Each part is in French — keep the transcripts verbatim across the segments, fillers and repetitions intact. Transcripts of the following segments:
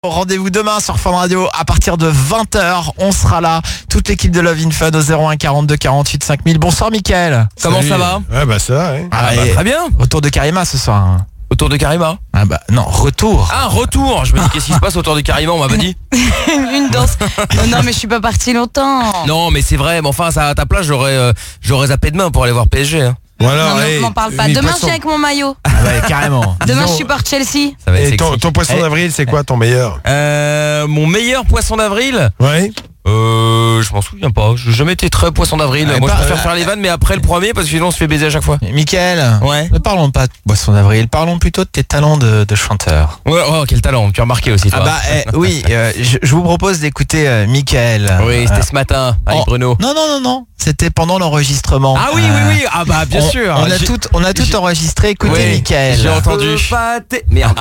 Rendez-vous demain sur Fun Radio à partir de vingt heures, on sera là, toute l'équipe de Love in Fun au zéro un quarante-deux quarante-huit cinq mille. Bonsoir Mickaël. Comment Salut. ça va? Ouais bah ça va, ouais. Ah, Ah, bah, et très bien. Retour de Karima ce soir. hein. Autour de Karima. Ah bah non, retour. Ah, retour. Je me dis qu'est-ce qui se passe autour de Karima, on m'a pas dit. Une danse. Non, non, mais je suis pas partie longtemps. Non, mais c'est vrai, mais enfin, ça, à ta place, j'aurais euh, j'aurais zappé demain pour aller voir P S G. Hein. Voilà, non, hey, non, m'en parle pas. oui, Demain, je poisson. suis avec mon maillot. Ah ouais, carrément. Demain, Disons- je supporte Chelsea. Ça va être Et ton, sexy. ton poisson Eh. d'avril, c'est quoi ton meilleur? Euh, mon meilleur poisson d'avril Ouais. Euh, je m'en souviens pas. J'ai jamais été très poisson d'avril. Ouais, Moi, pas- je préfère faire les vannes, mais après le premier, parce que sinon on se fait baiser à chaque fois. Mickaël, Ouais. ne parlons pas de Boisson d'avril, parlons plutôt de tes talents de, de chanteur. Ouais, oh, quel talent. Tu as remarqué aussi, toi. Ah bah eh, oui, euh, je, je vous propose d'écouter euh, Mickaël. Oui, c'était ce matin avec Oh. Bruno. Non, non, non, non, c'était pendant l'enregistrement. Ah oui, Euh, oui, oui. Ah bah, bien on, sûr. On a J'ai- tout, on a tout j'ai- enregistré, écoutez Ouais, Mickaël. J'ai entendu. Je veux pas t- Merde.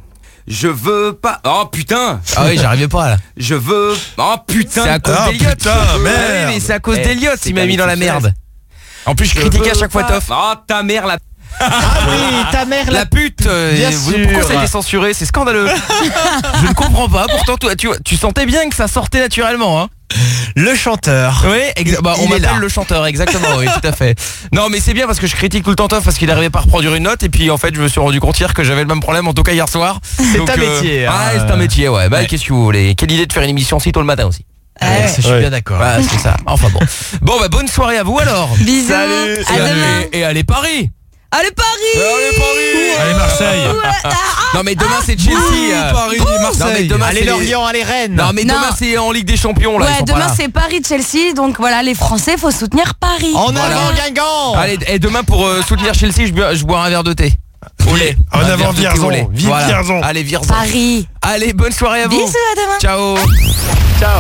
Je veux pas. Oh putain. Ah oui, j'arrivais pas là. Je veux. Oh putain. C'est à cause Ah, d'Eliott. putain, Ah oui, merde. mais c'est à cause Eh, d'Eliott, c'est il m'a pas mis dans la les merde. En plus, je Je critiquais à veux chaque fois pas- Toff. Oh ta mère la. Ah oui, ta mère La la... pute. euh, Bien vous- sûr. Pourquoi ça a été censuré? C'est scandaleux. Je ne comprends pas. Pourtant, toi, tu, tu sentais bien que ça sortait naturellement, hein. Le chanteur. Oui, exa- bah, Il on est là. m'appelle le chanteur, exactement, oui, tout à fait. Non, mais c'est bien parce que je critique tout le temps Toff parce qu'il n'arrivait pas à reproduire une note et puis en fait, je me suis rendu compte hier que j'avais le même problème, en tout cas hier soir. C'est Donc, un métier, hein. Ah, c'est un métier, ouais. Bah, Ouais. qu'est-ce que vous voulez? Quelle idée de faire une émission si tôt le matin aussi. Ouais, ça, je suis Ouais. bien d'accord. Ouais, c'est ça. Enfin bon. Bon, bah, bonne soirée à vous alors. Bisous. Salut. À et, demain. allez, et allez Paris. Allez, Paris. Allez Paris. Allez Marseille. Non mais demain c'est Chelsea. euh. Paris, Non, mais Marseille. demain, Allez c'est les- Lorient, allez Rennes. Non mais Non. demain c'est en Ligue des Champions là. ils Ouais, sont pas demain là. c'est Paris-Chelsea, donc voilà, les Français, faut soutenir Paris. En Voilà. avant Guingamp. Allez, et demain pour euh, soutenir Chelsea, je, bois- je bois un verre de thé. Au lait. En Un avant verre de thé Vierzon. au lait. Vive Voilà. Vierzon. Allez Vierzon. Paris. Allez, bonne soirée à vous. Bisous, à demain. Ciao. Ciao.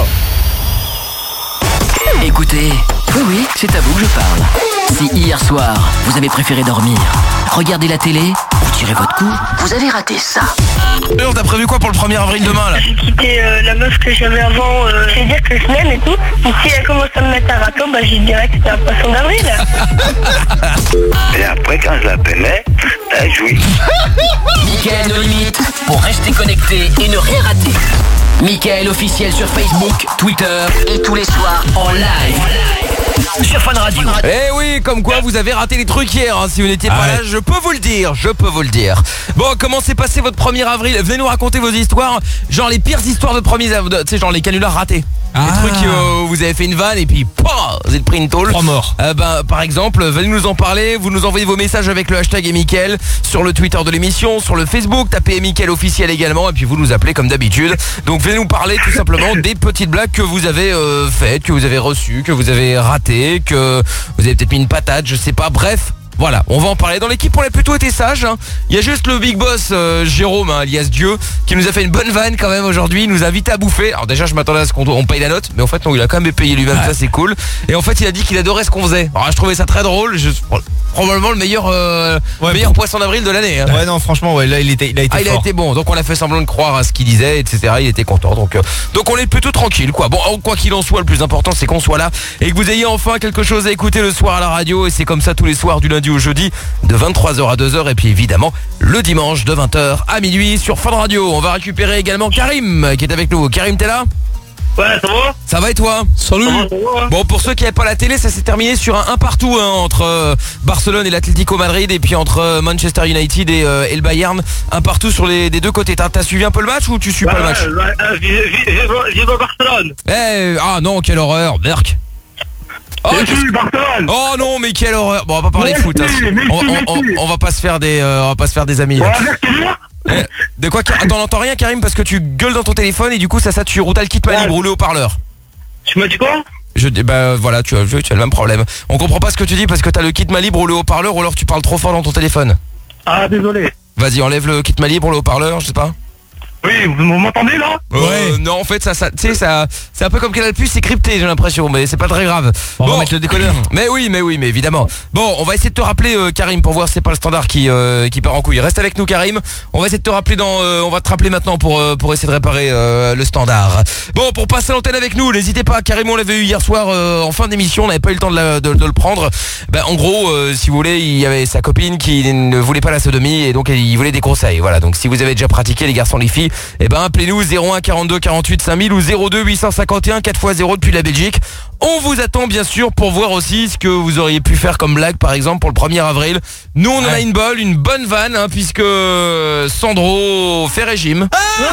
Écoutez, oui oui, c'est à vous que je parle. Si hier soir, vous avez préféré dormir, regarder la télé ou tirer votre coup, vous avez raté ça. Alors t'as prévu quoi pour le premier avril demain là? J'ai quitté euh, la meuf que j'avais avant, euh, je vais dire que je l'aime et tout. Et si elle commence à me mettre un râteau, bah j'ai dirais que c'était un poisson d'avril. Et après, quand je l'appelais, elle jouit. Mickaël No Limite, pour rester connecté et ne rien rater. Mickaël officiel sur Facebook, Twitter et tous les soirs en live sur Fun Radio. Eh oui, comme quoi vous avez raté les trucs hier, hein. Si vous n'étiez pas Ah là, ouais. je peux vous le dire, je peux vous le dire. Bon, comment s'est passé votre premier avril? Venez nous raconter vos histoires, genre les pires histoires de premier avril, tu sais, genre les canulars ratés. Les Ah. trucs euh, où vous avez fait une vanne et puis pouah, vous êtes pris une tôle. Trois morts. Euh, ben, par exemple, venez nous en parler, vous nous envoyez vos messages avec le hashtag Mickaël sur le Twitter de l'émission, sur le Facebook, tapez Mickaël officiel également et puis vous nous appelez comme d'habitude. Donc venez nous parler tout simplement des petites blagues que vous avez euh, faites, que vous avez reçues, que vous avez ratées, que vous avez peut-être mis une patate, je sais pas, bref. Voilà, on va en parler. Dans l'équipe, on a plutôt été sage. Hein. Il y a juste le big boss euh, Jérôme, hein, alias Dieu, qui nous a fait une bonne vanne quand même aujourd'hui. Il nous a invité à bouffer. Alors déjà, je m'attendais à ce qu'on on paye la note, mais en fait non, il a quand même payé lui-même. Ça c'est cool. Et en fait, il a dit qu'il adorait ce qu'on faisait. Alors je trouvais ça très drôle. Je, probablement le meilleur, euh, Ouais, meilleur poisson d'avril de l'année. Hein. Ouais non franchement ouais là il était il a été Ah, il a fort. été bon, donc on a fait semblant de croire à ce qu'il disait, et cetera. Il était content, donc euh, donc on est plutôt tranquille, quoi. Bon, quoi qu'il en soit, le plus important c'est qu'on soit là et que vous ayez enfin quelque chose à écouter le soir à la radio. Et c'est comme ça tous les soirs du lundi au jeudi de vingt-trois heures à deux heures et puis évidemment le dimanche de vingt heures à minuit sur Fun Radio. On va récupérer également Karim qui est avec nous. Karim, t'es là? Ouais, ça va? Ça va et toi? Salut. Ça va? Bon, pour ceux qui n'avaient pas la télé, ça s'est terminé sur un un partout, hein, entre euh, Barcelone et l'Atlético Madrid et puis entre euh, Manchester United et, euh, et le Bayern, un partout sur les des deux côtés. T'as t'as suivi un peu le match ou tu suis pas le match? Vive Barcelone. Eh, ah non, quelle horreur, Berk. Oh, qu'est-ce- Barcelone. oh non, mais quelle horreur. Bon, on va pas parler Messi, foot. hein. Messi, On, on- on- Messi. on va pas se faire des, euh, on va pas se faire des amis. là. Eh, de quoi? Attends, on n'entend rien, Karim, parce que tu gueules dans ton téléphone et du coup ça sature. Ou t'as le kit ma libre ou le haut-parleur. Tu m'as dit quoi? Je dis, bah voilà, tu as, tu as le même problème. On comprend pas ce que tu dis parce que t'as le kit ma libre ou le haut-parleur ou alors tu parles trop fort dans ton téléphone. Ah, désolé. Vas-y, enlève le kit ma libre ou le haut-parleur, je sais pas. Oui, vous m'entendez là? Euh, non, en fait, ça, ça, tu sais, ça, c'est un peu comme Canal+, c'est crypté, j'ai l'impression, mais c'est pas très grave. On va mettre le décodeur. Mais oui, mais oui, mais évidemment. Bon, on va essayer de te rappeler, euh, Karim, pour voir si c'est pas le standard qui, euh, qui part en couille. Reste avec nous, Karim. On va essayer de te rappeler dans, euh, on va te rappeler maintenant pour, euh, pour essayer de réparer euh, le standard. Bon, pour passer l'antenne avec nous, n'hésitez pas. Karim, on l'avait eu hier soir euh, en fin d'émission, on n'avait pas eu le temps de, la- de- de le prendre. Ben, en gros, euh, si vous voulez, il y avait sa copine qui ne voulait pas la sodomie et donc il voulait des conseils. Voilà. Donc si vous avez déjà pratiqué, les garçons, les filles, eh ben appelez-nous zéro un quarante-deux quarante-huit cinq mille ou zéro deux huit cent cinquante et un quatre fois zéro depuis la Belgique. On vous attend bien sûr pour voir aussi ce que vous auriez pu faire comme blague par exemple pour le premier avril. Nous on en a une bonne, une bonne vanne hein, puisque Sandro fait régime.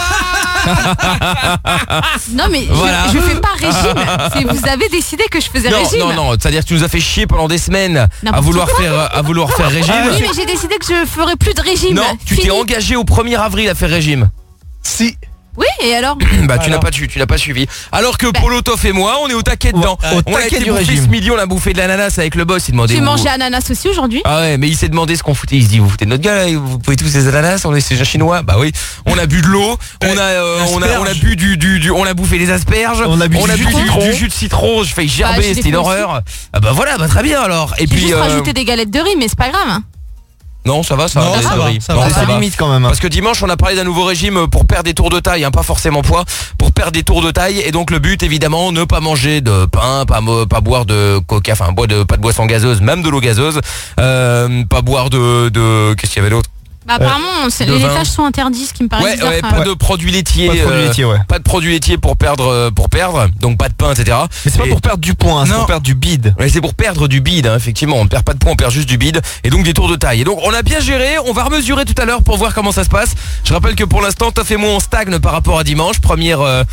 Non mais Voilà. je, je fais pas régime. C'est vous avez décidé que je faisais Non, régime. non, non, c'est-à-dire que tu nous as fait chier pendant des semaines à N'importe vouloir quoi. faire à vouloir faire régime. Oui, mais j'ai décidé que je ferais plus de régime. Non, tu t'es Fini. engagé au premier avril à faire régime. Si. Oui, et alors Bah tu Alors. n'as pas tu, tu n'as pas suivi. Alors que Bah. Polo, Toff et moi, on est au taquet dedans. Ouais, au on a taquet été du bouffer régime. ce midi, on a bouffé de l'ananas avec le boss, il demandait J'ai où- mangé ananas aussi aujourd'hui. Ah ouais, mais il s'est demandé ce qu'on foutait. Il se dit, vous foutez de notre gueule, là, vous pouvez tous ces ananas, on est ces gens chinois. Bah oui, on a bu de l'eau, on a, euh, on a, on a bu du, du, du, on a bouffé des asperges, On a bu du jus de du, citron. du jus de citron. Je fais gerber, j'ai c'était une fait aussi. horreur. Ah bah voilà, bah très bien alors. Et J'ai puis, juste euh, rajouté des galettes de riz, mais c'est pas grave. hein. non, ça va, ça Non, va. ça les va, riz. ça Non, va. ça C'est va. limite quand même. Parce que dimanche, on a parlé d'un nouveau régime pour perdre des tours de taille, hein, pas forcément poids, pour perdre des tours de taille. Et donc le but, évidemment, ne pas manger de pain, pas mo- pas boire de coca, enfin boire de pas de boisson gazeuse, même de l'eau gazeuse, euh, pas boire de de qu'est-ce qu'il y avait d'autre? Bah apparemment, c'est- de les vin. laitages sont interdits, ce qui me paraît Ouais, bizarre. ouais, quand pas même. de produits laitiers, Pas de produits euh, laitiers, ouais. pas de produits laitiers pour perdre euh, pour perdre, donc pas de pain, et cetera. Mais c'est pas Et- pour perdre du poids, hein, c'est Non. pour perdre du bide. Ouais, c'est pour perdre du bide, hein, effectivement. On perd pas de poids, on perd juste du bide et donc des tours de taille. Et donc on a bien géré, on va remesurer tout à l'heure pour voir comment ça se passe. Je rappelle que pour l'instant, Toff et moi on stagne par rapport à dimanche. Première euh,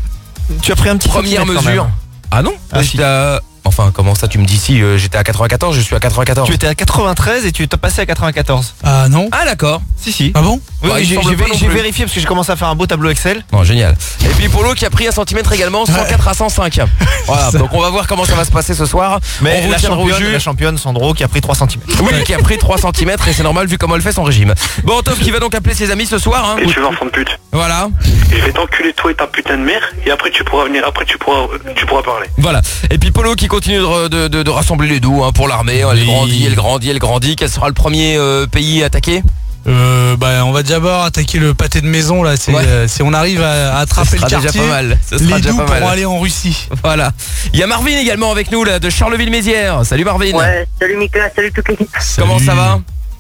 Tu as pris un petit première centimètre quand mesure. même. Ah non Ah, J'étais si. à- Enfin, comment ça tu me dis si euh, j'étais à quatre-vingt-quatorze, je suis à quatre-vingt-quatorze. Tu étais à quatre-vingt-treize et tu es passé à quatre-vingt-quatorze. Ah non. Ah d'accord. Si, si. Ah bon? Oui, Bah, oui, il j'ai semble j'ai pas vé- non j'ai plus. vérifié parce que j'ai commencé à faire un beau tableau Excel. Bon, génial. Et puis Polo qui a pris un centimètre également, cent quatre à cent cinq. Voilà, donc on va voir comment ça va se passer ce soir. Mais on vous la tiendra au championne, jus. la championne Sandro qui a pris trois centimètres. Oui, qui a pris trois centimètres et c'est normal vu comment elle fait son régime. Bon, Toff qui va donc appeler ses amis ce soir. Hein. Et tu vas enfant de pute. Voilà. Je vais t'enculer toi et ta putain de mère et après tu pourras venir, après tu pourras, tu pourras parler. Voilà. Et puis Polo qui continue de, de, de- de rassembler les dos hein, pour l'armée. Elle Oui. grandit, elle grandit, elle grandit. Quel sera le premier euh, pays attaqué? Euh, bah, on va d'abord attaquer le pâté de maison là. C'est, Ouais. euh, si on arrive à, à attraper Ce le sera déjà quartier, pas mal. Ce sera les déjà doux pas pourront mal. aller en Russie. Voilà. Il y a Marvin également avec nous là de Charleville-Mézières. Salut Marvin. Ouais, salut Mika, salut toute l'équipe. Comment ça va?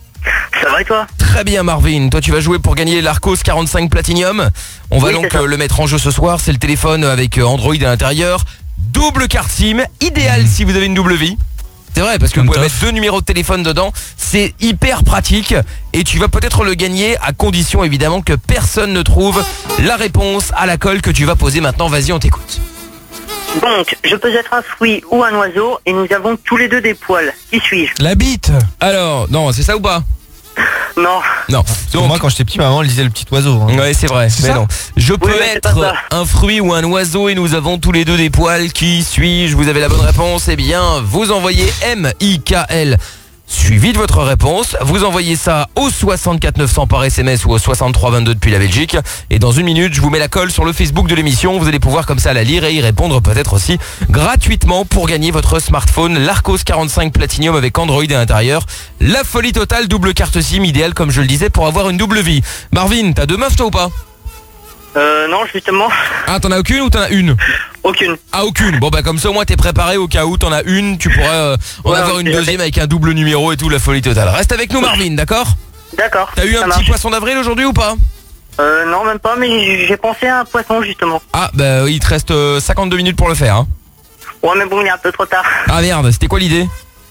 Ça va et toi? Très bien Marvin. Toi tu vas jouer pour gagner l'Arcos quarante-cinq Platinum. On va Oui, donc c'est ça. euh, le mettre en jeu ce soir. C'est le téléphone avec euh, Android à l'intérieur. Double carte SIM. Idéal si vous avez une double vie. C'est vrai parce que vous Comme pouvez Toff. mettre deux numéros de téléphone dedans, c'est hyper pratique et tu vas peut-être le gagner à condition évidemment que personne ne trouve la réponse à la colle que tu vas poser maintenant. Vas-y, on t'écoute. Donc, je peux être un fruit ou un oiseau et nous avons tous les deux des poils. Qui suis-je? La bite. Alors, non, c'est ça ou pas? Non. Non. Donc, Moi quand j'étais petit, maman elle disait le petit oiseau. hein. ouais, c'est vrai. C'est Mais ça non. Je peux mais c'est être pas ça. un fruit ou un oiseau et nous avons tous les deux des poils. Qui suis-je? Vous avez la bonne réponse. Eh bien, vous envoyez M I K L suivi de votre réponse. Vous envoyez ça au soixante-quatre neuf cents par S M S ou au soixante-trois vingt-deux depuis la Belgique. Et dans une minute, je vous mets la colle sur le Facebook de l'émission. Vous allez pouvoir comme ça la lire et y répondre peut-être aussi gratuitement pour gagner votre smartphone. L'Arcos quarante-cinq Platinum avec Android à l'intérieur. La folie totale, double carte SIM idéale comme je le disais pour avoir une double vie. Marvin, t'as deux meufs toi ou pas? Euh, non, justement, Ah, t'en as aucune ou t'en as une? aucune. Ah, aucune. Bon bah comme ça au moins t'es préparé au cas où t'en as une, tu pourras euh, en Ouais, avoir ok, une ok. deuxième avec un double numéro et tout, la folie totale. Reste avec nous Marvin, d'accord? D'accord. T'as eu ça un marche. petit poisson d'avril aujourd'hui ou pas? Euh, non, même pas, mais j'ai pensé à un poisson, justement. Ah bah oui, il te reste euh, cinquante-deux minutes pour le faire hein. Ouais, mais bon, il est un peu trop tard. Ah merde, c'était quoi l'idée?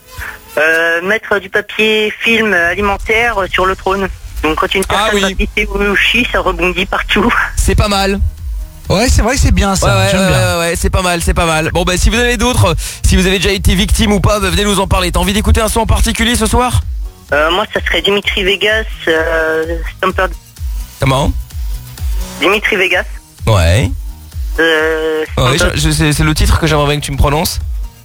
Euh, mettre du papier film alimentaire sur le trône. Donc quand une Ah personne oui. va pisser ou chie, ça rebondit partout. C'est pas mal. Ouais, c'est vrai que c'est bien Ouais ça. ouais, J'aime ouais, bien. ouais, ouais, c'est pas mal, c'est pas mal. Bon bah si vous en avez d'autres, si vous avez déjà été victime ou pas, bah, venez nous en parler. T'as envie d'écouter un son en particulier ce soir? Euh, moi, ça serait Dimitri Vegas, euh, Stamper... Comment? Dimitri Vegas. Ouais. Euh, Ouais, Stamper- je- je- c'est c'est le titre que j'aimerais bien que tu me prononces.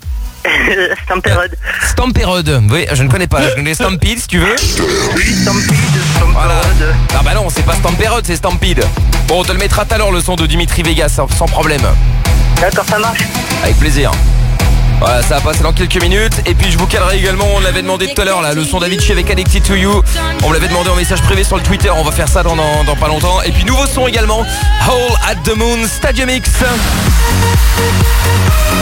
Stamperode. Stamperode. Oui, je ne connais pas. Je connais Stampede si tu veux. Oui, Stampede, Voilà. Stamperode. Ah bah non, c'est pas Stamperode, c'est Stampede. Bon, on te le mettra tout à l'heure le son de Dimitri Vegas, sans, sans problème. D'accord, ça marche. Avec plaisir. Voilà, ça va passer dans quelques minutes. Et puis je vous calerai également, on l'avait demandé tout à l'heure, là, le son d'Avicii avec Addicted to You. On me l'avait demandé en message privé sur le Twitter, on va faire ça dans, dans, dans pas longtemps. Et puis nouveau son également, Hole at the Moon Stadium X.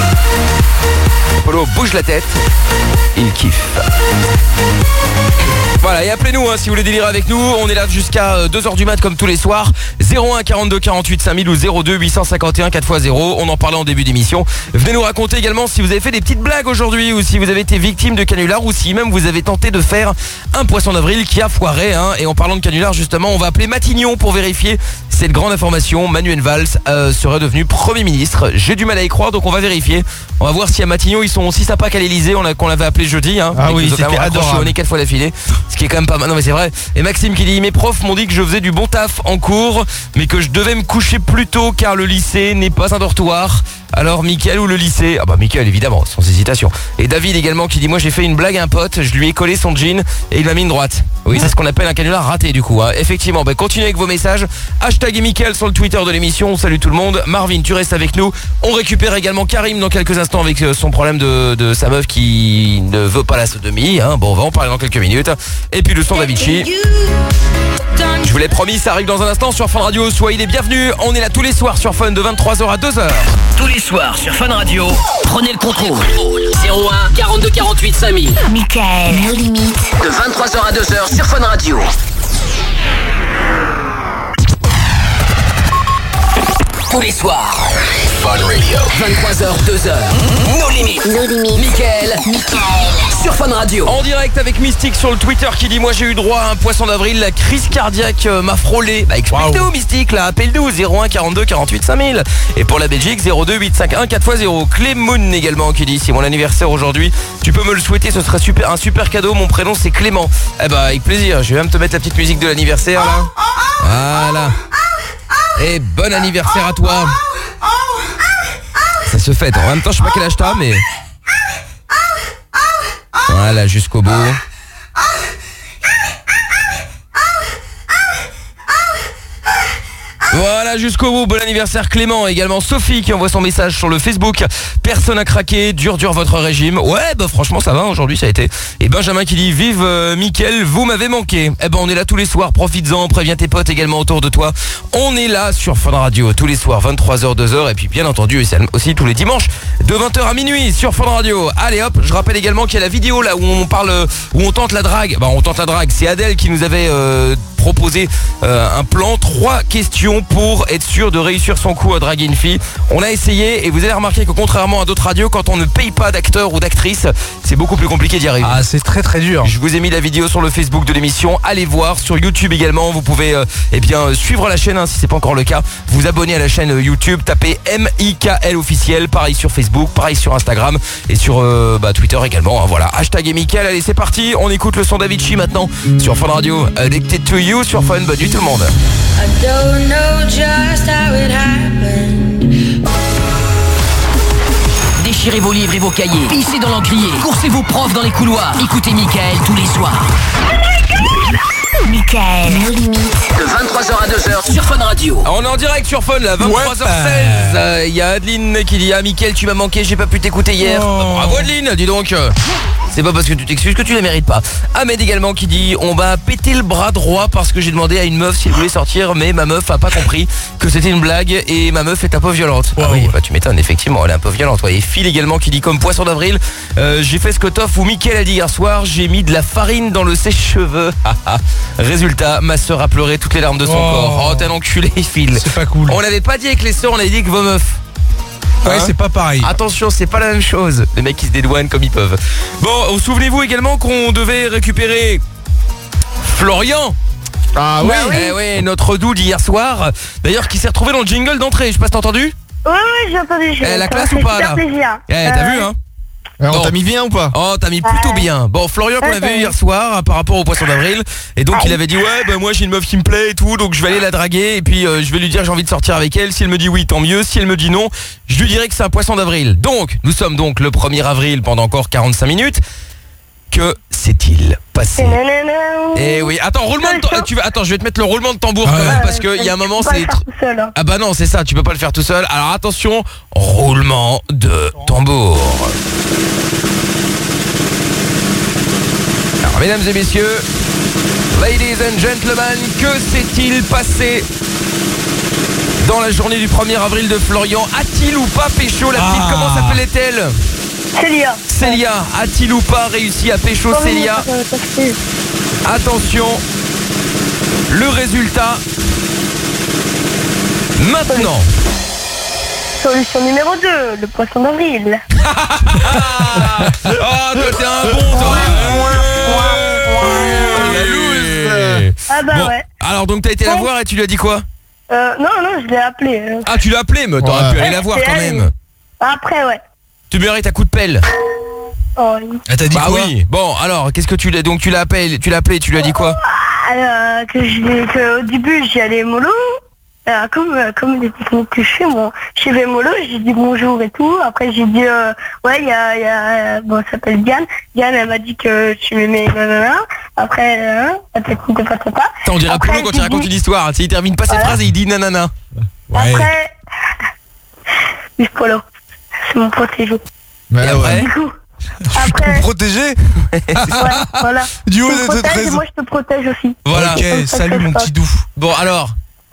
Polo bouge la tête, il kiffe. Voilà, et appelez-nous hein, si vous voulez délirer avec nous. On est là jusqu'à deux heures du mat comme tous les soirs. zéro un quarante-deux quarante-huit cinq mille ou zéro deux huit cent cinquante et un quatre fois zéro. On en parlait en début d'émission. Venez nous raconter également si vous avez fait des petites blagues aujourd'hui, ou si vous avez été victime de canular, ou si même vous avez tenté de faire un poisson d'avril qui a foiré hein. Et en parlant de canular justement, on va appeler Matignon pour vérifier cette grande information. Manuel Valls euh, serait devenu Premier ministre. J'ai du mal à y croire, donc on va vérifier. On va voir si à Matignon ils sont aussi sympas qu'à l'Elysée, on a, qu'on l'avait appelé jeudi hein. Ah Et oui, qu'ils ont quand c'était même raccroché adorable. au nez quatre fois d'affilée. Ce qui est quand même pas mal. Non mais c'est vrai. Et Maxime qui dit: mes profs m'ont dit que je faisais du bon taf en cours, mais que je devais me coucher plus tôt car le lycée n'est pas un dortoir. Alors Mickaël ou le lycée? Ah bah Mickaël évidemment, sans hésitation. Et David également qui dit: moi j'ai fait une blague à un pote, je lui ai collé son jean et il m'a mis une droite. Oui, c'est ce qu'on appelle un canular raté du coup hein. Effectivement, bah continuez avec vos messages. Hashtag et Mickaël sur le Twitter de l'émission. On salue tout le monde. Marvin, tu restes avec nous. On récupère également Karim dans quelques instants avec son problème de, de sa meuf qui ne veut pas la sodomie hein. Bon, on va en parler dans quelques minutes. Et puis le son d'Avicii. Je vous l'ai promis, ça arrive dans un instant sur Fun Radio. Soyez les bienvenus. On est là tous les soirs sur Fun de vingt-trois heures à deux heures. Tous les soirs sur Fun Radio, prenez le contrôle. zéro un quarante-deux quarante-huit cinq mille. Mickaël, nos limites. De vingt-trois heures à deux heures sur Fun Radio. Tous les soirs. Fun Radio. vingt-trois heures, deux heures. Nos limites. Nos limites. Mickaël. Mickaël. Sur Fun Radio. En direct avec Mystique sur le Twitter qui dit: moi j'ai eu droit à un poisson d'avril, la crise cardiaque euh, m'a frôlé. Bah explique-nous wow. Mystique là, appelle-nous zéro un quarante-deux quarante-huit cinq mille. Et pour la Belgique zéro deux huit cinq un quatre fois zéro. Clémoun également qui dit: c'est mon anniversaire aujourd'hui, tu peux me le souhaiter, ce serait super, un super cadeau, mon prénom c'est Clément. Eh bah avec plaisir, je vais même te mettre la petite musique de l'anniversaire là. Voilà. Et bon anniversaire à toi. Ça se fête, en même temps je sais pas quel âge t'as mais... Voilà, jusqu'au bout. Voilà, jusqu'au bout. Bon anniversaire Clément. Également Sophie qui envoie son message sur le Facebook. Personne a craqué, dur dur votre régime. Ouais, bah franchement ça va, aujourd'hui ça a été. Et Benjamin qui dit: vive euh, Mickaël, vous m'avez manqué. Eh ben on est là tous les soirs, profites-en, préviens tes potes également autour de toi. On est là sur Fun Radio tous les soirs, vingt-trois heures, deux heures. Et puis bien entendu aussi tous les dimanches de vingt heures à minuit sur Fun Radio. Allez hop, je rappelle également qu'il y a la vidéo là où on parle, où on tente la drague. Bah on tente la drague, c'est Adèle qui nous avait euh, proposé euh, un plan, trois questions pour être sûr de réussir son coup à draguer une fille. On a essayé et vous allez remarquer que contrairement à d'autres radios, quand on ne paye pas d'acteur ou d'actrice, c'est beaucoup plus compliqué d'y arriver. Ah, c'est très très dur. Je vous ai mis la vidéo sur le Facebook de l'émission, allez voir, sur YouTube également, vous pouvez euh, eh bien suivre la chaîne hein, si c'est pas encore le cas, vous abonner à la chaîne YouTube, tapez M I K L officiel, pareil sur Facebook, pareil sur Instagram et sur euh, bah, Twitter également, hein, voilà, hashtag et Mickaël. Allez c'est parti, on écoute le son d'Avicii maintenant sur Fun Radio, Addicted to You sur Fun. Bonne nuit tout le monde. I don't know just how it happened. Déchirez vos livres et vos cahiers, pissez dans l'encrier, coursez vos profs dans les couloirs. Écoutez Mickaël tous les soirs. Mickaël, nos limites. De vingt-trois heures à deux heures sur Fun Radio. On est en direct sur Fun là, vingt-trois heures seize. Il euh, y a Adeline qui dit: ah Mickaël tu m'as manqué, j'ai pas pu t'écouter hier. Oh. Bah, bravo Adeline, dis donc. C'est pas parce que tu t'excuses que tu la mérites pas. Ahmed également qui dit: on va péter le bras droit parce que j'ai demandé à une meuf si elle voulait sortir, mais ma meuf a pas compris que c'était une blague et ma meuf est un peu violente. Wow. Ah oui, bah tu m'étonnes, effectivement, elle est un peu violente. Ouais. Et Phil également qui dit: comme poisson d'avril, euh, j'ai fait ce que Toff ou Mickaël a dit hier soir, j'ai mis de la farine dans le sèche-cheveux. Résultat, ma sœur a pleuré toutes les larmes de son Oh. corps. Oh t'es un enculé Phil. C'est pas cool. On l'avait pas dit avec les sœurs, on avait dit que vos meufs. Ouais, Hein c'est pas pareil. Attention, c'est pas la même chose. Les mecs qui se dédouanent comme ils peuvent. Bon, souvenez-vous également qu'on devait récupérer Florian. Ah oui, oui. eh oui, notre dude d'hier soir. D'ailleurs, qui s'est retrouvé dans le jingle d'entrée. Je sais pas si t'as entendu. Ouais, ouais, j'ai entendu. j'ai- Eh, la ça classe m'a ou fait pas super là plaisir. Eh, t'as Euh, vu hein. Alors, Bon. t'as mis bien ou pas? Oh, t'as mis plutôt Ouais. bien. Bon, Florian qu'on Ouais, avait t'as eu vu. hier soir hein, par rapport au poisson d'avril. Et donc, il avait dit: ouais, bah moi j'ai une meuf qui me plaît et tout, donc je vais aller la draguer. Et puis, euh, je vais lui dire j'ai envie de sortir avec elle. Si elle me dit oui, tant mieux. Si elle me dit non, je lui dirai que c'est un poisson d'avril. Donc, nous sommes donc le premier avril pendant encore quarante-cinq minutes. Que s'est-il passé? nanana. Eh oui, attends, roulement de tam- tu vas attends, je vais te mettre le roulement de tambour quand Ouais. même parce que il y a un moment Je peux pas c'est le faire tr- tout seul, hein. Ah bah non, c'est ça, tu peux pas le faire tout seul. Alors attention, roulement de tambour. Alors mesdames et messieurs, ladies and gentlemen, que s'est-il passé dans la journée du premier avril de Florian? A-t-il ou pas pécho la petite? Ah. Comment s'appelait-elle? Célia. Célia, a-t-il ou pas réussi à pécho Oh, oui, Célia? ça, ça, ça, Attention, le résultat maintenant. Solution numéro deux, le poisson d'avril. Ah, oh, toi t'es un bon, toi. La loose. Ah bah Bon, ouais. alors donc t'as été la Ouais. voir et tu lui as dit quoi? Euh, non, non, je l'ai appelé. euh. Ah, tu l'as appelé, mais t'aurais Ouais. pu aller la voir C'est quand elle. même. Après, ouais. Tu mérites un coup de pelle. Oh, oui. Elle t'a dit Bah quoi? oui. Bon, alors qu'est-ce que tu l'as donc tu l'as appelé, tu l'as appelé, tu lui as dit quoi? Euh, que je, que au début, j'y allais mollo. Euh, comme, euh, comme les techniques que je fais, bon, je vais mollo, j'ai dit bonjour et tout. Après, j'ai dit, euh, ouais, il y a, y a, bon, ça s'appelle Diane. Diane, elle m'a dit que tu m'aimais, nanana. Après, euh, la technique de patata. Attends, on dirait Après, Polo quand il j'ai raconte dit- une histoire. Tu sais, il termine pas ses Voilà. phrases et il dit nanana. Ouais. Après, oui, Polo, c'est mon protégé. Mais Et après Du coup, Je suis après, tout protégé. ouais, voilà. Du haut Tu de me cette protèges et raison. moi, je te protège aussi. Voilà. Ok, Comme ça, salut ça mon se passe. petit doux. Bon, alors.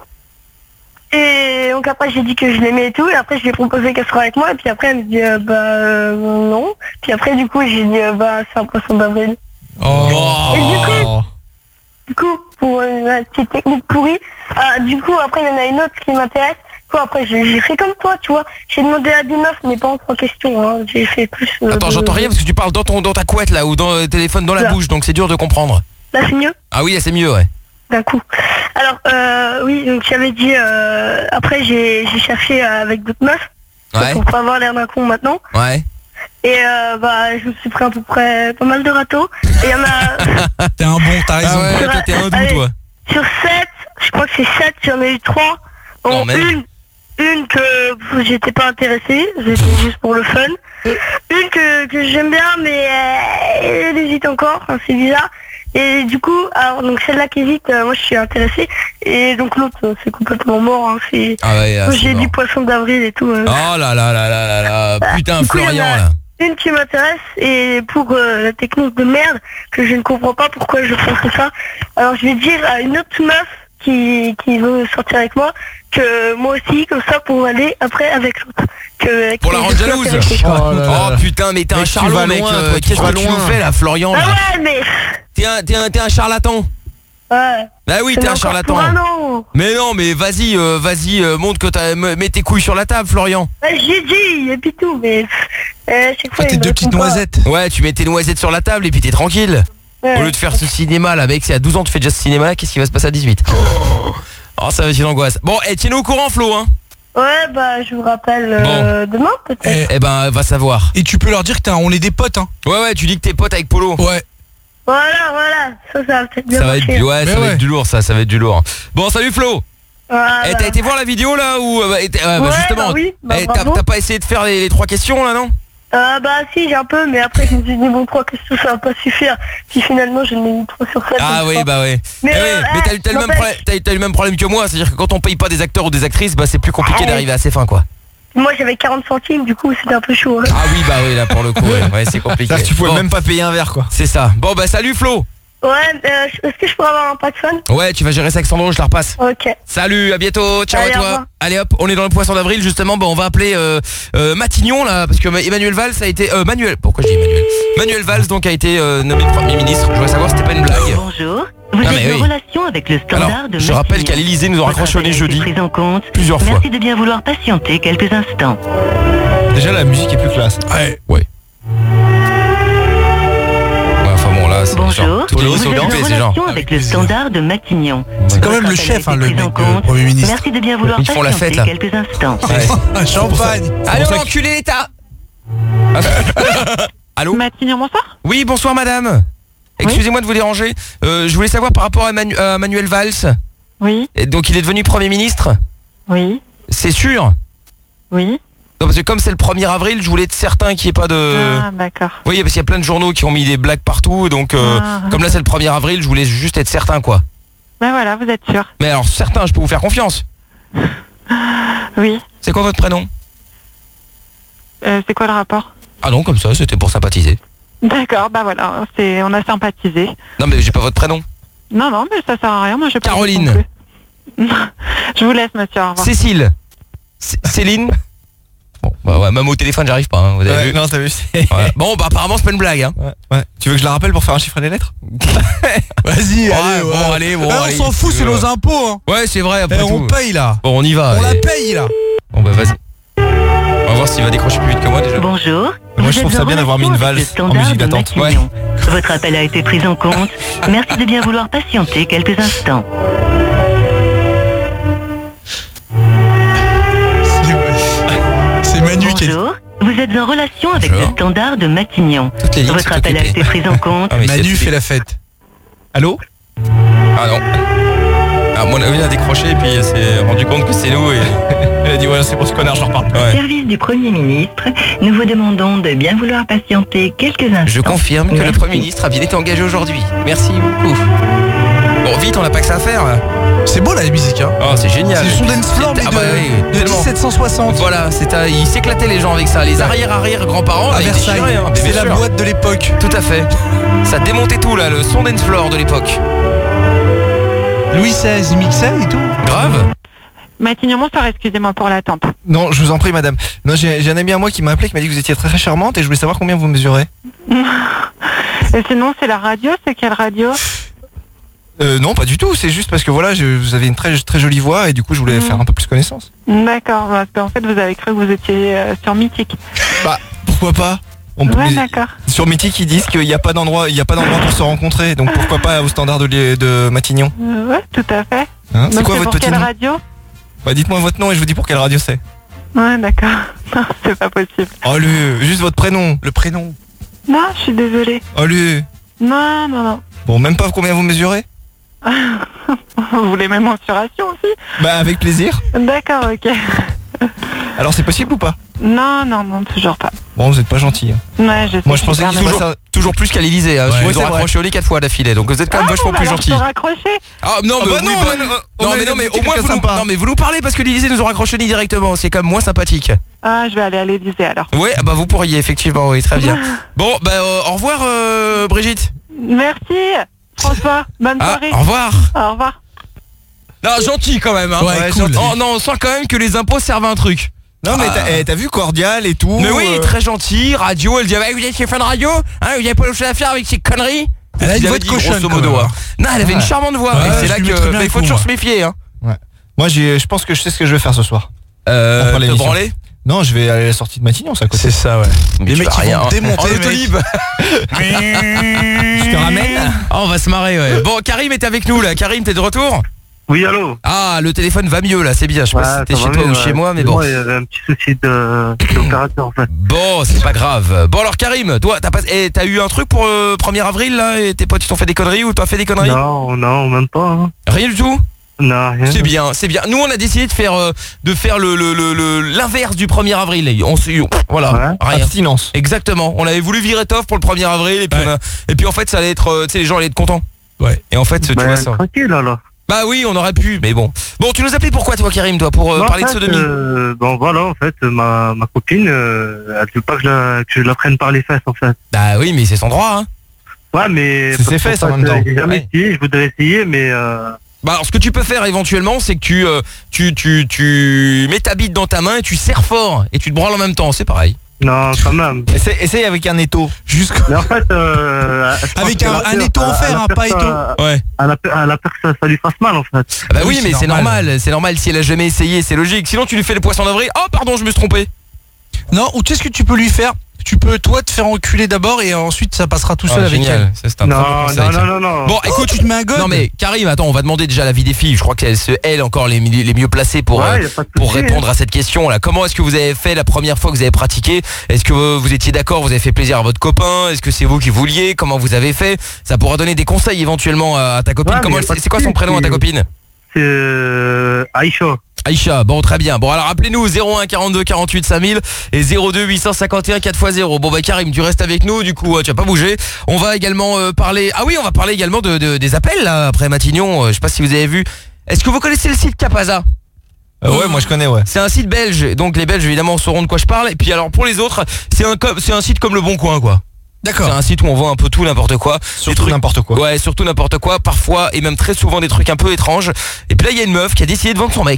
Et donc après j'ai dit que je l'aimais et tout, et après je lui ai proposé qu'elle soit avec moi, et puis après elle me dit euh, bah euh, non. Puis après du coup j'ai dit euh, bah c'est un poisson d'avril. Oh. Et du coup, du coup pour euh, la petite technique pourrie, ah, du coup après il y en a une autre qui m'intéresse. Quoi, après j'ai j'ai fait comme toi, tu vois. J'ai demandé à des meufs, mais pas en trois questions. Hein. J'ai fait plus. euh, Attends, de- j'entends rien parce que tu parles dans ton dans ta couette là ou dans le téléphone dans la Là. bouche, donc c'est dur de comprendre. Là c'est mieux. Ah oui, là, c'est mieux, ouais. D'un coup. Alors euh, oui, donc j'avais dit euh, après j'ai j'ai cherché euh, avec d'autres meufs Ouais. pour pas avoir l'air d'un con maintenant. Ouais. Et euh, bah je me suis pris à peu près pas mal de râteaux. Et il y en a T'es un bon, t'as raison. Ah ouais, Sur- toi t'es un doux, allez. toi. sur sept, je crois que c'est sept, j'en ai eu trois. Non, Bon, même. une, une que pff, j'étais pas intéressée, c'était juste pour le fun. Une que, que j'aime bien mais euh, elle hésite encore, enfin, c'est bizarre. Et du coup, alors donc celle-là qui hésite, euh, moi je suis intéressée. Et donc l'autre euh, c'est complètement mort, hein, c'est... Ah ouais, là, c'est J'ai mort. dit poisson d'avril et tout. euh. Oh là là là là là là. Putain, Du coup, il y en Florian a là. Une qui m'intéresse et pour euh, la technique de merde que je ne comprends pas pourquoi je fais ça. Alors je vais dire à une autre meuf qui, qui veut sortir avec moi que moi aussi comme ça pour aller après avec l'autre. Que, Pour que la je rendre suis jalouse. intéressée, quoi. Oh là là. Oh putain, mais t'es un Mec, tu charlot, vas mec. loin, euh, toi, tu Qu'est-ce vas que tu loin. nous fais là, Florian Ah là ouais mais T'es un, t'es un, t'es un charlatan. ouais. Bah oui, C'est t'es un encore charlatan. pour un an. Mais non, mais vas-y, euh, vas-y, euh, montre que t'as, me- mets tes couilles sur la table, Florian. Ouais, j'ai dit et puis tout mais euh, chaque fois Ah, tes il me deux répond petites pas. noisettes. Ouais, tu mets tes noisettes sur la table et puis t'es tranquille. Ouais. Au lieu de faire ce cinéma là, mec, c'est à douze ans tu fais déjà ce cinéma là, qu'est-ce qui va se passer à dix-huit? Oh, ça va être une angoisse. Bon, et tiens-nous au courant, Flo, hein. Ouais bah je vous rappelle euh, demain peut-être. Eh ben, va savoir. Et tu peux leur dire que t'es un- on est des potes, hein. Ouais, ouais, tu dis que t'es pote avec Polo. Ouais. Voilà voilà, ça ça va peut-être bien Ça va être, marcher. ouais, Mais ça va ouais. être du lourd, ça, ça va être du lourd. Bon, salut Flo. Voilà. Eh, t'as été voir la vidéo là ou euh, bah, et t'es- euh, bah, Ouais, justement, bah oui, bah, eh, t'as bravo. t'as pas essayé de faire les, les trois questions là, non? Euh, bah si j'ai un peu mais après je me suis dit bon trois questions ça va pas suffire puis finalement je n'ai mis trois sur sept. Ah donc oui, ça. bah ouais. Mais, Eh euh, oui, mais t'as, t'as le même n'empêche. problème, t'as, t'as le même problème que moi, c'est-à-dire que quand on paye pas des acteurs ou des actrices, bah c'est plus compliqué Ah ouais. d'arriver à ses fins quoi. Moi j'avais quarante centimes du coup c'était un peu chaud. hein. Ah oui, bah oui, là pour le coup, ouais, ouais, c'est compliqué. Là, tu pouvais Bon, même pas payer un verre, quoi. c'est ça. Bon bah salut Flo. Ouais euh, est-ce que je pourrais avoir un pack fun? Ouais, tu vas gérer ça avec Sandro, je la repasse. Ok. Salut, à bientôt, ciao Allez, à au toi. revoir. Allez hop, on est dans le poisson d'avril justement, bah on va appeler euh, euh, Matignon là, parce que Emmanuel Valls a été... Euh, Manuel, pourquoi je dis Emmanuel Manuel Valls donc a été euh, nommé Premier ministre, je voudrais savoir si c'était pas une blague. Bonjour, vous Ah, mais êtes en oui. relation avec le standard Alors, de je rappelle Matignon. qu'à l'Elysée nous ont Votre raccrochonné appel a été jeudi pris en compte. plusieurs fois. Merci de bien vouloir patienter quelques instants. Déjà, la musique est plus classe. Ouais. Ouais. Ouais, enfin bon là, c'est Bonjour, genre... Toutes les vous listes sont êtes en occupées, c'est genre... relation avec le standard de Matignon. C'est quand Votre même le appel a chef, été hein, le pris mec en de compte. Premier ministre. Merci de bien vouloir Ils font la patienter fête, là. quelques instants. Un champagne. Allez, on enculé l'État. Allô Matignon, bonsoir. Oui, bonsoir madame. Excusez-moi de vous déranger. Euh, je voulais savoir par rapport à, Manu- à Manuel Valls. Oui, Et donc il est devenu Premier ministre. oui, C'est sûr? oui. Non, parce que comme c'est le premier avril, je voulais être certain qu'il n'y ait pas de... Ah, d'accord. Oui, parce qu'il y a plein de journaux qui ont mis des blagues partout, donc euh, Ah. comme là c'est le premier avril, je voulais juste être certain quoi. Ben voilà, vous êtes sûr. Mais alors certain, je peux vous faire confiance. Oui. C'est quoi votre prénom? Euh, c'est quoi le rapport? Ah non, comme ça, c'était pour sympathiser. D'accord, bah voilà, c'est, on a sympathisé. Non mais j'ai pas votre prénom. Non, non, mais ça sert à rien, moi je Caroline. Je vous laisse, monsieur, au revoir. Cécile. C- Céline. Bon, Bah ouais, même au téléphone j'arrive pas, hein, vous avez Ouais, vu. non, t'as vu. Ouais. Bon bah apparemment c'est pas une blague hein. Ouais, ouais. Tu veux que je la rappelle pour faire un chiffre et des lettres? Vas-y, Ouais, allez, bon, ouais. allez, bon, Ah, allez. on s'en fout, c'est nos impôts. Hein. Ouais c'est vrai après Eh, on tout. paye là. Bon on y va. On la et- paye là. Bon bah vas-y. On va voir s'il va décrocher plus vite que moi déjà. Bonjour. Moi, Vous je trouve êtes ça en bien d'avoir mis une relation valse avec le en standard musique de d'attente. Matignon. Votre appel a été pris en compte. Merci de bien vouloir patienter quelques instants. C'est Manu qui est... Bonjour. Vous êtes en relation avec Bonjour. le standard de Matignon. Toutes les lignes Votre sont appel a occupées. été pris en compte. Ah, mais Manu c'est- fait la fête. Allô? Ah non. Ah mon avis a décroché et puis elle s'est rendu compte que c'est nous et elle a dit voilà c'est pour ce connard je reparle plus. Ouais. Service du Premier ministre, nous vous demandons de bien vouloir patienter quelques instants. Je confirme que le Merci. Premier ministre a bien été engagé aujourd'hui. Merci beaucoup. Bon vite on n'a pas que ça à faire là. C'est beau là la musique hein. Oh c'est génial. C'est du son dance floor mais Ah de, bah oui, de tellement. dix-sept cent soixante. Voilà, c'est à- ils s'éclataient les gens avec ça. Les arrière-arrière grands-parents À là, ils Versailles. déchiraient, hein. Mais C'est bien la sûr. boîte de l'époque. Tout à fait. Ça démontait tout là, le son dance floor de l'époque. Louis seize, il mixait et tout. Grave. Matignon, bonsoir, excusez-moi pour l'attente. Non, je vous en prie, madame. Non, j'ai j'ai un ami à moi qui m'a appelé, qui m'a dit que vous étiez très, très charmante et je voulais savoir combien vous mesurez. Et sinon, c'est la radio, c'est quelle radio? Euh, non, pas du tout. C'est juste parce que voilà, je, vous avez une très, très jolie voix et du coup, je voulais Mhm. faire un peu plus connaissance. D'accord, parce qu'en fait, vous avez cru que vous étiez euh, sur Mythique. Bah, pourquoi pas? On peut- Ouais, d'accord. Sur Mythique, ils disent qu'il n'y a pas d'endroit, il y a pas d'endroit pour se rencontrer. Donc pourquoi pas au standard de, li- de Matignon. Euh, ouais, tout à fait. Hein, c'est Donc, quoi c'est votre pour petit quelle nom? radio? Bah, dites-moi votre nom et je vous dis pour quelle radio c'est. Ouais, d'accord. Non, c'est pas possible. Oh le, juste votre prénom. Le prénom. Non, je suis désolée. Oh le. Non, non, non. Bon, même pas combien vous mesurez? Vous voulez mes mensurations aussi? Bah, avec plaisir. D'accord, ok. Alors c'est possible ou pas? Non, non, non, toujours pas. Bon, vous êtes pas gentil. hein. Ouais, je sais. Moi, je pensais super qu'il mal. toujours, Toujours, toujours plus qu'à l'Élysée. Hein. Ouais, Je vous c'est ai vrai. raccroché au lit quatre fois d'affilée. Donc vous êtes quand même Ah, vachement bon, plus bah alors, gentil. je peux raccrocher. Ah non, Ah mais bah oui, non, bah- mais, euh, non, on mais est non, mais des au moins quelqu'un vous nous, sympa. non, mais vous nous parlez parce que l'Élysée nous a raccroché ni directement. C'est quand même moins sympathique. Ah, je vais aller à l'Élysée alors. Ouais, ah bah vous pourriez effectivement, oui, très bien. Bon, bah euh, au revoir euh, Brigitte. Merci, François. Bonne Ah, soirée. au revoir. Au revoir. Non, gentil quand même. Hein. Ouais, cool. gentil. Oh non, on sent quand même que les impôts servent à un truc. Non mais Ah. t'as eh, t'as vu cordial et tout. Mais oui, euh, très gentil, radio, elle dit ah, vous êtes chez Fun Radio, hein, vous avez pas autre chose à faire avec ces conneries. Elle a Il une avait voix de dit, cochonne, grosso quand modo, même, hein. Non, elle avait Ouais. une charmante voix. Ouais, et c'est je là lui que mettrais bien mais il un faut coup, toujours moi. se méfier. Hein. Moi j'ai, je pense que je sais ce que je vais faire ce soir. Euh, Après te l'émission. branler. Non, je vais aller à la sortie de Matignon, c'est à côté. C'est ça ouais. Mais Les tu mecs vas qui rien, vont hein. démonter En le mec. autolib. Je te ramène. Ah, on va se marrer, ouais. Bon, Karim est avec nous là. Karim, t'es de retour? Oui, allô? Ah, le téléphone va mieux là, c'est bien. Je sais pas si c'était chez toi ou chez moi, mais bon. Il y avait un petit souci de d'opérateur en fait. Bon, c'est pas grave. Bon alors Karim, toi, t'as pas, eh, t'as eu un truc pour le premier avril là et tes potes ils t'ont fait des conneries ou t'as fait des conneries? Non, non, même pas. Hein. Rien du tout. Non, rien. C'est bien, c'est bien. Nous on a décidé de faire euh, de faire le le- le- le- l'inverse du premier avril. On se voilà, Ouais. rien. Abstinence. Exactement. On avait voulu virer Toff pour le premier avril et puis Ouais. on a- et puis en fait ça allait être euh, tu sais les gens allaient être contents. Ouais. Et en fait tu Ben, vois ça. tranquille alors. Bah oui, on aurait pu, mais bon. Bon, tu nous appelais pourquoi toi Karim, toi pour euh, Non, en parler de fait, sodomie. euh, bon voilà, en fait, ma, ma copine, euh, elle veut pas que je, la, que je la prenne par les fesses en fait. Bah oui, mais c'est son droit hein. Ouais, mais... C'est ses fesses, en même temps. J'ai jamais Ouais. essayé, je voudrais essayer, mais... Euh, Bah alors ce que tu peux faire éventuellement c'est que tu, euh, tu tu tu mets ta bite dans ta main et tu serres fort et tu te branles en même temps, c'est pareil. non, quand même. Essaye, essaye avec un étau. Jusqu'au... Mais en fait... Euh, je pense Avec qu'elle un- a un peur- étau en elle a- fer, elle a hein, peur pas que ça- Ouais. Elle a peur elle a peur que ça, ça lui fasse mal en fait. Ah bah Oui, oui, c'est mais c'est normal. normal, c'est normal si elle a jamais essayé, c'est logique. Sinon tu lui fais le poisson d'avril. Oh pardon, je me suis trompé. Non, ou tu sais ce que tu peux lui faire? Tu peux toi te faire enculer d'abord et ensuite ça passera tout seul Ah, avec génial. elle. Ça, c'est un très bon Non, conseil, non, ça. non, non, non. Bon, Oh, écoute, tu te mets un god. non mais Karim, attends, on va demander déjà l'avis des filles. Je crois qu'elles se elles encore les, mi- les mieux placées pour Ouais, euh, y a pas de pour souci, répondre à cette question là. Comment est-ce que vous avez fait la première fois que vous avez pratiqué? Est-ce que vous, vous étiez d'accord, vous avez fait plaisir à votre copain? Est-ce que c'est vous qui vouliez? Comment vous avez fait? Ça pourra donner des conseils éventuellement à, à ta copine. Ouais, mais Comment y a elle- pas de c'est quoi son souci, prénom à ta c'est- copine? C'est euh, Aïcha. Aïcha, bon très bien. Bon alors appelez-nous au zéro un quarante-deux quarante-huit cinq mille et zéro deux huit cent cinquante et un quatre fois zéro. Bon bah Karim, tu restes avec nous, du coup euh, tu vas pas bouger. On va également euh, parler. Ah oui, on va parler également de, de- des appels là après Matignon. Euh, je sais pas si vous avez vu. Est-ce que vous connaissez le site Capaza? Euh, ouais, moi je connais, ouais. C'est un site belge, donc les Belges évidemment sauront de quoi je parle. Et puis alors pour les autres, c'est un com- c'est un site comme le Bon Coin quoi. C'est D'accord. un site où on voit un peu tout n'importe quoi. Des Surtout trucs- n'importe quoi. Ouais, surtout n'importe quoi, parfois et même très souvent des trucs un peu étranges. Et puis là il y a une meuf qui a décidé de vendre son mec.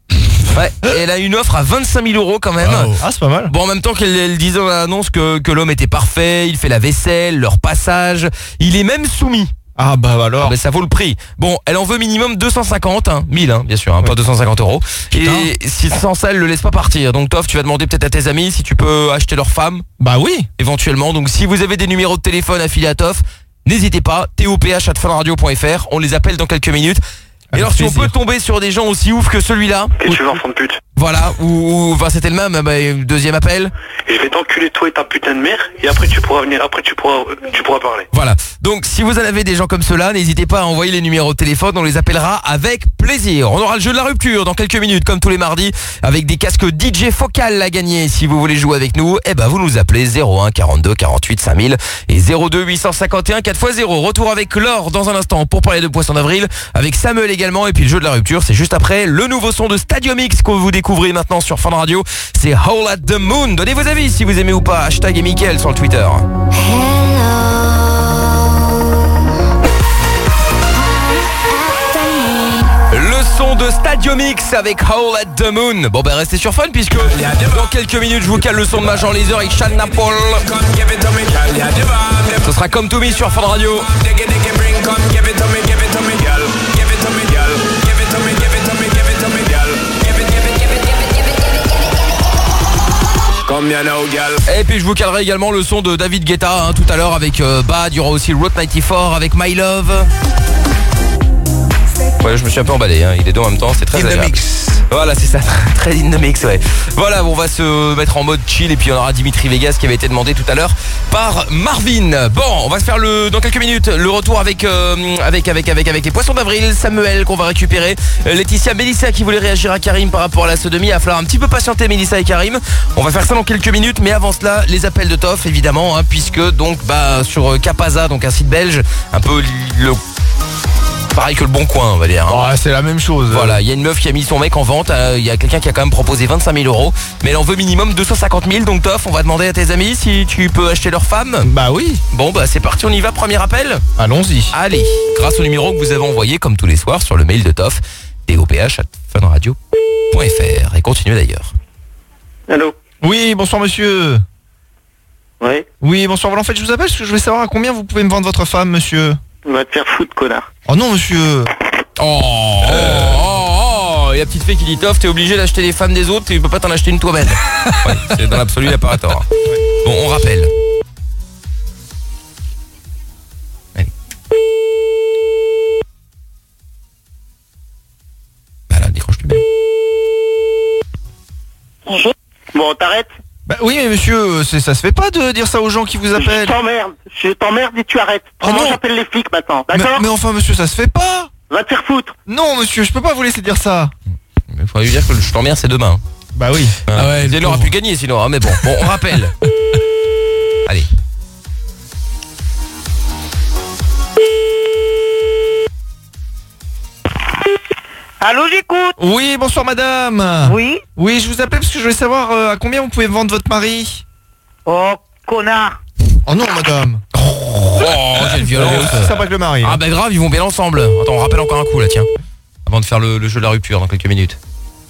Ouais, et elle a une offre à vingt-cinq mille euros quand même. Wow. Ah, c'est pas mal. Bon, en même temps qu'elle elle disait dans l'annonce que, que l'homme était parfait, il fait la vaisselle, leur passage, il est même soumis. Ah bah alors. Ah, mais ça vaut le prix. Bon, elle en veut minimum deux cent cinquante, hein, mille, hein, bien sûr, hein, Ouais. pas deux cent cinquante euros. Putain. Et si sans ça, elle le laisse pas partir. Donc Toff, tu vas demander peut-être à tes amis si tu peux acheter leur femme. Bah oui. Éventuellement. Donc si vous avez des numéros de téléphone affiliés à Toff, n'hésitez pas. T O P H arobase fun radio point F R. On les appelle dans quelques minutes. Et Avec alors si on plaisir. peut tomber sur des gens aussi ouf que celui-là, Qu'est-ce que tu veux, enfant de pute? voilà, ou, ou enfin c'était le même, bah, deuxième appel. Je vais t'enculer toi et ta putain de mère, et après tu pourras venir, après tu pourras, tu pourras parler. Voilà. Donc si vous en avez des gens comme cela, n'hésitez pas à envoyer les numéros de téléphone, on les appellera avec plaisir. On aura le jeu de la rupture dans quelques minutes, comme tous les mardis, avec des casques D J Focal à gagner. Si vous voulez jouer avec nous, eh ben vous nous appelez zéro un quarante-deux quarante-huit cinq mille et zéro deux huit cent cinquante et un quatre fois zéro. Retour avec Laure dans un instant pour parler de Poisson d'avril, avec Samuel également, et puis le jeu de la rupture, c'est juste après le nouveau son de Stadium X que vous découvrez maintenant sur Fun Radio. C'est Hole at the Moon. Donnez vos avis si vous aimez ou pas. Hashtag et Mickaël sur le Twitter. Le son de Stadium X avec Hole at the Moon. Bon ben restez sur Fun puisque dans quelques minutes je vous cale le son de Major Lazer avec Shanna Paul. Ce sera comme to me sur Fun Radio. Et puis je vous calerai également le son de David Guetta hein, tout à l'heure avec euh, Bad. Il y aura aussi Route quatre-vingt-quatorze avec My Love. Ouais, je me suis un peu emballé, hein. Il est deux en même temps, c'est très In the agréable. mix. Voilà, c'est ça, très in the mix, ouais. Voilà, on va se mettre en mode chill et puis on aura Dimitri Vegas qui avait été demandé tout à l'heure par Marvin. Bon, on va se faire le dans quelques minutes le retour avec euh, avec avec avec avec les Poissons d'avril, Samuel qu'on va récupérer, euh, Laetitia, Mélissa qui voulait réagir à Karim par rapport à la sodomie. Il va falloir un petit peu patienter Mélissa et Karim. On va faire ça dans quelques minutes, mais avant cela, les appels de Toff évidemment, hein, puisque donc bah sur euh, Capaza, donc un site belge, un peu le pareil que le Bon Coin, on va dire. Hein. Oh, c'est la même chose. Voilà, il y a une meuf qui a mis son mec en vente. Il euh, y a quelqu'un qui a quand même proposé vingt-cinq mille euros, mais elle en veut minimum deux cent cinquante mille. Donc Toff, on va demander à tes amis si tu peux acheter leur femme. Bah oui. Bon bah c'est parti, on y va. Premier appel. Allons-y. Allez, grâce au numéro que vous avez envoyé comme tous les soirs sur le mail de Toff, T O P H arobase fun radio point F R. Et continuez d'ailleurs. Allô? Oui, bonsoir monsieur. Ouais. Oui, bonsoir. Voilà, en fait, je vous appelle parce que je voulais savoir à combien vous pouvez me vendre votre femme, monsieur. Va te faire foutre, connard. Oh non, monsieur. Oh, oh, oh, oh. Et la petite fée qui dit Toff, t'es obligé d'acheter les femmes des autres, tu peux pas t'en acheter une toi-même. Ouais, c'est dans l'absolu, il a pas tort. Bon, on rappelle. Allez. Bah là, décroche plus bien. Bonjour. Bon, t'arrêtes? Bah oui, mais monsieur, c'est, ça se fait pas de dire ça aux gens qui vous Je appellent. t'emmerde. Je t'emmerde et tu arrêtes. Oh Sinon, non. j'appelle les flics maintenant. Mais, D'accord? mais enfin, monsieur, ça se fait pas. Va te faire foutre. Non, monsieur, je peux pas vous laisser dire ça. Il faudrait lui dire que je t'emmerde, c'est demain. Bah oui. Ah ouais, il aura pu gagner sinon, hein, mais bon, bon, on rappelle. Allez. Allô, j'écoute. Oui, bonsoir madame. Oui. Oui, je vous appelle parce que je voulais savoir euh, à combien vous pouvez vendre votre mari. Oh, connard. Oh non, madame. Oh, quelle violence. C'est sympa que le mari. Ah hein. bah grave, ils vont bien ensemble. Attends, on rappelle encore un coup là, tiens. Avant de faire le, le jeu de la rupture dans quelques minutes.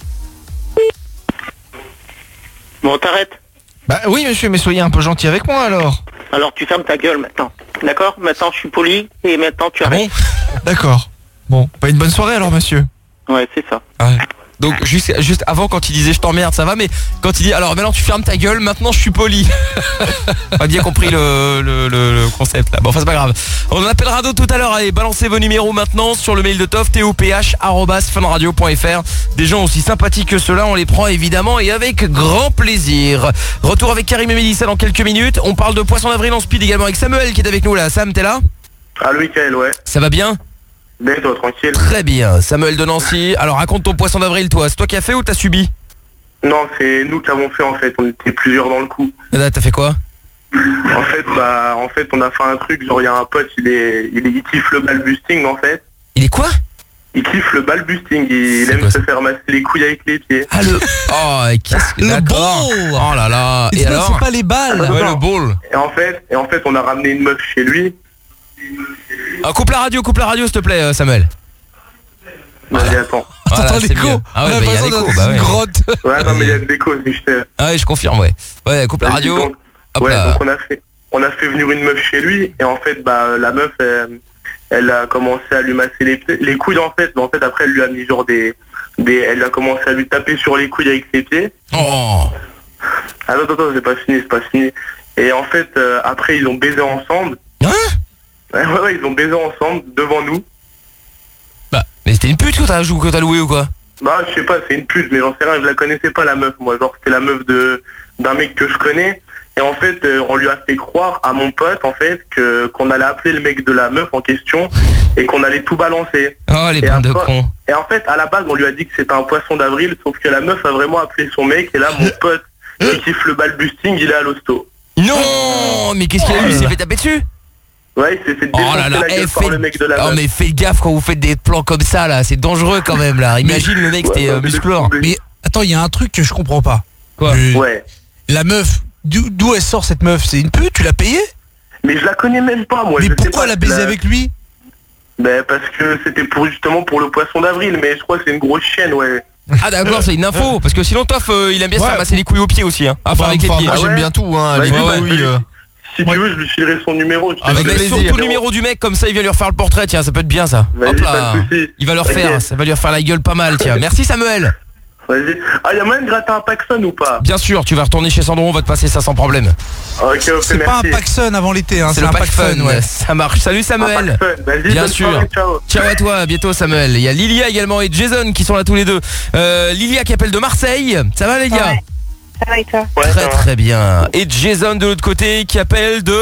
Bon, t'arrêtes. Bah oui, monsieur, mais soyez un peu gentil avec moi alors. Alors, tu fermes ta gueule maintenant. D'accord? Maintenant, je suis poli et maintenant, tu Ah arrêtes. bon? D'accord. Bon, pas une bonne soirée alors, monsieur. Ouais, c'est ça. Ouais. Donc juste, juste avant quand il disait je t'emmerde ça va, mais quand il dit alors maintenant tu fermes ta gueule, maintenant je suis poli. On a bien compris le, le, le, le concept là. Bon enfin c'est pas grave. On en appellera d'autres tout à l'heure. Allez, balancez vos numéros maintenant sur le mail de Toff, T O P H arobase fun radio point F R. Des gens aussi sympathiques que ceux-là, on les prend évidemment et avec grand plaisir. Retour avec Karim et Mélissa dans quelques minutes. On parle de Poisson d'avril en speed également avec Samuel qui est avec nous là. Sam, t'es là? Allô, Mickaël, ouais. Ça va bien? Ben, toi, tranquille. Très bien. Samuel de Nancy. Alors raconte ton Poisson d'avril toi. C'est toi qui as fait ou t'as subi? Non, c'est nous qui l'avons fait en fait. On était plusieurs dans le coup. Là, t'as fait quoi? En fait, bah, en fait, on a fait un truc. Genre, il y a un pote, il est, il, est, il kiffe le balbusting en fait. Il est quoi? Il kiffe le balbusting. Il C'est aime quoi, se faire masser les couilles avec les pieds. Ah le oh qu'est-ce que Le d'accord. ball. Oh là là. Et Et alors c'est pas les balles. Ouais, le ball. Et en fait, et en fait, on a ramené une meuf chez lui. Ah, coupe la radio, coupe la radio s'il te plaît euh, Samuel. Vas-y, attends. Voilà, T'entends c'est l'écho? mieux. Ah ouais, On a bah, il y a l'impression l'écho, d'être bah dans une ouais. grotte. Ouais, non, mais il y a de l'écho, si je t'ai. Ah ouais, je confirme, ouais. Ouais, coupe la Vas-y, radio. donc- Hop ouais, là. donc on a fait, on a fait venir une meuf chez lui et en fait, bah, la meuf, elle, elle a commencé à lui masser les, pieds- les couilles en fait, mais en fait après elle lui a mis genre des, des, elle a commencé à lui taper sur les couilles avec ses pieds. Oh. Ah non, attends, attends, c'est pas fini, c'est pas fini. Et en fait, euh, après ils ont baisé ensemble. Hein? Ouais, ouais, ouais, ils ont baisé ensemble devant nous. Bah, mais c'était une pute que t'as joué, que t'as loué ou quoi? Bah, je sais pas, c'est une pute, mais j'en sais rien, je la connaissais pas la meuf, moi. Genre, c'était la meuf de d'un mec que je connais. Et en fait, euh, on lui a fait croire à mon pote, en fait, que qu'on allait appeler le mec de la meuf en question et qu'on allait tout balancer. Oh, les Et bandes de après- cons. Et en fait, à la base, on lui a dit que c'était un poisson d'avril, sauf que la meuf a vraiment appelé son mec. Et là, mon pote, qui kiffe le balbusting, il est à l'hosto. Non, mais qu'est-ce qu'il a eu? Il s'est fait taper dessus? Ouais, il s'est fait Oh défoncer là là, la gueule eh, par faites... le mec de la oh, meuf. mais faites gaffe quand vous faites des plans comme ça là, c'est dangereux quand même là. Imagine le mec c'était euh, musclore. Mais attends, il y a un truc que je comprends pas. Quoi? Ouais. La meuf, d'où d'où elle sort cette meuf? C'est une pute? Tu l'as payée? Mais je la connais même pas, moi. Mais je sais pourquoi pas, elle a je baisé la- avec lui? Ben parce que c'était pour justement pour le poisson d'avril, mais je crois que c'est une grosse chienne, ouais. Ah d'accord, c'est une info parce que sinon Toff euh, il aime bien se Ouais. faire masser les couilles aux pieds aussi hein. Enfin Enfin, avec les enfin, pieds. moi Ah j'aime ouais bien tout, hein. Bah, les écoute, couilles, bah, euh. Si tu veux, je lui filerai son numéro. Tu Avec sais, Mais je- plaisir. surtout le numéro du mec, comme ça il vient lui refaire le portrait, tiens, ça peut être bien ça. Vas-y, Hop pas là. de soucis. Il va le Ok. refaire, ça va lui refaire la gueule pas mal, tiens. Merci Samuel. Vas-y. Ah, y'a moyen de gratter un Paxson ou pas? Bien sûr, tu vas retourner chez Sandro, on va te passer ça sans problème. Ok, ok, C'est pas un merci. Paxson avant l'été, hein, C'est c'est le un pack Paxson, fun, ouais. ça marche. Salut Un Samuel. Paxson, vas-y, Bien bonne sûr. soirée, ciao. Ciao à toi, à bientôt Samuel. Il y a Lilia également et Jason qui sont là tous les deux. Euh, Lilia qui appelle de Marseille. Ça va les gars? Ouais. Ça va et toi? Ouais, ça Très va. très bien. Et Jason de l'autre côté qui appelle de...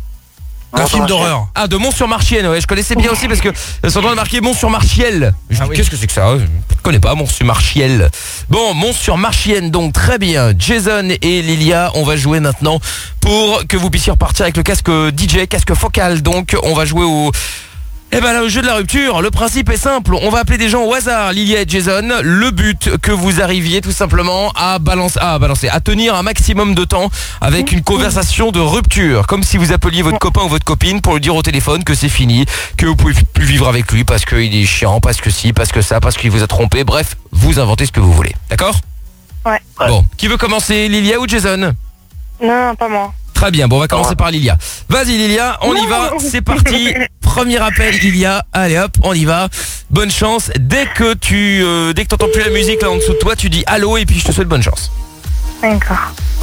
Un film d'horreur. Ah, de Mont-sur-Marchienne, ouais, je connaissais bien aussi parce que Sandro a marqué Mont-sur-Marchiel. Je dis, Ah oui. qu'est-ce que c'est que ça? Je ne connais pas Mont-sur-Marchiel. Bon, Mont-sur-Marchienne, donc très bien. Jason et Lilia, on va jouer maintenant pour que vous puissiez repartir avec le casque D J, casque focal. Donc, on va jouer au... Eh ben là, au jeu de la rupture, le principe est simple. On va appeler des gens au hasard, Lilia et Jason. Le but, que vous arriviez tout simplement à balancer, à balancer, à tenir un maximum de temps avec une conversation de rupture. Comme si vous appeliez votre copain ou votre copine pour lui dire au téléphone que c'est fini, que vous pouvez plus vivre avec lui parce qu'il est chiant, parce que si, parce que ça, parce qu'il vous a trompé. Bref, vous inventez ce que vous voulez. D'accord? Ouais. Bon, qui veut commencer, Lilia ou Jason? Non, pas moi. Très bien, bon on va commencer par Lilia. Vas-y Lilia, on y va, c'est parti. Premier appel Lilia, allez hop, on y va. Bonne chance, dès que tu euh, dès que t'entends plus la musique là en dessous de toi, tu dis allô et puis je te souhaite bonne chance. D'accord.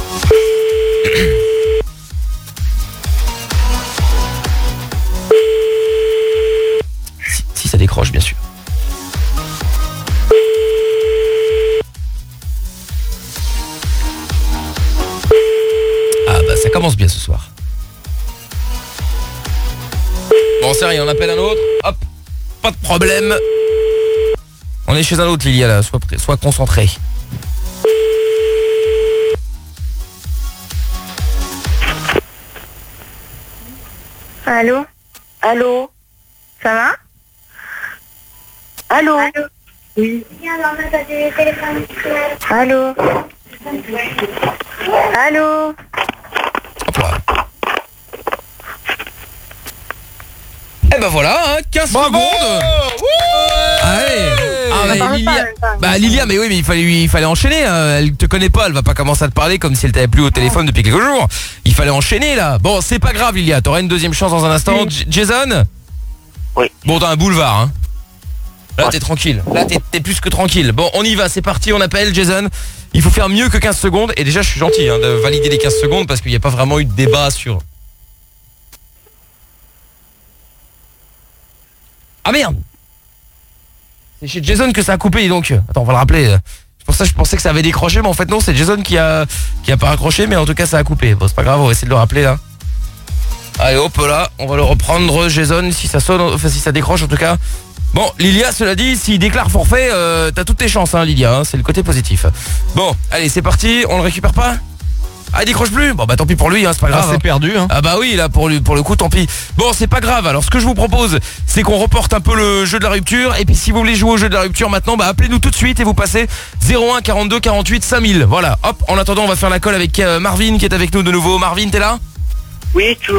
Si, si ça décroche bien sûr. Ah bah ça commence bien ce soir. Bon c'est rien, on appelle un autre. Hop, pas de problème. On est chez un autre Lilia là, sois, prêt- sois concentré. Allô? Allô? Ça va? Allô? Oui. Allô? Allô? Hop là. Eh ben voilà, hein, quinze secondes. Allez. Ah, mais parle Lilia, pas, elle parle. bah Lilia, mais oui, mais il fallait, il fallait enchaîner. hein. Elle te connaît pas, elle va pas commencer à te parler comme si elle t'avait plus au téléphone depuis quelques jours. Il fallait enchaîner là. Bon, c'est pas grave, Lilia. T'auras une deuxième chance dans un instant. J- Jason. Oui. Bon, t'as un boulevard. Hein. Là, t'es tranquille. Là, t'es t'es plus que tranquille. Bon, on y va. C'est parti. On appelle Jason. Il faut faire mieux que quinze secondes. Et déjà, je suis gentil hein, de valider les quinze secondes parce qu'il n'y a pas vraiment eu de débat sur. Ah merde. C'est chez Jason que ça a coupé donc. Attends, on va le rappeler. C'est pour ça que je pensais que ça avait décroché, mais en fait non, c'est Jason qui a qui a pas raccroché, mais en tout cas ça a coupé. Bon, c'est pas grave, on va essayer de le rappeler là. Allez hop là, on va le reprendre Jason si ça sonne, enfin si ça décroche en tout cas. Bon, Lilia, cela dit, s'il déclare forfait, euh, t'as toutes tes chances hein Lilia, hein, c'est le côté positif. Bon, allez c'est parti, on le récupère pas? Ah, il décroche plus. Bon bah tant pis pour lui, hein, c'est pas grave. Ah, c'est hein. perdu, hein. Ah bah oui, là pour lui, pour le coup, tant pis. Bon, c'est pas grave. Alors ce que je vous propose, c'est qu'on reporte un peu le jeu de la rupture. Et puis si vous voulez jouer au jeu de la rupture maintenant, bah appelez-nous tout de suite et vous passez zéro un quarante-deux quarante-huit cinq mille. Voilà. Hop. En attendant, on va faire la colle avec euh, Marvin qui est avec nous de nouveau. Marvin, t'es là? Oui, toujours là. Très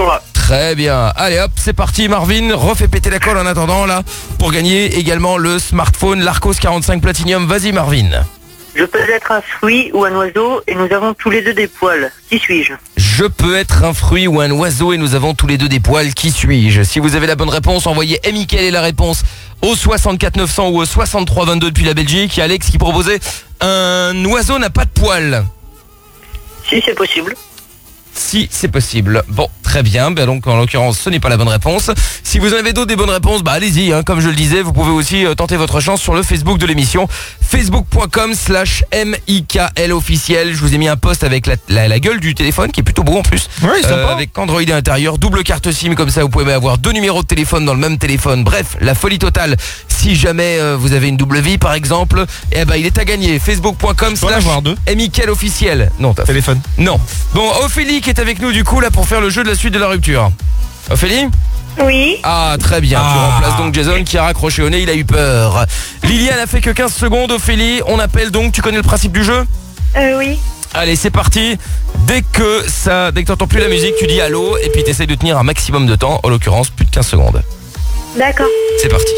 Très bien. Allez hop, c'est parti Marvin, refais péter la colle en attendant là pour gagner également le smartphone l'Arcos quarante-cinq Platinum. Vas-y Marvin. Je peux être un fruit ou un oiseau et nous avons tous les deux des poils. Qui suis-je? Je peux être un fruit ou un oiseau et nous avons tous les deux des poils. Qui suis-je? Si vous avez la bonne réponse, envoyez M. Mickaël et la réponse au soixante-quatre neuf cents ou au soixante-trois vingt-deux depuis la Belgique. Il y a Alex qui proposait un oiseau n'a pas de poils. Si c'est possible. Si c'est possible. Bon, très bien. Ben donc en l'occurrence, ce n'est pas la bonne réponse. Si vous en avez d'autres des bonnes réponses, bah allez-y. Hein. Comme je le disais, vous pouvez aussi euh, tenter votre chance sur le Facebook de l'émission, facebook point com slash M I K L officiel. Je vous ai mis un post avec la, la, la gueule du téléphone qui est plutôt beau en plus. Oui, sympa. Euh, avec Android à l'intérieur, double carte SIM comme ça, vous pouvez avoir deux numéros de téléphone dans le même téléphone. Bref, la folie totale. Si jamais euh, vous avez une double vie par exemple, eh ben il est à gagner. facebook point com slash M I K L officiel. Non, t'as téléphone. Non. Bon, Ophélie qui est avec nous du coup là pour faire le jeu de la suite de la rupture. Ophélie? Oui. Ah très bien, Ah. tu remplaces donc Jason qui a raccroché au nez, il a eu peur. Liliane a fait que quinze secondes, Ophélie, on appelle donc, tu connais le principe du jeu? Euh, oui. Allez c'est parti, dès que ça, dès que t'entends plus la musique tu dis allô et puis t'essayes de tenir un maximum de temps, en l'occurrence plus de quinze secondes. D'accord. C'est parti.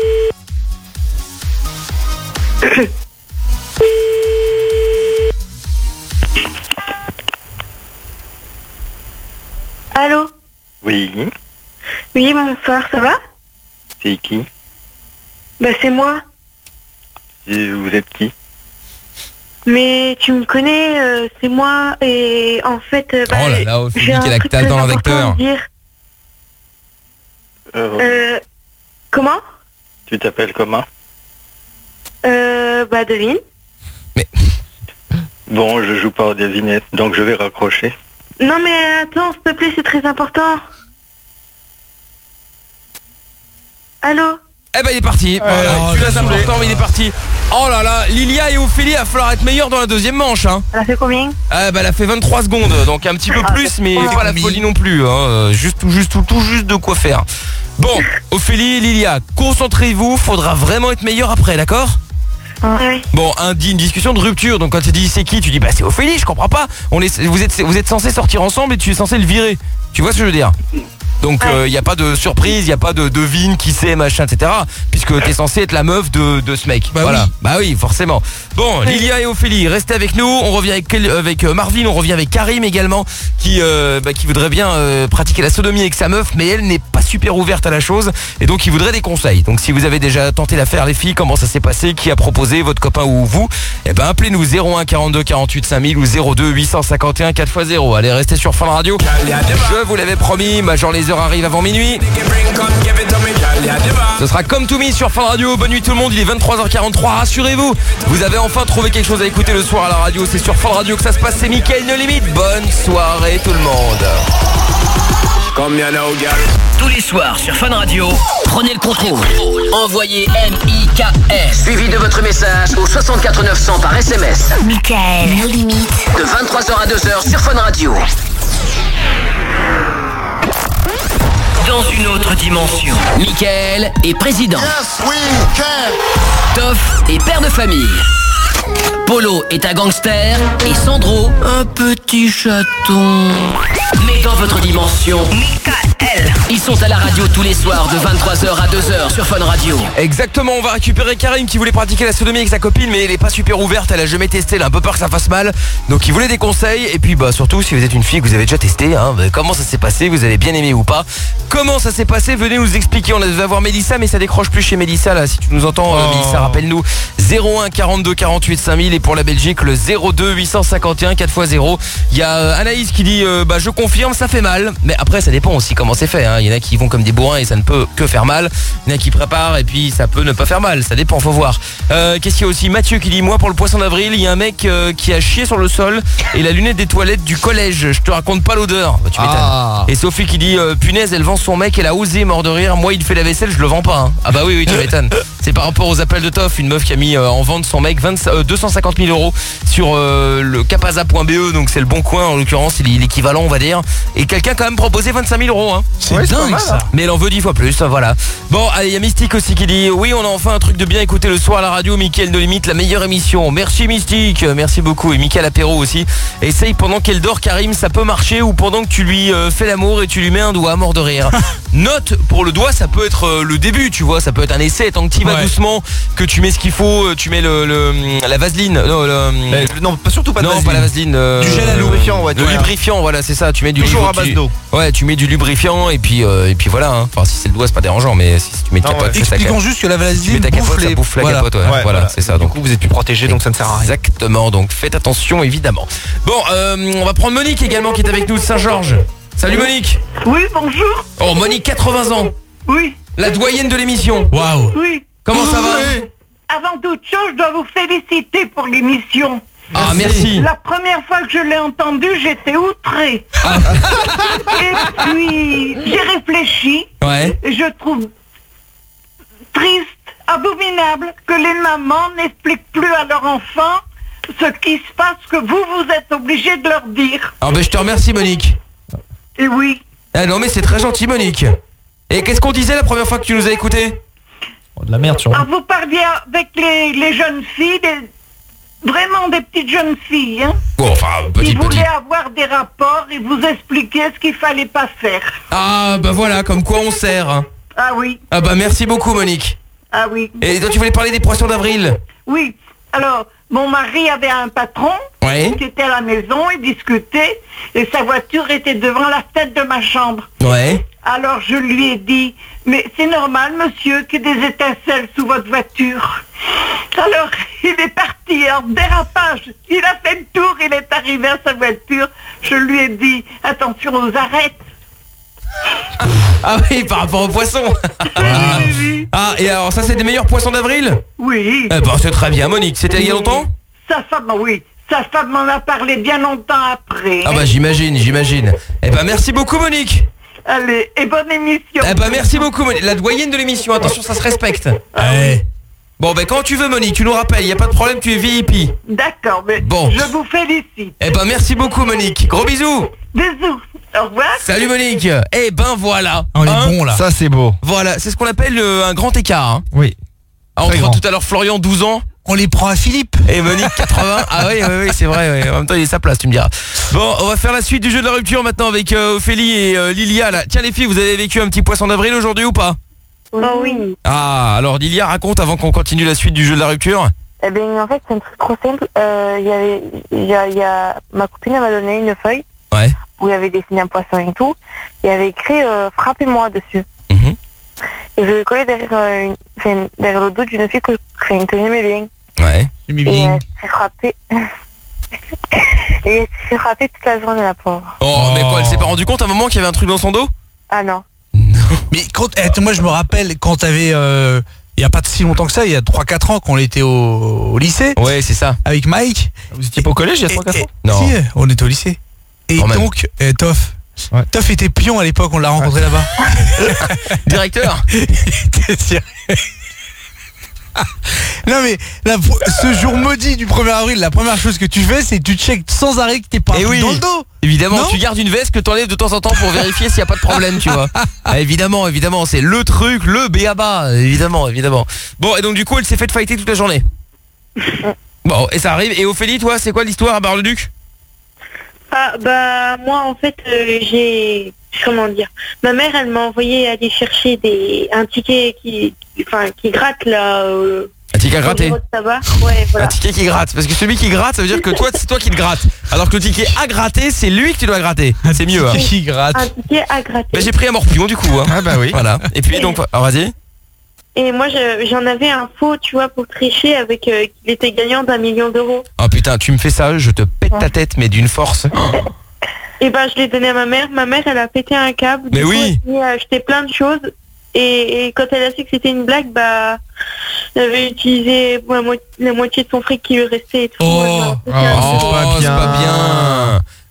Allô? Oui, Oui, bonsoir, ça va? c'est qui? Bah c'est moi. Et vous êtes qui? Mais tu me connais, euh, c'est moi et en fait... euh, bah, Oh là là, Ophélie, j'ai un quel truc actal très dans important l'acteur. à te dire. Euh, Euh, comment? Tu t'appelles comment? Euh, bah devine. Bon, je joue pas aux devinettes, donc je vais raccrocher. Non mais attends, s'il te plaît, c'est très important. Allô? Eh ben il est parti. Voilà, oh, tu l'as désolé. important mais il est parti. Oh là là, Lilia et Ophélie, il va falloir être meilleurs dans la deuxième manche hein. Elle a fait combien? Ah bah elle a fait vingt-trois secondes, donc un petit peu Ah, plus, mais d'accord. pas la folie non plus. Hein. euh, Juste, tout, juste, tout, tout juste de quoi faire. Bon, Ophélie et Lilia, concentrez-vous, faudra vraiment être meilleur après, d'accord? Ouais. Bon, un, dit une discussion de rupture, donc quand tu dis c'est qui, tu dis bah c'est Ophélie, je comprends pas. On est, vous êtes, vous êtes censé sortir ensemble et tu es censé le virer. Tu vois ce que je veux dire? Donc il Ouais. n'y a pas de surprise, il n'y a pas de devine qui sait, machin, et cetera. Puisque t'es censé être la meuf de, de ce mec. Bah voilà. oui. Bah oui, forcément. Bon, Lilia et Ophélie, restez avec nous. On revient avec, quel- avec euh, Marvin, on revient avec Karim également, qui, euh, bah, qui voudrait bien euh, pratiquer la sodomie avec sa meuf, mais elle n'est pas super ouverte à la chose. Et donc il voudrait des conseils. Donc si vous avez déjà tenté l'affaire, les filles, comment ça s'est passé, qui a proposé, votre copain ou vous, eh ben appelez-nous zéro un quarante-deux quarante-huit cinq mille ou zéro deux huit cent cinquante et un quatre fois zéro. Allez, restez sur Fun Radio. Je vous l'avais promis, Major les heures arrivent avant minuit. Ce sera comme To Me sur Fun Radio. Bonne nuit tout le monde, il est vingt-trois heures quarante-trois. Rassurez-vous, vous avez enfin trouvé quelque chose à écouter le soir à la radio. C'est sur Fun Radio que ça se passe, c'est Mickaël No Limit. Bonne soirée tout le monde. Tous les soirs sur Fun Radio, prenez le contrôle. Envoyez M I K L suivi de votre message au soixante-quatre neuf cents par S M S. Mickaël, nos limites. De vingt-trois heures à deux heures sur Fun Radio. Dans une autre dimension, Mickaël est président. Toff est père de famille. Polo est un gangster et Sandro un petit chaton. Mais dans votre dimension, Mickaël, ils sont à la radio tous les soirs de vingt-trois heures à deux heures sur Fun Radio. Exactement, on va récupérer Karim qui voulait pratiquer la sodomie avec sa copine, mais elle est pas super ouverte, elle a jamais testé, elle a un peu peur que ça fasse mal. Donc il voulait des conseils, et puis bah surtout si vous êtes une fille que vous avez déjà testé, hein, bah, comment ça s'est passé, vous avez bien aimé ou pas. Comment ça s'est passé, venez nous expliquer. On va voir Mélissa, mais ça décroche plus chez Mélissa là. Si tu nous entends, euh, Oh. Mélissa, rappelle-nous zéro un quarante-deux quarante-huit cinq mille, et pour la Belgique le zéro deux huit cent cinquante et un quatre fois zéro. Il y a euh, Anaïs qui dit euh, bah je confirme, ça fait mal, mais après ça dépend aussi comment c'est fait. Hein. Il y en a qui vont comme des bourrins et ça ne peut que faire mal. Il y en a qui préparent et puis ça peut ne pas faire mal. Ça dépend, faut voir. Euh, Qu'est-ce qu'il y a aussi? Mathieu qui dit moi pour le poisson d'avril, il y a un mec euh, qui a chié sur le sol et la lunette des toilettes du collège. Je te raconte pas l'odeur. Bah, tu m'étonnes. Ah. Et Sophie qui dit euh, punaise, elle vend son mec, elle a osé mort de rire. Moi il fait la vaisselle, je le vends pas. Hein. Ah bah oui oui, tu m'étonnes. C'est par rapport aux appels de Toff, une meuf qui a mis euh, en vente son mec vingt, euh, deux cent cinquante mille euros sur euh, le capaza point b e, donc c'est le bon coin en l'occurrence, c'est l'équivalent on va dire. Et quelqu'un a quand même proposé vingt-cinq mille euros. Hein. C'est ouais, dingue ça. Mais elle en veut dix fois plus, voilà. Bon, allez, il y a Mystique aussi qui dit oui, on a enfin un truc de bien écouter le soir à la radio, Mickaël No Limite, la meilleure émission. Merci Mystique, merci beaucoup. Et Mickaël Apéro aussi. Essaye pendant qu'elle dort, Karim, ça peut marcher, ou pendant que tu lui euh, fais l'amour et tu lui mets un doigt, mort de rire. Note, pour le doigt, ça peut être euh, le début, tu vois, ça peut être un essai, tant que tu vas ouais. doucement, que tu mets ce qu'il faut, tu mets le, le la vaseline, non, le, le, non pas surtout pas de non, vaseline. pas la vaseline, euh, du gel à lubrifiant, ouais, le ouais. lubrifiant, voilà, c'est ça, tu mets du toujours à base d'eau. Ouais, tu mets du lubrifiant et puis euh, et puis voilà, hein. Enfin si c'est le doigt, c'est pas dérangeant, mais si tu mets ta capote, ouais. Expliquons juste que la vaseline, tu mets ta capote, ça bouffe la voilà. capote, ouais. Ouais, voilà, voilà. c'est ça. Donc du coup, vous êtes plus protégé, donc ça ne sert à rien. Exactement, donc faites attention évidemment. Bon, euh, on va prendre Monique également qui est avec nous de Saint-Georges. Salut Monique. Oui, bonjour. Oh, Monique, quatre-vingts ans. Oui. La doyenne de l'émission. Waouh. Oui. Comment ça va? Avant toute chose, je dois vous féliciter pour l'émission. Ah, merci. La première fois que je l'ai entendue, j'étais outrée. Ah. Et puis, j'ai réfléchi. Ouais. Et je trouve triste, abominable que les mamans n'expliquent plus à leurs enfants ce qui se passe, que vous, vous êtes obligés de leur dire. Ah ben je te remercie Monique. Et oui. Ah non mais c'est très gentil Monique. Et qu'est-ce qu'on disait la première fois que tu nous as écouté? Oh, de la merde sur ah, vous parliez avec les, les jeunes filles, des, vraiment des petites jeunes filles, hein. Bon, enfin, petit, Ils voulaient petit. avoir des rapports et vous expliquer ce qu'il fallait pas faire. Ah bah voilà, comme quoi on sert. Hein. Ah oui. Ah bah merci beaucoup Monique. Ah oui. Et toi tu voulais parler des poissons d'avril? Oui. Alors, mon mari avait un patron ouais. qui était à la maison, il discutait, et sa voiture était devant la fenêtre de ma chambre. Ouais. Alors je lui ai dit, mais c'est normal monsieur qu'il y ait des étincelles sous votre voiture. Alors il est parti en dérapage, il a fait le tour, il est arrivé à sa voiture, je lui ai dit, attention aux arêtes. Ah oui, par rapport aux poissons. Ah, et alors ça c'est des meilleurs poissons d'avril? Oui. Eh ben c'est très bien Monique, c'était il y a longtemps? Sa femme, oui. Sa femme m'en a parlé bien longtemps après. Ah bah j'imagine, j'imagine. Eh ben merci beaucoup Monique. Allez, et bonne émission. Eh ben merci beaucoup Monique. La doyenne de l'émission, attention ça se respecte. Ouais. Bon ben quand tu veux Monique, tu nous rappelles, y a pas de problème, tu es V I P. D'accord, mais bon. Je vous félicite. Eh ben merci beaucoup Monique. Gros bisous. Bisous. Au revoir. Salut Monique. Eh ben voilà. On est hein bon là. Ça c'est beau. Voilà, c'est ce qu'on appelle euh, un grand écart. Hein. Oui. Entre tout à l'heure Florian douze ans. On les prend à Philippe. Et Monique quatre-vingts. Ah oui, oui, oui, c'est vrai. Oui. En même temps, il est sa place, tu me diras. Bon, on va faire la suite du jeu de la rupture maintenant avec euh, Ophélie et euh, Lilia. Là. Tiens les filles, vous avez vécu un petit poisson d'avril aujourd'hui ou pas? Oh oui. Ah, alors Lilia, raconte avant qu'on continue la suite du jeu de la rupture. Eh bien, en fait, c'est un truc trop simple. Euh, Il y avait, il y a, il y a, ma copine elle m'a donné une feuille ouais. où il y avait dessiné un poisson et tout. Et il y avait écrit euh, frappez-moi dessus. Mm-hmm. Et je l'ai collé derrière, euh, une, enfin, derrière le dos d'une fille que, que, que j'aimais bien. Ouais. Et elle s'est frappée. Et elle s'est frappée toute la journée, la pauvre. Oh, oh. Mais quoi, elle s'est pas rendu compte à un moment qu'il y avait un truc dans son dos? Ah non. Mais quand, eh, moi je me rappelle quand t'avais euh, il y a pas si longtemps que ça, il y a trois quatre ans quand on était au, au lycée. Ouais, c'est ça. Avec Mike. Vous étiez pas au collège il y a trois quatre ans? Non. Si, on était au lycée. Et quand donc eh, Toff. Ouais. Toff était pion à l'époque, on l'a rencontré ouais. là-bas. Directeur. Non mais là, ce jour maudit du premier avril, la première chose que tu fais, c'est que tu checkes sans arrêt que t'es pas oui, dans le dos. Évidemment, non, tu gardes une veste que t'enlèves de temps en temps pour vérifier s'il n'y a pas de problème, tu vois. Ah, évidemment, évidemment, c'est le truc, le béaba, évidemment, évidemment. Bon, et donc du coup, elle s'est fait fighter toute la journée. Bon, et ça arrive. Et Ophélie, toi, c'est quoi l'histoire à Bar-le-Duc? Ah bah moi en fait euh, j'ai comment dire, ma mère elle m'a envoyé aller chercher des un ticket qui enfin qui gratte là euh, un ticket à gratter. Ouais, voilà. Un ticket qui gratte, parce que celui qui gratte ça veut dire que toi c'est toi qui te gratte, alors que le ticket à gratter c'est lui que tu dois gratter. C'est mieux hein. Qui gratte. Un ticket à gratter. Bah, j'ai pris un morpion du coup hein. Ah bah oui. Voilà. Et puis donc alors, vas-y. Et moi je, j'en avais un faux tu vois pour tricher avec euh, qu'il était gagnant d'un million d'euros. Oh putain tu me fais ça, je te pète ta tête mais d'une force. Et bah je l'ai donné à ma mère, ma mère elle a pété un câble. Mais oui. Elle a acheté plein de choses et, et quand elle a su que c'était une blague bah elle avait utilisé la, mo- la moitié de son fric qui lui restait et tout. Oh, oh, oh c'est pas bien. C'est pas bien. Mais oui, coup,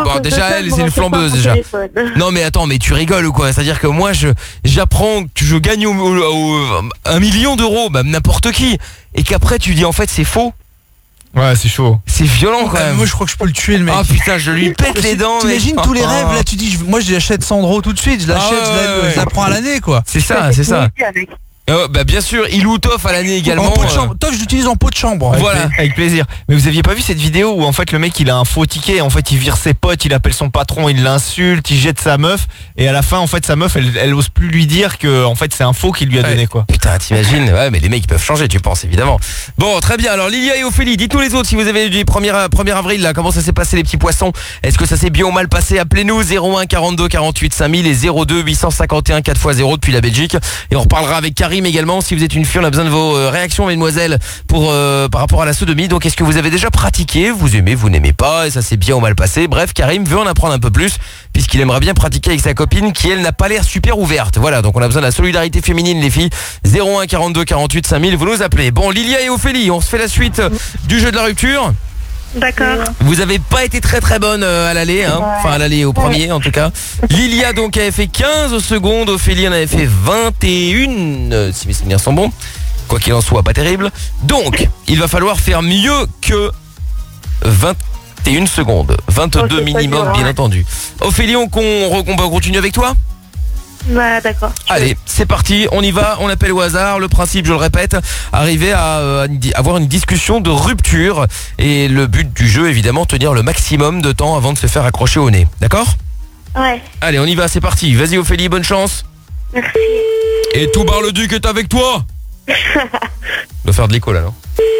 bon, cause de déjà ça, elle je c'est me une rappelle pas flambeuse mon déjà. téléphone. Non mais attends, mais tu rigoles ou quoi? C'est-à-dire que moi je j'apprends que je gagne au, au- au- un million d'euros, bah n'importe qui, et qu'après tu dis en fait c'est faux. Ouais, c'est chaud. C'est violent quand Ouais, même. moi je crois que je peux le tuer le mec. Ah putain, je lui pète les dents. T'imagines mec. tous les rêves là, tu dis je- moi je l'achète Sandro tout de suite, je l'achète, Ah je la- ouais, ouais. je la prends à l'année quoi. C'est ça, c'est ça. Euh, bah bien sûr, il ou Toff à l'année également. En pot de euh, chambre. Toi je l'utilise en pot de chambre. Avec Voilà. pla- avec plaisir. Mais vous aviez pas vu cette vidéo où en fait le mec il a un faux ticket, en fait il vire ses potes, il appelle son patron, il l'insulte, il jette sa meuf et à la fin en fait sa meuf elle, elle ose plus lui dire que en fait c'est un faux qu'il lui a Ouais. donné quoi. Putain, t'imagines? Ouais, mais les mecs ils peuvent changer, tu penses évidemment. Bon, très bien. Alors Lilia et Ophélie, dites-nous les autres si vous avez eu du premier avril là, comment ça s'est passé les petits poissons? Est-ce que ça s'est bien ou mal passé? Appelez-nous zéro un quarante-deux quarante-huit cinq mille et zéro deux huit cent cinquante et un quatre fois zéro depuis la Belgique, et on reparlera avec Karim également. Si vous êtes une fille, on a besoin de vos euh, réactions mesdemoiselles pour euh, par rapport à la sodomie. Donc est-ce que vous avez déjà pratiqué? Vous aimez, vous n'aimez pas, et ça s'est bien ou mal passé? Bref, Karim veut en apprendre un peu plus puisqu'il aimerait bien pratiquer avec sa copine qui elle n'a pas l'air super ouverte. Voilà, donc on a besoin de la solidarité féminine les filles. zéro un quarante-deux quarante-huit cinq mille, vous nous appelez. Bon, Lilia et Ophélie, on se fait la suite du jeu de la rupture. D'accord. Vous avez pas été très très bonne euh, à l'aller, hein. Enfin à l'aller au premier en tout cas. Lilia donc avait fait quinze secondes, Ophélie en avait fait vingt et un, euh, si mes souvenirs sont bons. Quoi qu'il en soit, pas terrible. Donc, il va falloir faire mieux que vingt et une secondes. vingt-deux Oh, c'est pas minimum, dur, bien hein. entendu. Ophélie, on, on, on va continuer avec toi? Bah d'accord. Allez, c'est parti, on y va, on appelle au hasard. Le principe, je le répète, arriver à euh, avoir une discussion de rupture. Et le but du jeu, évidemment, tenir le maximum de temps avant de se faire accrocher au nez. D'accord? Ouais. Allez, on y va, c'est parti. Vas-y Ophélie, bonne chance. Merci. Et tout bar le duc est avec toi. On doit faire de l'écho là, non?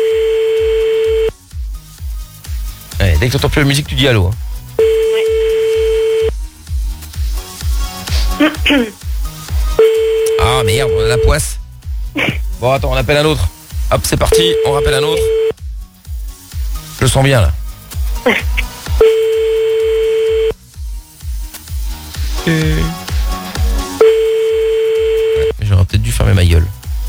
Allez, dès que t'entends plus la musique, tu dis allô. hein. Ah merde, on a la poisse. Bon attends, on appelle un autre. Hop, c'est parti, on rappelle un autre. Je le sens bien là. Ouais, J'aurais peut-être dû fermer ma gueule.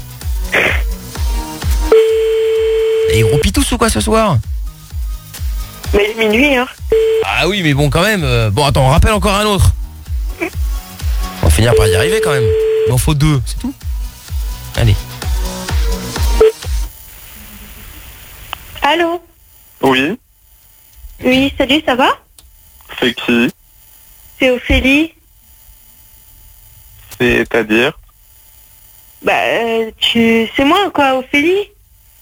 Et gros pitous ou quoi ce soir? Mais il est minuit hein. Ah oui, mais bon quand même. euh, Bon attends, on rappelle encore un autre. On va finir par y arriver quand même. Il en faut deux, c'est tout. Allez. Allô? Oui, Oui, salut, ça va? c'est qui? C'est Ophélie. C'est-à-dire? Bah, euh, tu... c'est moi, quoi, Ophélie.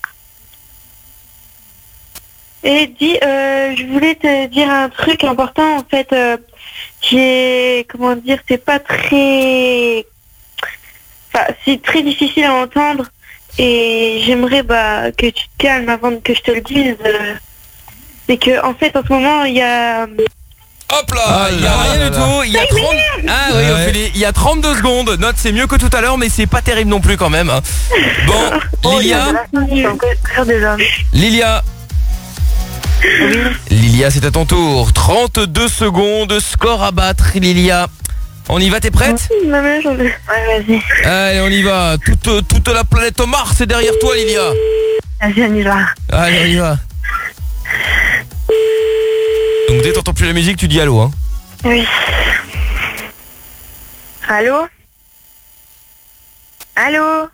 Et dis, euh, je voulais te dire un truc important, en fait. Euh, j'ai... Comment dire, c'est pas très... Enfin, c'est très difficile à entendre. Et j'aimerais bah, que tu te calmes avant que je te le dise. Euh, c'est que, en fait, en ce moment, il y a... Hop là, il y a rien du tout. Il y a trente... Ah oui, Ophélie, il y a trente-deux secondes. Note, c'est mieux que tout à l'heure, mais c'est pas terrible non plus quand même. hein. Bon, Lilia, Lilia. Lilia, c'est à ton tour. trente-deux secondes, score à battre, Lilia. On y va, t'es prête? Non, mais j'en ai... Ouais, vas-y. Allez, on y va. Toute, toute la planète Mars est derrière toi, Lilia. Vas-y, on y va. Allez, on y va. Donc dès que t'entends plus la musique, tu dis allô, hein. Oui. Allô? Allô?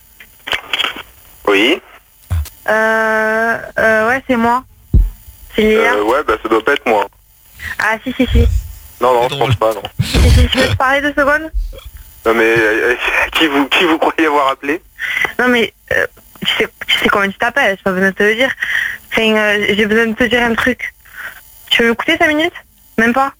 Oui. Euh, euh, ouais, c'est moi. C'est Léa. Euh, ouais, bah ça doit pas être moi. Ah, si, si, si. Non, non, je pense pas, non. Si, si, je peux te parler deux secondes? Non, mais euh, qui vous qui vous croyez avoir appelé? Non, mais euh, tu, sais, tu sais comment tu t'appelles, j'ai pas besoin de te le dire. Enfin, euh, j'ai besoin de te dire un truc. Tu veux m'écouter cinq minutes? Même pas?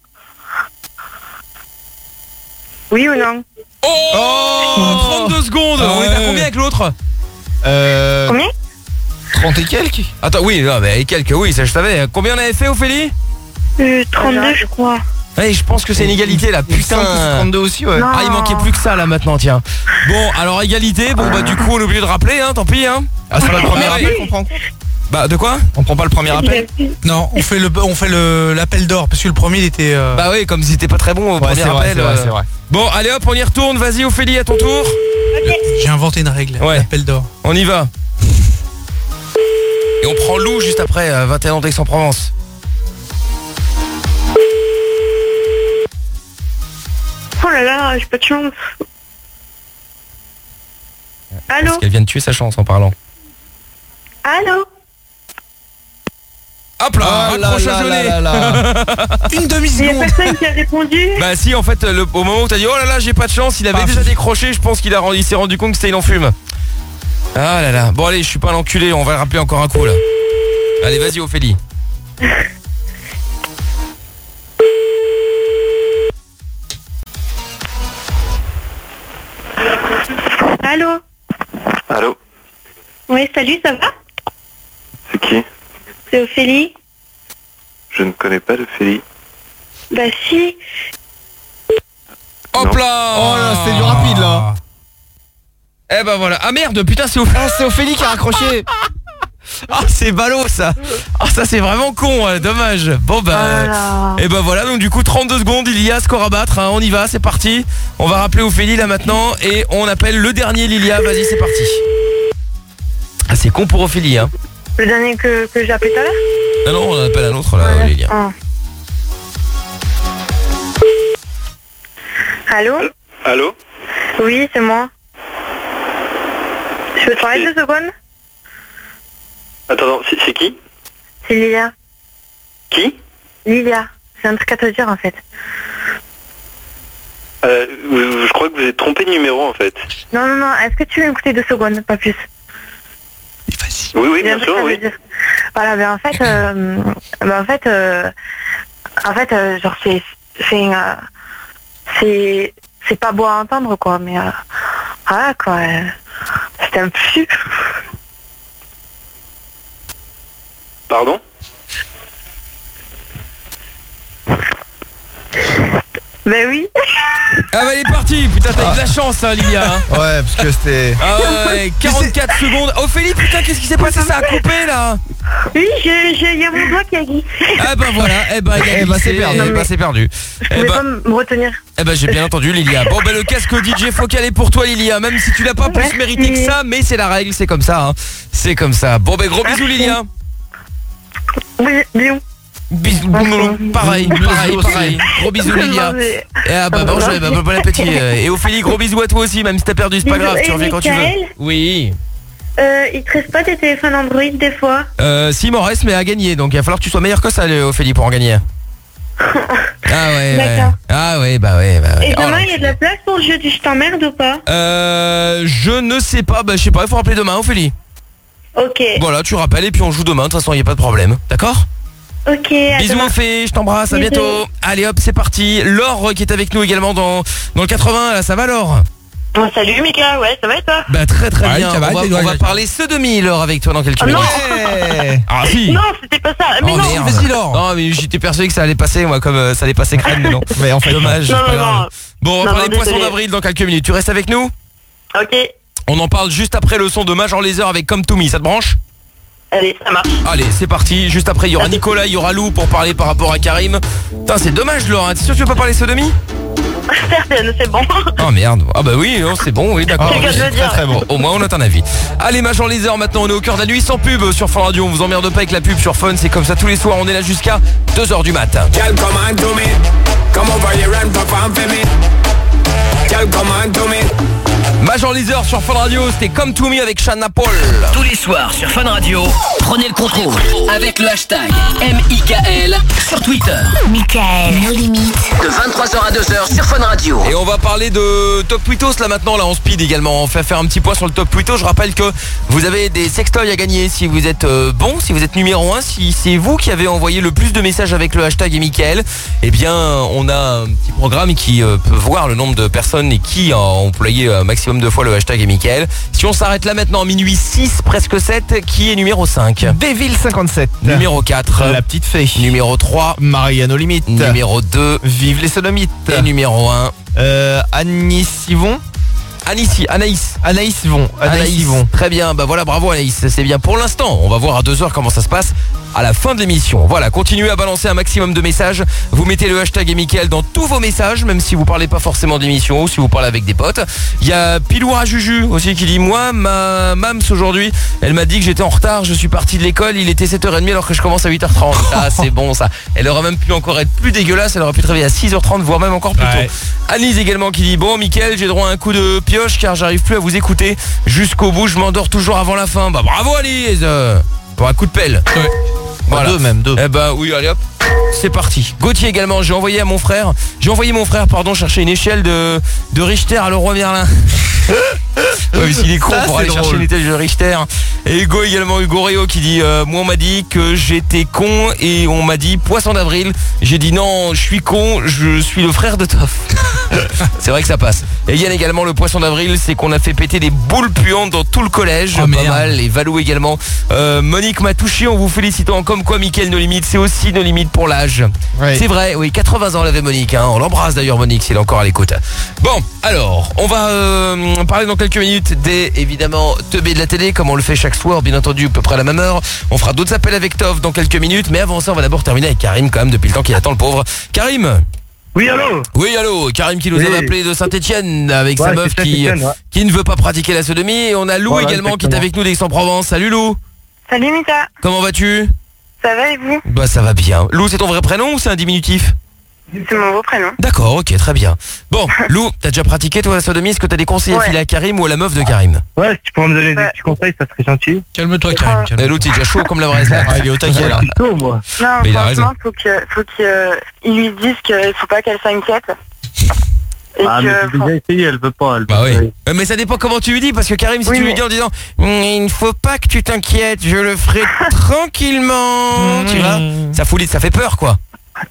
Oui ou non? Oh, trente-deux secondes. On est à combien avec l'autre? Euh... Combien? trente et quelques. Attends, oui, non, mais quelques, oui, ça je savais. Combien on avait fait, Ophélie? euh, trente-deux, je crois. Ouais, je pense que c'est une égalité là, putain. trente-deux aussi, ouais. Ah, il manquait plus que ça là maintenant, tiens. Bon, alors égalité, bon bah du coup on est obligé de rappeler, hein, tant pis, hein. Ah, c'est pas le premier Ah, appel oui. qu'on prend en compte? Bah de quoi? On prend pas le premier appel? Non, on fait le on fait le l'appel d'or parce que le premier il était euh... Bah oui, comme si c'était pas très bon au Ouais, premier c'est vrai, appel. c'est vrai, euh. c'est vrai. Bon, allez hop, on y retourne, vas-y Ophélie, à ton tour. j'ai inventé une règle, Ouais. l'appel d'or. On y va. Et on prend Lou juste après, euh, vingt et un ans d'Aix-en-Provence. là là, j'ai pas de chance. Allô? Parce qu'elle vient de tuer sa chance en parlant. Allô? Hop là, Oh là raccroche là à gelée. là là là. Une Il y a demi-seconde. personne qui a répondu. Bah si, en fait, le, au moment où t'as dit oh là là, j'ai pas de chance, il avait Paf. déjà décroché. Je pense qu'il a, il s'est rendu compte que c'était une enfume. Ah là là. Bon allez, je suis pas un enculé. On va le rappeler encore un coup là. Allez, vas-y Ophélie. Allô? Allô? Oui, salut, ça va? C'est qui? C'est Ophélie? Je ne connais pas d'Ophélie. Bah si. Hop là. Oh là, c'était du rapide là. Eh ben voilà. Ah merde, putain, c'est Ophélie. Ah, c'est Ophélie qui a raccroché. Ah c'est ballot ça. Ah ça c'est vraiment con, hein, dommage. Bon bah Voilà. et ben voilà, donc du coup trente-deux secondes, il y a score à battre, hein, on y va, c'est parti. On va rappeler Ophélie là maintenant et on appelle le dernier Lilia, vas-y c'est parti. Ah c'est con pour Ophélie hein. Le dernier que, que j'ai appelé tout à l'heure? Non non, on en appelle un autre là, Ouais. Lilia. Ah. Allô? Allô? Oui, c'est moi. Je peux te parler deux secondes? Attends, attends, c'est c'est qui? C'est Lilia. Qui? Lilia. C'est un truc à te dire en fait. euh, vous- Je crois que vous êtes trompé de numéro en fait. Non, non, non, est-ce que tu veux m'écouter deux secondes, pas plus? Oui, oui, J'ai un bien truc sûr, à te oui. dire. Voilà, ben en fait, euh, ben en fait, euh, en fait, euh, genre c'est, c'est, euh, c'est, c'est pas beau à entendre quoi, mais euh, voilà quoi, euh, c'était un plus. Pardon? Ben oui. Ah bah elle est partie, putain t'as eu de la chance hein Lilia hein. Ouais, parce que c'était. Ah ouais, quarante-quatre secondes. Ophélie putain qu'est-ce qui s'est passé, ça a coupé là? Oui, il y a mon doigt qui a glissé. Ah bah voilà, eh bah, il a Eh bah, c'est glissé, perdu. eh bah, c'est perdu. Je Eh pouvais bah, pas me retenir. eh bah j'ai bien entendu Lilia. Bon bah le casque D J Focal est pour toi Lilia, même si tu l'as pas plus Merci. mérité que ça, mais c'est la règle, c'est comme ça hein. C'est comme ça. Bon bah gros bisous Merci. Lilia. Oui, bisous. Bisous, boum, pareil, pareil, pareil. Gros bisous Lilia. Et ah bah bon, bah, bon appétit. Et Ophélie, gros bisous à toi aussi, même si t'as perdu, c'est pas Bisous. grave, tu Et reviens quand tu veux. Mickaël Oui. Euh, il te reste pas des téléphones Android des fois? Euh, si, il m'en reste, mais à gagner, donc il va falloir que tu sois meilleur que ça, le- Ophélie, pour en gagner. Ah ouais, ouais. D'accord. Ah ouais, bah ouais, bah ouais. Et Oh, demain, là. il y a de la place pour le jeu du je t'emmerde ou pas? Euh, je ne sais pas, bah je sais pas, il faut rappeler demain, Ophélie. Ok. Voilà, tu rappelles et puis on joue demain, de toute façon, il n'y a pas de problème. D'accord? Ok, à Bisous demain. Ophélie, je t'embrasse, à Bisous. bientôt. Allez hop, c'est parti. Laure qui est avec nous également dans, dans le quatre-vingts, là, ça va Laure? Bon, salut Mika, ouais, ça va et toi? Bah très très Ouais, bien, ça va, on va, t'es on va doué. parler sodomie Laure avec toi dans quelques Ah, non. minutes. Ouais. Ah si. Non, c'était pas ça. Mais Oh, non. merde. Vas-y, Laure. Non mais j'étais persuadé que ça allait passer moi comme euh, ça allait passer crème mais non. Mais en fait, Dommage. Non, c'est pas non, grave. non. Bon on va Non, parler non, poisson désolé. d'avril dans quelques minutes. Tu restes avec nous? Ok, On en parle juste après le son de Major Lazer avec Come To Me, ça te branche? allez, ça marche. Allez c'est parti, juste après il y aura Nicolas, il y aura Lou pour parler par rapport à Karim. Putain c'est dommage Laure, t'es sûr que tu veux pas parler sodomie? Certaine, c'est bon. Oh merde, ah bah oui, non, c'est bon, oui d'accord. C'est le cas de le Très dire. très bon, au moins on a ton avis. Allez Major Lazer maintenant, on est au cœur de la nuit sans pub sur Fun Radio, on vous emmerde pas avec la pub sur Fun, c'est comme ça tous les soirs, on est là jusqu'à deux heures du matin. Girl, come on to me. Come over here and perform for me. Girl, come on to me. Major Lazer sur Fun Radio, c'était Come To Me avec Shanna Paul. Tous les soirs sur Fun Radio, prenez le contrôle avec le hashtag M I K L sur Twitter. Mickaël, nos limites. De vingt-trois heures à deux heures sur Fun Radio. Et on va parler de Top Tweetos là maintenant, là en speed également. On fait faire un petit point sur le Top Tweetos. Je rappelle que vous avez des sextoys à gagner si vous êtes euh, bon, si vous êtes numéro un, si c'est vous qui avez envoyé le plus de messages avec le hashtag et Mickaël. Eh bien, on a un petit programme qui euh, peut voir le nombre de personnes et qui a employé un maximum de fois le hashtag et Mickaël. Si on s'arrête là maintenant, minuit six, presque sept, qui est numéro cinq? Deville cinquante-sept. Numéro quatre. La petite fée. Numéro trois. Marianne aux limites. Numéro deux. Vive les sodomites. Et numéro un. Euh, Anis Yvon. Anaïs, Anaïs. Anaïs Yvon. Anaïs Yvon. Très bien, bah voilà, bravo Anaïs, c'est bien pour l'instant. On va voir à deux heures comment ça se passe. à la fin de l'émission. Voilà, continuez à balancer un maximum de messages. Vous mettez le hashtag et Mickaël dans tous vos messages, même si vous parlez pas forcément d'émission ou si vous parlez avec des potes. Il y a Piloura Juju aussi qui dit moi, ma Mams aujourd'hui, elle m'a dit que j'étais en retard, je suis parti de l'école, il était sept heures trente alors que je commence à huit heures trente. Ah, c'est bon ça. Elle aurait même pu encore être plus dégueulasse, elle aurait pu te réveiller à six heures trente, voire même encore plus Ouais. tôt. Annelise également qui dit bon Mickaël, j'ai droit à un coup de pioche car j'arrive plus à vous écouter jusqu'au bout, je m'endors toujours avant la fin. Bah bravo Annelise, pour un coup de pelle. Ouais. Voilà. Deux même, deux. Eh ben oui, allez hop. C'est parti. Gauthier également, j'ai envoyé à mon frère, j'ai envoyé mon frère pardon chercher une échelle de de Richter à Leroy Merlin. Ouais, mais s'il est con Ça, pour c'est aller drôle. chercher une échelle de Richter. Et Hugo également, Hugo Réo qui dit euh, moi on m'a dit que j'étais con et on m'a dit poisson d'avril. J'ai dit non, je suis con, je suis le frère de Toff. C'est vrai que ça passe. Et Yann également, le poisson d'avril, c'est qu'on a fait péter des boules puantes dans tout le collège. Oh, pas merde. mal. Et Valou également. Euh, Monique m'a touché en vous félicitant. Comme quoi Mickaël, nos limites, c'est aussi nos limites pour l'âge. Ouais. C'est vrai, oui, quatre-vingts ans l'avait Monique, hein. On l'embrasse d'ailleurs Monique s'il est encore à l'écoute. Bon, alors, on va euh, parler dans quelques minutes des, évidemment, teubés de la télé, comme on le fait chaque soir, bien entendu, à peu près à la même heure. On fera d'autres appels avec Toff dans quelques minutes, mais avant ça, on va d'abord terminer avec Karim, quand même, depuis le temps qu'il attend le pauvre. Karim. Oui, allô. Oui, allô, Karim qui nous Oui. avait appelé de Saint-Etienne avec Ouais, sa meuf c'est qui, Saint-Étienne, ouais. qui ne veut pas pratiquer la sodomie. Et on a Lou Voilà, également qui est exactement. avec nous d'Aix-en-Provence. Salut Lou. Salut Mika, Comment vas-tu? ça va et vous? Bah ça va bien. Lou, c'est ton vrai prénom ou c'est un diminutif? C'est mon beau prénom. D'accord, ok, très bien. Bon, Lou, t'as déjà pratiqué toi la sodomie? Est-ce que t'as des conseils à Ouais. filer à Karim ou à la meuf de Karim? Ouais, si tu pourrais me donner des Ouais. petits conseils, ça serait gentil. Calme-toi, Karim. Eh, calme-toi. Lou, t'es déjà chaud comme la braise là. Ah, il est au taquet là. Plutôt, moi. Non, Mais il a franchement, faut que, faut qu'il euh, il lui dise qu'il faut pas qu'elle s'inquiète. Et Ah, mais que, j'ai déjà essayé, elle veut pas. Elle Bah veut oui. pas. Euh, Mais ça dépend comment tu lui dis, parce que Karim, si Oui, tu lui mais- dis en disant Hum, il ne faut pas que tu t'inquiètes, je le ferai tranquillement, tu vois, ça fout, ça fait peur quoi.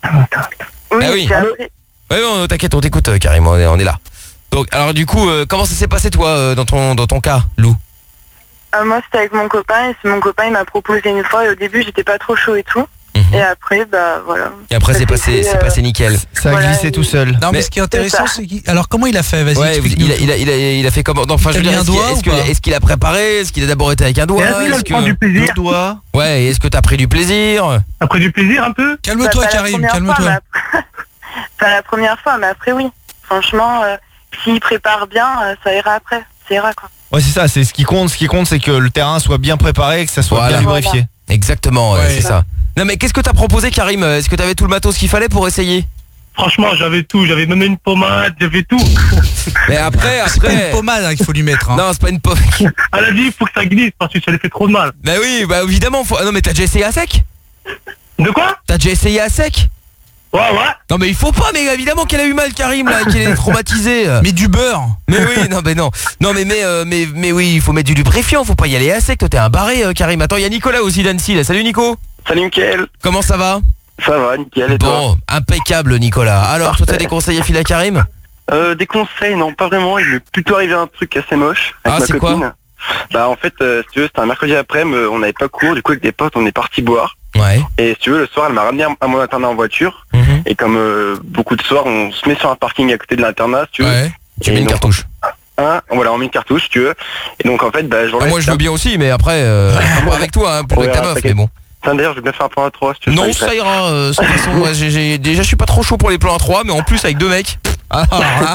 oui, Ah oui. puis après- Ouais, non, t'inquiète, on t'écoute, euh, Karim, on est, on est là. Donc, alors du coup, euh, comment ça s'est passé toi euh, dans ton dans ton cas, Lou? euh, moi c'était avec mon copain et c'est mon copain il m'a proposé une fois et au début j'étais pas trop chaud et tout. Mhm. Et après, bah voilà. Et après Ça c'est s'est passé, fait, c'est euh, passé nickel. Ça a Voilà, glissé il- tout seul. Non, mais Mais- ce qui est intéressant, ça. c'est qu'il... Alors, comment il a fait? Vas-y, Ouais, explique-nous. il a, il, a, il, a, il a fait comment? Non, enfin, je veux T'as dire, mis un est-ce qu'il doigt est-ce ou que- pas est-ce qu'il a préparé? Est-ce qu'il a d'abord été avec un doigt? Et elle, Est-ce elle que- prend du plaisir. Deux doigts. Ouais, est-ce que t'as pris du plaisir? Après du plaisir un peu. Calme-toi, Bah, pas la Karim, première calme-toi. fois, mais après- Pas la première fois, mais après oui. Franchement, euh, s'il prépare bien, euh, ça ira après. Ça ira quoi. Ouais, c'est ça, c'est ce qui compte. Ce qui compte, c'est que le terrain soit bien préparé, que ça soit Voilà. bien lubrifié. Exactement, ouais, Ouais. c'est ça. Non mais qu'est-ce que t'as proposé, Karim? Est-ce que t'avais tout le matos qu'il fallait pour essayer? Franchement, j'avais tout. J'avais même une pommade, j'avais tout. Mais après, C'est pas une après... pommade hein, qu'il faut lui mettre. Hein. Non, c'est pas une pomme. Elle a dit, il faut que ça glisse parce que ça lui fait trop de mal. Bah oui, bah évidemment. Faut... Ah non mais t'as déjà essayé à sec? De quoi? T'as déjà essayé à sec? Ouais, ouais. Non mais il faut pas, mais évidemment qu'elle a eu mal, Karim, là, qu'elle est traumatisée. Mais du beurre. Mais oui, non mais non. Non mais mais, euh, mais mais oui, il faut mettre du lubrifiant, faut pas y aller à sec. Toi t'es un barré, euh, Karim. Attends, il y a Nicolas aussi d'Annecy là. Salut Nico. Salut Mickaël. Comment ça va? Ça va, nickel, et toi? Bon, impeccable Nicolas. Alors, toi t'as des conseils à filer à Karim? Euh, des conseils, non, pas vraiment. Il m'est plutôt arrivé un truc assez moche avec Ah, ma c'est quoi? copine. Bah en fait, euh, si tu veux, c'était un mercredi après-midi, euh, on n'avait pas cours, du coup avec des potes, on est parti boire. Ouais. Et si tu veux, le soir, elle m'a ramené à mon internat en voiture. Mhm. Et comme euh, beaucoup de soirs, on se met sur un parking à côté de l'internat, si tu veux. Ouais. Tu Et mets une donc, cartouche. Hein, voilà, on met une cartouche, si tu veux. Et donc en fait, bah, j'en Ah, moi je veux bien aussi, mais après, euh, moi avec toi, hein, plus Ouais, avec ta meuf, t'inquiète. mais bon. Tiens, d'ailleurs, je vais bien faire un plan à trois, si tu veux. Non, ça ça ira. Euh, de toute façon, ouais, j'ai- j'ai- déjà, je suis pas trop chaud pour les plans à trois, mais en plus avec deux mecs. Ah, alors là,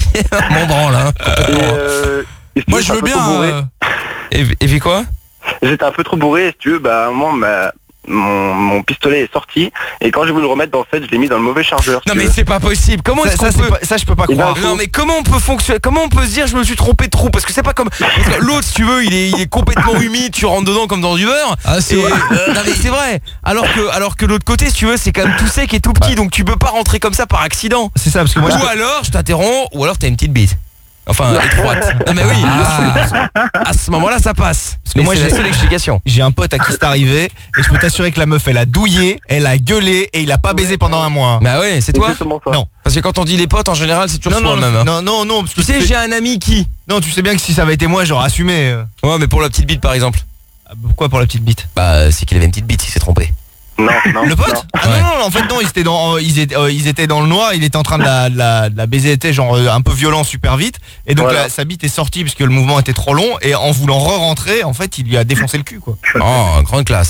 mon branle. Hein. Et, euh, et si tu Moi, veux, je j'étais veux un peu bien. trop bourré. euh, Et, et puis quoi? J'étais un peu trop bourré, et si tu veux, bah, à un moment, ma- mon, mon pistolet est sorti, et quand j'ai voulu le remettre, en fait, je l'ai mis dans le mauvais chargeur. si Non tu mais veux. c'est pas possible. Comment Ça, est-ce ça, qu'on c'est peut pas- ça, je peux pas Eh ben, croire. Non mais comment on peut fonctionner? Comment on peut se dire je me suis trompé de trou? Parce que c'est pas comme parce que l'autre, si tu veux, il est, il est complètement humide, tu rentres dedans comme dans du beurre. Ah, c'est Et, vrai. euh, non mais c'est vrai. Alors que alors que l'autre côté, si tu veux, c'est quand même tout sec et tout petit, donc tu peux pas rentrer comme ça par accident. C'est ça, parce que moi, Ou je- alors, je t'interromps, ou alors t'as une petite bite. Enfin, étroite. Non mais oui. Ah. À ce moment-là, ça passe. Parce que que moi, moi, c'est j'ai- la seule explication. j'ai un pote à qui c'est arrivé, et je peux t'assurer que la meuf, elle a douillé, elle a gueulé, et il a pas baisé pendant un mois. Bah ouais, c'est C'est toi. exactement ça. Non. Parce que quand on dit les potes, en général, c'est toujours Non, toi non, même. hein. non, non, non, parce que Tu sais, tu j'ai un ami qui. non, tu sais bien que si ça avait été moi, j'aurais assumé. euh. Ouais, mais pour la petite bite, par exemple. Ah, Pourquoi pour la petite bite? Bah, c'est qu'il avait une petite bite, il s'est trompé. Non, non. Le pote non. Ah Ouais. non, non, en fait non, ils étaient dans, euh, ils étaient, euh, ils étaient dans le noir, il était en train de la, de la, de la baiser, était genre euh, un peu violent, super vite, et donc Voilà. la- sa bite est sortie parce que le mouvement était trop long, et en voulant re-rentrer, en fait, il lui a défoncé le cul, quoi. Oh, grande classe.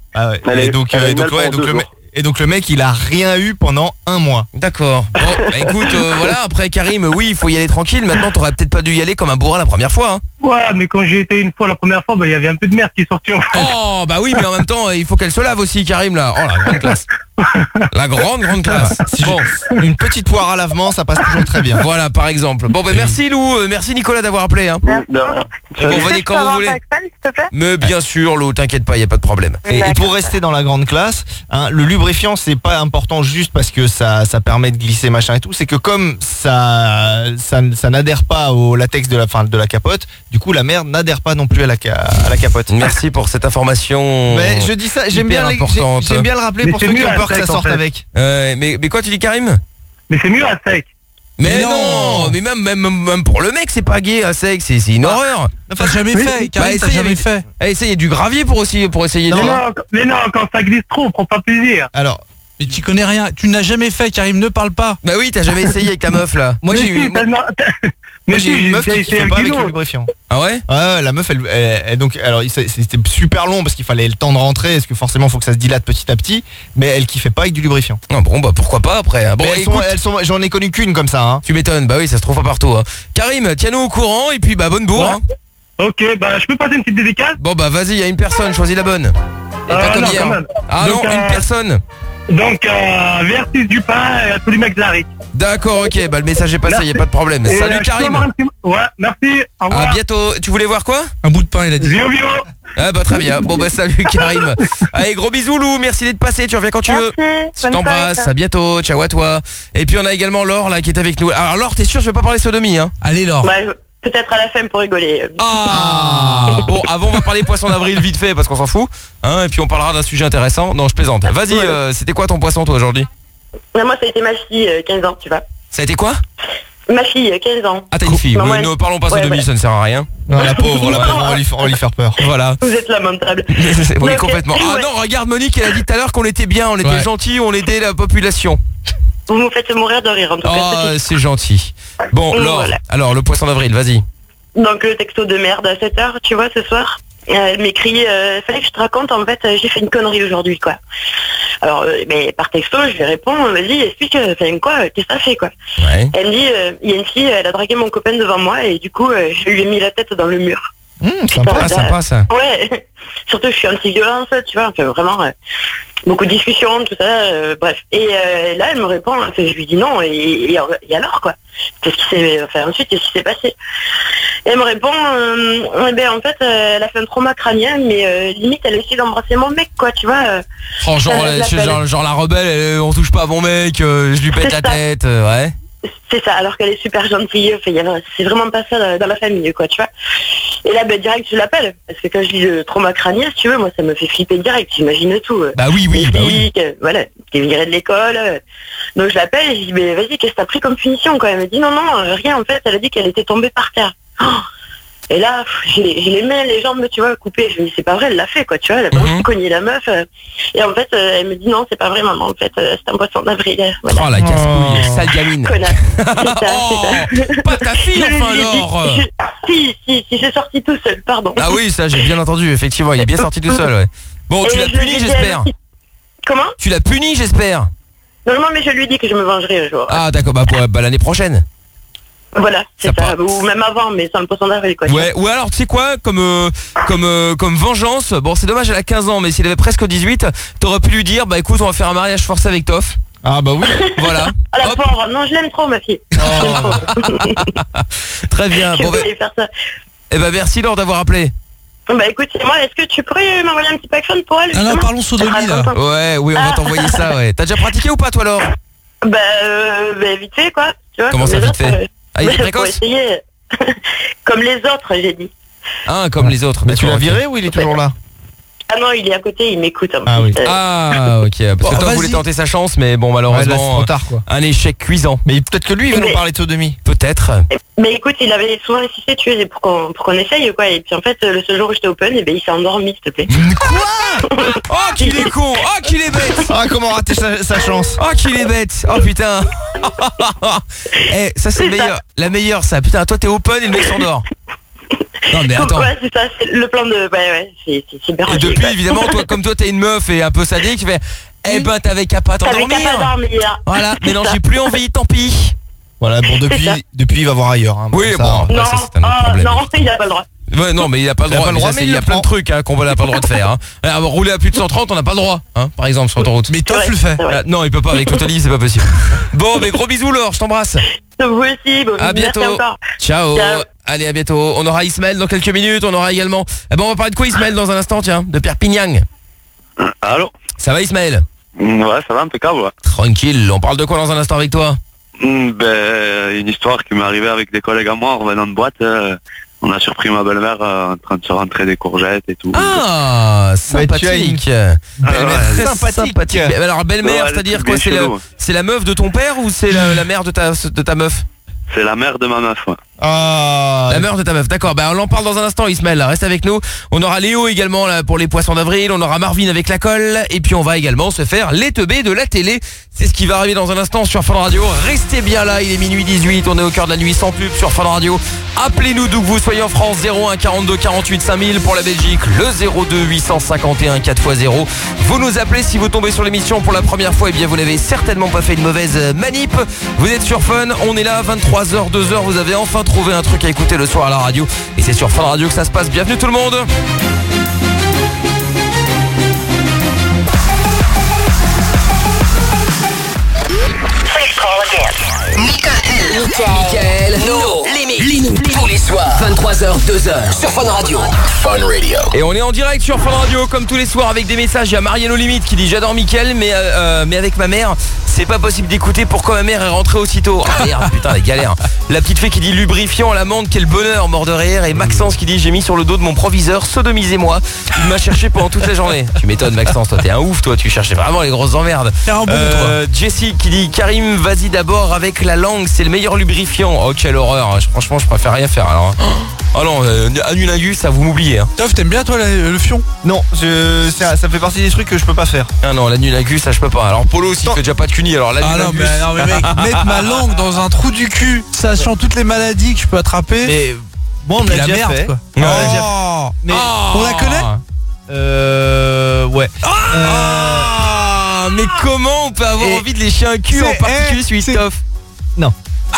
Ah ouais. Elle Et est- donc, elle euh, est et donc, mal ouais, pendant donc deux le jours. mec. Et donc le mec il a rien eu pendant un mois. D'accord. Bon, bah, écoute, euh, voilà, après Karim, oui, il faut y aller tranquille. Maintenant, t'aurais peut-être pas dû y aller comme un bourrin la première fois. Hein. Ouais, mais quand j'ai été une fois la première fois, bah il y avait un peu de merde qui est sortie. En fait. Oh, bah oui, mais en même temps, il faut qu'elle se lave aussi, Karim, là. Oh, la grande classe. La grande, grande classe. Si Bon, je- Une petite poire à lavement, ça passe toujours très bien. voilà, par exemple. Bon, bah merci Lou, euh, merci Nicolas d'avoir appelé. Hein. De rien. Et bon, venez quand vous voulez. s'il te plaît. Mais bien sûr, Lou, t'inquiète pas, y a pas de problème. Et, et pour rester dans la grande classe, hein, le lubrifiant c'est pas important juste parce que ça, ça permet de glisser machin et tout, c'est que comme ça, ça, ça n'adhère pas au latex de la, fin, de la capote, du coup la merde n'adhère pas non plus à la, ca- à la capote. Merci pour cette information. Mais je dis ça, j'aime hyper bien, les- importante. j'ai- j'aime bien le rappeler Mais pour c'est ceux qui mieux ont à peur que ça sec, en sorte fait. avec. Euh, mais, mais quoi tu dis, Karim? Mais c'est mieux à sec. Mais Mais non, non. mais même, même, même pour le mec, c'est pas gay à sec, c'est c'est une horreur. T'as jamais Oui. fait, Karim, Bah, t'as essaye jamais avec- fait. Eh, essaye du gravier pour aussi pour essayer de. Mais non, mais non, quand ça glisse trop, on prend pas plaisir. Alors, Mais tu connais rien, tu n'as jamais fait, Karim, ne parle pas. Bah oui, t'as jamais essayé avec ta meuf là. Moi Mais j'ai si, eu. t'as- moi Mais j'ai si, eu une meuf j'ai qui essayé fait un pas avec kilo. le lubrifiant. Ah ouais? Ouais, ouais, la meuf, elle, elle- elle- donc, alors il- c'était super long parce qu'il fallait le temps de rentrer, parce que forcément, faut que ça se dilate petit à petit, mais elle kiffait pas avec du lubrifiant. Non, bon bah pourquoi pas après. hein. Bon, Mais elles écoute, sont, elles sont, j'en ai connu qu'une comme ça. Hein. tu m'étonnes. Bah oui, ça se trouve pas partout. Hein. Karim, tiens-nous au courant et puis bah bonne bourre. Ouais. Hein. Ok, bah je peux passer une petite dédicace. Bon bah vas-y, il y a une personne, choisis la bonne. Et pas Euh, comme non, hier. quand même. Ah Donc, non, euh, une personne. Donc, euh, Versus Dupin et à tous les mecs de la R I C. D'accord, ok, bah le message est passé, Merci. y a pas de problème. Et, Salut euh, je peux avoir Karim. un petit- Ouais, merci. Au À revoir. bientôt. Tu voulais voir quoi? Un bout de pain, il a dit. Vio, vio. Ah bah très bien. Bon bah salut Karim. Allez, gros bisous Lou, merci d'être passé, tu reviens quand tu veux. Merci. Je t'embrasse, à bientôt, ciao à toi. Et puis on a également Laure là qui est avec nous. Alors Laure, t'es sûr je vais pas parler sodomie hein? Allez, Laure. Bah, peut-être à la fin pour rigoler. Ah bon, avant on va parler poisson d'avril vite fait parce qu'on s'en fout. Hein, et puis on parlera d'un sujet intéressant. Non, je plaisante. Vas-y, Ouais. euh, c'était quoi ton poisson toi aujourd'hui? Mais moi, ça a été ma fille, euh, quinze ans, tu vois. Ça a été quoi? Ma fille, quinze ans. Ah t'as une fille, Maman, oui, elle- ne parlons pas Ouais, sodomie, ouais. ça ne sert à rien. Non, la pauvre, la pauvre, on va lui, on va lui faire peur. Voilà. Vous êtes lamentable. Oui, Donc, complètement. euh, Ah ouais. non, regarde Monique, elle a dit tout à l'heure qu'on était bien, on était Ouais. gentils, on aidait la population. Vous me faites mourir de rire, en tout cas. Oh, c'est- c'est gentil. Bon, Et Laure, voilà. alors le poisson d'avril, vas-y. Donc, le texto de merde à sept heures, tu vois, ce soir. Euh, Elle m'écrit, euh, fallait que je te raconte, en fait, euh, j'ai fait une connerie aujourd'hui, quoi. Alors, euh, mais par texto, je lui réponds, vas-y, explique, euh, enfin, quoi, euh, qu'est-ce que ça fait, quoi. Ouais. Elle me dit, euh, il y a une fille, elle a dragué mon copain devant moi, et du coup, euh, je lui ai mis la tête dans le mur. Mmh, sympa. Ah, sympa ça. Ouais, surtout je suis anti-violence, tu vois, enfin, vraiment, euh, beaucoup de discussions, tout ça, euh, bref. Et euh, là, elle me répond, enfin, je lui dis non, et, et, et alors, quoi. Qu'est-ce qui s'est, enfin, ensuite, qu'est-ce qui s'est passé? Et elle me répond, euh, eh ben, en fait, euh, elle a fait un trauma crânien, mais euh, limite, elle a essayé d'embrasser mon mec, quoi, tu vois. euh. Oh, genre, Ça, euh, je l'appelle. genre, genre la rebelle, elle, on touche pas à mon mec, euh, je lui pète C'est la ça. tête, euh, ouais. C'est ça, alors qu'elle est super gentille, enfin, il y a- c'est vraiment pas ça dans, dans la famille, quoi, tu vois. Et là, ben, direct, je l'appelle, parce que quand je dis le trauma crânien, si tu veux, moi, ça me fait flipper direct, j'imagine tout. euh. Bah oui, oui, Les bah oui. flics, euh, voilà, t'es viré de l'école. euh. Donc je l'appelle et je dis, mais vas-y, qu'est-ce que t'as pris comme punition, quoi? Elle me dit, non, non, euh, rien, en fait, elle a dit qu'elle était tombée par terre. Oh. Et là, pff, j'ai les, j'ai les mains, les jambes, tu vois, coupées. Je me dis, c'est pas vrai, elle l'a fait, quoi, tu vois, elle a vraiment Mhm. cogné la meuf. euh. Et en fait, euh, elle me dit, non, c'est pas vrai, maman, en fait, euh, c'est un poisson d'avril. euh, Voilà. Oh la casse-couille, sale gamine. Connasse. C'est ça, c'est ça. Oh, pas ta fille, Je enfin lui ai dit- alors. je- Si, si, si, j'ai sorti tout seul, pardon. Ah oui, ça j'ai bien entendu, effectivement, il est bien sorti tout seul, ouais. Bon, tu Et l'as je puni, lui ai dit, j'espère. elle- Comment? Tu l'as puni, j'espère. Non, non, mais je lui ai dit que je me vengerai un jour. Ah d'accord, bah, pour- bah, l'année prochaine. Voilà, c'est Ça ça. part. Ou même avant, mais sans le poisson d'avril, quoi. Ouais, ou alors tu sais quoi, comme euh, comme euh, comme vengeance, bon c'est dommage elle a quinze ans, mais s'il avait presque dix-huit, t'aurais pu lui dire bah écoute on va faire un mariage forcé avec Toff. Ah bah oui. Voilà. Ah la Hop. pauvre, non, je l'aime trop, ma fille. Très bien. Je Bon, vais bah, aller faire ça. eh bah merci Laure d'avoir appelé. Bah écoute, c'est moi, est-ce que tu pourrais m'envoyer un petit packphone pour elle? Ah non, justement parlons sodomie, Elle sera là. contente. Ouais, oui on va Ah. t'envoyer ça, ouais. T'as déjà pratiqué ou pas toi Laure? Bah, euh, bah, vite fait, quoi. Tu vois, Comment comme ça, les vite autres, fait euh, Ah, il est pour précoce? essayer. Comme les autres, j'ai dit. Ah comme les autres. Mais tu l'as d'accord, ok. viré ou il est toujours là? Ah non, il est à côté, il m'écoute. en Ah plus, oui. euh. Ah ok, parce que Bon, toi vas-y. voulait tenter sa chance, mais bon Ouais, là, c'est malheureusement trop tard quoi. un échec cuisant. Mais peut-être que lui il veut Mais- nous parler de sodomie. Peut-être. Mais écoute, il avait souvent insisté, tu sais, pour qu'on pour qu'on essaye, quoi. Et puis en fait, le seul jour où j'étais open, et ben, il s'est endormi, s'il te plaît. Oh qu'il est con, oh qu'il est bête. Ah comment rater sa, sa chance. Oh qu'il est bête. Oh putain. Eh ça c'est C'est le meilleur. La meilleure ça. Putain toi t'es open et le mec s'endort. Non mais attends. Ouais, c'est ça, c'est le plan de... Ouais, ouais, c'est c'est- c'est bien Et rangé, depuis, quoi. évidemment, toi, comme toi, t'es une meuf et un peu sadique, tu fais, eh ben, t'avais qu'à pas T'avais t'endormir. qu'à pas dormir. Voilà, mais non, C'est ça. j'ai plus envie, tant pis. Voilà, bon, depuis, ça. depuis il va voir ailleurs. Hein, Oui, ça, bon, après, Non, ça, c'est un autre ah, problème. non, il a pas le droit. Ouais, non, mais il a pas le Il a droit. pas le mais droit, ça, mais c'est- il il y a le plein de prend. trucs hein, qu'on va pas le droit de faire. Hein. Alors, rouler à plus de cent trente, on n'a pas le droit, hein, par exemple, sur l'autoroute. Mais toi, Ouais, tu le fais. c'est vrai. Ah, non, il peut pas avec Totalis, c'est pas possible. Bon, mais gros bisous, Laure, je t'embrasse. Vous aussi, bon, À merci bientôt. encore. Ciao. Ciao. Allez, à bientôt. On aura Ismaël dans quelques minutes. On aura également. Eh ben, on va parler de quoi, Ismaël, dans un instant, tiens, de Perpignan. Allô? Ça va, Ismaël? Ouais, ça va, impeccable, ouais. Tranquille. On parle de quoi dans un instant avec toi? Hmm, ben, une histoire qui m'est arrivée avec des collègues à moi en revenant de boîte. euh, on a surpris ma belle-mère euh, en train de se rentrer des courgettes et tout. Ah, sympathique. Ah, Belle-mère ouais. très Sympathique. sympathique. Mais alors, belle-mère, Ouais, c'est-à-dire c'est quoi? bien C'est la, chelou. c'est la meuf de ton père ou c'est la, la mère de ta, de ta meuf? C'est la mère de ma meuf, ouais. Ah, La mère de ta meuf, d'accord. Bah, on en parle dans un instant, Ismaël. Là, reste avec nous. On aura Léo également là, pour les poissons d'avril. On aura Marvin avec la colle. Et puis on va également se faire les teubés de la télé. C'est ce qui va arriver dans un instant sur Fun Radio. Restez bien là, il est minuit dix-huit. On est au cœur de la nuit sans pub sur Fun Radio. Appelez-nous d'où que vous soyez en France. zéro un quarante-deux quarante-huit cinq mille pour la Belgique. Le zéro deux huit cent cinquante et un quatre fois zéro. Vous nous appelez si vous tombez sur l'émission pour la première fois. Et bien vous n'avez certainement pas fait une mauvaise euh, manip. Vous êtes sur Fun. On est là vingt-trois heures, deux heures. Vous avez enfin trouvé un truc à écouter le soir à la radio. Et c'est sur Fun Radio que ça se passe. Bienvenue tout le monde. Michael, nos limites, tous les soirs, vingt-trois heures, deux heures, sur Fun Radio. Fun Radio. Et on est en direct sur Fun Radio comme tous les soirs avec des messages. Il y a Marielle au limite qui dit j'adore Mickaël mais, euh, euh, mais avec ma mère c'est pas possible d'écouter. Pourquoi ma mère est rentrée aussitôt? Ah merde, putain les galères. La petite fée qui dit lubrifiant à l'amande, quel bonheur, mort de rire. Et Maxence qui dit j'ai mis sur le dos de mon proviseur, sodomisez-moi. Il m'a cherché pendant toute la journée. Tu m'étonnes Maxence, toi t'es un ouf, toi tu cherchais vraiment les grosses emmerdes. T'es un bon, Euh, Jessie qui dit Karim vas-y d'abord avec la langue, c'est le meilleur lubrifiant. Oh quelle horreur, franchement je préfère rien faire alors. Oh non, euh, anulingus ça vous m'oubliez hein. Toff, t'aimes bien toi la- le fion? non, je, ça, ça fait partie des trucs que je peux pas faire. Ah non, l'anulingus ça je peux pas. Alors Polo aussi il fait déjà pas de cuni, alors Ah non, l'anulingus. mais, non, mais mec, mettre ma langue dans un trou du cul, sachant toutes les maladies que je peux attraper. Mais bon, on puis l'a la déjà merde, fait. quoi. On l'a déjà fait. Oh. Mais On la connaît? euh, ouais. Ah, mais comment on peut avoir Et envie de lécher un cul en c'est- particulier eh, celui de c'est- Toff? Non.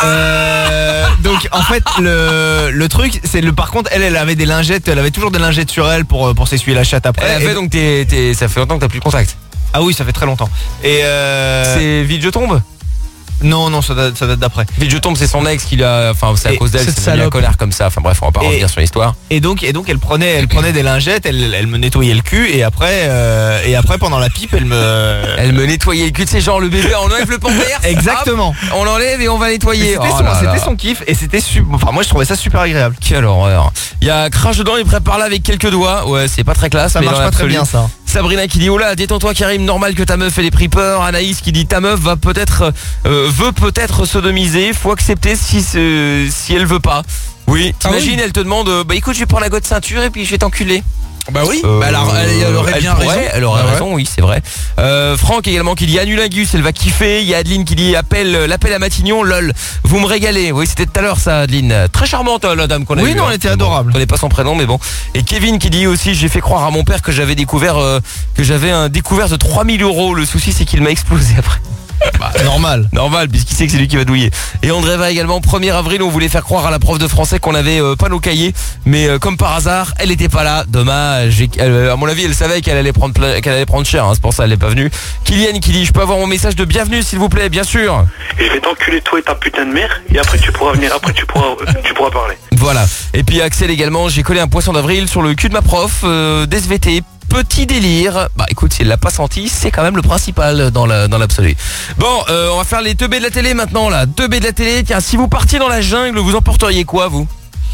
Euh, donc en fait le, le truc c'est le par contre elle elle avait des lingettes, elle avait toujours des lingettes sur elle pour pour s'essuyer la chatte après. Elle a Et- fait donc t'es, t'es- ça fait longtemps que t'as plus de contact. Ah oui, ça fait très longtemps. Et euh, C'est vite je tombe. non non ça date, ça date d'après. Vite je tombe c'est son ex qui l'a, enfin c'est à Et cause d'elle, cette c'est devenu un salope. connard comme ça. Enfin bref on va pas Et- revenir sur l'histoire. Et donc et donc elle prenait elle prenait des lingettes, elle, elle me nettoyait le cul et après euh, et après pendant la pipe elle me Elle me nettoyait le cul, tu sais genre le bébé on enlève le pampers. Exactement. hop, on l'enlève et on va Mais nettoyer. C'était Oh son, là là. c'était son kiff et c'était super. Enfin moi je trouvais ça super agréable. Quelle horreur. Il y a Crash dedans, il prépare là avec quelques doigts. Ouais, c'est pas très classe. Ça mais marche dans pas très l'absolu. bien ça. Sabrina qui dit oh là, détends-toi Karim, normal que ta meuf ait les pris peur. Anaïs qui dit ta meuf va peut-être euh, veut peut-être sodomiser, faut accepter si ce- si elle veut pas. Oui, t'imagines, elle te demande euh, bah écoute, je vais prendre la gosse ceinture et puis je vais t'enculer. Bah oui, Euh, bah alors, elle, elle aurait bien pourrait, raison. Elle aurait Bah ouais. raison, oui, c'est vrai. Euh, Franck également qui dit anulingus, elle va kiffer. Il y a Adeline qui dit appelle l'appel à Matignon, lol. Vous me régalez. Oui, c'était tout à l'heure ça, Adeline. Très charmante la dame qu'on a Oui, eue, non, hein. elle était Bon, adorable. je connais pas son prénom, mais bon. Et Kevin qui dit aussi j'ai fait croire à mon père que j'avais découvert euh, que j'avais un découvert de trois mille euros. Le souci c'est qu'il m'a explosé après. Bah, normal. Normal, puisqu'il sait que c'est lui qui va douiller. Et André va également, premier avril, on voulait faire croire à la prof de français qu'on avait euh, pas nos cahiers. Mais euh, comme par hasard, elle était pas là. Dommage. Et, euh, à mon avis, elle savait qu'elle allait prendre plein- qu'elle allait prendre cher. Hein, c'est pour ça qu'elle n'est pas venue. Kylian qui dit, je peux avoir mon message de bienvenue, s'il vous plaît, bien sûr. Et je vais t'enculer toi et ta putain de mère, et après tu pourras venir, après tu pourras, euh, tu pourras parler. Voilà. Et puis Axel également, j'ai collé un poisson d'avril sur le cul de ma prof euh, d'S V T. Petit délire. Bah écoute, si elle l'a pas senti, c'est quand même le principal dans la, dans l'absolu. Bon, euh, on va faire les teubés de la télé maintenant là. Teubés de la télé. Tiens, si vous partiez dans la jungle, vous emporteriez quoi vous?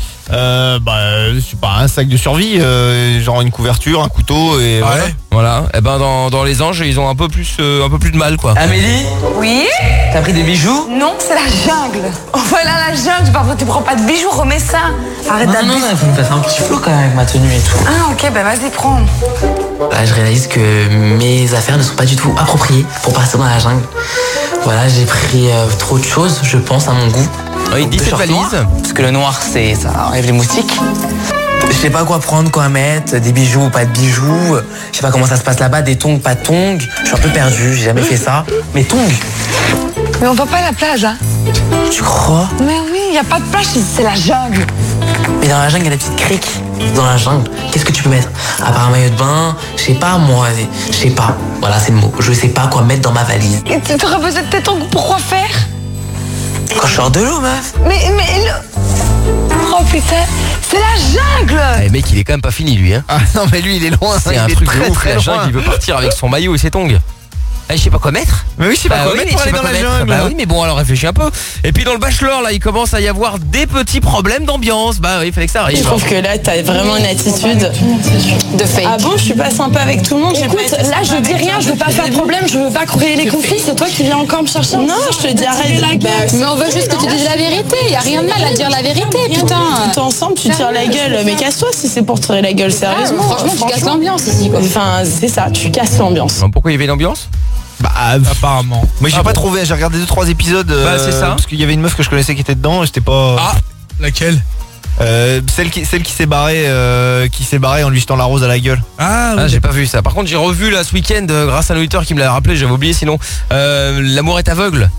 Euh, bah, je sais pas, un sac de survie, euh, genre une couverture, un couteau et voilà. Voilà. Et ben dans, dans les anges, ils ont un peu plus euh, un peu plus de mal quoi. Amélie, Oui? t'as pris des bijoux? Non, c'est la jungle. Oh, voilà la jungle, par contre, tu prends pas de bijoux, remets ça. Arrête Non, non, d'abuser. non, il faut me faire un petit flou quand même avec ma tenue et tout. Ah, ok, bah vas-y, prends. Là, je réalise que mes affaires ne sont pas du tout appropriées pour partir dans la jungle. Voilà, j'ai pris euh, trop de choses, je pense, à mon goût. Oui, Donc, dix-sept des shorts valises. noirs, parce que le noir, c'est ça enlève les moustiques. Je sais pas quoi prendre, quoi mettre, des bijoux ou pas de bijoux. Je sais pas comment ça se passe là-bas, des tongs, pas de tongs. Je suis un peu perdu, j'ai jamais fait ça. Mais tongs. Mais on va pas à la plage, hein. Tu crois? Mais oui, y a pas de plage, c'est la jungle. Mais dans la jungle, il y a des petites criques. Dans la jungle, qu'est-ce que tu peux mettre? À part un maillot de bain, je sais pas moi, je sais pas. Voilà, c'est le mot. Je sais pas quoi mettre dans ma valise. Et tu aurais besoin de tes tongs pour quoi faire? Quand je sors de l'eau, meuf. Mais, mais, le... oh putain, c'est la jungle. Ah, le mec, il est quand même pas fini, lui, hein. Ah non, mais lui, il est loin. C'est il un est truc très, de ouf, très la jungle, loin. il veut partir avec son maillot et ses tongs. Ah, je sais pas quoi mettre. Mais oui, je sais pas Bah quoi oui, mettre mais pour je sais aller pas dans quoi la mettre. jungle. Bah oui, mais bon, alors réfléchis un peu. Et puis dans le Bachelor, là, il commence à y avoir des petits problèmes d'ambiance. Bah oui, il fallait que ça arrive. Je trouve que là, t'as vraiment une attitude de fake. Ah bon, je suis pas sympa avec tout le monde. Écoute, là, je dis rien, je veux pas faire de problème, je veux pas créer les conflits, c'est toi qui viens encore me chercher. Non, je te dis arrête. Mais on veut juste que tu dises la vérité, y a rien de mal à dire la vérité, putain. Toi ensemble, tu tires la gueule. Mais casse-toi si c'est pour tirer la gueule, sérieusement. Franchement, tu casses l'ambiance ici, quoi. Enfin, c'est ça, tu casses l'ambiance. Pourquoi il y avait l'ambiance? Bah apparemment. Moi j'ai Ah pas bon. trouvé, j'ai regardé deux trois épisodes. euh, Bah, c'est ça. Parce qu'il y avait une meuf que je connaissais qui était dedans et j'étais pas. Ah, laquelle? Euh, celle qui celle qui s'est barrée euh, qui s'est barrée en lui jetant la rose à la gueule. Ah, Ah, j'ai pas vu ça. Par contre, j'ai revu là ce week-end euh, grâce à un auditeur qui me l'a rappelé, j'avais oublié sinon. Euh, L'amour est aveugle.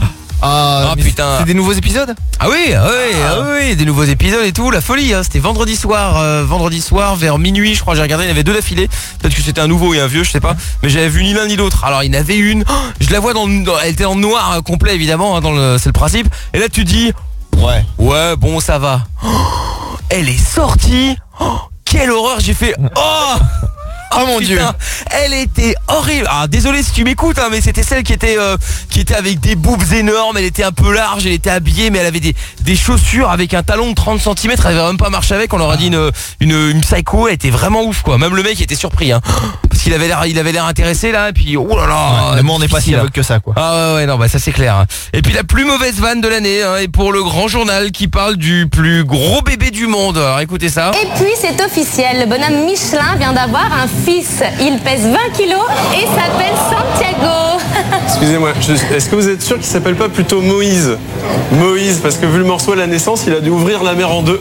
Ah, Ah, mais putain. C'est des nouveaux épisodes? Ah oui, ah oui, ah oui, des nouveaux épisodes et tout, la folie, hein. C'était vendredi soir, euh, vendredi soir vers minuit, je crois, j'ai regardé, il y en avait deux d'affilée. Peut-être que c'était un nouveau et un vieux, je sais pas, mais j'avais vu ni l'un ni l'autre. Alors il y en avait une, oh, je la vois dans, le- dans- elle était en noir euh, complet évidemment, hein, dans le, c'est le principe. Et là tu dis, ouais, ouais, bon ça va. Oh, elle est sortie, oh, quelle horreur, j'ai fait, oh. Oh mon Dieu. Elle était horrible. Ah désolé si tu m'écoutes hein, mais c'était celle qui était euh, qui était avec des boobs énormes, elle était un peu large, elle était habillée mais elle avait des, des chaussures avec un talon de trente centimètres, elle avait même pas marché avec, on leur a dit une, une, une psycho, elle était vraiment ouf quoi. Même le mec était surpris hein. Parce qu'il avait l'air il avait l'air intéressé là et puis oh là là. Ouais, le monde n'est pas si difficile, aveugle que ça quoi. Ah ouais ouais non bah ça c'est clair hein. Et puis la plus mauvaise vanne de l'année hein, et pour le grand journal qui parle du plus gros bébé du monde. Alors écoutez ça. Et puis c'est officiel, le bonhomme Michelin vient d'avoir un fils. Il pèse vingt kilos et s'appelle Santiago. Excusez-moi, je- est-ce que vous êtes sûr qu'il s'appelle pas plutôt Moïse? Moïse, parce que vu le morceau à la naissance, il a dû ouvrir la mer en deux.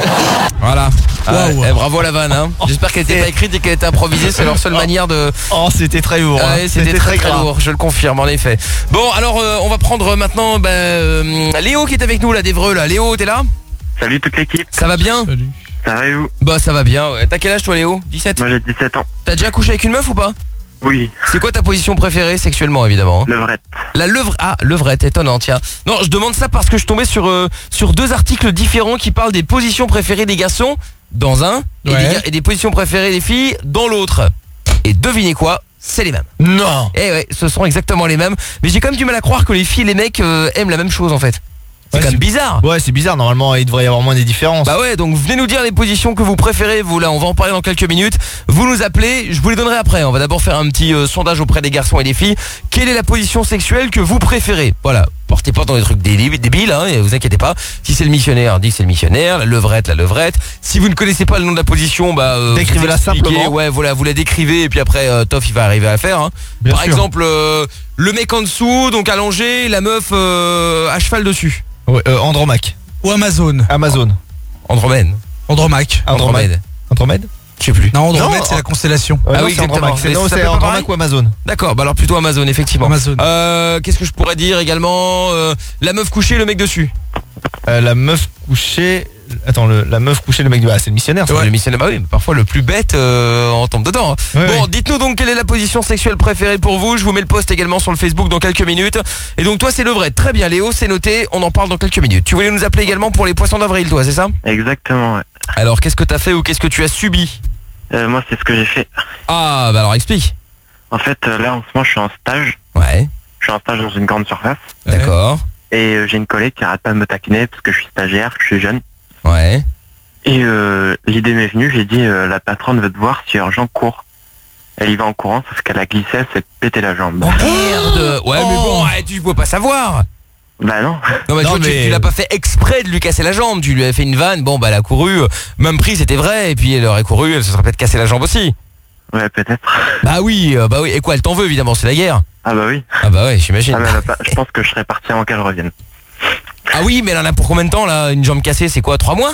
Voilà. Ah, eh, bravo la vanne hein. J'espère qu'elle était pas écrite et qu'elle était improvisée, c'est leur seule manière de. Oh c'était très lourd. Ah hein. ouais, c'était très très lourd, je le confirme en effet. Bon alors euh, on va prendre maintenant bah, euh, Léo qui est avec nous là d'Evreux là. Léo t'es là? Salut toute l'équipe. Ça va bien? Salut. Ça va et vous? Bah ça va bien ouais. T'as quel âge toi Léo? dix-sept? Moi j'ai dix-sept ans. T'as déjà couché avec une meuf ou pas? Oui. C'est quoi ta position préférée sexuellement évidemment? Levrette. La levrette. Ah, levrette, étonnant, tiens. Non, je demande ça parce que je tombais sur, euh, sur deux articles différents qui parlent des positions préférées des garçons dans un et, Ouais. des, ga- et des positions préférées des filles dans l'autre. Et devinez quoi? C'est les mêmes. Non. Eh ouais, ce sont exactement les mêmes. Mais j'ai quand même du mal à croire que les filles et les mecs euh, aiment la même chose en fait. C'est Ouais, quand même c'est- bizarre. Ouais c'est bizarre, normalement il devrait y avoir moins des différences. Bah ouais, donc venez nous dire les positions que vous préférez, vous là, on va en parler dans quelques minutes. Vous nous appelez, je vous les donnerai après. On va d'abord faire un petit euh, sondage auprès des garçons et des filles. Quelle est la position sexuelle que vous préférez? Voilà, portez pas dans des trucs déli- débiles, hein, et vous inquiétez pas. Si c'est le missionnaire, dites c'est le missionnaire, la levrette, la levrette. Si vous ne connaissez pas le nom de la position, bah euh, Décrivez-la vous expliquez, simplement. Ouais, voilà, vous la décrivez et puis après euh, Toff il va arriver à la faire. Hein. Bien Par sûr. exemple, euh, le mec en dessous, donc allongé, la meuf euh, à cheval dessus. Ouais, euh, Andromaque. Ou Amazon. Amazon. Andromède. Andromaque. Andromède. Andromède. Je sais plus. Non, Andromède, Non. c'est la constellation. Euh, Ah non, oui, c'est exactement. Andromaque. C'est Mais non, ça c'est s'appelle pas Andromaque pareil ou Amazon. D'accord, bah alors plutôt Amazon effectivement. Amazon. Euh, qu'est-ce que je pourrais dire également euh, la meuf couchée, le mec dessus. Euh, la meuf couchée. Attends, le, la meuf couchée, le mec. Bah, c'est le missionnaire. ça. Le missionnaire, bah oui, mais parfois le plus bête euh, en tombe dedans. hein. Ouais, bon, ouais. dites-nous donc quelle est la position sexuelle préférée pour vous. Je vous mets le post également sur le Facebook dans quelques minutes. Et donc toi c'est le vrai. Très bien Léo, c'est noté. On en parle dans quelques minutes. Tu voulais nous appeler également pour les poissons d'avril, toi, c'est ça? Exactement, ouais. Alors qu'est-ce que t'as fait ou qu'est-ce que tu as subi? Euh, moi c'est ce que j'ai fait. Ah bah alors explique. En fait euh, là en ce moment je suis en stage. Ouais. Je suis en stage dans une grande surface. D'accord. Et euh, j'ai une collègue qui arrête pas de me taquiner parce que je suis stagiaire, je suis jeune. Ouais. Et euh, l'idée m'est venue, j'ai dit euh, la patronne veut te voir si urgent court. Elle y va en courant sauf qu'elle a glissé, elle s'est pété la jambe. Merde. Ouais mais bon, ouais, tu peux pas savoir. Bah non. Non mais, Non, tu, vois, tu- mais- tu l'as pas fait exprès de lui casser la jambe, tu lui as fait une vanne, bon bah elle a couru, euh, même prix c'était vrai, et puis elle aurait couru, elle se serait peut-être cassé la jambe aussi. Ouais peut-être. Bah oui, euh, bah oui, et quoi, elle t'en veut évidemment, c'est la guerre. Ah bah oui. Ah bah ouais, j'imagine. Ah, mais elle a pas- je pense que je serais parti avant qu'elle revienne. Ah oui, mais elle en a pour combien de temps là? Une jambe cassée, c'est quoi, trois mois?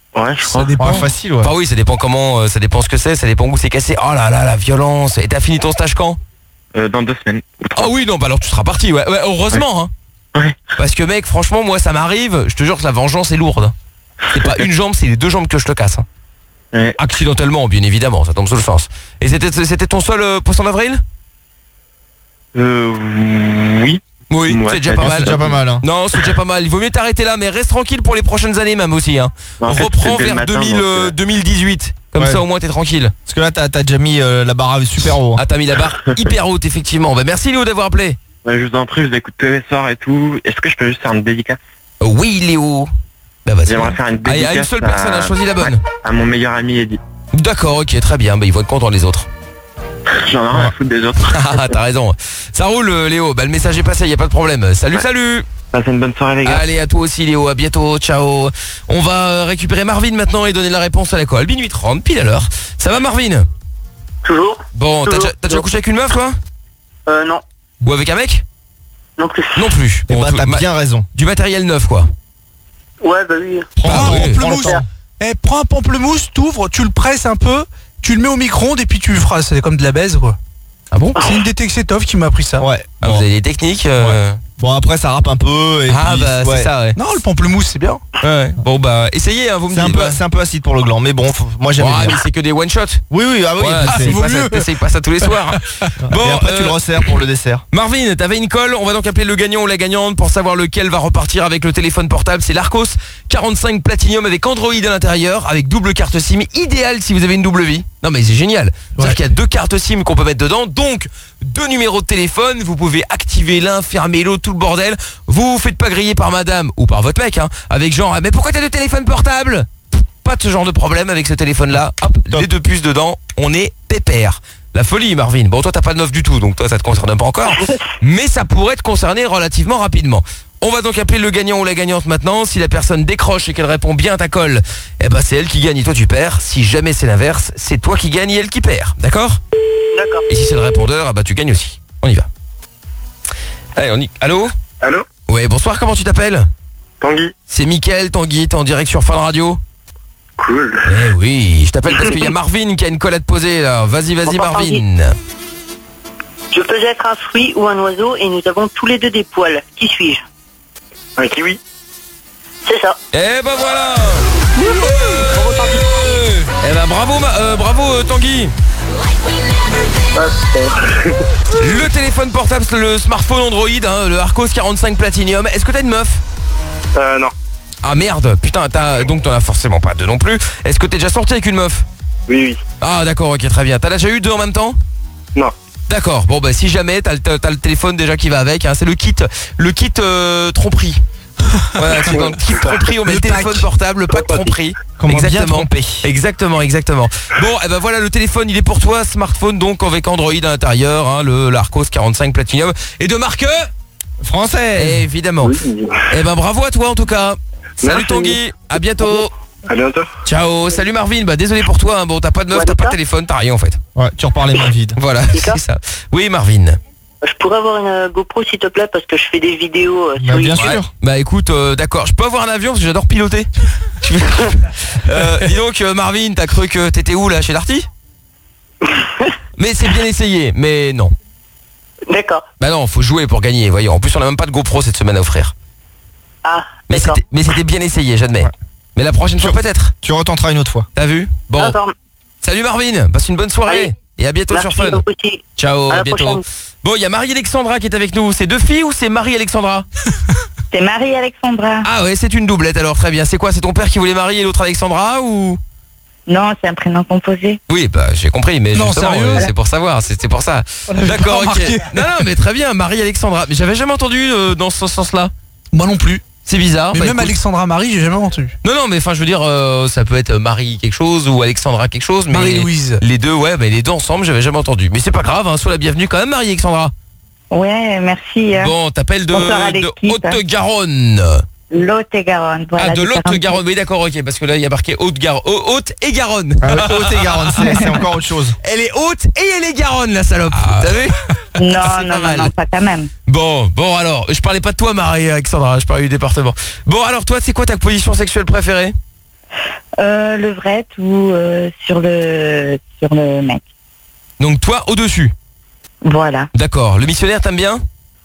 Ouais, je Ça dépend. Ouais, facile, ouais. Enfin oui, ça dépend comment, euh, ça dépend ce que c'est, ça dépend où c'est cassé. Oh là là, la violence. Et t'as fini ton stage quand? Euh, dans deux semaines. Ah oui, non, bah alors tu seras parti, ouais. Ouais, heureusement, hein. Ouais. Parce que mec, franchement, moi ça m'arrive, je te jure que la vengeance est lourde. C'est pas une jambe, c'est les deux jambes que je te casse. Hein. Ouais. Accidentellement, bien évidemment, ça tombe sous le sens. Et c'était c'était ton seul euh, poisson d'avril? Euh, oui. Oui, Ouais, c'est déjà c'est pas bien, mal. C'est déjà pas mal, hein. Non, c'est déjà pas mal. Il vaut mieux t'arrêter là, mais reste tranquille pour les prochaines années même aussi. Hein. En On fait, reprend c'était le vers matin, deux mille, donc, euh, euh, deux mille dix-huit. Comme Ouais. ça, au moins, t'es tranquille. Parce que là, t'as t'as déjà mis euh, la barre super haut. hein. Ah, t'as mis la barre hyper haute, effectivement. Bah, merci Léo d'avoir appelé. Ouais, je vous en prie, je vous écoute tous les soirs et tout. Est-ce que je peux juste faire une dédicace? Oui, Léo. Bah, vas-y. J'aimerais faire une Ah, il y dédicace a une seule personne, a choisi la bonne. à mon meilleur ami Eddy. D'accord, ok, très bien. Bah, ils vont être contents, les autres. J'en ai rien à foutre des autres. Ah, t'as raison. Ça roule, euh, Léo. Bah, le message est passé, y a pas de problème. Salut, Ouais. salut. Passez une bonne soirée, les gars. Allez, à toi aussi, Léo. À bientôt. Ciao. On va euh, récupérer Marvin maintenant et donner la réponse à la call. Minuit trente, pile à l'heure. Ça va, Marvin? Toujours? Bon, t'as Toujours. déjà, t'as déjà couché avec une meuf, toi? Euh, non. Ou avec un mec? Non plus. Non plus. Eh Bon, bah, tout- t'as ma- bien raison. Du matériel neuf, quoi. Ouais, bah oui. Prends, Ah, un oui. pamplemousse. Pamplemousse. Eh, prends un pamplemousse, t'ouvres, tu le presses un peu, tu le mets au micro-ondes et puis tu le feras. C'est comme de la baise, quoi. Ah bon? C'est une détective qui m'a appris ça. Ouais. Ah, Bon. vous avez des techniques euh, Bon, après, ça rappe un peu. Et Ah puis, bah ouais. c'est ça, ouais. Non, le pamplemousse, c'est bien. Ouais. Bon bah essayez, hein, vous me C'est un, dites. peu, Ouais. c'est un peu acide pour le gland, mais bon, faut- moi j'aime Ouais, bien. mais c'est que des one shot. Oui, oui, ah oui. Ouais, mais c'est- t'essayes vaut pas, ça- mieux. t'essayes pas ça tous les soirs. Bon, et après, tu euh, le resserres pour le dessert. Marvin, t'avais une colle, on va donc appeler le gagnant ou la gagnante pour savoir lequel va repartir avec le téléphone portable. C'est l'Arcos quarante-cinq Platinum avec Android à l'intérieur, avec double carte SIM, idéal si vous avez une double vie. Non mais c'est génial. C'est-à-dire Ouais. qu'il y a deux cartes SIM qu'on peut mettre dedans, donc deux numéros de téléphone, vous pouvez activer l'un, fermer l'autre, tout le bordel. Vous vous faites pas griller par madame ou par votre mec, hein, avec genre, ah, mais pourquoi t'as deux téléphones portables? Pas de ce genre de problème avec ce téléphone-là. Hop, Top. les deux puces dedans, on est pépère. La folie, Marvin. Bon, toi, t'as pas de neuf du tout, donc toi, ça te concerne pas encore. Mais ça pourrait te concerner relativement rapidement. On va donc appeler le gagnant ou la gagnante maintenant. Si la personne décroche et qu'elle répond bien à ta colle, eh ben, c'est elle qui gagne et toi, tu perds. Si jamais c'est l'inverse, c'est toi qui gagne et elle qui perd. D'accord? D'accord. Et si c'est le répondeur, ah bah, tu gagnes aussi. On y va. Allez, on y... Allô? Allô? Ouais, bonsoir, comment tu t'appelles? Tanguy? C'est Mickaël, Tanguy, t'es en direct sur Fun Radio. Cool. Eh oui, je t'appelle parce qu'il y a Marvin qui a une colle à te poser là. Vas-y, vas-y, Bonsoir, Marvin. Je peux être un fruit ou un oiseau et nous avons tous les deux des poils. Qui suis-je? Un kiwi? C'est ça. Eh ben voilà. Eh ben bravo, ma- euh, bravo euh, Tanguy. Le téléphone portable, c'est le smartphone Android, hein, le Arcos quarante-cinq Platinum. Est-ce que t'as une meuf? Euh, non. Ah merde, putain, t'as donc t'en as forcément pas deux non plus. Est-ce que t'es déjà sorti avec une meuf? Oui, oui. Ah d'accord, ok, très bien. T'as déjà eu deux en même temps? Non. D'accord, bon bah si jamais t'as le, t'as le téléphone déjà qui va avec, hein, c'est le kit, le kit euh, tromperie. Voilà, c'est dans le kit tromperie, on met le, Le pack. téléphone portable, le pack tromperie. Comment bien Exactement. tromper. Exactement, exactement. Bon, et ben voilà, le téléphone il est pour toi, smartphone donc avec Android à l'intérieur, hein, le l'Arcos quarante-cinq Platinum et de marque Français. évidemment. Et ben bravo à toi en tout cas. Salut Merci. Tanguy, à bientôt. À bientôt. Ciao, salut Marvin, bah désolé pour toi, hein. Bon t'as pas de meuf, Ouais, t'as pas de d'accord. téléphone, t'as rien en fait. Ouais, tu repars les mains vides. Voilà, D'accord. c'est ça. Oui Marvin. Je pourrais avoir une euh, GoPro s'il te plaît parce que je fais des vidéos euh, Bah, sur bien YouTube. sûr. Bah écoute, euh, d'accord, je peux avoir un avion parce que j'adore piloter. euh, dis donc euh, Marvin, t'as cru que t'étais où là, chez Darty? Mais c'est bien essayé, mais non. D'accord. Bah non, faut jouer pour gagner, voyons. En plus on a même pas de GoPro cette semaine à offrir. Ah, Mais d'accord. c'était mais c'était bien essayé, j'admets. Ouais. Mais la prochaine fois peut-être. Tu retenteras une autre fois. T'as vu? Bon. D'accord. Salut Marvin, passe une bonne soirée. Allez. Et à bientôt Merci sur Fun. beaucoup aussi. Ciao, À à, la bientôt. prochaine. Bon, il y a Marie-Alexandra qui est avec nous. C'est deux filles ou c'est Marie-Alexandra? C'est Marie-Alexandra. Ah ouais, c'est une doublette alors, très bien. C'est quoi? C'est ton père qui voulait marier l'autre Alexandra ou? Non, c'est un prénom composé. Oui, bah j'ai compris, mais Non, justement, sérieux euh, c'est pour savoir, c'est c'est pour ça. l'avait D'accord, pas ok. remarqué. Non, non, mais très bien, Marie-Alexandra. Mais j'avais jamais entendu euh, dans ce sens-là. Moi non plus. C'est bizarre. Mais Bah, même écoute. Alexandra Marie, j'ai jamais entendu. Non, non, mais enfin, je veux dire, euh, ça peut être Marie quelque chose ou Alexandra quelque chose. Mais Marie-Louise. Les deux, ouais, mais les deux ensemble, j'avais jamais entendu. Mais c'est pas grave, hein, sois la bienvenue quand même, Marie-Alexandra. Ouais, merci. hein. Bon, t'appelles de, Bonsoir à de l'équipe. Haute-Garonne. Lot-et-Garonne. Voilà, Ah, de du l'Haute-Garonne, oui, d'accord, ok, parce que là, il y a marqué Haute-Garonne. Haute et Garonne. Ah, Haute et Garonne, c'est c'est encore autre chose. Elle est haute et elle est Garonne, la salope. T'as vu? Non, C'est non, pas non, mal. non, pas quand même. Bon, bon alors, je parlais pas de toi Marie-Alexandra, je parlais du département. Bon alors toi, c'est quoi ta position sexuelle préférée? Euh, levrette ou euh, sur le sur le mec. Donc toi au-dessus. Voilà. D'accord. Le missionnaire, t'aimes bien?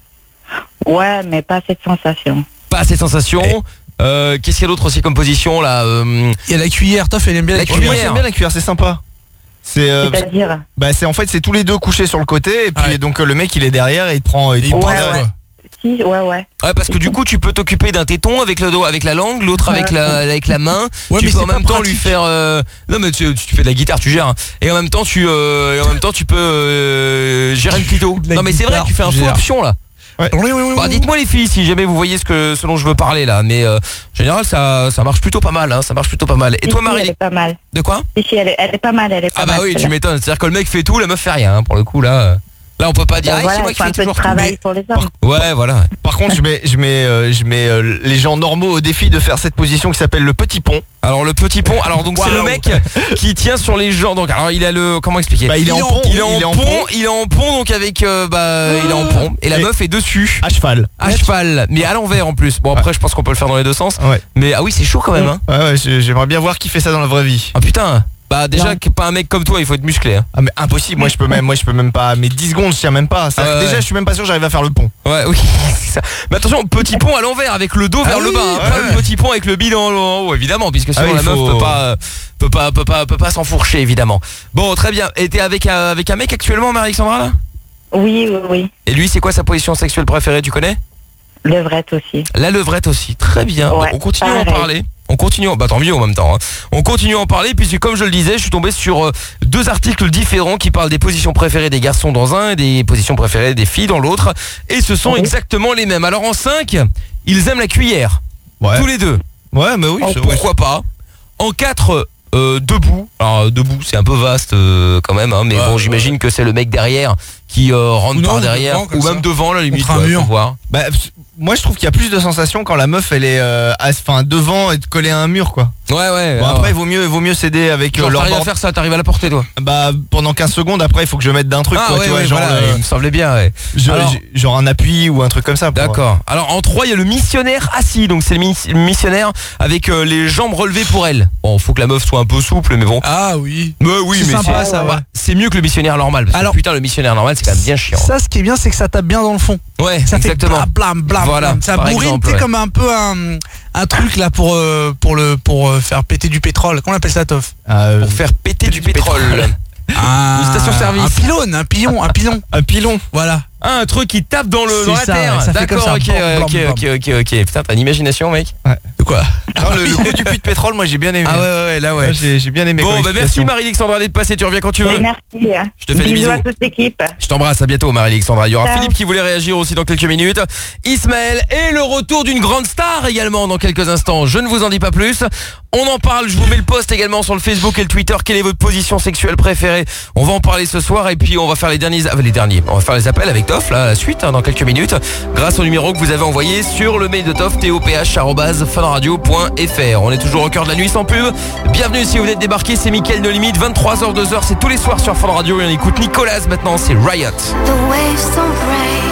Ouais, mais pas cette sensation. Pas cette sensation. Euh, Qu'est-ce qu'il y a d'autre aussi comme position là euh... Il y a la cuillère, Toff, elle aime bien la, La cuillère. cuillère. J'aime bien la cuillère, c'est sympa. C'est euh, C'est-à-dire bah c'est en fait c'est tous les deux couchés sur le côté et puis Ouais. donc euh, le mec il est derrière et il te prend il te Il prend prend Ouais, derrière. ouais. Si, ouais, ouais. Ouais, parce que du coup tu peux t'occuper d'un téton avec le dos, avec la langue, l'autre avec la avec la main. Ouais, tu mais peux c'est en pas même temps lui pratique. faire euh... non mais tu, tu fais de la guitare, tu gères. hein. Et en même temps tu euh... et en même temps tu peux euh... gérer le clito. De la Non mais c'est vrai, guitare, tu fais un tu faux gères. option là. Oui, oui, oui, Bah, oui. dites-moi les filles si jamais vous voyez ce que ce dont je veux parler là, mais euh, en général ça ça marche plutôt pas mal, hein, ça marche plutôt pas mal. Et Si, toi si, Marie? elle est pas mal. De quoi? Si, si, elle est, elle est pas mal, elle est pas Ah bah mal. oui, tu celle-là. m'étonnes. C'est-à-dire que le mec fait tout, la meuf fait rien. hein, pour le coup là, euh, là on peut pas dire. Ben ah, voilà, c'est moi il qui faut fais un peu de toujours tout. travail pour les hommes. Ouais, voilà. Par contre, je mets je mets euh, je mets euh, les gens normaux au défi de faire cette position qui s'appelle le petit pont. Alors le petit pont, alors donc c'est le Waouh. mec qui tient sur les jambes. Donc alors il a le comment expliquer? Bah, il est en pont, il est en pont, il est en pont donc avec euh, bah il est en pont et la Et- meuf est dessus. À cheval. À cheval, mais à l'envers en plus. Bon après je pense qu'on peut le faire dans les deux sens. Ouais. Mais ah oui c'est chaud quand même. Hein. Ouais, ouais, j'ai- j'aimerais bien voir qui fait ça dans la vraie vie. Ah putain. Bah déjà que pas un mec comme toi, il faut être musclé. Hein. Ah mais impossible, moi je peux même moi je peux même pas mais dix secondes, je tiens même pas. Ça, Ah ouais, déjà ouais. je suis même pas sûr que j'arrive à faire le pont. Ouais, oui, c'est ça. Mais attention, petit pont à l'envers avec le dos Ah vers le oui, bas, hein, ouais, pas ouais. le petit pont avec le bide en en haut évidemment, puisque sinon Ah oui, la meuf faut- peut pas euh, peut pas peut pas peut pas s'enfourcher évidemment. Bon, très bien. Et t'es avec un, avec un mec actuellement, Marie-Alexandra là? Oui, oui, oui. Et lui, c'est quoi sa position sexuelle préférée, tu connais? Levrette aussi. La levrette aussi, très bien. Bon, Ouais, on continue à en pareil. parler. On continue, bah tant mieux en même temps. hein. On continue à en parler puisque comme je le disais, je suis tombé sur euh, deux articles différents qui parlent des positions préférées des garçons dans un et des positions préférées des filles dans l'autre. Et ce sont Oui. exactement les mêmes. Alors en cinq, ils aiment la cuillère. Ouais. Tous les deux. Ouais, mais oui, Oh, c'est- Pourquoi pas? En quatre, euh, debout. Alors euh, debout, c'est un peu vaste euh, quand même, hein, mais Ouais, bon, ouais. j'imagine que c'est le mec derrière qui euh, rentre Ou non, par ou derrière, devant, comme ou ça. même devant, la limite. Contre un ouais, mur. faut voir. Bah, pff, moi je trouve qu'il y a plus de sensations quand la meuf elle est euh, à- enfin devant et collée à un mur quoi. Ouais, ouais. Bon alors, après il vaut mieux il vaut mieux s'aider avec euh, genre, leur t'arrives à bord- faire ça, t'arrives à la porter toi. bah pendant quinze secondes après il faut que je mette d'un truc Ah quoi, ouais, tu vois, ouais, genre, voilà, euh, il me semblait bien, ouais. je- Alors- je- genre un appui ou un truc comme ça. pour- D'accord. Alors en trois, il y a le missionnaire assis. Donc c'est le mi- le missionnaire avec euh, les jambes relevées pour elle. Bon, faut que la meuf soit un peu souple, mais bon. Ah oui. Mais oui, C'est mais sympa, c'est ça, bah, ouais. c'est mieux que le missionnaire normal. Parce que Alors- putain, le missionnaire normal, c'est quand même bien chiant. Ça, ce qui est bien, c'est que ça tape bien dans le fond. Ouais, Ça exactement. fait blam, blam, blam. Voilà, Ça par bourrine, exemple, tu sais, ouais. comme un peu un, un truc là pour, euh, pour, le, pour euh, faire péter du pétrole. Comment on appelle ça, Toff? Euh, Pour faire péter du pétrole. Un, Une station-service. Un pylône, un pilon, un pilon. un pilon. Voilà. Ah, un truc qui tape dans le C'est dans la ça, terre. ouais, ça fait comme D'accord, ça. ok, Blam, ok, blam, ok, ok, ok. Putain, t'as une imagination, mec. De quoi? Non, le, le coup du puits de pétrole moi j'ai bien aimé. Ah ouais, ouais, ouais, là, ouais. Ouais, j'ai j'ai bien aimé. Bon, comme bah merci explication. Marie-Alexandra d'être passée. Tu reviens quand tu veux. Et merci. Je te fais des bisous bisous. à toute l'équipe. Je t'embrasse, à bientôt Marie-Alexandra. Il y aura Ciao. Philippe qui voulait réagir aussi dans quelques minutes. Ismaël et le retour d'une grande star également dans quelques instants. Je ne vous en dis pas plus. On en parle, je vous mets le post également sur le Facebook et le Twitter. Quelle est votre position sexuelle préférée? On va en parler ce soir et puis on va faire les derniers, ah, les derniers. On va faire les appels avec Toff là, à la suite hein, dans quelques minutes. Grâce au numéro que vous avez envoyé sur le mail de Toff, toph arobase funradio point fr. On est toujours au cœur de la nuit sans pub. Bienvenue si vous venez de débarquer, c'est Mickaël No Limite. vingt-trois heures, deux heures, c'est tous les soirs sur Fun Radio et on écoute Nicolas maintenant, c'est Riot. The waves don't break.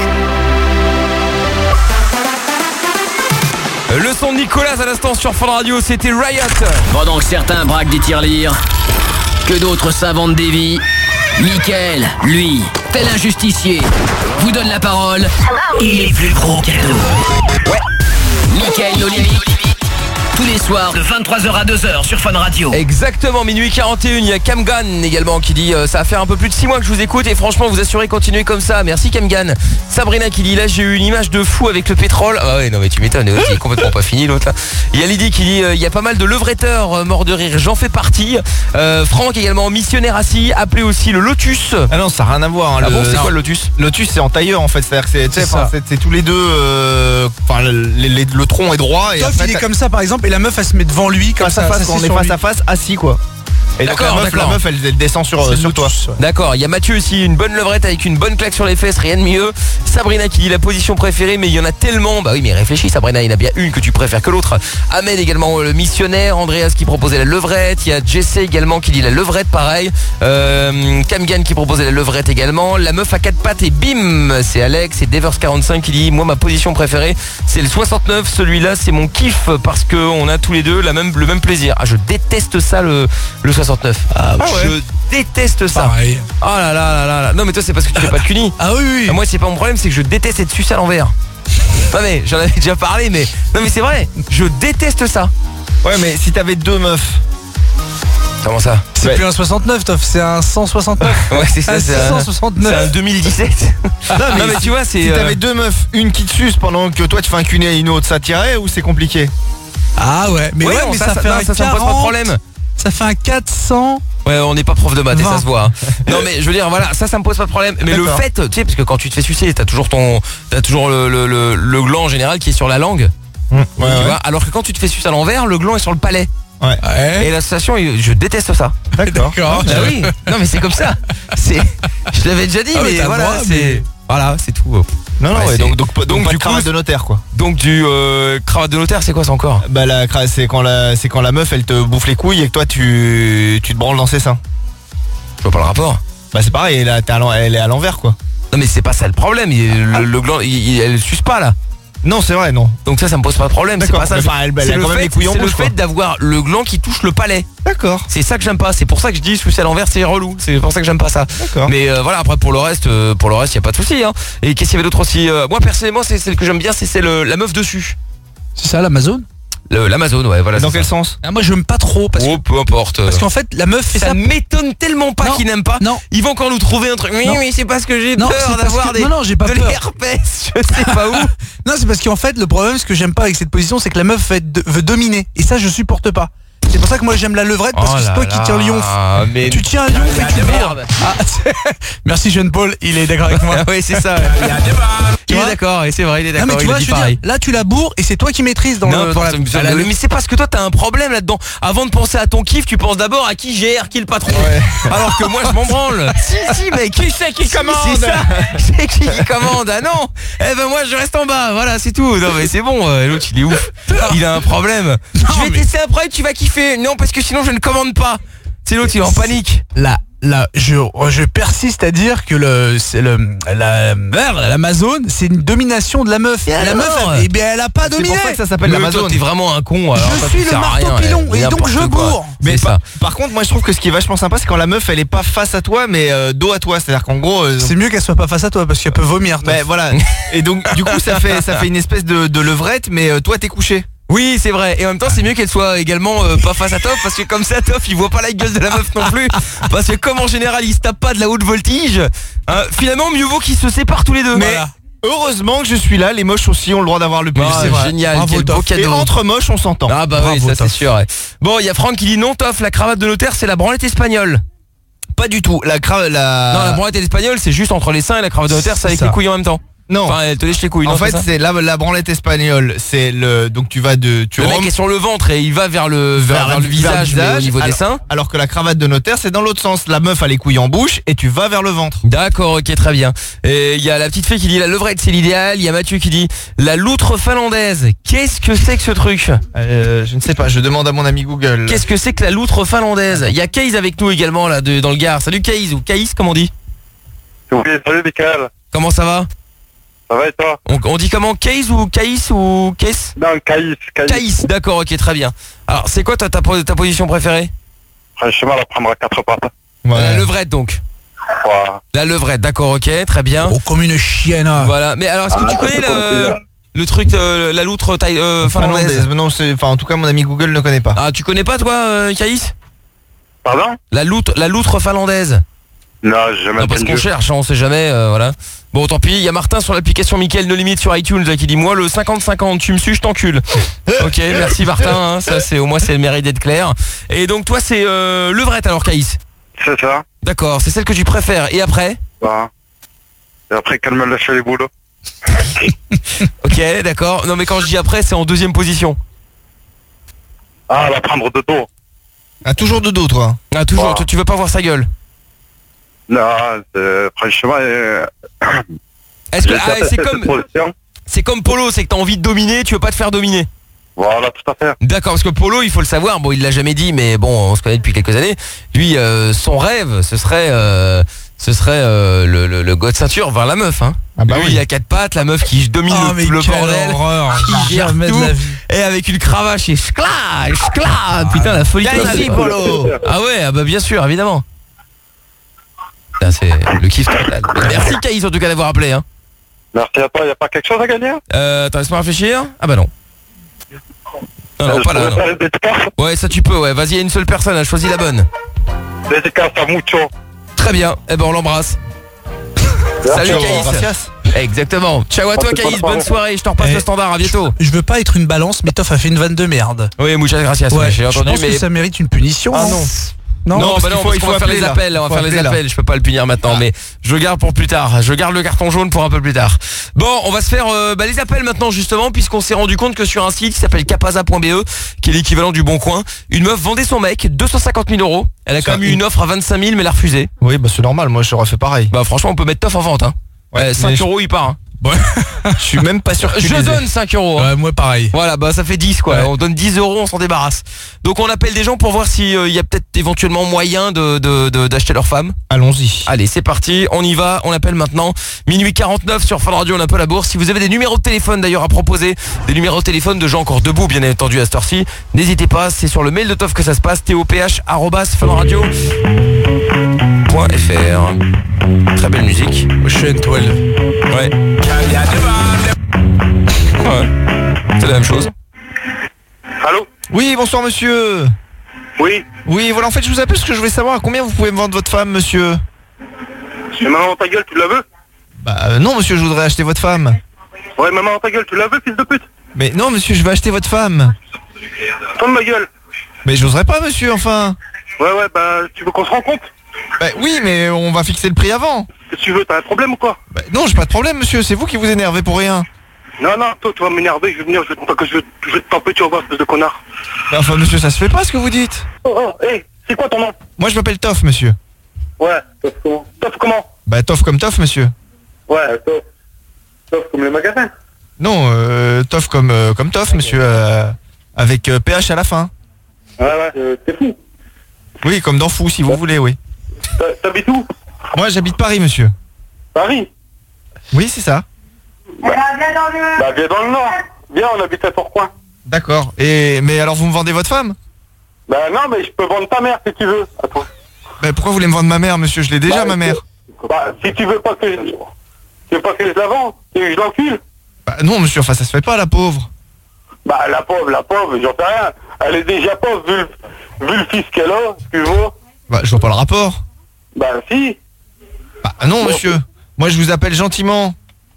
Le son de Nicolas à l'instant sur Fun Radio, c'était Riot. Pendant que certains braquent des tirelires, que d'autres s'inventent des vies, Mickaël, lui, tel un justicier, vous donne la parole. Il est plus gros cadeau. Ouais. Mickaël No Limite. Tous les soirs de vingt-trois heures à deux heures sur Fun Radio. Exactement, minuit quarante et un, il y a Camgan également qui dit euh, ça va faire un peu plus de six mois que je vous écoute et franchement vous assurez continuez comme ça. Merci Camgan. Sabrina qui dit là j'ai eu une image de fou avec le pétrole. Ah ouais non mais tu m'étonnes, il est complètement pas fini l'autre là. Il y a Lydie qui dit euh, il y a pas mal de levretteurs euh, morts de rire, j'en fais partie. euh, Franck également missionnaire assis, appelé aussi le Lotus. Ah non, ça n'a rien à voir. hein, Ah le- bon, c'est non. quoi le Lotus? Lotus c'est en tailleur en fait, c'est-à-dire que c'est tu sais, C'est enfin, ça. c'est c'est tous les deux euh, enfin le, les- le tronc est droit et Toff, après il est t'as- comme ça par exemple et la meuf elle se met devant lui comme face ça. à face ça, quand on c'est est sur face lui. à face assis quoi. Et donc la D'accord, meuf, la d'accord. meuf elle, elle descend sur, C'est sur le toi. motus, ouais. D'accord, il y a Mathieu aussi, une bonne levrette avec une bonne claque sur les fesses, rien de mieux. Sabrina qui dit la position préférée, mais il y en a tellement. Bah oui, mais réfléchis Sabrina, il y en a bien une que tu préfères que l'autre. Ahmed également le missionnaire, Andreas qui proposait la levrette, il y a Jesse également qui dit la levrette pareil, euh, Camgan qui proposait la levrette également, la meuf à quatre pattes et bim, c'est Alex et Devers quarante-cinq qui dit moi ma position préférée c'est le soixante-neuf, celui-là c'est mon kiff parce que on a tous les deux la même, le même plaisir. Ah je déteste ça le, le soixante-neuf. Ah, Ah ouais. Je déteste ça. Pareil. Oh là là là là là. Non mais toi c'est parce que tu fais pas de cuni. Ah oui, oui. Moi c'est pas mon problème, c'est que je déteste être sucé à l'envers. Non mais j'en avais déjà parlé mais non mais c'est vrai, je déteste ça. Ouais mais si t'avais deux meufs. Comment ça? C'est Ouais. plus un soixante-neuf, Toff, c'est un cent soixante-neuf. Ouais c'est ça, Un c'est un, cent soixante-neuf. c'est un deux mille dix-sept. Non mais, Non mais si- tu vois c'est Si euh, t'avais deux meufs, une qui te suce pendant que toi tu fais un cuné à une autre, ça tirait ou c'est compliqué? Ah ouais, mais ouais, ouais, non, mais ça, ça, ça, fait non, un ça, ça me pose pas de quarante, problème. Ça fait un quatre cents. Ouais, on n'est pas prof de maths et ça vingt. se voit. hein. Non mais je veux dire voilà, ça ça me pose pas de problème. Mais le D'accord. fait, tu sais parce que quand tu te fais sucer, t'as toujours ton t'as toujours le, le, le, le gland en général qui est sur la langue. Ouais, tu ouais. vois, alors que quand tu te fais sucer à l'envers, le gland est sur le palais. Ouais. Ouais. Et la sensation, je déteste ça. D'accord. D'accord. Ah oui. Non mais c'est comme ça. C'est je l'avais déjà dit Ah, mais mais t'as voilà, le droit, c'est mais- voilà, c'est tout. Non non Ouais, ouais, c'est- donc donc, donc, donc, pas du de cravate coup, de notaire quoi. Donc du euh, cravate de notaire, c'est quoi ça encore? Bah la cra- c'est quand la c'est quand la meuf elle te bouffe les couilles et que toi tu tu te branles dans ses seins. Je vois pas le rapport. Bah c'est pareil, elle, a- t'es à l'en- elle est à l'envers quoi. Non mais c'est pas ça le problème, il- le, le gland, il, il- elle suce pas là. Non c'est vrai non. Donc ça ça me pose pas de problème, c'est D'accord, pas ça. mais enfin, elle- elle C'est a le quand même fait, les couilles en c'est le bouche, fait quoi. d'avoir le gland qui touche le palais. D'accord. C'est ça que j'aime pas, c'est pour ça que je dis sucer à l'envers c'est relou, c'est pour ça que j'aime pas ça. D'accord. Mais euh, voilà, après pour le reste euh, pour le reste, y a pas de souci hein. Et qu'est-ce qu'il y avait d'autre aussi euh, moi personnellement, c'est celle que j'aime bien, c'est c'est le- la meuf dessus. C'est ça l'Amazon? Le- L'Amazon, ouais, voilà. Dans c'est quel ça. sens? Ah, moi je n'aime pas trop parce que Oh, peu importe. parce qu'en fait la meuf fait ça ça. m'étonne tellement pas Non, qu'ils n'aiment pas. non. Ils vont encore nous trouver un truc. Oui, Non. oui, c'est parce que j'ai Non, c'est peur parce d'avoir que- des non, non, j'ai pas de peur. l'herpès. Je sais pas où. Non, c'est parce qu'en fait le problème, ce que j'aime pas avec cette position, c'est que la meuf veut, veut dominer et ça je supporte pas. C'est pour ça que moi j'aime la levrette parce Oh que c'est là toi qui là, tiens le lion. mais- Tu tiens un lion et tu merde. merde. Ah, c'est- Merci Jean Paul, il est d'accord avec moi. Ah oui, c'est ça. Tu Il est vois d'accord, et c'est vrai, il est Non d'accord. mais tu il vois, a dit je veux pareil. dire, là tu la bourres et c'est toi qui maîtrises dans le. N'importe dans la- quoi. à la- mais c'est parce que toi t'as un problème là-dedans. Avant de penser à ton kiff, tu penses d'abord à qui gère, qui est le patron. Alors que moi je m'en branle. Si si mec, qui c'est qui commande? C'est ça. C'est qui qui commande? Ah non. Eh ben moi je reste en bas. Voilà, c'est tout. Non mais c'est bon. euh, L'autre il est ouf. Il a un problème. Je vais mais- tester après, tu vas kiffer. Non parce que sinon je ne commande pas. C'est l'autre, il est en panique. Là, là, je, je persiste à dire que le, c'est le, la, merde, l'Amazon, c'est une domination de la meuf. Et la alors meuf, elle, eh bien, elle a pas C'est dominé. pour ça que ça s'appelle Mais l'Amazon. toi, t'es vraiment un con. Alors, Je ça, suis tu le sers à marteau rien, pilon, eh, et donc n'importe je quoi. bourre. Mais C'est par, ça. par contre, moi je trouve que ce qui est vachement sympa, c'est quand la meuf elle est pas face à toi, mais euh, dos à toi. C'est-à-dire qu'en gros, euh, C'est mieux qu'elle soit pas face à toi parce qu'elle peut vomir. toi. ben voilà. Et donc du coup, ça fait ça fait une espèce de, de levrette, mais euh, toi t'es couché. Oui, c'est vrai. Et en même temps, c'est mieux qu'elle soit également euh, pas face à Toff, parce que comme ça, Toff, il voit pas la gueule de la meuf non plus. Parce que comme en général, il se tape pas de la haute voltige, hein, finalement, mieux vaut qu'ils se séparent tous les deux. Mais Voilà. heureusement que je suis là. Les moches aussi ont le droit d'avoir le plus. Ah, C'est vrai. génial, Bravo, quel beau Toff. Et cadeau. entre moches, on s'entend. Ah bah oui, Bravo, ça c'est Toff. sûr. Ouais. Bon, il y a Franck qui dit non, Toff, la cravate de notaire, c'est la branlette espagnole. Pas du tout. La cra- la. Non, la branlette espagnole, c'est juste entre les seins, et la cravate de notaire, c'est avec ça. les couilles en même temps. Non. Enfin, elle te lèche les couilles. En non, fait, c'est ça c'est la, la branlette espagnole. C'est le donc tu vas de tu le mec remontes est sur le ventre et il va vers le vers, vers le visage, mais au niveau des alors, seins. alors que la cravate de notaire, c'est dans l'autre sens. La meuf a les couilles en bouche et tu vas vers le ventre. D'accord, ok, très bien. Et il y a la petite fée qui dit la levrette c'est l'idéal. Il y a Mathieu qui dit la loutre finlandaise. Qu'est-ce que c'est que ce truc? Euh, je ne sais pas. Je demande à mon ami Google. Qu'est-ce que c'est que la loutre finlandaise? Il y a Keis avec nous également là de, dans le Gard. Salut Keis ou Keis comme on dit? Oui, salut Michael. Comment ça va? Ça va et toi? on, on dit comment? Keis ou Keis ou Keis? Non, Caïs. Caïs. Keis, d'accord, ok, très bien. Alors c'est quoi ta, ta, ta position préférée? Franchement, la prendre à quatre pattes. La levrette donc. Ouais. La levrette, d'accord, ok, très bien. Oh, comme une chienne. hein. Voilà, mais alors est-ce que Ah, tu connais c'est pas le, possible. le truc, euh, la loutre taille euh, finlandaise? Finlandaise. Non, c'est enfin en tout cas mon ami Google ne connaît pas. Ah, tu connais pas toi, euh, Caïs? Pardon? La loutre, la loutre finlandaise. Non, j'ai jamais Non, parce qu'on entendu. cherche, hein, on sait jamais, euh, voilà. Bon, tant pis, il y a Martin sur l'application Mickaël No Limite sur iTunes là, qui dit moi le cinquante cinquante, tu me suis, je t'encule. Ok, merci Martin, hein, ça c'est au moins c'est le mérite d'être clair. Et donc toi c'est euh, levrette alors Caïs. C'est ça. D'accord, c'est celle que tu préfères. Et après? Ouais. Et après qu'elle me lâche les boulots. Ok, d'accord. Non mais quand je dis après, c'est en deuxième position. Ah, la prendre de dos. Ah, toujours de dos, toi. Ah, toujours. Wow. Toi, tu veux pas voir sa gueule. Non, euh, franchement... Euh... Est-ce que ah, c'est comme... C'est comme Polo, c'est que t'as envie de dominer, tu veux pas te faire dominer. Voilà, tout à fait. D'accord, parce que Polo, il faut le savoir, bon, il l'a jamais dit, mais bon, on se connaît depuis quelques années. Lui, euh, son rêve, ce serait... Euh, ce serait euh, le, le, le go de ceinture vers la meuf, hein. Ah bah lui, oui. il a quatre pattes, la meuf qui domine Oh, le, mais le quelle bordel, horreur. qui gère Jamais de tout, la vie. et avec une cravache et schla, schla, putain, la folie. Viens ici, Polo. Ah ouais, ah bah bien sûr, évidemment. Putain, c'est le kiff total. Merci Caïs en tout cas d'avoir appelé, hein. Merci à toi, y a pas quelque chose à gagner? Euh, attends, laisse-moi réfléchir. Ah bah non. Non, non, Euh, pas là, je non. pourrais faire une dédicace. Ouais, ça tu peux, ouais. Vas-y, il y a une seule personne, elle choisit la bonne. Dédicace à Mucho. Très bien, eh ben on l'embrasse. Salut Caïs. Exactement. Ciao à toi Caïs, bonne soirée, je te repasse Eh, le standard, à bientôt. Je veux pas être une balance, mais Toff a fait une vanne de merde. Oui, muchas gracias, Ouais, ouais, j'ai je entendu, pense mais... que ça mérite une punition. Ah non. non. Non, Non, parce bah qu'il non, faut- parce il qu'on faut va faire appeler les là. appels, on va Faut faire les appeler là. appels, je peux pas le punir maintenant, mais je le garde pour plus tard, je garde le carton jaune pour un peu plus tard. Bon, on va se faire euh, bah, les appels maintenant justement, puisqu'on s'est rendu compte que sur un site qui s'appelle capaza point b e, qui est l'équivalent du Bon Coin, une meuf vendait son mec deux cent cinquante mille euros, elle a quand Ça, même eu une offre à vingt-cinq mille mais elle a refusé. Oui, bah c'est normal, moi j'aurais fait pareil. Bah franchement, on peut mettre Toff en vente, hein. Ouais, Ouais, cinq mais je- euros il part, hein. Je suis même pas sûr que tu Je les aies. donne cinq euros, hein. Ouais, moi pareil. Voilà, bah ça fait dix quoi. Ouais. On donne dix euros, on s'en débarrasse. Donc on appelle des gens pour voir s'il y a peut-être éventuellement moyen de, de, de- d'acheter leur femme. Allons-y. Allez, c'est parti, on y va, on appelle maintenant. Minuit quarante-neuf sur Fun Radio, on appelle la bourse. Si vous avez des numéros de téléphone d'ailleurs à proposer, des numéros de téléphone de gens encore debout bien entendu à cette heure-ci, n'hésitez pas, c'est sur le mail de Toff que ça se passe, toph arobase funradio point f r. Très belle musique. Ocean douze. Ouais. Ouais. C'est la même chose. Allô? Oui, bonsoir monsieur. Oui. Oui, voilà, en fait je vous appelle parce que je voulais savoir à combien vous pouvez me vendre votre femme, monsieur. Mais maman, ta gueule, tu la veux? Bah euh, non monsieur, je voudrais acheter votre femme. Ouais, maman, ta gueule, tu la veux, fils de pute? Mais non monsieur, je veux acheter votre femme. Ferme ma gueule. Mais j'oserais pas monsieur, enfin. Ouais, ouais, bah, tu veux qu'on se rencontre? Bah oui, mais on va fixer le prix avant. Qu'est-ce que tu veux? T'as un problème ou quoi? Bah, non, j'ai pas de problème monsieur, c'est vous qui vous énervez pour rien. Non, non, toi, tu vas m'énerver, je vais venir, je vais te, que je vais, je vais te taper, tu vas voir, espèce de connard. Bah, enfin monsieur, ça se fait pas ce que vous dites. Oh, oh, hé, c'est quoi ton nom? Moi je m'appelle Toff monsieur. Ouais, Toff comment? Toff comment? Bah Toff comme Toff monsieur. Ouais, Toff. Toff comme le magasin. Non, euh, Toff comme, euh, comme Toff monsieur, euh, avec euh, P H à la fin. Ouais, ouais, euh, t'es fou. Oui, comme dans Fou si vous voulez, oui. T'ha- T'habites où? Moi j'habite Paris monsieur. Paris? Oui, c'est ça. Bah, viens dans le... Bah, viens dans le Nord. Viens, on habite à Tourcoing. D'accord. Et mais alors vous me vendez votre femme? Bah, non, mais je peux vendre ta mère si tu veux. Attends. Bah pourquoi vous voulez me vendre ma mère monsieur? Je l'ai déjà Bah, ma mère. Bah, si tu veux pas que je... Tu veux pas que je la vende? Que je l'encule? Bah non monsieur, enfin ça se fait pas la pauvre. Bah, la pauvre, la pauvre, j'en sais rien. Elle est déjà pauvre, vu le, vu le fils qu'elle a, excuse-moi. Bah je vois pas le rapport. Bah, si. Bah non monsieur. Moi je vous appelle gentiment.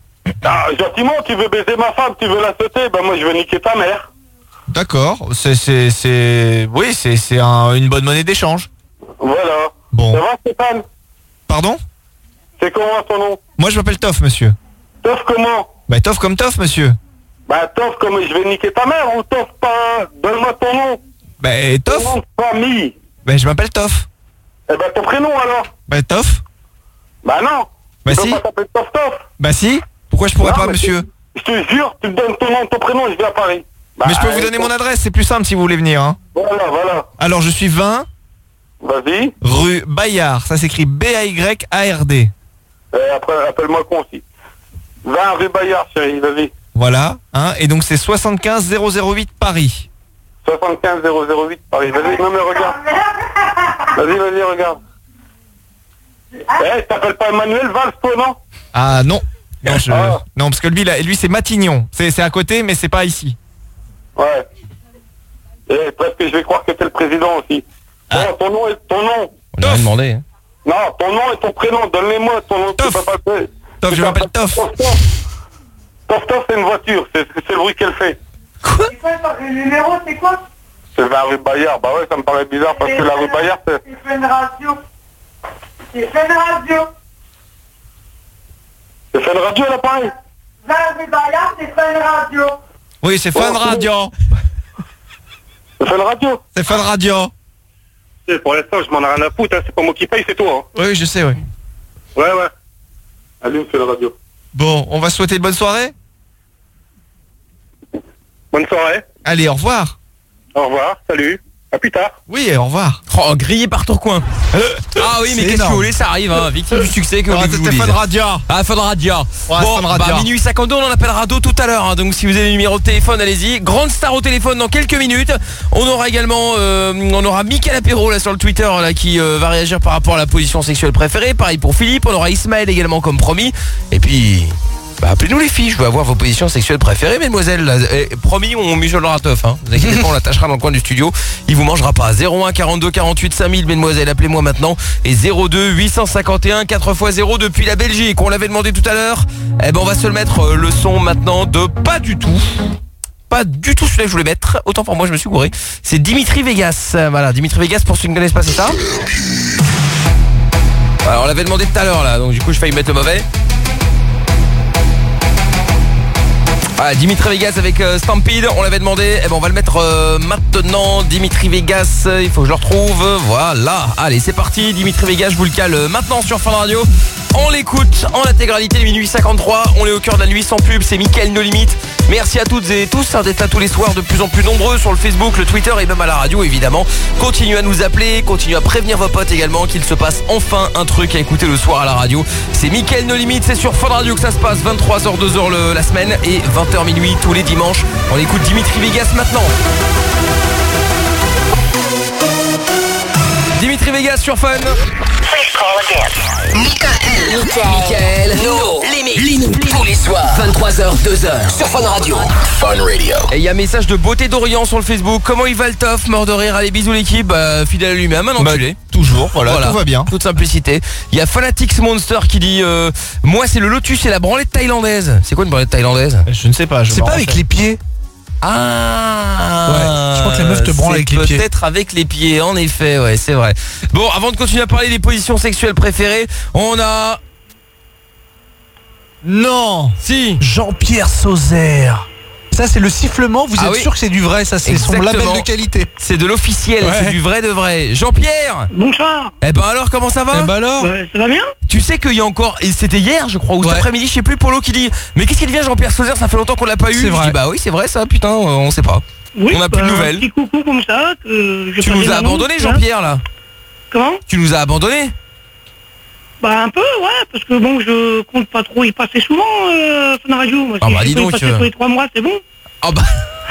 Ah, gentiment, tu veux baiser ma femme, tu veux la sauter, bah moi je vais niquer ta mère. D'accord. C'est c'est c'est oui c'est c'est un, une bonne monnaie d'échange. Voilà. Bon. Ça va, Stéphane? Pardon? C'est comment ton nom? Moi je m'appelle Toff monsieur. Toff comment? Bah Toff comme Toff monsieur. Bah, Toff comme je vais niquer ta mère ou Toff pas? Donne-moi ton nom. Bah Toff. Ton nom de famille. Bah je m'appelle Toff. Eh bah, ton prénom alors? Bah Toff. Bah non. Bah tu si. peux pas t'appeler Toff Toff. Bah si. Pourquoi je pourrais Non, pas mais monsieur? Je te jure, tu me donnes ton nom, ton prénom, je viens à Paris. Bah, Mais je peux vous donner mon adresse, c'est plus simple si vous voulez venir hein. Voilà, voilà. Alors je suis vingt Vas-y. rue Bayard, ça s'écrit B A Y A R D. Et après, appelle-moi con aussi. vingt rue Bayard, chérie, vas-y. Voilà, hein, et donc c'est soixante-quinze zéro zéro huit Paris. soixante-quinze zéro zéro huit Paris. Vas-y, non mais regarde. Vas-y, vas-y, regarde. Eh, t'appelles pas Emmanuel Valls, toi, non? Ah non. Non, je... Ah. non parce que lui, là, lui c'est Matignon. C'est c'est à côté, mais c'est pas ici. Ouais. Et presque je vais croire que t'es le président aussi. Ah. Bon, ton nom et ton nom. On a rien demandé, hein. Non, ton nom et ton prénom, donne-les-moi, ton nom. Toff. Tu peux pas te- Toff, tu je peux m'appelle pas- Toff. Toff, Toff. Toff, Toff, c'est une voiture, c'est c'est le bruit qu'elle fait. Quoi? C'est quoi le numéro, c'est quoi? C'est vingt rue Bayard. Bah ouais, ça me paraît bizarre parce que la rue Bayard, c'est... C'est Fun Radio. C'est Fun Radio. C'est Fun Radio, l'appareil? vingt rue Bayard, c'est Fun Radio. Oui, c'est Fun Oh, Radio. C'est Fun Radio? C'est Fun Radio. sais, pour l'instant, je m'en ai rien à foutre, hein. C'est pas moi qui paye, c'est toi. Hein. Oui, je sais, ouais. Ouais, ouais. Allume, fais la radio. Bon, on va se souhaiter une bonne soirée. Bonne soirée. Allez, au revoir. Au revoir, salut. À plus tard. Oui, au revoir. Oh, grillé par Tourcoing. Ah oui, mais qu'est-ce que vous voulez, ça arrive, hein. Victime du succès que vous Ah, voulez que je vous c'était dise. Fun Radio. Ah, Fun Radio. Ouais, Bon, Fun Radio. bah, minuit cinquante-deux, on en appellera d'autres tout à l'heure, hein. Donc si vous avez le numéro de téléphone, allez-y. Grande star au téléphone dans quelques minutes. On aura également, euh, on aura Mickaël Apéro là sur le Twitter là qui euh, va réagir par rapport à la position sexuelle préférée. Pareil pour Philippe. On aura Ismaël également comme promis. Et puis... Bah, appelez-nous les filles, je veux avoir vos positions sexuelles préférées, mesdemoiselles. Et, promis, on mijollera teuf, hein. Vous inquiétez pas, on l'attachera dans le coin du studio. Il vous mangera pas. zéro un quarante-deux quarante-huit cinq mille, mesdemoiselles, appelez-moi maintenant. Et zéro deux huit cent cinquante et un quatre fois zéro depuis la Belgique. On l'avait demandé tout à l'heure. Eh ben, on va se le mettre euh, le son maintenant de pas du tout. Pas du tout celui-là que je voulais mettre. Autant pour moi, je me suis gouré. C'est Dimitri Vegas. Euh, Voilà, Dimitri Vegas, pour ceux qui ne connaissent pas, c'est ça. Voilà, on l'avait demandé tout à l'heure là, donc du coup, je failli mettre le mauvais. Voilà, Dimitri Vegas avec euh, Stampede, on l'avait demandé, eh ben on va le mettre euh, maintenant. Dimitri Vegas, euh, il faut que je le retrouve. Voilà, allez c'est parti. Dimitri Vegas, je vous le cale euh, maintenant sur Fun Radio. On l'écoute en intégralité, minuit cinquante-trois. On est au cœur de la nuit sans pub, c'est Mickaël No Limit. Merci à toutes et tous hein, d'être là tous les soirs, de plus en plus nombreux sur le Facebook, le Twitter et même à la radio évidemment. Continuez à nous appeler, continuez à prévenir vos potes également qu'il se passe enfin un truc à écouter le soir à la radio. C'est Mickaël No Limit, c'est sur Fun Radio que ça se passe, vingt-trois heures deux heures le, la semaine et vingt heures minuit tous les dimanches. On écoute Dimitri Vegas maintenant. Dimitri Vegas sur Fun. Mickaël, Mickaël, No Limit, tous les soirs, vingt-trois heures deux heures, sur Fun Radio. Fun Radio. Et il y a un message de Beauté d'Orient sur le Facebook. Comment il va le tof? Mort de rire, allez bisous l'équipe, bah, fidèle à lui-même, un enculé. Bah, toujours, voilà, tout va bien. Toute simplicité. Il y a Fanatics Monster qui dit euh, moi c'est le lotus et la branlette thaïlandaise. C'est quoi une branlette thaïlandaise? Je ne sais pas. C'est pas avec les pieds. Ah ouais, je crois que la meuf te branle avec les pieds. Peut-être avec les pieds, en effet, ouais, c'est vrai. Bon, avant de continuer à parler des positions sexuelles préférées, on a... Non. Si. Jean-Pierre Sauzère. Ça c'est le sifflement, vous Ah êtes oui. sûr que c'est du vrai, ça c'est son Exactement. label de qualité. C'est de l'officiel, Ouais. c'est du vrai de vrai. Jean-Pierre. Bonsoir. Eh ben alors, comment ça va? Eh ben alors Ouais, ça va bien? Tu sais qu'il y a encore, et c'était hier je crois, ou cet Ouais. après-midi, je sais plus, Polo qui dit mais qu'est-ce qu'il devient Jean-Pierre Sauzère, ça fait longtemps qu'on l'a pas eu. C'est Je vrai. dis bah oui c'est vrai ça, putain, euh, on sait pas. Oui, On n'a plus de bah, nouvelles. Un petit coucou comme ça. Que je Tu passais nous as l'annonce, abandonné hein. Jean-Pierre là. Comment? Tu nous as abandonné. Bah un peu, ouais, parce que bon, je compte pas trop y passer souvent, euh, Fun Radio. Moi, Ah si bah, je dis peux y donc, passer euh. tous les trois mois, c'est bon. Oh bah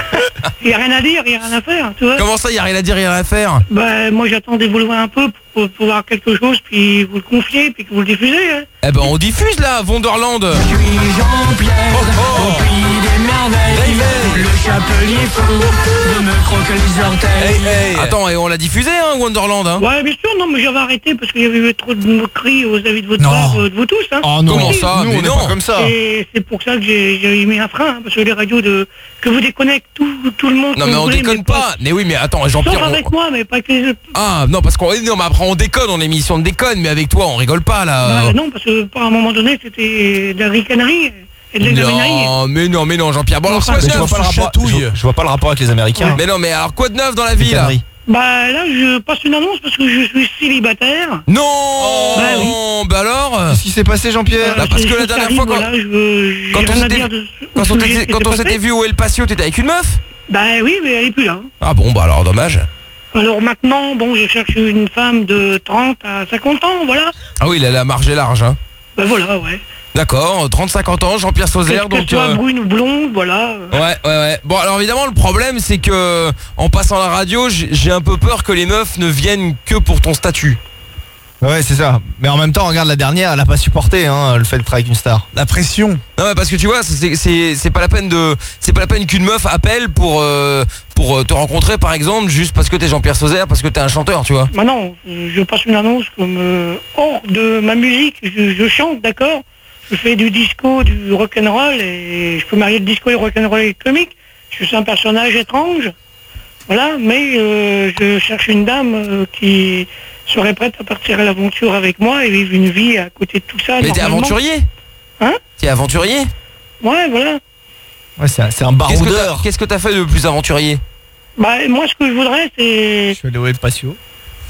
Il y a rien à dire, il y a rien à faire, tu vois. comment ça, y a rien à dire, y a rien à faire? Bah moi j'attends d'évoluer un peu pour pouvoir quelque chose, puis vous le confier, puis que vous le diffusez. Hein. Eh ben on diffuse là, Wonderland. Je suis Jean-Pierre, au pays des merveilles. Le chapelier fou de me croquer les orteils. Attends, et on l'a diffusé hein, Wonderland hein. Ouais, bien sûr, non, mais j'avais arrêté parce qu'il y avait eu trop de moqueries aux avis de votre Non. part, euh, de vous tous. Hein. Oh non. Comment ça? Nous, Mais on n'est non. pas comme ça. Et c'est pour ça que j'ai j'ai mis un frein, hein, parce que les radios de que vous déconnectez tout, tout le monde. Non comme mais vous on voulez, déconne pas. Mais oui mais attends, Sauf Jean-Pierre. on- avec moi, mais pas avec les autres. Ah non parce qu'on non mais après on déconne, on est émission de déconne, mais avec toi on rigole pas là. Bah, non, parce que à un moment donné, c'était de la ricanerie et de l'examinerie. Non mais non mais non Jean-Pierre. Bon alors Enfin, quoi de Mais je vois neuf? pas le rapport. chatouille. Je vois- je vois pas le rapport avec les Américains. Mais non mais alors quoi de neuf dans la vie Des là? conneries. Bah là, je passe une annonce parce que je suis célibataire. Non. Bah oui. Bah alors. Qu'est-ce qui s'est passé, Jean-Pierre? Bah, parce c'est que la chose qui dernière arrive, fois, quand- voilà, je veux, j'ai quand on rien à s'était- dire de- Quand au on sujet s'était qui quand s'est on passé. s'était vu au El Patio, t'étais avec une meuf? Bah oui, mais elle est plus là. Ah bon bah alors dommage. Alors maintenant, bon, je cherche une femme de trente à cinquante ans, voilà. Ah oui, il a la marge est large hein. Bah voilà, ouais. D'accord, trente à cinquante ans, Jean-Pierre Sauzère Qu'elle donc soit euh, brune ou blonde, voilà. Ouais, ouais, ouais. Bon, alors évidemment, le problème, c'est que en passant à la radio, j'ai j'ai un peu peur que les meufs ne viennent que pour ton statut. Ouais, c'est ça. Mais en même temps, regarde la dernière, elle a pas supporté hein, le fait de travailler avec une star. La pression. Non, mais parce que tu vois, c'est c'est c'est pas la peine de, c'est pas la peine qu'une meuf appelle pour euh, pour euh, te rencontrer, par exemple, juste parce que t'es Jean-Pierre Sauzère, parce que t'es un chanteur, tu vois. Bah non, je passe une annonce comme euh, hors de ma musique, je, je chante, d'accord. Je fais du disco, du rock'n'roll et je peux marier le disco et le rock'n'roll et le comique. Je suis un personnage étrange, voilà. Mais euh, je cherche une dame euh, qui serait prête à partir à l'aventure avec moi et vivre une vie à côté de tout ça. Mais t'es normalement. aventurier. Hein? T'es aventurier. Ouais, voilà. Ouais, c'est un, c'est un Qu'est-ce que baroudeur. t'as- Qu'est-ce que t'as fait de plus aventurier? Bah moi, ce que je voudrais, c'est Je suis allé au El Patio.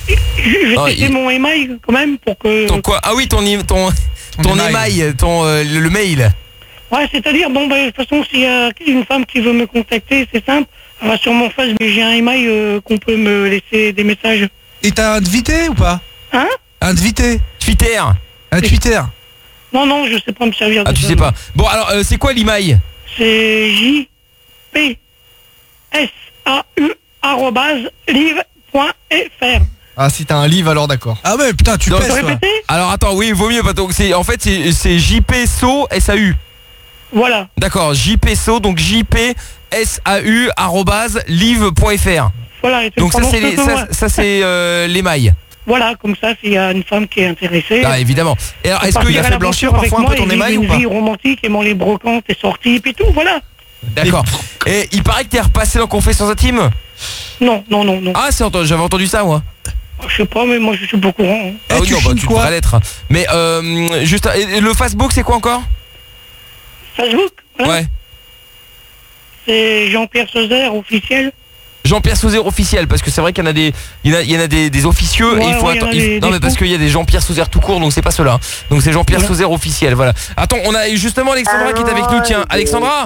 Je vais Non, tester il- mon email quand même pour que... Ton quoi? Ah oui, ton im- ton ton email. email, ton euh, le le mail. Ouais, c'est-à-dire, bon, bah, de toute façon, s'il y a une femme qui veut me contacter, c'est simple. Elle va sur mon face, mais j'ai un email euh, qu'on peut me laisser des messages. Et t'as un Twitter ou pas? Hein? Un Twitter? Twitter. Un Twitter? Non, non, je sais pas me servir de Ah, tu ça, sais non. pas. Bon, alors euh, c'est quoi l'email? C'est J P S A U arrobase live point F R. Ah, si t'as un livre, alors d'accord. Ah ouais, putain, tu Donc, pèses, toi. Alors attends, oui, vaut mieux pas. Donc c'est en fait c'est c'est J P S O S A U. Voilà. D'accord, J P S O donc J P S A U arobase live point F R. Voilà. et tu Donc ça prononces c'est les- tout, ça, ouais. ça c'est euh, l'émail. Voilà, comme ça, s'il y a une femme qui est intéressée. Ah évidemment. Et alors elle est-ce qu'il y a partira fait à blanchir l'aventure parfois un avec peu ton moi et émail vivre ou pas? une vie romantique, aimant les brocantes et sorties et tout, voilà. D'accord. Et il paraît que t'es repassé dans Confessions intimes? Non, non, non, non. Ah c'est entendu- j'avais entendu ça moi. Je sais pas, mais moi je suis pas au courant. hein. Ah oui, non, bah, tu devrais l'être. Mais euh, juste et- et le Facebook c'est quoi encore? Facebook, hein, Ouais. c'est Jean-Pierre Sauzère, officiel. Jean-Pierre Sauzère officiel, parce que c'est vrai qu'il y en a des il y en a, il y en a des, des officieux Ouais, et il faut ouais, il y en a attendre. il- des- non des mais parce fous. qu'il y a des Jean-Pierre Sauzère tout court, donc c'est pas cela. Donc c'est Jean-Pierre Voilà. Sauzère officiel, voilà. Attends, on a justement Alexandra qui est avec nous, tiens. Oui. Alexandra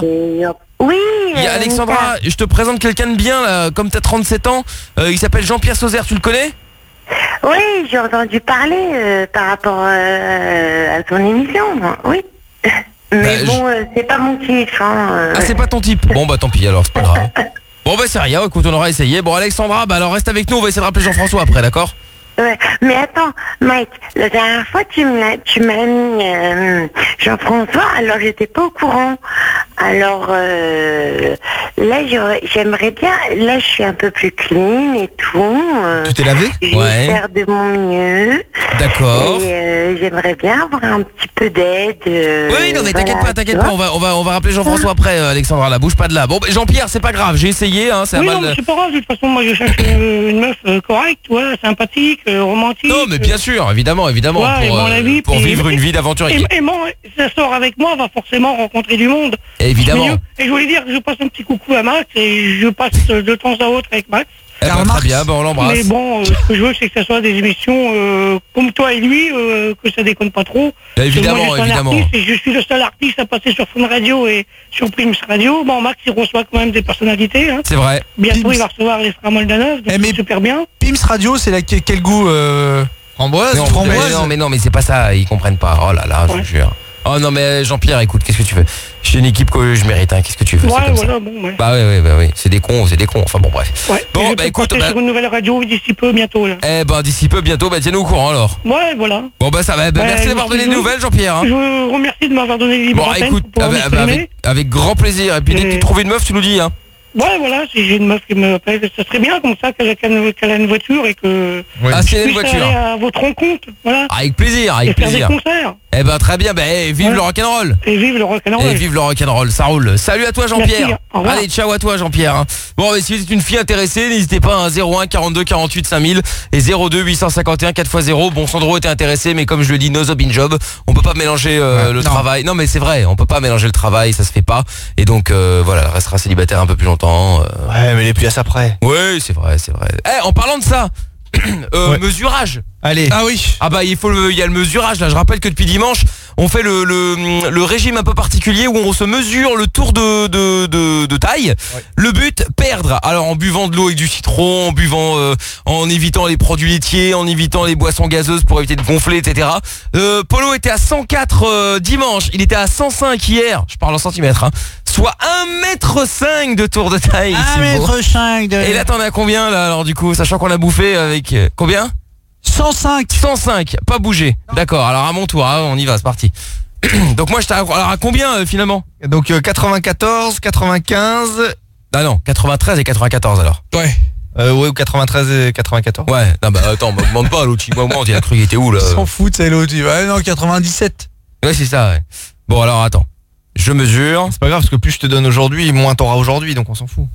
Il y a euh, Alexandra, je te présente quelqu'un de bien là, comme t'as trente-sept ans, euh, il s'appelle Jean-Pierre Sauzère, tu le connais? Oui, j'ai entendu parler euh, par rapport euh, à ton émission, moi. Oui. Mais Bah, bon, euh, c'est pas mon kiff. Hein, euh. Ah c'est pas ton type. Bon bah tant pis alors, c'est pas grave. Bon bah c'est rien, écoute on aura essayé. Bon Alexandra, bah alors reste avec nous, on va essayer de rappeler Jean-François après, d'accord? Ouais. Mais attends, Mike, la dernière fois tu me l'as- tu m'as mis euh, Jean-François, alors j'étais pas au courant. Alors euh, là j'aurais- j'aimerais bien, là je suis un peu plus clean et tout. euh, Tu t'es lavé? Je vais Ouais. faire de mon mieux. D'accord. Et euh, j'aimerais bien avoir un petit peu d'aide. euh, Oui non mais t'inquiète voilà, pas, t'inquiète tu pas, vois. on va, on va, on va rappeler Jean-François après euh, Alexandra, là bouge pas de là. Bon bah, Jean-Pierre c'est pas grave, j'ai essayé, hein, c'est Oui, un non, mais mal. c'est pas grave, de toute façon, moi je cherche euh, une meuf euh, correcte, tu vois, sympathique, euh, romantique. Non mais bien sûr, évidemment, évidemment, Ouais, pour, aimant euh, la vie, pour puis- vivre une vie d'aventure. Et, et moi, si ça sort avec moi, on va forcément rencontrer du monde. Évidemment. C'est mieux. Et je voulais dire que je passe un petit coucou à Max et je passe euh, de temps à autre avec Max. Eh ben, très bien, bah, on l'embrasse. Mais bon, euh, ce que je veux, c'est que ça soit des émissions euh, comme toi et lui, euh, que ça déconne pas trop. Bah, évidemment, Parce que moi, je suis un évidemment. artiste et je suis le seul artiste à passer sur Fun Radio et sur Prims Radio. Bon, Max, il reçoit quand même des personnalités. Hein. C'est vrai. Bientôt, Pims. il va recevoir les frères Moldanov, donc c'est super bien. Pims Radio, c'est la, quel, quel goût euh... Framboise? Non, framboise. mais non, mais non, mais c'est pas ça, ils comprennent pas. Oh là là, je vous jure. Oh non, mais Jean-Pierre, écoute, qu'est-ce que tu veux? J'ai une équipe que je mérite, hein. Qu'est-ce que tu veux? c'est Ouais, comme ça. voilà, bon, ouais. Bah ouais, ouais, bah oui, c'est des cons, c'est des cons. Enfin bon, bref. Ouais. Bon, Et je bah peux écoute, passer bah, sur une nouvelle radio d'ici peu, bientôt, là. eh ben d'ici peu, bientôt, bah tiens-nous au courant alors. Ouais, voilà. Bon bah ça va, bah, Ouais, merci d'avoir je- donné je- des nouvelles, Jean-Pierre. hein. Je vous remercie de m'avoir donné les Bon, libres écoute, pour pouvoir avec, m'exprimer. avec, avec grand plaisir. Et puis dès que Et- tu trouves une meuf, tu nous dis, hein. Ouais, voilà, si j'ai une meuf qui me plaît, ça serait bien comme ça qu'elle qu'elle- qu'elle a une voiture et que Ah, si elle a je une puisse voiture. aller à votre rencontre, voilà. Avec plaisir, avec et faire plaisir. des concerts. Eh ben très bien, bah eh, vive Ouais. le rock'n'roll. Et vive le rock'n'roll. Et vive le rock'n'roll, ça roule. Salut à toi Jean-Pierre. Merci, au revoir. Allez, ciao à toi Jean-Pierre. hein. Bon, mais si vous êtes une fille intéressée, n'hésitez pas à zéro un quarante-deux quarante-huit cinq mille et zéro deux huit cent cinquante et un quatre fois zéro. Bon, Sandro était intéressé, mais comme je le dis, no job in job. On peut pas mélanger euh, le travail. Non, mais c'est vrai, on peut pas mélanger le travail, ça se fait pas. Et donc euh, voilà, elle restera célibataire un peu plus longtemps. euh. Ouais, mais les pièces après. Oui, c'est vrai, c'est vrai. Eh, en parlant de ça, euh, mesurage. Allez. Ah oui. Ah bah il faut le, il y a le mesurage là. Je rappelle que depuis dimanche, on fait le, le, le régime un peu particulier où on se mesure le tour de, de, de, de taille. Le but, perdre. Alors en buvant de l'eau avec du citron, en buvant, euh, en évitant les produits laitiers, en évitant les boissons gazeuses pour éviter de gonfler, et cetera. Euh, Polo était à cent quatre euh, dimanche, il était à cent cinq hier. Je parle en centimètres, hein. Soit un mètre cinq de tour de taille. un c'est beau. mètre cinq de... Et là t'en as combien là alors du coup, sachant qu'on a bouffé avec euh, combien? cent cinq. cent cinq, pas bouger. D'accord, alors à mon tour, hein, on y va, c'est parti. Donc moi je t'ai... Alors à combien euh, finalement? Donc euh, quatre-vingt-quatorze, quatre-vingt-quinze. Ah non, quatre-vingt-treize et quatre-vingt-quatorze alors. Ouais. Euh, ouais, ou quatre-vingt-treize et quatre-vingt-quatorze. Ouais, non bah attends, m'augmente pas l'autre, m'augmente, il a cru qu'il était où là? S'en fout, c'est l'autre. Ouais, non, quatre-vingt-dix-sept. Ouais, c'est ça, ouais. Bon alors attends, je mesure. C'est pas grave parce que plus je te donne aujourd'hui, moins t'auras aujourd'hui, donc on s'en fout.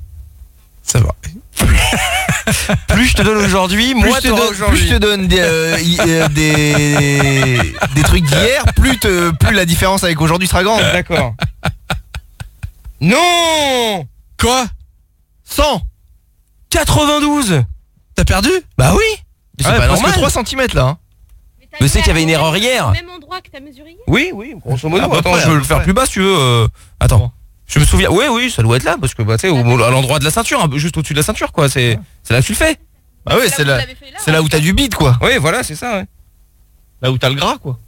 Ça va. Plus je te donne aujourd'hui, Plus moins je te t'auras donne, plus aujourd'hui. je te donne des, euh, y- euh, des, des trucs d'hier, plus, te- plus la différence avec aujourd'hui sera grande. D'accord. Non. Quoi? cent. quatre-vingt-douze. T'as perdu? Bah oui. C'est Ouais, pas presque normal. trois centimètres là. Hein. Je sais qu'il y avait une erreur hier. Au même endroit que t'as mesuré hier. Oui, oui, grosso modo. À peu Attends, près, je à veux peu le faire près. plus bas si tu veux. euh, Attends. Je me souviens. Oui, oui, ça doit être là parce que bah, tu sais, au- à l'endroit de la ceinture, un peu juste au-dessus de la ceinture, quoi. C'est c'est là que tu le fais. Bah ouais, c'est là, c'est là où t'as du bide quoi. Oui, voilà, c'est ça. Ouais. Là où t'as le gras quoi.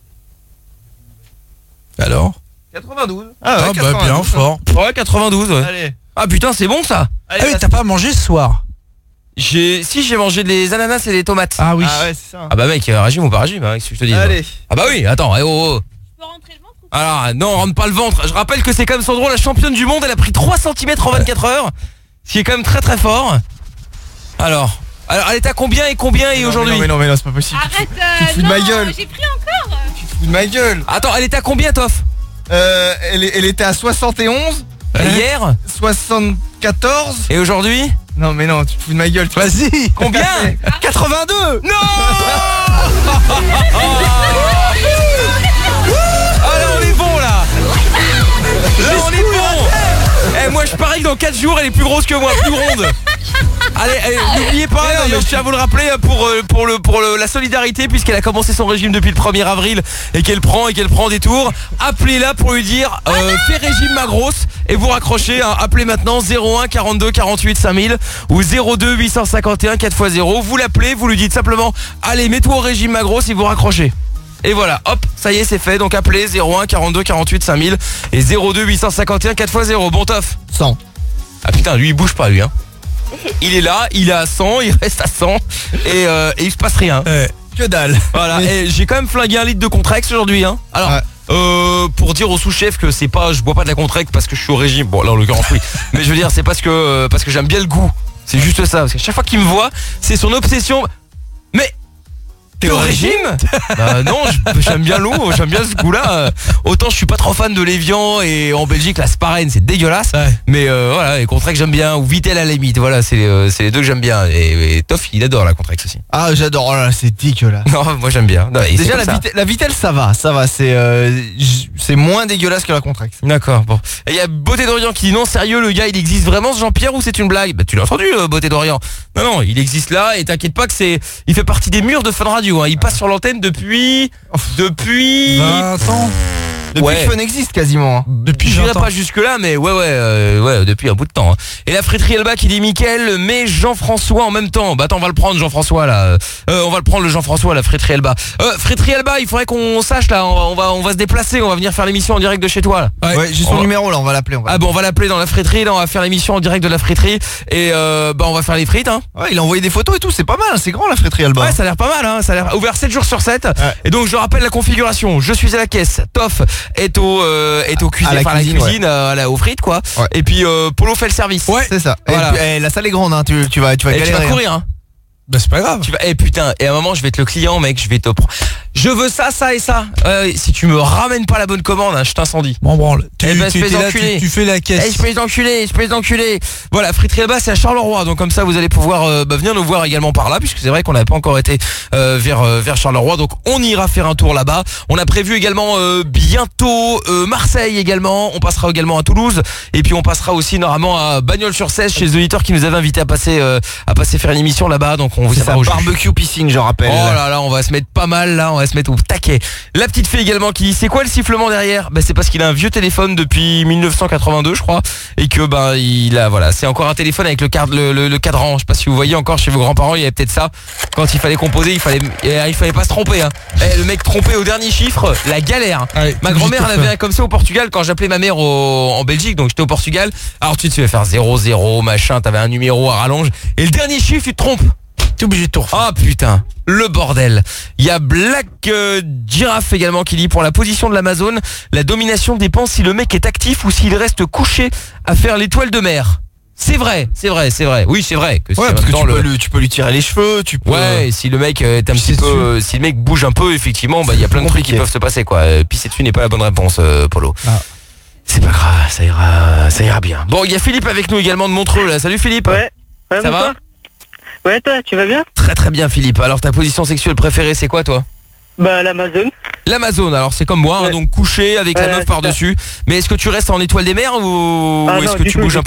Alors quatre-vingt-douze. Ah, ouais, bah bien quatre-vingt-douze. fort. Ouais, quatre-vingt-douze. Ouais. Allez. Ah putain, c'est bon ça. Allez, Ah oui, vas-y. t'as pas mangé ce soir. J'ai si j'ai mangé des ananas et des tomates. Ah oui. Ah ouais, c'est ça. Ah bah mec, euh, régime ou pas régime, hein, qu'est-ce que je te dis. Allez. Ah bah oui, attends, eh, oh, oh. Alors non, rentre pas le ventre. Je rappelle que c'est quand même Sandro, la championne du monde. Elle a pris trois centimètres en vingt-quatre heures. Ce qui est quand même très très fort. Alors, alors elle est à combien et combien et Non, aujourd'hui mais non, mais non, mais non, c'est pas possible. Arrête, Tu te fous de euh, ma non, gueule. j'ai pris encore. Tu te fous de ma gueule. Attends, elle est à combien, Toff? Euh, elle, est- elle était à soixante et onze. Et hier? soixante-quatorze. Et aujourd'hui? Non mais non, tu te fous de ma gueule. Vas-y. Combien? quatre-vingt-deux. Non. Ah là on est bon là. Là on est bon. Eh moi je parie que dans quatre jours elle est plus grosse que moi, plus ronde. Allez, allez, n'oubliez pas, d'ailleurs, je tiens à vous le rappeler pour, euh, pour, le, pour le, la solidarité, puisqu'elle a commencé son régime depuis le premier avril et qu'elle prend et qu'elle prend des tours. Appelez-la pour lui dire euh, fais régime ma grosse et vous raccrochez. Hein, appelez maintenant zéro un quarante-deux quarante-huit cinq mille ou zéro deux huit cent cinquante et un quatre fois zéro. Vous l'appelez, vous lui dites simplement allez mets-toi au régime ma grosse et vous raccrochez. Et voilà, hop, ça y est, c'est fait. Donc appelez zéro un quarante-deux quarante-huit cinq mille et zéro deux huit cent cinquante et un quatre fois zéro. Bon tof. cent. Ah putain, lui il bouge pas lui hein. Il est là, il est à cent, il reste à cent et, euh, et il se passe rien. Ouais. Que dalle. Voilà, et j'ai quand même flingué un litre de Contrex aujourd'hui hein. Alors Ouais. euh, pour dire au sous-chef que c'est pas, je bois pas de la Contrex parce que je suis au régime. Bon là en l'occurrence oui. Mais je veux dire c'est parce que euh, parce que j'aime bien le goût. C'est juste ça, parce que chaque fois qu'il me voit, c'est son obsession. Mais t'es au régime? Bah non, je- j'aime bien l'eau, j'aime bien ce goût-là. Autant je suis pas trop fan de l'Evian et en Belgique la Sparren c'est dégueulasse. Ouais. Mais euh, voilà, les Contrex j'aime bien, ou Vitel à la limite, voilà, c'est euh, c'est les deux que j'aime bien. Et, et Toff il adore la Contrex aussi. Ah j'adore, oh là là, c'est dégueulasse. Non, moi j'aime bien. Non, et c'est Déjà comme la, ça. Vitel, la Vitel ça va, ça va, c'est euh, j- c'est moins dégueulasse que la Contrex. D'accord, bon. Et il y a Beauté d'Orient qui dit non, sérieux, le gars, il existe vraiment ce Jean-Pierre ou c'est une blague? Bah tu l'as entendu, euh, Beauté d'Orient. Non, non, il existe là et t'inquiète pas que c'est, il fait partie des murs de Fun Radio. Hein. Il passe sur l'antenne depuis, depuis. vingt ans. Depuis Ouais. que Fun existe quasiment. hein. Depuis Je vingt dirais ans. pas jusque là, mais ouais, ouais, euh, ouais, depuis un bout de temps. hein. Et la friterie Elba qui dit Mickaël, mais Jean-François en même temps. Bah attends, on va le prendre Jean-François là. Euh, on va le prendre le Jean-François, la friterie Elba. Euh, friterie Elba, il faudrait qu'on sache là. On va, on va se déplacer, on va venir faire l'émission en direct de chez toi là. Ouais. Ouais, j'ai On son va- numéro là, on va l'appeler. on va Ah bon, on va l'appeler dans la friterie, là on va faire l'émission en direct de la friterie et euh, bah on va faire les frites hein. Ouais, il a envoyé des photos et tout, c'est pas mal, c'est grand la friterie Alba. Ouais, ça a l'air pas mal hein, ça a l'air ouvert sept jours sur sept. Et donc je rappelle la configuration, je suis à la caisse, Toff est au euh, est au cuisine, À la enfin, à la cuisine, cuisine, euh, à la- aux frites quoi. Ouais. Et puis euh, Polo fait le service. Ouais. C'est ça. Voilà. Et puis, eh, la salle est grande, hein. tu, tu vas, tu vas Et tu galérer. vas hein. courir hein. Bah c'est pas grave. Tu vas, eh putain, et à un moment je vais être le client mec, je vais te prendre. Je veux ça, ça et ça. Euh, si tu me ramènes pas la bonne commande, hein, je t'incendie. Bon branle. Tu, Eh ben, tu, espèce t'es là, d'enculé. tu, tu fais la Eh, caisse. espèce d'enculé, espèce d'enculé. Voilà, friterie là-bas, c'est à Charleroi, donc comme ça vous allez pouvoir euh, bah, venir nous voir également par là, puisque c'est vrai qu'on n'avait pas encore été euh, vers euh, vers Charleroi, donc on ira faire un tour là-bas. On a prévu également euh, bientôt euh, Marseille également. On passera également à Toulouse, et puis on passera aussi normalement à Bagnols-sur-Cèze chez les auditeurs qui nous avaient invités à passer euh, à passer faire une émission là-bas. Donc on vous C'est ça, au jus. barbecue piscine, je rappelle. Oh là là, on va se mettre pas mal là, on va se mettre au taquet. La petite fille également qui dit c'est quoi le sifflement derrière? Bah c'est parce qu'il a un vieux téléphone depuis mille neuf cent quatre-vingt-deux je crois et que ben il a voilà, c'est encore un téléphone avec le, card, le, le, le cadran. Je sais pas si vous voyez encore chez vos grands-parents, il y avait peut-être ça. Quand il fallait composer, il fallait il fallait pas se tromper hein. Eh, le mec trompé au dernier chiffre, la galère. Ouais, Ma tout grand-mère juste elle pour avait ça. un comme ça au Portugal quand j'appelais ma mère au, en Belgique, donc j'étais au Portugal. Alors tu te fais faire zéro zéro machin, t'avais un numéro à rallonge et le dernier chiffre tu te trompes. T'es obligé de tout refaire. Ah putain, le bordel. Il y a Black euh, Giraffe également qui dit pour la position de l'Amazon, la domination dépend si le mec est actif ou s'il reste couché à faire l'étoile de mer. C'est vrai, c'est vrai, c'est vrai. Oui, c'est vrai que si Ouais, en parce même que temps, tu, le- peux lui, tu peux lui tirer les cheveux, tu peux. Ouais, si le mec est un petit Pisser peu, dessus. euh, si le mec bouge un peu, effectivement, bah il y a plein de trucs qui compliqué. peuvent se passer quoi. Euh, Pisser dessus n'est pas la bonne réponse, euh, Polo. Ah. C'est pas grave, ça ira, ça ira bien. Bon, il y a Philippe avec nous également de Montreux là. Salut Philippe. Ouais. Ouais, Ça va bonsoir. Ouais, toi, tu vas bien? Très très bien Philippe. Alors ta position sexuelle préférée c'est quoi toi? Bah, l'Amazon. L'Amazon, alors c'est comme moi, hein, Ouais. donc couché avec Ouais, la meuf c'est par-dessus. Mais est-ce que tu restes en étoile des mers ou, Ah ou est-ce non, que du tu tout, bouges du un tout. peu?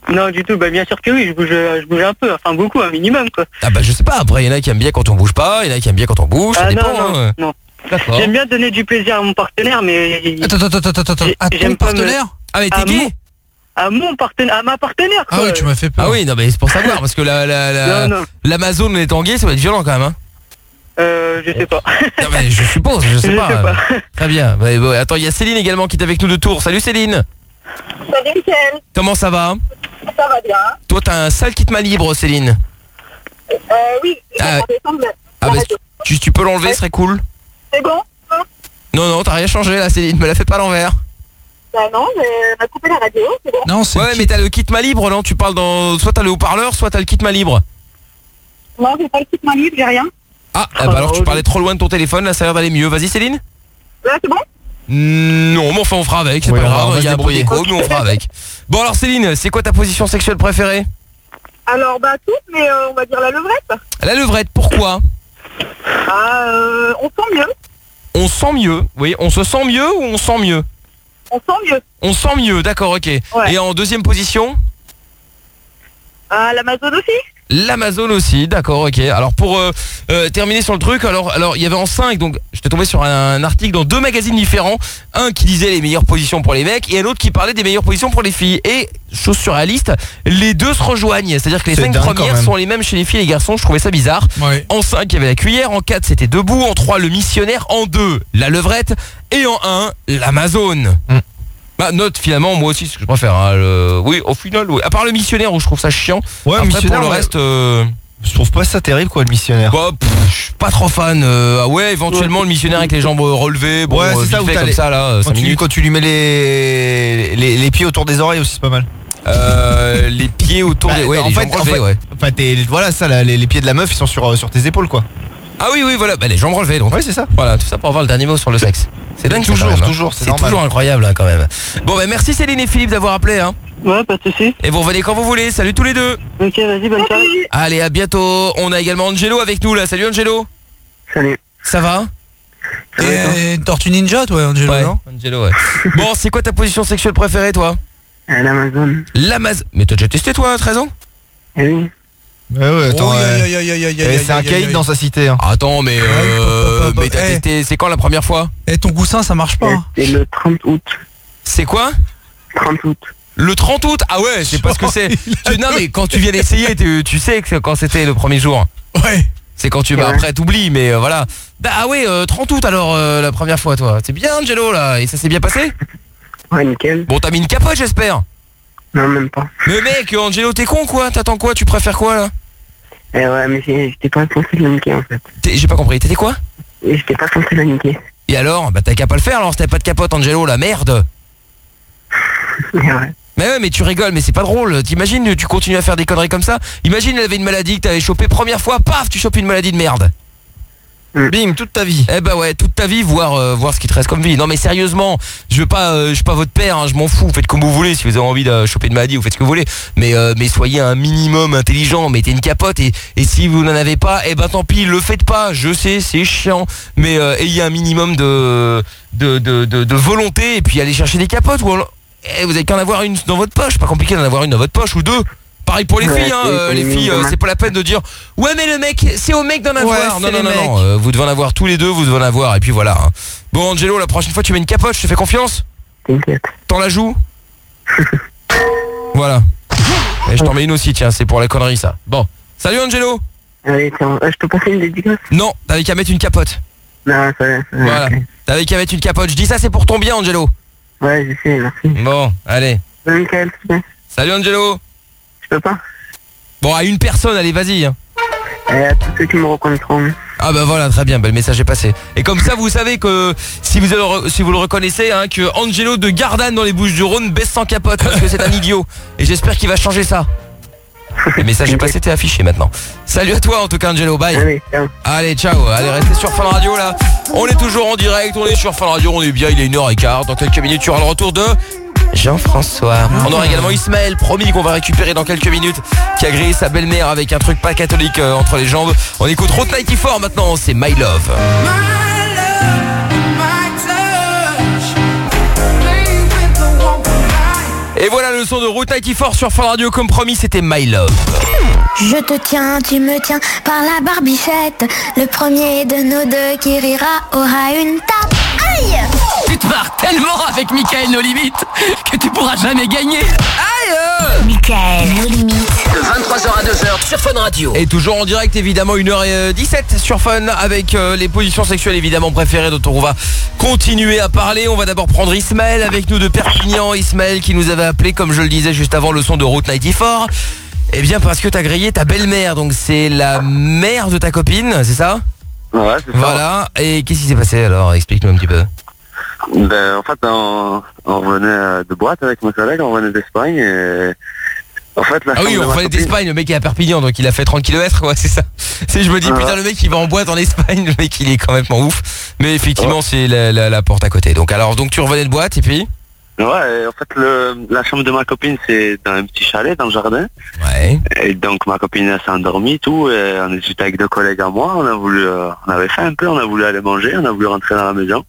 Non, du tout. Bah, bien sûr que oui, je bouge, je bouge un peu. Enfin, beaucoup, un minimum, quoi. Ah bah je sais pas, après il y en a qui aiment bien quand on bouge pas, il y en a qui aiment bien quand on bouge, ça Ah, dépend. non, non, hein. non. D'accord. J'aime bien donner du plaisir à mon partenaire, mais... Attends, attends, attends, attends, attends. À ton J'aime pas me- partenaire Ah mais t'es à gay mon- À mon partenaire, à ma partenaire, quoi. Ah oui, tu m'as fait peur. Ah oui, non mais c'est pour savoir, parce que la, la, la, Non, non. l'Amazon étant gay, ça va être violent quand même. Hein. Euh, je sais pas. Non mais je suppose, je sais Je pas. sais pas. Très bien. Bah, bah, attends, il y a Céline également qui est avec nous de Tours. Salut Céline. Salut Michel. Comment ça va? Ça va bien. Toi t'as un sale kit main libre Céline. Euh, oui, Ah, je vais descendre la- Ah la bah radio. tu, tu peux l'enlever, ce serait cool. C'est bon? Non, Non non, t'as rien changé là Céline, me la fais pas à l'envers. bah non, mais on a coupé la radio, c'est bon. Non, c'est. Ouais mais t'as le kit main libre non? Tu parles dans... Soit t'as le haut-parleur, soit t'as le kit main libre. Non, j'ai pas le kit main libre, j'ai rien. Ah, ah bah alors tu parlais trop loin de ton téléphone, là ça a l'air d'aller mieux. Vas-y Céline. Là, c'est bon? Mm, Non mais enfin on fera avec, c'est Oui, pas on va- on grave, va il y a se un bruit débrouiller. d'écho mais on fera avec. Bon alors Céline, c'est quoi ta position sexuelle préférée? Alors, bah, toutes, mais euh, on va dire la levrette. La levrette, pourquoi? Ah, euh, on sent mieux. On sent mieux, oui, on se sent mieux ou on sent mieux? On sent mieux. On sent mieux, d'accord, ok. Ouais. Et en deuxième position? Ah, l'Amazon aussi? L'Amazon aussi, d'accord, ok. Alors pour euh, euh, terminer sur le truc, alors alors il y avait en cinq, donc j'étais tombé sur un, un article dans deux magazines différents, un qui disait les meilleures positions pour les mecs et un autre qui parlait des meilleures positions pour les filles. Et chose surréaliste, les deux se rejoignent, c'est-à-dire que les C'est cinq dingue quand premières même. sont les mêmes chez les filles et les garçons. Je trouvais ça bizarre. Ouais. En cinq, il y avait la cuillère, en quatre, c'était debout, en trois, le missionnaire, en deux, la levrette et en un, l'Amazon. Mm. Bah note finalement moi aussi c'est ce que je préfère hein, le... oui au final oui. À part le missionnaire où je trouve ça chiant. Ouais, Après missionnaire, pour le ouais. reste euh... Je trouve pas ça terrible quoi le missionnaire. bah, pff, je suis pas trop fan euh, ah ouais éventuellement le missionnaire avec les jambes relevées bon Ouais, c'est euh, ça, vite où fait t'as comme les- ça là euh, Quand cinq tu, minutes. quand tu lui mets les, les, les pieds autour des oreilles aussi c'est pas mal. Euh, les pieds autour Bah, des ouais en les fait, jambes en relevées fait- ouais. Enfin t'es- voilà ça là, les, les pieds de la meuf ils sont sur, euh, sur tes épaules quoi. Ah oui oui voilà bah, les jambes relevées donc. Ouais c'est ça. Voilà tout ça pour avoir le dernier mot sur le sexe. C'est dingue ça, Toujours, quand même, hein. toujours, c'est C'est normal. toujours incroyable hein, quand même. Bon bah merci Céline et Philippe d'avoir appelé hein. Ouais, pas de soucis. Et vous revenez quand vous voulez. Salut tous les deux. Ok, vas-y, bonne soirée. Allez à bientôt. On a également Angelo avec nous là. Salut Angelo. Salut. Ça va? T'es une tortue ninja, toi, Angelo, Ouais, non? Angelo, ouais. Bon, c'est quoi ta position sexuelle préférée, toi? L'Amazon. L'Amazon. Mais t'as déjà testé, toi, à treize ans? Eh oui. Ouais ouais attends. Oh, ouais. aïe, aïe, aïe, aïe, Eh, aïe, c'est un aïe, caïd aïe, dans sa cité. Hein. Attends, mais euh, pop, pop, mais t'as eh. testé, c'est quand la première fois? Eh, ton goussin, ça marche pas. hein. C'est le trente août. C'est quoi? trente août. Le trente août? Ah ouais, c'est parce que c'est... Tu, non, mais quand tu viens d'essayer, tu, tu sais que quand c'était le premier jour. Ouais. C'est quand tu... Bah, après, t'oublies, mais euh, voilà. Bah, ah ouais, euh, trente août alors, euh, la première fois, toi. C'est bien, Angelo, là. Et ça s'est bien passé? Ouais, nickel. Bon, t'as mis une capote, j'espère. Non, même pas. Mais mec, Angelo, t'es con, quoi? T'attends quoi? Tu préfères quoi, là? Eh ouais, mais j'ai- j'étais pas censé la niquer, en fait. T'es- J'ai pas compris. T'étais quoi? Et j'étais pas censé la niquer. Et alors? Bah, t'as qu'à pas le faire, alors, si t'avais pas de capote, Angelo, la merde. Eh ouais. Mais ouais, mais tu rigoles, mais c'est pas drôle. T'imagines, tu continues à faire des conneries comme ça. Imagine, elle avait une maladie que t'avais chopé première fois, paf, tu chopes une maladie de merde. Bim, toute ta vie. Eh bah ouais, toute ta vie, voir euh, voir ce qui te reste comme vie. Non mais sérieusement, je veux pas, euh, je suis pas votre père, hein, je m'en fous. Faites comme vous voulez. Si vous avez envie de choper une maladie, vous faites ce que vous voulez. Mais euh, mais soyez un minimum intelligent. Mettez une capote et et si vous n'en avez pas, eh ben tant pis, le faites pas. Je sais, c'est chiant, mais euh, ayez un minimum de de, de de de volonté et puis allez chercher des capotes. Ou alors, eh, vous avez qu'à en avoir une dans votre poche. Pas compliqué d'en avoir une dans votre poche ou deux. Pareil pour les Ouais, filles, hein, c'est- euh, c'est les filles, euh, dommage. c'est pas la peine de dire ouais mais le mec, c'est au mec d'en avoir. Ouais, non c'est non les non mecs. non, euh, vous devez en avoir tous les deux, vous devez en avoir et puis voilà. hein. Bon Angelo, la prochaine fois tu mets une capote, je te fais confiance. T'inquiète. T'en la joues. Voilà. Et je t'en mets une aussi, tiens, c'est pour la connerie ça. Bon, salut Angelo. Allez, tiens, euh, je peux passer une dédicace? Non, t'avais qu'à mettre une capote. Non, ça va. ça va, Voilà. ok. T'avais qu'à mettre une capote. Je dis ça, c'est pour ton bien Angelo. Ouais, je sais, merci. Bon, allez. Ouais, Michael, s'il te plaît. Salut Angelo. Je peux pas. Bon, à une personne, allez, vas-y. hein. Et à tous ceux qui me reconnaîtront. Ah bah voilà, très bien, bah, le message est passé. Et comme ça, vous savez que si vous, le- si vous le reconnaissez, hein, que Angelo de Gardanne dans les Bouches-du-Rhône baisse sans capote parce que c'est un idiot. Et j'espère qu'il va changer ça. Le message est passé, t'es affiché maintenant. Salut à toi en tout cas Angelo, bye. Allez, ciao. Allez, ciao, allez, restez sur Fun Radio là. On est toujours en direct, on est sur Fun Radio, on est bien, il est une heure quinze. Dans quelques minutes, tu auras le retour de Jean-François. On aura également Ismaël, promis qu'on va récupérer dans quelques minutes, qui a grillé sa belle-mère avec un truc pas catholique euh, entre les jambes. On écoute Route quatre-vingt-quatorze maintenant, c'est My Love. Et voilà le son de Route quatre-vingt-quatorze sur Fun Radio, comme promis, c'était My Love. Je te tiens, tu me tiens par la barbichette. Le premier de nos deux qui rira aura une tape. Aïe! Tu te marres tellement avec Mickaël No Limites que tu pourras jamais gagner. Aïe! Mickaël No Limites. De vingt-trois heures à deux heures sur Fun Radio. Et toujours en direct évidemment une heure dix-sept sur Fun avec euh, les positions sexuelles évidemment préférées dont on va continuer à parler. On va d'abord prendre Ismaël avec nous de Perpignan. Ismaël qui nous avait appelé, comme je le disais juste avant, le son de Route quatre-vingt-quatorze. Eh bien parce que t'as grillé ta belle-mère, donc c'est la mère de ta copine, c'est ça? Ouais, c'est ça. Voilà, et qu'est-ce qui s'est passé alors? Explique-nous un petit peu. Ben, en fait, on, on revenait de boîte avec mes collègues, on revenait d'Espagne et... En fait, la ah oui, on revenait d'Espagne, le mec est à Perpignan, donc il a fait trente kilomètres, quoi, c'est ça. C'est, je me dis, ouais. putain, le mec il va en boîte en Espagne, le mec il est quand même ouf. Mais effectivement, ouais. c'est la, la, la porte à côté. Donc alors, donc tu revenais de boîte et puis? Ouais, et en fait, le, la chambre de ma copine, c'est dans un petit chalet, dans le jardin. Ouais. Et donc, ma copine, elle s'est endormie, tout, et on était avec deux collègues à moi, on a voulu, euh, on avait fait un peu, on a voulu aller manger, on a voulu rentrer dans la maison.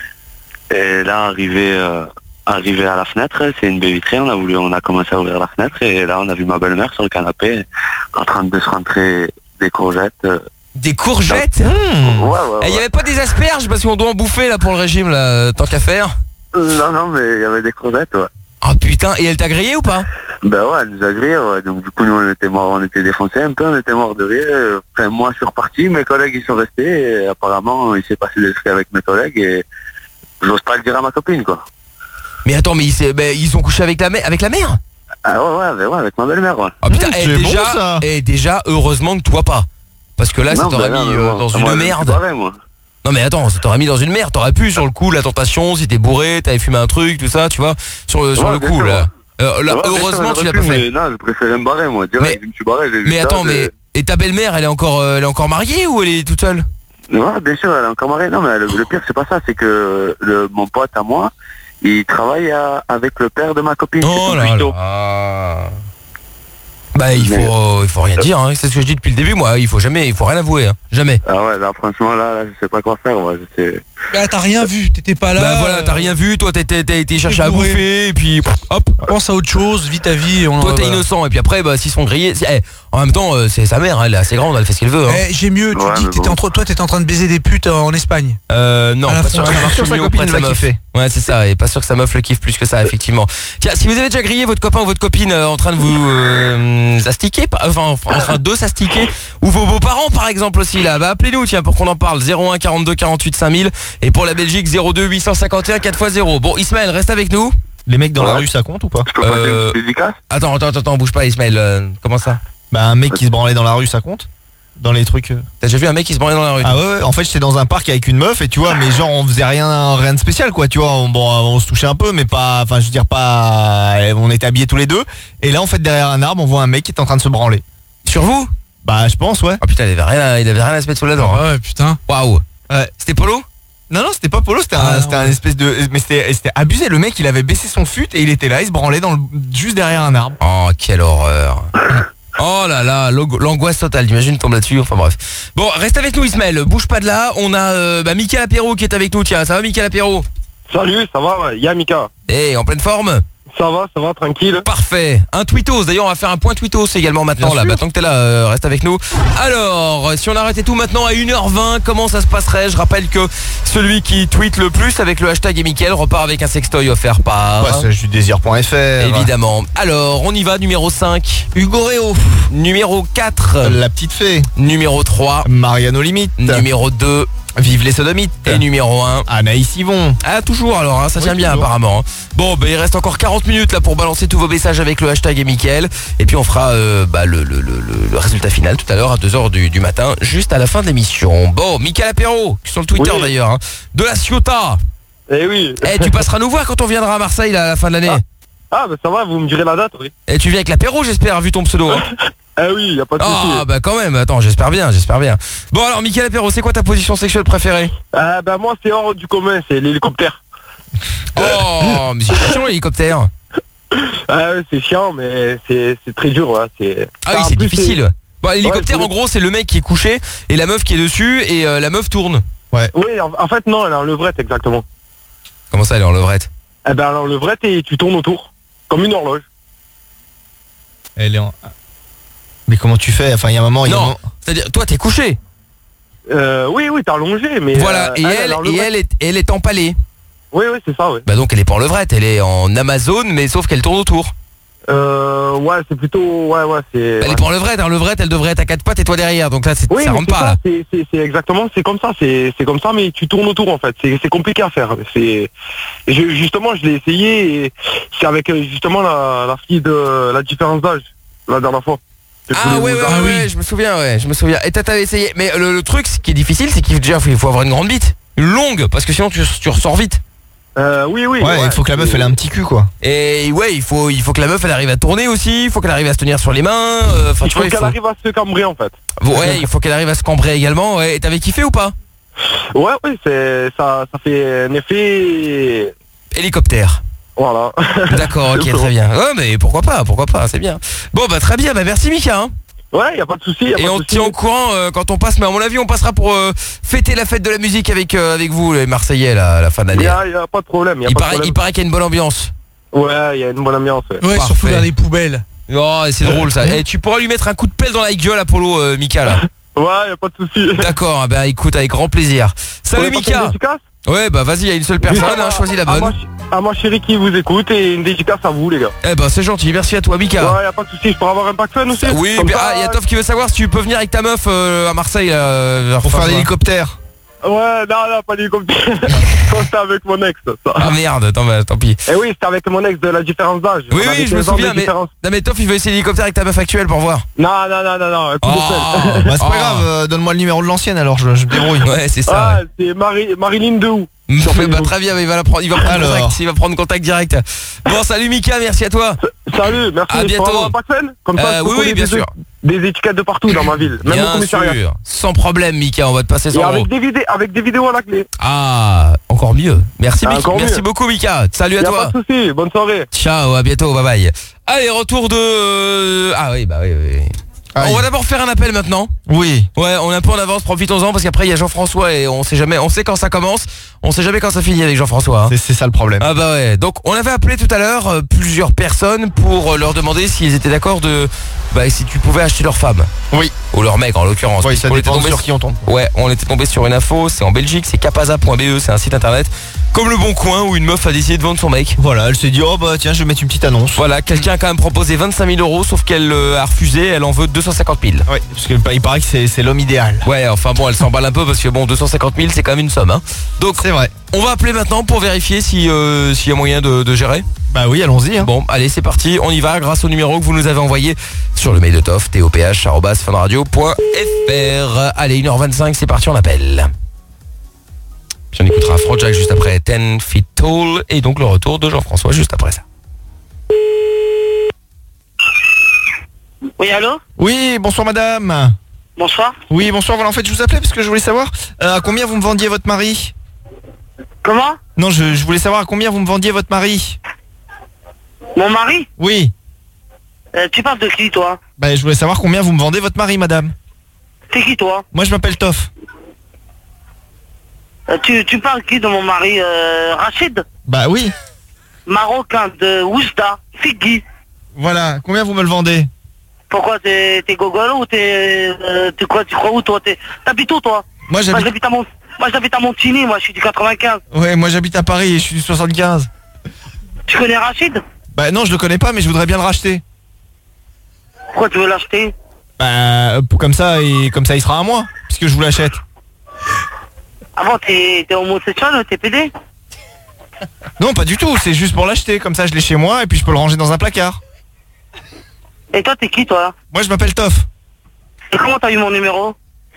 Et là, arrivé, euh, arrivé à la fenêtre, c'est une baie vitrée, on a voulu, on a commencé à ouvrir la fenêtre, et là, on a vu ma belle-mère sur le canapé, en train de se rentrer des courgettes. Euh, Des courgettes? mmh. Ouais, ouais, ouais. Il y avait pas des asperges, parce qu'on doit en bouffer, là, pour le régime, là, tant qu'à faire? Non, non, mais il y avait des courgettes, ouais. Oh putain, et elle t'a grillé ou pas? Ben ouais, elle nous a grillé, ouais. Donc du coup, nous, on était morts, on était défoncés un peu, on était morts de rire. Enfin, moi, je suis reparti, mes collègues, ils sont restés, et apparemment, il s'est passé des trucs avec mes collègues, et j'ose pas le dire à ma copine, quoi. Mais attends, mais ils, ben, ils ont couché avec la, mère, avec la mère? Ah ouais, ouais, ben ouais, avec ma belle-mère, ouais. Oh putain, mmh, et, c'est déjà, bon, ça. et déjà, heureusement que toi pas. Parce que là, Non, ça t'aurait ben mis non, euh, non, dans moi, une je merde. suis pareil, moi. Non mais attends, ça t'aurait mis dans une merde. T'aurais pu sur le coup, la tentation, si t'es bourré, t'avais fumé un truc, tout ça, tu vois, sur le, sur Ouais, le bien coup sûr, là. ouais. Euh, là Ouais, bien heureusement sûr, tu l'as j'aurais pas pu, fait. mais non, je préférais me barrer, moi. Direct, Mais- je me suis barré, j'ai vu Mais ça, attends, je- mais et ta belle-mère, elle est encore, euh, elle est encore mariée ou elle est toute seule? Ouais, bien sûr, elle est encore mariée. Non, mais le, le pire, c'est pas ça, c'est que le, mon pote à moi, il travaille à- avec le père de ma copine. Oh c'est son là cuistot. là. Bah il faut, Mais- euh, il faut rien dire. Hein. C'est ce que je dis depuis le début. Moi, il faut jamais, il faut rien avouer. Hein. Jamais. Ah ouais, là, franchement, là, là, je sais pas quoi faire, moi. Je sais... Bah, t'as rien vu, t'étais pas là. Bah voilà, t'as rien vu. Toi, t'as t'as- t'as été chercher à bourré. bouffer et puis pff, hop. Pense à autre chose, vis ta vie. On Toi, t'es voilà. innocent et puis après, bah s'ils sont grillés, c'est- eh, en même temps, euh, c'est sa mère. Hein, elle est assez grande, elle fait ce qu'elle veut. Hein. Eh, j'ai mieux, tu Ouais, dis mais que t'étais bon. en train- toi t'étais en train de baiser des putes en Espagne. Euh non, À la pas sûr que ça frontière. marche Sûr, sa mieux copine auprès de sa va meuf. kiffer. Ouais, c'est ça, et pas sûr que sa meuf le kiffe plus que ça, effectivement. Tiens, si vous avez déjà grillé votre copain ou votre copine euh, en train de vous euh, astiquer, pas- enfin en train de s'astiquer, ou vos beaux-parents par exemple aussi là, bah appelez-nous tiens pour qu'on en parle. Zéro un quarante-deux quarante-huit cinq mille et pour la Belgique zéro deux huit cent cinquante et un quatre fois zéro. Bon, Ismaël, reste avec nous. Les mecs dans la Ouais. rue, ça compte ou pas? Je peux passer Euh, une petite dédicace? Attends, attends, attends, bouge pas Ismaël, euh, comment ça? Bah un mec qui se branlait dans la rue, ça compte? Dans les trucs. euh. T'as déjà vu un mec qui se branlait dans la rue? Ah ouais, ouais, en fait j'étais dans un parc avec une meuf et tu vois, mais genre on faisait rien, rien de spécial quoi, tu vois, on, bon, on se touchait un peu, mais pas, enfin je veux dire pas, on était habillés tous les deux. Et là en fait derrière un arbre, on voit un mec qui est en train de se branler. Sur vous? Bah je pense ouais. Ah putain, il avait rien, à- il avait rien à se mettre sous la dent. hein. Ouais, putain. Waouh. C'était Polo? Non non c'était pas Polo, c'était Ah, un, c'était non, un ouais. espèce de, mais c'était, c'était abusé. Le mec il avait baissé son fut et il était là, il se branlait dans le, juste derrière un arbre. Oh, quelle horreur. Oh là là, l'ang- l'angoisse totale, t'imagines, tombe là-dessus, enfin bref. Bon, reste avec nous Ismaël, bouge pas de là, on a euh, bah, Mickaël Apéro qui est avec nous, tiens, ça va Mickaël Apéro? Salut, ça va, ouais. Y'a Mika. Eh, en pleine forme? Ça va, ça va, tranquille. Parfait. Un tweetos, d'ailleurs on va faire un point tweetos également maintenant Bien là, sûr. maintenant que t'es là, euh, reste avec nous. Alors, si on arrêtait tout maintenant à une heure vingt, comment ça se passerait? Je rappelle que celui qui tweet le plus avec le hashtag et Mickaël repart avec un sextoy offert par... Ouais, c'est judésir point F R. Évidemment. Alors, on y va, numéro cinq. Hugo Réo. Numéro quatre. La petite fée. Numéro trois. Mariano Limite. Numéro deux. Vive les sodomites. Et numéro un. Anaïs Yvon. Ah toujours alors, hein, ça Oui, tient bien toujours. apparemment. hein. Bon, bah, il reste encore quarante minutes là pour balancer tous vos messages avec le hashtag et Mickaël. Et puis on fera euh, bah, le, le, le, le- le résultat final tout à l'heure à deux heures du, du matin, juste à la fin de l'émission. Bon, Mickaël Apéro, sur le Twitter Oui. d'ailleurs, hein, de la Ciotat. Eh oui. Eh, tu passeras nous voir quand on viendra à Marseille là, à la fin de l'année. Ah, bah ça va, vous me direz la date, oui. Et tu viens avec l'apéro j'espère, vu ton pseudo. hein. Eh oui, y a pas de souci. Ah bah quand même, attends, j'espère bien, j'espère bien. Bon alors Mickaël Apéro, c'est quoi ta position sexuelle préférée? Ah, bah moi, c'est hors du commun, c'est l'hélicoptère. Oh, mais c'est chiant l'hélicoptère. Ah, ouais, c'est chiant, mais c'est c'est très dur, ouais. C'est... Ah oui, en c'est plus, difficile. Bon, l'hélicoptère Ouais, en gros c'est le mec qui est couché et la meuf qui est dessus et euh, la meuf tourne. Ouais. Oui, en, en fait, non, elle est en levrette, exactement. Comment ça elle est en levrette? Eh ben, elle est en levrette et tu tournes autour. Comme une horloge. Elle est en... Mais comment tu fais? Enfin, il y a un moment... il y a un Non, moment- c'est-à-dire, toi, t'es couché. Euh, oui, oui, t'as allongé, mais... Voilà, euh, et elle, alors, et le- elle est, elle est empalée. Oui, oui, c'est ça, oui. Bah donc elle est pas en levrette, elle est en Amazon, mais sauf qu'elle tourne autour. Euh, ouais, c'est plutôt... Ouais, ouais, c'est... Elle ouais. est pas en levrette, hein. Levrette, elle devrait être à quatre pattes et toi derrière, donc là, c'est- Oui, ça mais rentre c'est pas, ça, là. c'est- c'est c'est exactement, c'est comme ça, c'est c'est comme ça, mais tu tournes autour en fait. C'est c'est compliqué à faire. C'est je- justement, je l'ai essayé et c'est avec euh, justement la, la fille de la différence d'âge la dernière fois. Que je Ah voulais ouais, vous ouais, dire. ouais, ouais, je me souviens, ouais, je me souviens. Et t'as t'avais essayé. Mais le, le truc, ce qui est difficile, c'est qu'il faut, déjà, il faut avoir une grande bite. Une longue, parce que sinon tu, tu ressors vite. Euh, oui, oui. Ouais, il faut que la meuf elle ait un petit cul quoi. Et ouais, il faut, il faut que la meuf elle arrive à tourner aussi, il faut qu'elle arrive à se tenir sur les mains. euh, Enfin, Il tu faut vois, il qu'elle faut- arrive à se cambrer en fait. Ouais, il faut qu'elle arrive à se cambrer également. Ouais. Et t'avais kiffé ou pas? Ouais, oui, c'est ça, ça fait un effet. Hélicoptère. Voilà. D'accord, ok, très bien. Ouais, mais pourquoi pas, pourquoi pas, c'est bien. Bon, bah très bien, bah merci Mika. Hein. Ouais, y a pas de souci. Et on te tient au courant euh, quand on passe, mais à mon avis, on passera pour euh, fêter la fête de la musique avec euh, avec vous, les Marseillais, là, à la fin de Il l'année. y a, y a pas de problème. Y a Il pas de paraît, problème. il paraît qu'il y a une bonne ambiance. Ouais, il y a une bonne ambiance. Ouais, Ouais, surtout dans les poubelles. Oh, c'est drôle ça. Et tu pourras lui mettre un coup de pelle dans la gueule, Apollo, euh, Mika, là. Ouais, y a pas de souci. D'accord, bah écoute, avec grand plaisir. Salut Vous voulez passer une Mika. dédicace Ouais, bah vas-y, il y a une seule personne, hein, choisis la À bonne. ma, à ma chérie qui vous écoute et une dédicace à vous, les gars. Eh ben c'est gentil, merci à toi Mika. Ouais, y a pas de souci. Je pourrais avoir un pack fun aussi. Oui, Comme mais ça, ah, il y a Toff qui veut savoir si tu peux venir avec ta meuf euh, à Marseille euh, vers Pour fin faire juin. l'hélicoptère. Ouais, non, non, pas d'hélicoptère. Quand c'était avec mon ex, ça. Ah merde, tant, bah, tant pis. Eh oui, c'était avec mon ex de la différence d'âge. Oui, On avait oui, je me quinze ans de souviens, mais, différence. non, mais Toff il veut essayer l'hélicoptère avec ta meuf actuelle pour voir. Non, non, non, non, non. coup de Oh, pelle. Bah c'est Oh. pas grave, euh, donne-moi le numéro de l'ancienne alors je, je me débrouille. Ouais, c'est ça. Ah, ouais. c'est Marie, Marilyn Dehou. Ouais, bah, très bien, mais il va, la prendre, il va prendre Alors. contact, il va prendre contact direct. Bon, salut Mika, merci à toi. Salut, merci. À Je bientôt. pourrais avoir un pack fun. Comme ça, Euh, je peux oui, coller oui, bien des, sûr. des étiquettes de partout dans ma ville. Même au Bien commissariat. sûr, sans problème Mika, on va te passer Et son avec euros. des, vidéos, avec des vidéos à la clé. Ah, encore mieux. Merci, Ah, Mika. encore Merci mieux. beaucoup Mika. Salut à Y a toi. pas de souci. Bonne soirée. Ciao, à bientôt, bye bye. Allez, retour de... euh, Ah oui, bah oui, oui. Aïe. On va d'abord faire un appel maintenant. Oui. Ouais, on est un peu en avance, profitons-en parce qu'après il y a Jean-François et on sait jamais, on sait quand ça commence, on sait jamais quand ça finit avec Jean-François. hein. C'est c'est ça le problème. Ah bah ouais, donc on avait appelé tout à l'heure euh, plusieurs personnes pour euh, leur demander s'ils étaient d'accord de... Bah si tu pouvais acheter leur femme. Oui. Ou leur mec en l'occurrence. Oui, ça On était dépend tombé sur qui on tombe. Ouais, on était tombé sur une info, c'est en Belgique, c'est capaza point b e, c'est un site internet. Comme le Bon Coin où une meuf a décidé de vendre son mec. Voilà, elle s'est dit oh bah tiens je vais mettre une petite annonce. Voilà, quelqu'un a quand même proposé vingt-cinq mille euros, sauf qu'elle euh, a refusé, elle en veut deux cent cinquante mille. Oui, parce que bah, il paraît que c'est c'est l'homme idéal. Ouais, enfin bon, elle s'emballe un peu parce que bon, deux cent cinquante mille c'est quand même une somme. Hein. Donc C'est vrai. on va appeler maintenant pour vérifier si euh, s'il y a moyen de, de gérer. Bah oui, allons-y. Hein. Bon, allez, c'est parti, on y va grâce au numéro que vous nous avez envoyé sur le mail de Toff, toph arobase funradio point f r. Allez, une heure vingt-cinq, c'est parti, on appelle. Puis on écoutera Afrojack juste après ten feet tall et donc le retour de Jean-François juste après ça. Oui, allô? Oui, bonsoir madame. Bonsoir. Oui, bonsoir, voilà en fait je vous appelais parce que je voulais savoir euh, à combien vous me vendiez votre mari. Comment? Non, je, je voulais savoir à combien vous me vendiez votre mari. Mon mari? Oui. Euh, tu parles de qui, toi? Bah je voulais savoir combien vous me vendez votre mari madame. T'es qui, toi? Moi je m'appelle Toff. Euh, tu, tu parles qui de mon mari? Euh, Rachid? Bah oui. Marocain de Oujda, Figui. Voilà, combien vous me le vendez? Pourquoi t'es t'es gogolo ou t'es euh, t'es quoi, tu crois où toi? T'es- T'habites où toi? Moi Moi j'habite. j'habite à Mont moi j'habite à Montigny, moi je suis du quatre-vingt-quinze. Ouais, moi j'habite à Paris et je suis du soixante-quinze. Tu connais Rachid? Bah non, je le connais pas mais je voudrais bien le racheter. Pourquoi tu veux l'acheter? Bah pour- comme ça et comme ça il sera à moi puisque je vous l'achète. Avant t'es t'es homosexuel, t'es pédé? Non, pas du tout, c'est juste pour l'acheter comme ça je l'ai chez moi et puis je peux le ranger dans un placard. Et toi t'es qui toi? Moi je m'appelle Toff. Et comment t'as eu mon numéro?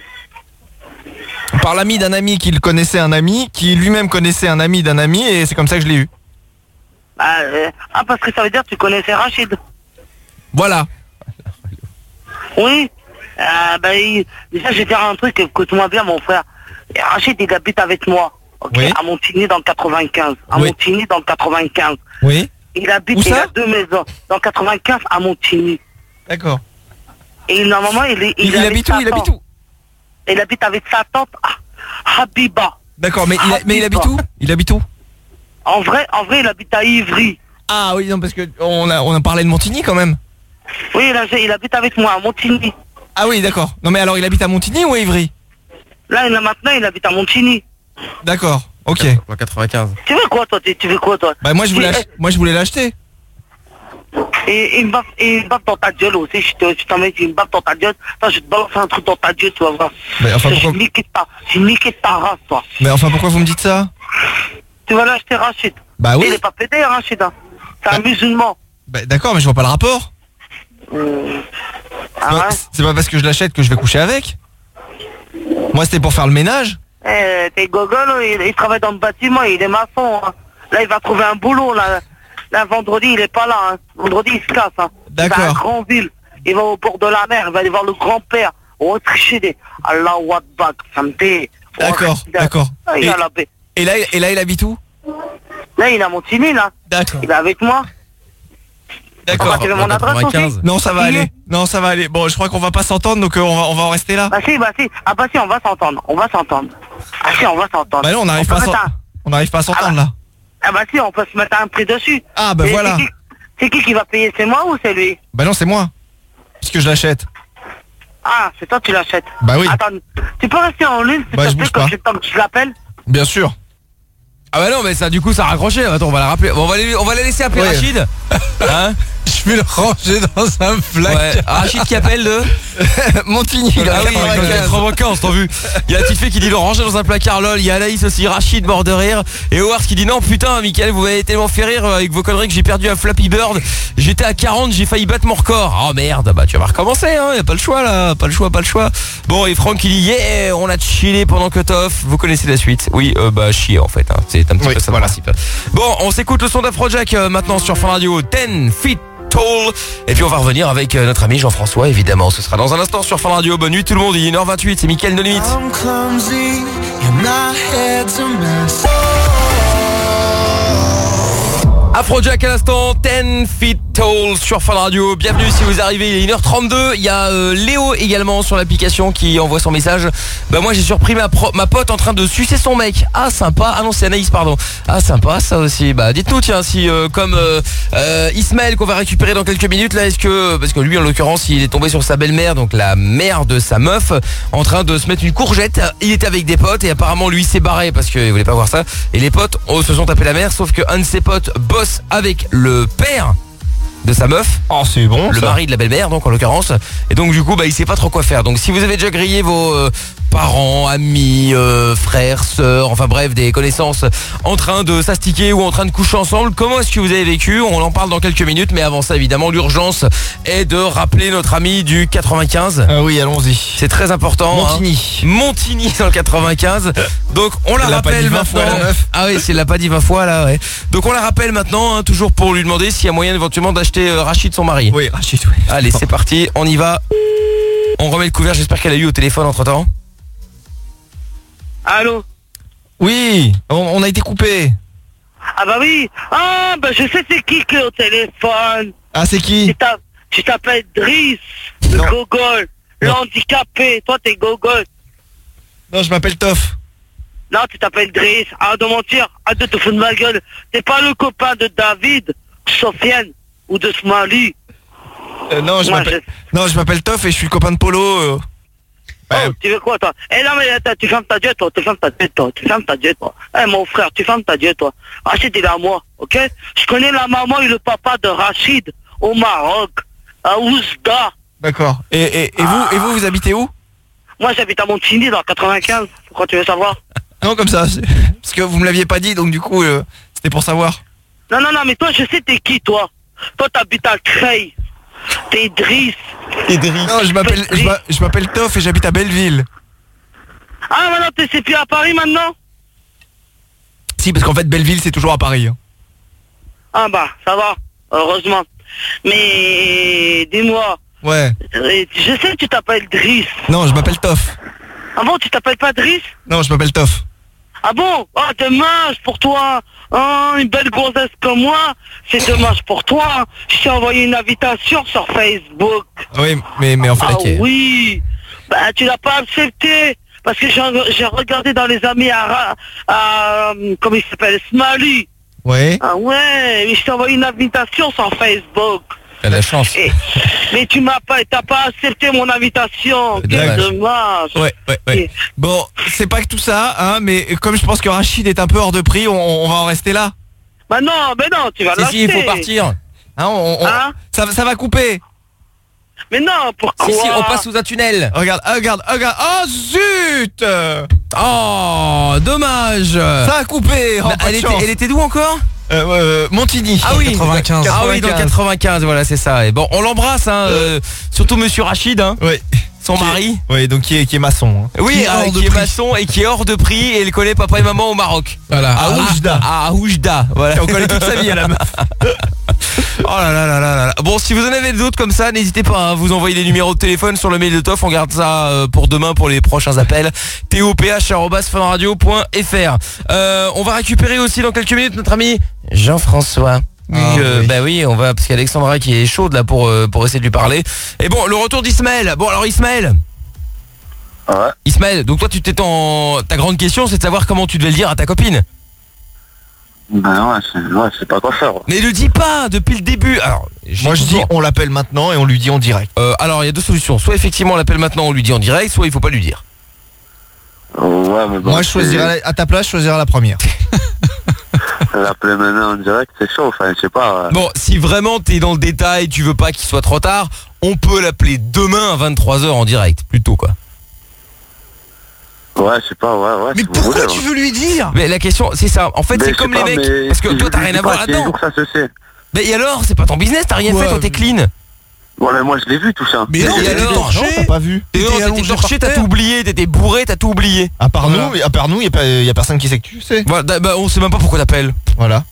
Par l'ami d'un ami qui le connaissait un ami qui lui-même connaissait un ami d'un ami et c'est comme ça que je l'ai eu. Bah, euh, ah parce que ça veut dire que tu connaissais Rachid. Voilà. Oui. Euh, bah, il- déjà je vais dire un truc, écoute-moi bien mon frère. Et Rachid il habite avec moi. Ok, Oui. à Montigny dans le quatre-vingt-quinze. À Oui. Montigny dans le quatre-vingt-quinze. Oui. Il habite, Où il ça a deux maisons. Dans le quatre-vingt-quinze à Montigny. D'accord. Et normalement il est. Il, il est avec habite où sa Il habite tante. où Il habite avec sa tante ah, Habiba. D'accord, mais il, a- mais il habite où Il habite où En vrai, en vrai il habite à Ivry. Ah oui, non, parce que on a, on a parlé de Montigny quand même. Oui, là, il habite avec moi à Montigny. Ah oui, d'accord. Non mais alors il habite à Montigny ou à Ivry? Là, il a maintenant, il habite à Montigny. D'accord, ok. En quatre-vingt-quinze. Tu veux quoi, toi? Tu tu veux quoi, toi? Bah moi je voulais, ach- moi je voulais l'acheter. Et il me baffe, et il me baffe dans ta gueule aussi. Je te, je t'en mets, il me baffe dans ta gueule. Attends, je vais te balancer un truc dans ta gueule, tu vas voir. Mais enfin, pourquoi- Je vais niquer ta, je vais niquer ta race, toi. Mais enfin pourquoi vous me dites ça? Tu vas l'acheter, Rachid. Bah oui. Il est pas pédé, Rachid. Hein. C'est un musulman. Bah d'accord, mais je vois pas le rapport. Euh, C'est pas- C'est pas parce que je l'achète que je vais coucher avec. Moi c'était pour faire le ménage. Eh, t'es gogol, il, il travaille dans le bâtiment, il est maçon. Hein. Là, il va trouver un boulot, là. Là, vendredi, il est pas là. Hein. Vendredi, il se casse. Hein. D'accord. Il va à Grandville. Il va au bord de la mer. Il va aller voir le grand-père. Au Autriche. Allah Wadbak. Ça me fait. D'accord, d'accord. Ah, il Et, a la paix. et là, et là il habite où? Là, il a Montigny, là. D'accord. Il est avec moi. D'accord. Tu veux mon adresse aussi? Non, ça va Il est- aller. Non, ça va aller. Bon, je crois qu'on va pas s'entendre, donc euh, on, va, on va en rester là. Bah si, bah si. Ah bah si, on va s'entendre. On va s'entendre. Ah si, on va s'entendre. Bah non, on n'arrive peut pas, à mettre s'en- un- on n'arrive pas à s'entendre là. Ah bah si, on peut se mettre un prix dessus. Ah bah Et voilà. c'est qui- C'est qui qui va payer? C'est moi ou c'est lui? Bah non, c'est moi. Puisque je l'achète. Ah, c'est toi qui l'achètes. Bah oui. Attends, tu peux rester en ligne s'il Bah, te je plaît bouge comme pas. je, tant que je l'appelle? Bien sûr. Ah bah non, mais ça du coup ça a raccroché. Attends, on va la rappeler. Bon, on va les, on va la laisser appeler Ouais. Rachid. Hein? Je vais le ranger dans un flac. Ouais. Rachid qui appelle de Montigny. Ah oui, quatre-vingt-quinze, t'as vu? Il y a Tiffé qui dit le ranger dans un placard, lol. Il y a Anaïs aussi, Rachid mort de rire. Et Howard qui dit non, putain, Mickaël, vous m'avez tellement fait rire avec vos conneries que j'ai perdu un Flappy Bird. J'étais à quarante, j'ai failli battre mon record. Oh merde, bah tu vas recommencer, hein. Y a pas le choix là, pas le choix, pas le choix. Bon, et Franck qui dit yeah, on a chillé pendant Cut-Off. Vous connaissez la suite? Oui, euh, bah chier en fait, hein. C'est un petit Oui, peu ça le voilà. principe. Bon, on s'écoute le son d'Afrojack euh, maintenant sur Fun Radio, ten feet tall. Et puis on va revenir avec euh, notre ami Jean-François, évidemment. Ce sera dans un instant sur Fun Radio. Bonne nuit tout le monde, il est une heure vingt-huit, c'est Mickaël No Limite. I'm clumsy and my head's a mess. Afrojack à l'instant, ten feet tall sur Fun Radio. Bienvenue si vous arrivez, il est une heure trente-deux. Il y a euh, Léo également sur l'application qui envoie son message. Bah moi j'ai surpris ma, pro- ma pote en train de sucer son mec. Ah sympa. Ah non c'est Anaïs pardon. Ah sympa ça aussi. Bah dites-nous tiens si euh, comme euh, euh, Ismaël qu'on va récupérer dans quelques minutes là, est-ce que parce que lui en l'occurrence il est tombé sur sa belle-mère, donc la mère de sa meuf, en train de se mettre une courgette. Il était avec des potes et apparemment lui s'est barré parce qu'il voulait pas voir ça. Et les potes oh, se sont tapés la mère, sauf que un de ses potes bosse avec le père de sa meuf. Oh c'est bon. Le ça. mari de la belle-mère donc en l'occurrence. Et donc du coup bah il sait pas trop quoi faire. Donc si vous avez déjà grillé vos euh, parents, amis, euh, frères, sœurs, enfin bref des connaissances en train de s'astiquer ou en train de coucher ensemble, comment est-ce que vous avez vécu? On en parle dans quelques minutes, mais avant ça évidemment l'urgence est de rappeler notre ami du quatre-vingt-quinze. Ah oui, allons-y. C'est très important. Montigny. Hein. Montigny dans le quatre-vingt-quinze. Donc on la Elle l'a pas rappelle dit vingt maintenant. fois, la meuf. Ah oui, c'est l'a pas dit vingt fois là, ouais. Donc on la rappelle maintenant, hein, toujours pour lui demander s'il y a moyen éventuellement d'acheter euh, Rachid son mari. Oui, Rachid, oui. Allez, c'est parti, on y va. On remet le couvert, j'espère qu'elle a eu au téléphone entre temps. Allô? Oui, on, on a été coupé. Ah bah oui. Ah bah je sais c'est qui qui est au téléphone. Ah c'est qui? Tu t'a- Tu t'appelles Driss, le Non. gogol, l'handicapé. Toi t'es gogol. Non, je m'appelle Toff. Non, tu t'appelles Driss. Arrête de mentir. Arrête de te foutre de ma gueule. T'es pas le copain de David, Sofiane ou de Smali. Euh, non, je Moi, m'appelle Non, je m'appelle Toff et je suis le copain de Polo. euh. Oh, tu veux quoi, toi? Eh non, mais attends, tu fermes ta gueule, toi. Tu fermes ta gueule, toi. Tu fermes ta gueule, toi. Eh, mon frère, tu fermes ta gueule, toi. Rachid, il est à moi, ok? Je connais la maman et le papa de Rachid au Maroc, à Ouzda. D'accord. Et, et, et vous, et vous, vous habitez où? Moi, j'habite à Montigny, dans le quatre-vingt-quinze. Pourquoi tu veux savoir? Non, comme ça. c'est- Parce que vous me l'aviez pas dit, donc du coup, euh, c'était pour savoir. Non, non, non, mais toi, je sais t'es qui, toi? Toi, t'habites à Creil. T'es Driss. Non, je m'appelle, je m'a- je m'appelle Toff et j'habite à Belleville. Ah, maintenant, t'es c'est plus à Paris, maintenant? Si, parce qu'en fait, Belleville, c'est toujours à Paris. hein. Ah, bah, ça va. Heureusement. Mais, dis-moi. Ouais. euh, Je sais que tu t'appelles Driss. Non, je m'appelle Toff. Ah bon, tu t'appelles pas Driss? Non, je m'appelle Toff. Ah bon? Ah, dommage pour toi. Ah, une belle grossesse comme moi, c'est dommage pour toi. Je t'ai envoyé une invitation sur Facebook. Oui, mais, mais en fait... Ah oui. Bah, tu l'as pas accepté. Parce que j'ai j'ai regardé dans les amis à, Ra- à, comment il s'appelle, Smali. Ouais. Ah ouais, mais je t'ai envoyé une invitation sur Facebook. T'as de la chance. Et- mais tu m'as pas, t'as pas accepté mon invitation. Quel dommage. dommage. Ouais, ouais, ouais. Bon, c'est pas que tout ça, hein, mais comme je pense que Rachid est un peu hors de prix, on, on va en rester là. Bah non, mais non, tu vas Si, lâcher. si, il faut partir. Hein, on, on- Hein ça, ça va couper. Mais non, pourquoi? Si, si, on passe sous un tunnel. Regarde, regarde, regarde. Oh zut! Oh, dommage. Ça a coupé. Oh, Bah, pas de elle, était, chance. elle était d'où encore euh, euh, Montigny. Ah oui, quatre-vingt-quinze. Ah oui, dans le quatre-vingt-quinze, voilà, c'est ça. Et bon, on l'embrasse, hein, euh, surtout Monsieur Rachid, hein, Oui. son mari. Oui, donc qui est, qui est maçon. hein. Oui, Qui est euh, hors de qui est prix. maçon et qui est hors de prix et il connaît papa et maman au Maroc. Voilà. À Oujda. À Oujda, voilà. On connaît toute sa vie à la meuf. Oh là là là là là. Bon, si vous en avez d'autres comme ça, n'hésitez pas, hein, vous envoyez les numéros de téléphone sur le mail de Toff, on garde ça euh, pour demain pour les prochains appels. T O P H arobase fun radio point F R. Euh, on va récupérer aussi dans quelques minutes notre ami Jean-François. Ah, Euh, oui. Bah oui, on va parce qu'Alexandra qui est chaude là pour euh, pour essayer de lui parler. Et bon, le retour d'Ismaël. Bon alors Ismaël. Ouais. Ismaël, donc toi tu t'es en ta grande question, c'est de savoir comment tu devais le dire à ta copine. Ben ouais, c'est ouais, c'est pas quoi faire. Mais le dis pas depuis le début. Alors, j'ai Moi je dis toujours- on l'appelle maintenant et on lui dit en direct. Euh, alors il y a deux solutions. Soit effectivement on l'appelle maintenant, on lui dit en direct, soit il faut pas lui dire. Ouais, mais bon. Moi je choisirais la- à ta place, je choisirais la première. L'appeler maintenant en direct, c'est chaud. Enfin, je sais pas. Bon, si vraiment t'es dans le détail, tu veux pas qu'il soit trop tard, on peut l'appeler demain à vingt-trois heures en direct, plutôt quoi. Ouais, je sais pas, ouais, ouais. Mais si vous pourquoi voulez, tu ouais. veux lui dire? Mais la question, c'est ça. En fait, Mais c'est je comme sais les pas, mecs. mais Parce que si toi, je t'as lui rien dis à voir pas, si là-dedans. un jour, ça se sait. Mais et alors, c'est pas ton business, t'as rien Ouais, fait, toi t'es clean. Ouais, mais moi je l'ai vu tout ça. Mais non, Et t'étais alors torché. Non, t'as pas vu. Et non, T'étais t'étais allongé torché, par t'as terre. tout oublié, t'étais bourré, t'as tout oublié. À part Voilà. nous, à part nous, y a pas, y a personne qui sait que tu sais. Voilà, bah, on sait même pas pourquoi t'appelles. Voilà.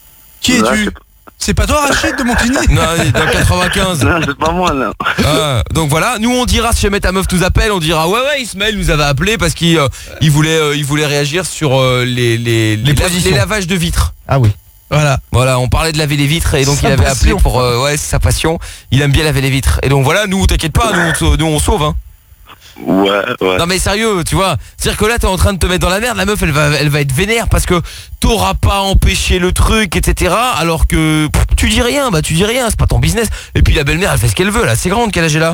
Qui Ouais, es-tu? c'est- C'est pas toi Rachid de Montigny? Non, dans le quatre-vingt-quinze. Non, c'est pas moi là. Ah, donc voilà, nous on dira si jamais ta meuf nous appelle, on dira ouais ouais Ismaël nous avait appelé parce qu'il euh, il voulait euh, il voulait réagir sur euh, les les les, la- positions. les lavages de vitres. Ah oui. Voilà. Voilà, on parlait de laver les vitres et donc Sa il avait appelé passion. pour euh, ouais c'est sa passion. Il aime bien laver les vitres et donc voilà, nous t'inquiète pas, nous on, te- nous on sauve hein. Ouais, ouais. Non mais sérieux, tu vois, c'est-à-dire que là t'es en train de te mettre dans la merde, la meuf elle va elle va être vénère parce que t'auras pas empêché le truc, et cetera. Alors que pff, tu dis rien, bah tu dis rien, c'est pas ton business. Et puis la belle-mère elle fait ce qu'elle veut là, c'est grande, quel âge elle a?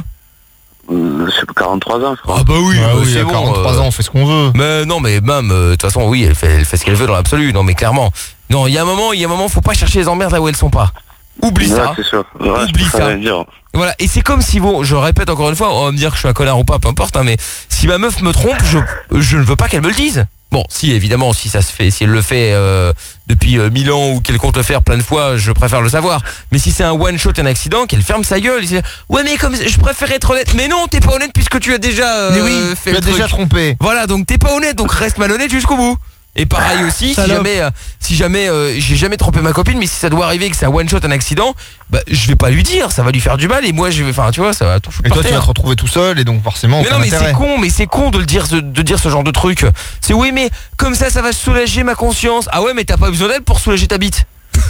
Euh, Je sais pas, quarante-trois ans, je crois. Ah bah oui, Ah bah, oui, c'est à bon, quarante-trois euh, ans, on fait ce qu'on veut. Mais non mais même euh, de toute façon oui elle fait, elle fait ce qu'elle veut dans l'absolu. Non mais clairement. Non il y a un moment, il y a un moment faut pas chercher les emmerdes là où elles sont pas. Oublie Ouais, ça. c'est sûr. Ouais, je Oublie peux ça. rien dire. Voilà, et c'est comme si bon, je répète encore une fois, on va me dire que je suis un connard ou pas, peu importe, hein, mais si ma meuf me trompe, je, je ne veux pas qu'elle me le dise. Bon, si évidemment, si ça se fait, si elle le fait euh, depuis euh, mille ans ou qu'elle compte le faire plein de fois, je préfère le savoir. Mais si c'est un one shot, un accident, qu'elle ferme sa gueule. Elle dit, ouais, mais comme je préfère être honnête. Mais non, t'es pas honnête puisque tu as déjà euh, Mais oui, fait tu le as déjà truc. trompé. Voilà, donc t'es pas honnête, donc reste malhonnête jusqu'au bout. Et pareil aussi, si Salope. jamais, euh, si jamais, euh, j'ai jamais trompé ma copine, mais si ça doit arriver que c'est un one shot, un accident, bah je vais pas lui dire, ça va lui faire du mal et moi je vais, enfin tu vois, ça va tout foutre Et par toi, tu terre. vas te retrouver tout seul et donc forcément, Mais aucun non mais intérêt. c'est con, mais c'est con de le dire, ce- de dire ce genre de truc. C'est oui mais comme ça, ça va soulager ma conscience. Ah ouais mais t'as pas besoin d'aide pour soulager ta bite.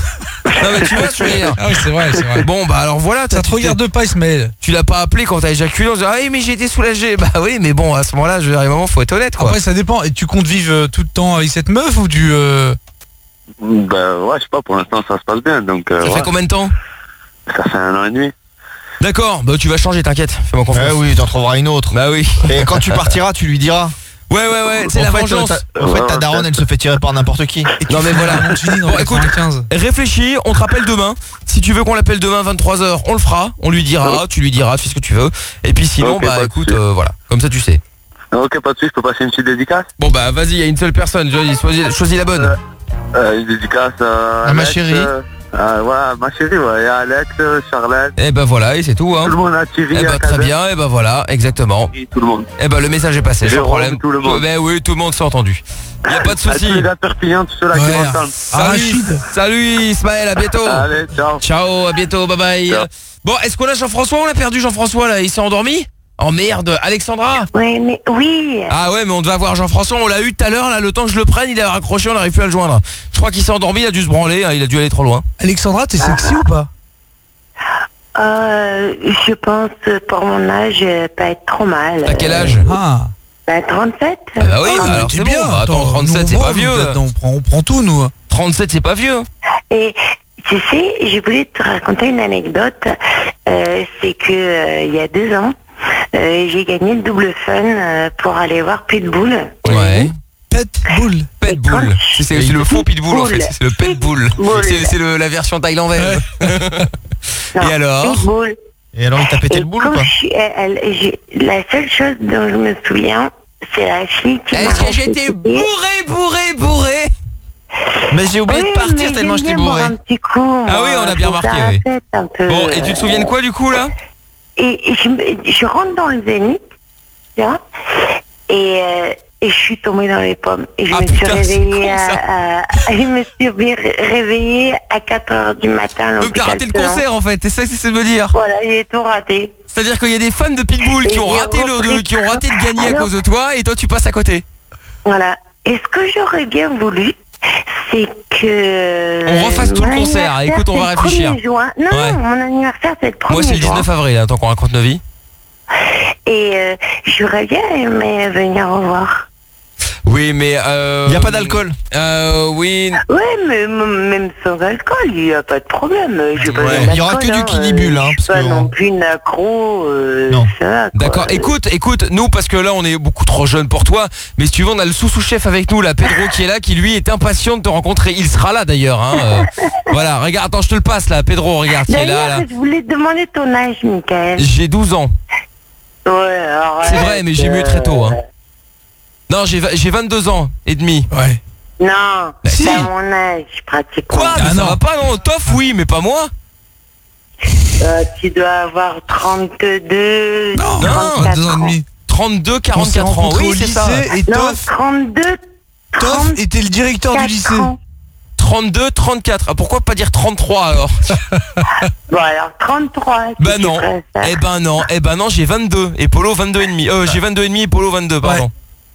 Non mais tu vois ce que je veux dire. Ah oui, c'est vrai, c'est vrai. Bon bah alors voilà, Ça te tu- regarde pas Ismaël. tu l'as pas appelé quand t'as éjaculé, on se dit ah oui mais j'ai été soulagé. Bah oui mais bon à ce moment-là, je veux dire, à un moment faut être honnête quoi. Après ça dépend. Et tu comptes vivre euh, tout le temps avec cette meuf ou du euh... Ben ouais, je sais pas, pour l'instant ça se passe bien. Donc, euh, Ça ouais. fait combien de temps? Ça fait un an et demi. D'accord, bah tu vas changer, t'inquiète, fais-moi confiance. Ah oui, t'en trouveras une autre. Bah oui. Et quand tu partiras, tu lui diras. Ouais ouais ouais, c'est En la fait, vengeance. ta- En fait, ta daronne, elle se fait tirer par n'importe qui. Non mais voilà. Montigny dans Bon, le écoute, quatre-vingt-quinze. réfléchis, on te rappelle demain. Si tu veux qu'on l'appelle demain à vingt-trois heures, on le fera. On lui dira, tu lui diras, tu fais ce que tu veux. Et puis sinon, Ok, bah pas de écoute, souci. euh, voilà, comme ça tu sais. Ok, pas de soucis, je peux passer une petite dédicace. Bon bah vas-y, il y a une seule personne, choisis, choisis, choisis la bonne. Euh, une dédicace à, À ma Alex, chérie. euh, euh, voilà, ma chérie, ouais, et à Alex, euh, Charlotte, Et bah voilà, et c'est tout, hein. tout le monde a Thierry, Eh à bah très Kader, bien, et bah voilà, exactement. tout le monde. Et bah le message est passé, sans Jérôme, problème. tout le monde. Ben oui, tout le monde s'est entendu. Y a pas de À tous souci. les gars de Perpignan, tous ceux-là qui Ouais. m'entendent. Salut, Rachid. salut Ismaël, à bientôt. Allez, ciao. Ciao, à bientôt, bye bye. Ciao. Bon, est-ce qu'on a Jean-François? On l'a perdu Jean-François là, il s'est endormi? Oh merde, Alexandra? Ouais, mais oui. Ah ouais mais on devait avoir Jean-François, on l'a eu tout à l'heure là, le temps que je le prenne il a raccroché, on n'arrive plus à le joindre. Je crois qu'il s'est endormi, il a dû se branler, hein, il a dû aller trop loin. Alexandra, t'es sexy ou pas? Euh, je pense pour mon âge, euh, pas être trop mal. T'as quel âge? Ah. Bah, trente-sept. Ah bah oui, Ah, bah mais alors t'es c'est bien. bon, bah, attends, Attends, trente-sept nous, c'est on pas vend, vieux. nous, on prend, on prend tout nous. trente-sept c'est pas vieux. Et tu sais, je voulais te raconter une anecdote. Euh, c'est que euh, il y a deux ans, euh, j'ai gagné le double fun euh, pour aller voir Pitbull. Ouais. Pitbull. Pitbull. C'est c'est- c'est le faux Pitbull en fait. C'est le Pitbull. C'est c'est le- la version thaïlandaise. Non, Et alors Pitbull. Et alors il t'a pété Et le boule quand ou pas je suis- elle- elle- j'ai- La seule chose dont je me souviens, c'est la fille qui m'a Est-ce que j'étais bourré, bourré, bourré Mais j'ai oublié de partir tellement j'étais bourré. Un petit coup, Ah oui, on a bien remarqué, oui. Bon, et tu te souviens de quoi du coup là? Et, et je, me- je rentre dans le zénith, tu vois, et, euh, et je suis tombée dans les pommes. Et je Ah, me suis putain, c'est réveillée con, ça. à, à- je me suis ré- réveillée à quatre heures du matin. à Donc t'as l'hôpital raté le Selon. concert en fait, c'est ça que c'est de me dire. Voilà, j'ai tout raté. C'est-à-dire qu'il y a des fans de Pitbull qui Et ont j'ai raté, le, repris de, qui ont raté de gagner à Alors- cause de toi et toi tu passes à côté. Voilà. Et ce que j'aurais bien voulu, c'est que... On refasse tout le mon concert. anniversaire, Écoute, on c'est va le réfléchir. premier juin. Non, Ouais. non, mon anniversaire, c'est le premier Moi c'est le juin. dix-neuf avril, attends qu'on raconte nos vies. Et euh, j'aurais bien aimé venir revoir. Oui mais euh... Y a pas d'alcool. Euh oui. Ouais, mais m- même sans alcool, il n'y a pas de problème. Je pas Ouais. Il y aura que du Kidibule, hein, Je suis parce pas que- non plus une accro. Euh, Non. ça va, quoi. D'accord, écoute, écoute, nous parce que là on est beaucoup trop jeunes pour toi, mais si tu veux on a le sous-sous-chef avec nous, là, Pedro qui est là, qui lui est impatient de te rencontrer. Il sera là d'ailleurs, hein. euh. Voilà, regarde, attends, je te le passe là, Pedro, regarde, il est là, D'ailleurs, là. je voulais te demander ton âge, Michael. J'ai douze ans. Ouais, arrête, C'est vrai, mais j'ai mué très tôt, hein. Non, j'ai va- j'ai vingt-deux ans et demi. Ouais. Non, si. c'est à mon âge, pratiquement. Quoi? Mais ça va pas, non? Toff, oui, mais pas moi. Euh, tu dois avoir trente-deux, Non, trente-quatre deux ans et ans. demi. trente-deux, On s'est quarante-quatre ans, rencontrés oui, au c'est ça. lycée et Non, Toff, trente-deux, Toff était le directeur du lycée. ans. trente-deux, trente-quatre. Ah, pourquoi pas dire trente-trois alors? Bon, alors trente-trois. si Bah tu non. préfères. Eh ben non, eh ben non, j'ai vingt-deux et Polo vingt-deux et demi. Euh, j'ai vingt-deux et demi et Polo vingt-deux, pardon.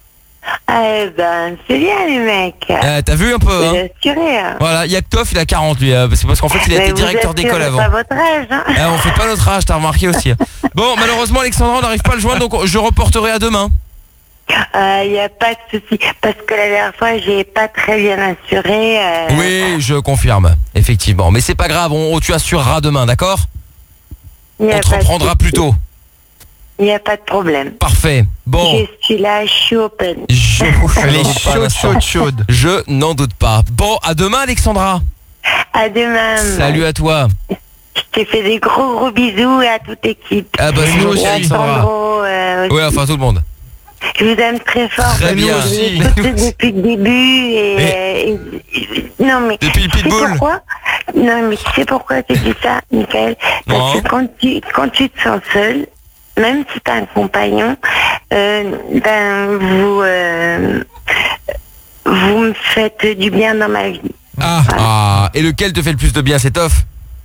Eh ben, c'est bien, les mecs. Euh, T'as vu un peu, hein? C'est assuré, hein. Voilà, Yaktov il a quarante lui, euh, c'est parce qu'en fait il a Mais été vous directeur assurez d'école avant. pas votre âge, hein. Ah, on fait pas notre âge, t'as remarqué aussi. Bon, malheureusement Alexandra on n'arrive pas à le joindre donc je reporterai à demain. Il n'y a pas de souci. Parce que la dernière fois, j'ai pas très bien assuré. euh, Oui, je confirme, effectivement. Mais c'est pas grave, on, tu assureras demain, d'accord? y a On te pas de reprendra souci. plus tôt. Il n'y a pas de problème. Parfait. Bon. Je suis là, je suis open. Je, Elle est n'en doute pas un chaude, instant. chaude, chaude. Je n'en doute pas. Bon, à demain Alexandra. À demain. Salut à toi. Je te fais des gros gros bisous à toute l'équipe. Ah bah c'est Et gentil à Alexandra. Sandro, euh, aussi. Ouais, enfin tout le monde. Je vous aime très fort. Très bien. Je vous écoute depuis le début et, et- et- non mais Depuis le tu sais pitbull. pourquoi? Non mais tu sais pourquoi tu dis ça, Michael? Parce Non. que quand tu quand tu te sens seul, même si tu as un compagnon, euh, ben vous euh, vous me faites du bien dans ma vie. Ah, ah, et lequel te fait le plus de bien, c'est Toff?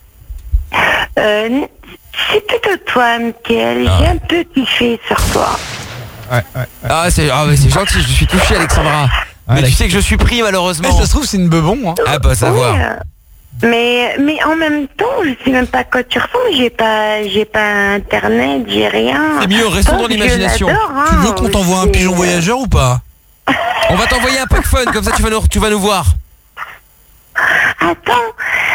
Euh, c'est plutôt toi, Michael. Ah. J'ai un peu kiffé sur toi. Ah c'est ah, ouais, c'est gentil, je suis touché Alexandra. Mais tu sais que je suis pris malheureusement. Mais ça se trouve c'est une bebon, hein. Ah bah savoir. Ouais, euh, mais mais en même temps, je sais même pas à quoi tu ressembles. J'ai pas j'ai pas internet, j'ai rien. C'est mieux, restons Toi, dans je l'imagination. l'adore, hein, Tu veux qu'on t'envoie un c'est- pigeon voyageur ou pas? On va t'envoyer un pack fun, comme ça tu vas nous, tu vas nous voir. Attends.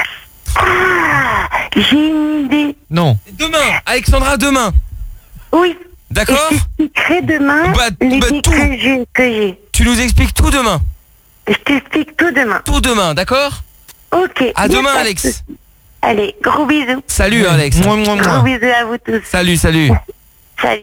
Ah, j'ai une idée. Non. Demain, Alexandra, demain. Oui. D'accord? Et je t'expliquerai demain Bah, l'idée bah, tout. que j'ai que j'ai. Tu nous expliques tout demain. Je t'explique tout demain. Tout demain, d'accord? Ok. À y a demain pas de Alex. souci. Allez, gros bisous. Salut hein, Alex. Moi, moi, Gros moi. bisous à vous tous. Salut, salut. Salut.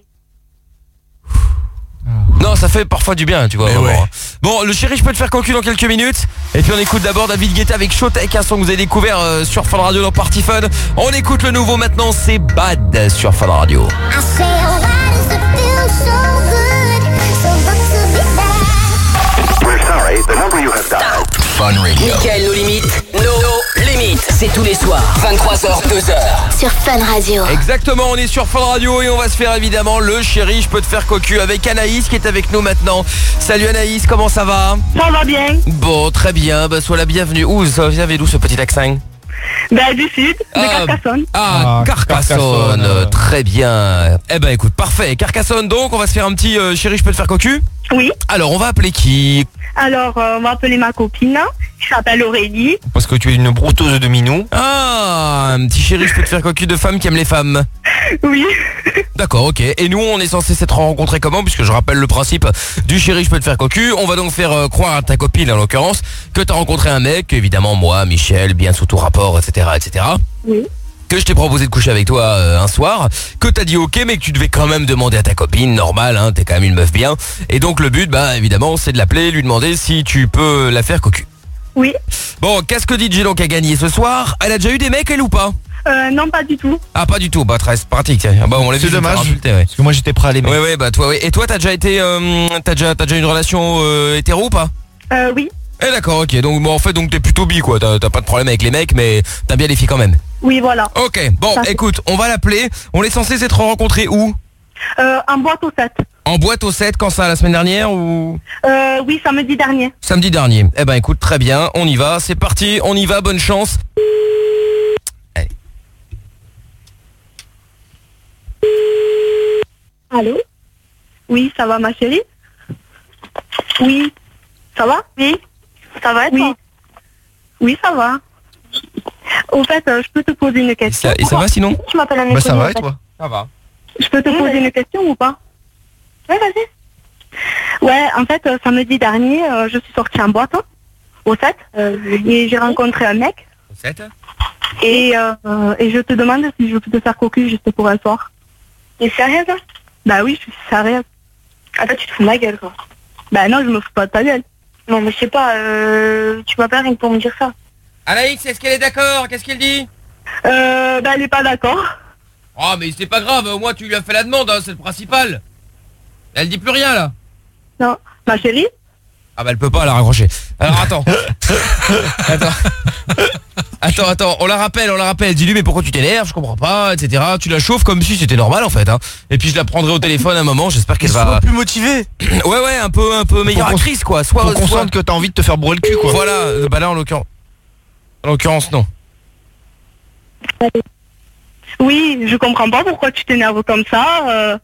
Non, ça fait parfois du bien, tu vois. Mais vraiment. ouais. Bon, le chéri, je peux te faire cocu dans quelques minutes. Et puis on écoute d'abord David Guetta avec Showtek, un son que vous avez découvert euh, sur Fun Radio dans Party Fun. On écoute le nouveau maintenant, c'est Bad sur Fun Radio. I say, oh, why does it feel so good? So good to be back. We're sorry, the number you have dialed. Fun Radio. Michael, nos limites, nos limites. C'est tous les soirs, vingt-trois heures, deux heures. Sur Fun Radio. Exactement, on est sur Fun Radio et on va se faire évidemment le chéri, je peux te faire cocu avec Anaïs qui est avec nous maintenant. Salut Anaïs, comment ça va? Ça va bien. Bon, très bien, bah sois la bienvenue. Ouh, ça vient d'où ce petit accent? Bah, du sud, de Ah, Carcassonne. Ah, Ah, Carcassonne, Carcassonne, euh, euh. très bien. Eh ben écoute, parfait. Carcassonne donc, on va se faire un petit euh, chéri, je peux te faire cocu. Oui. Alors, on va appeler qui? Alors, euh, on va appeler ma copine, qui s'appelle Aurélie. Parce que tu es une brouteuse de minou. Ah, un petit chéri, je peux te faire cocu de femme qui aime les femmes. Oui. D'accord, ok. Et nous, on est censé s'être rencontrés comment? Puisque je rappelle le principe du chéri, je peux te faire cocu. On va donc faire euh, croire à ta copine, en l'occurrence, que t'as rencontré un mec, évidemment moi, Michel, bien sous tout rapport, et cetera, et cetera. Oui. Que je t'ai proposé de coucher avec toi euh, un soir, que t'as dit ok, mais que tu devais quand même demander à ta copine, normal, hein, t'es quand même une meuf bien. Et donc le but, bah évidemment, c'est de l'appeler, lui demander si tu peux la faire cocu. Oui. Bon, qu'est-ce que D J donc a gagné ce soir? Elle a déjà eu des mecs, elle ou pas? Euh, non, pas du tout. Ah, pas du tout, bah très pratique. Tiens. Ah, bah, on l'a vu, C'est je vais me faire dommage. insulter, ouais. Parce que moi j'étais prêt à les mettre. Ouais, ouais, bah toi, ouais. Et toi, t'as déjà été, euh, t'as déjà, t'as déjà une relation euh, hétéro ou pas? Euh, oui. Eh d'accord, ok. Donc bon, en fait, donc t'es plutôt bi quoi. T'as t'as pas de problème avec les mecs, mais t'aimes bien les filles quand même. Oui, voilà. Ok. Bon, Ça, c'est- écoute, on va l'appeler. On est censé s'être rencontrés où? Euh, en boîte aux sept. En boîte aux sept, quand ça, la semaine dernière ou Euh, oui, samedi dernier. samedi dernier? Eh ben écoute, très bien, on y va. C'est parti, on y va. Bonne chance. Allez. Allô? Oui, ça va ma chérie? Oui. Ça va? Oui. Ça va et toi? Oui. Oui, ça va. Au fait, euh, je peux te poser une question. Ça- et ça va sinon? Tu m'appelles un Bah ça inconnu, va en et fait. toi? Ça va. Je peux te poser une question ou pas? Ouais, vas-y. Ouais, en fait, euh, samedi dernier, euh, je suis sortie en boîte, hein, au sept, et j'ai rencontré un mec, sept. et, euh, et je te demande si je peux te faire cocu juste pour un soir. T'es sérieuse? Bah oui, je suis sérieuse. Attends, tu te fous de ma gueule, quoi. Bah non, je me fous pas de ta gueule. Non, mais je sais pas, euh, tu m'appelles rien que pour me dire ça. Anaïs, est-ce qu'elle est d'accord? Qu'est-ce qu'elle dit? Euh, bah elle est pas d'accord. Oh, mais c'est pas grave. Au moins, tu lui as fait la demande, hein, c'est le principal. Elle dit plus rien là. Non, ma chérie? Ah bah elle peut pas la raccrocher. Alors attends. Attends. Attends, attends, on la rappelle, on la rappelle. Dis-lui mais pourquoi tu t'énerves, je comprends pas, et cetera. Tu la chauffes comme si c'était normal en fait. Hein. Et puis je la prendrai au téléphone un moment, j'espère qu'elle va... plus motivé. Ouais ouais, un peu un peu meilleure qu'on- actrice quoi. Soit, Faut qu'on soit- sente que t'as envie de te faire bourrer le cul quoi. Voilà, euh, bah là en l'occurrence. En l'occurrence non. Oui, je comprends pas pourquoi tu t'énerves comme ça. euh.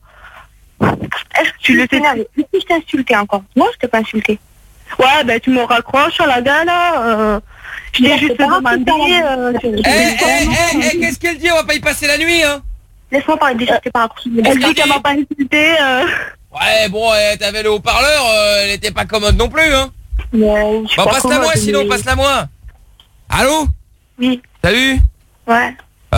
Est-ce que tu le sais? Je t'ai insulté encore. Moi, je t'ai pas insulté. Ouais, ben tu me raccroches à la gueule là. euh. Je t'ai Mais juste c'est pas grave, demandé. c'est pas euh, grave. tu- Eh eh eh, qu'est-ce qu'elle dit? On va pas y passer la nuit hein. Laisse-moi parler déjà, je t'ai pas raccroché. Elle dit qu'elle m'a pas insulté. euh. Ouais bon, eh, t'avais le haut-parleur, euh, elle était pas commode non plus hein. Mais je suis Bah pas passe-la moi commode, sinon, mais- passe-la moi. Allô? Oui. Salut. Ouais.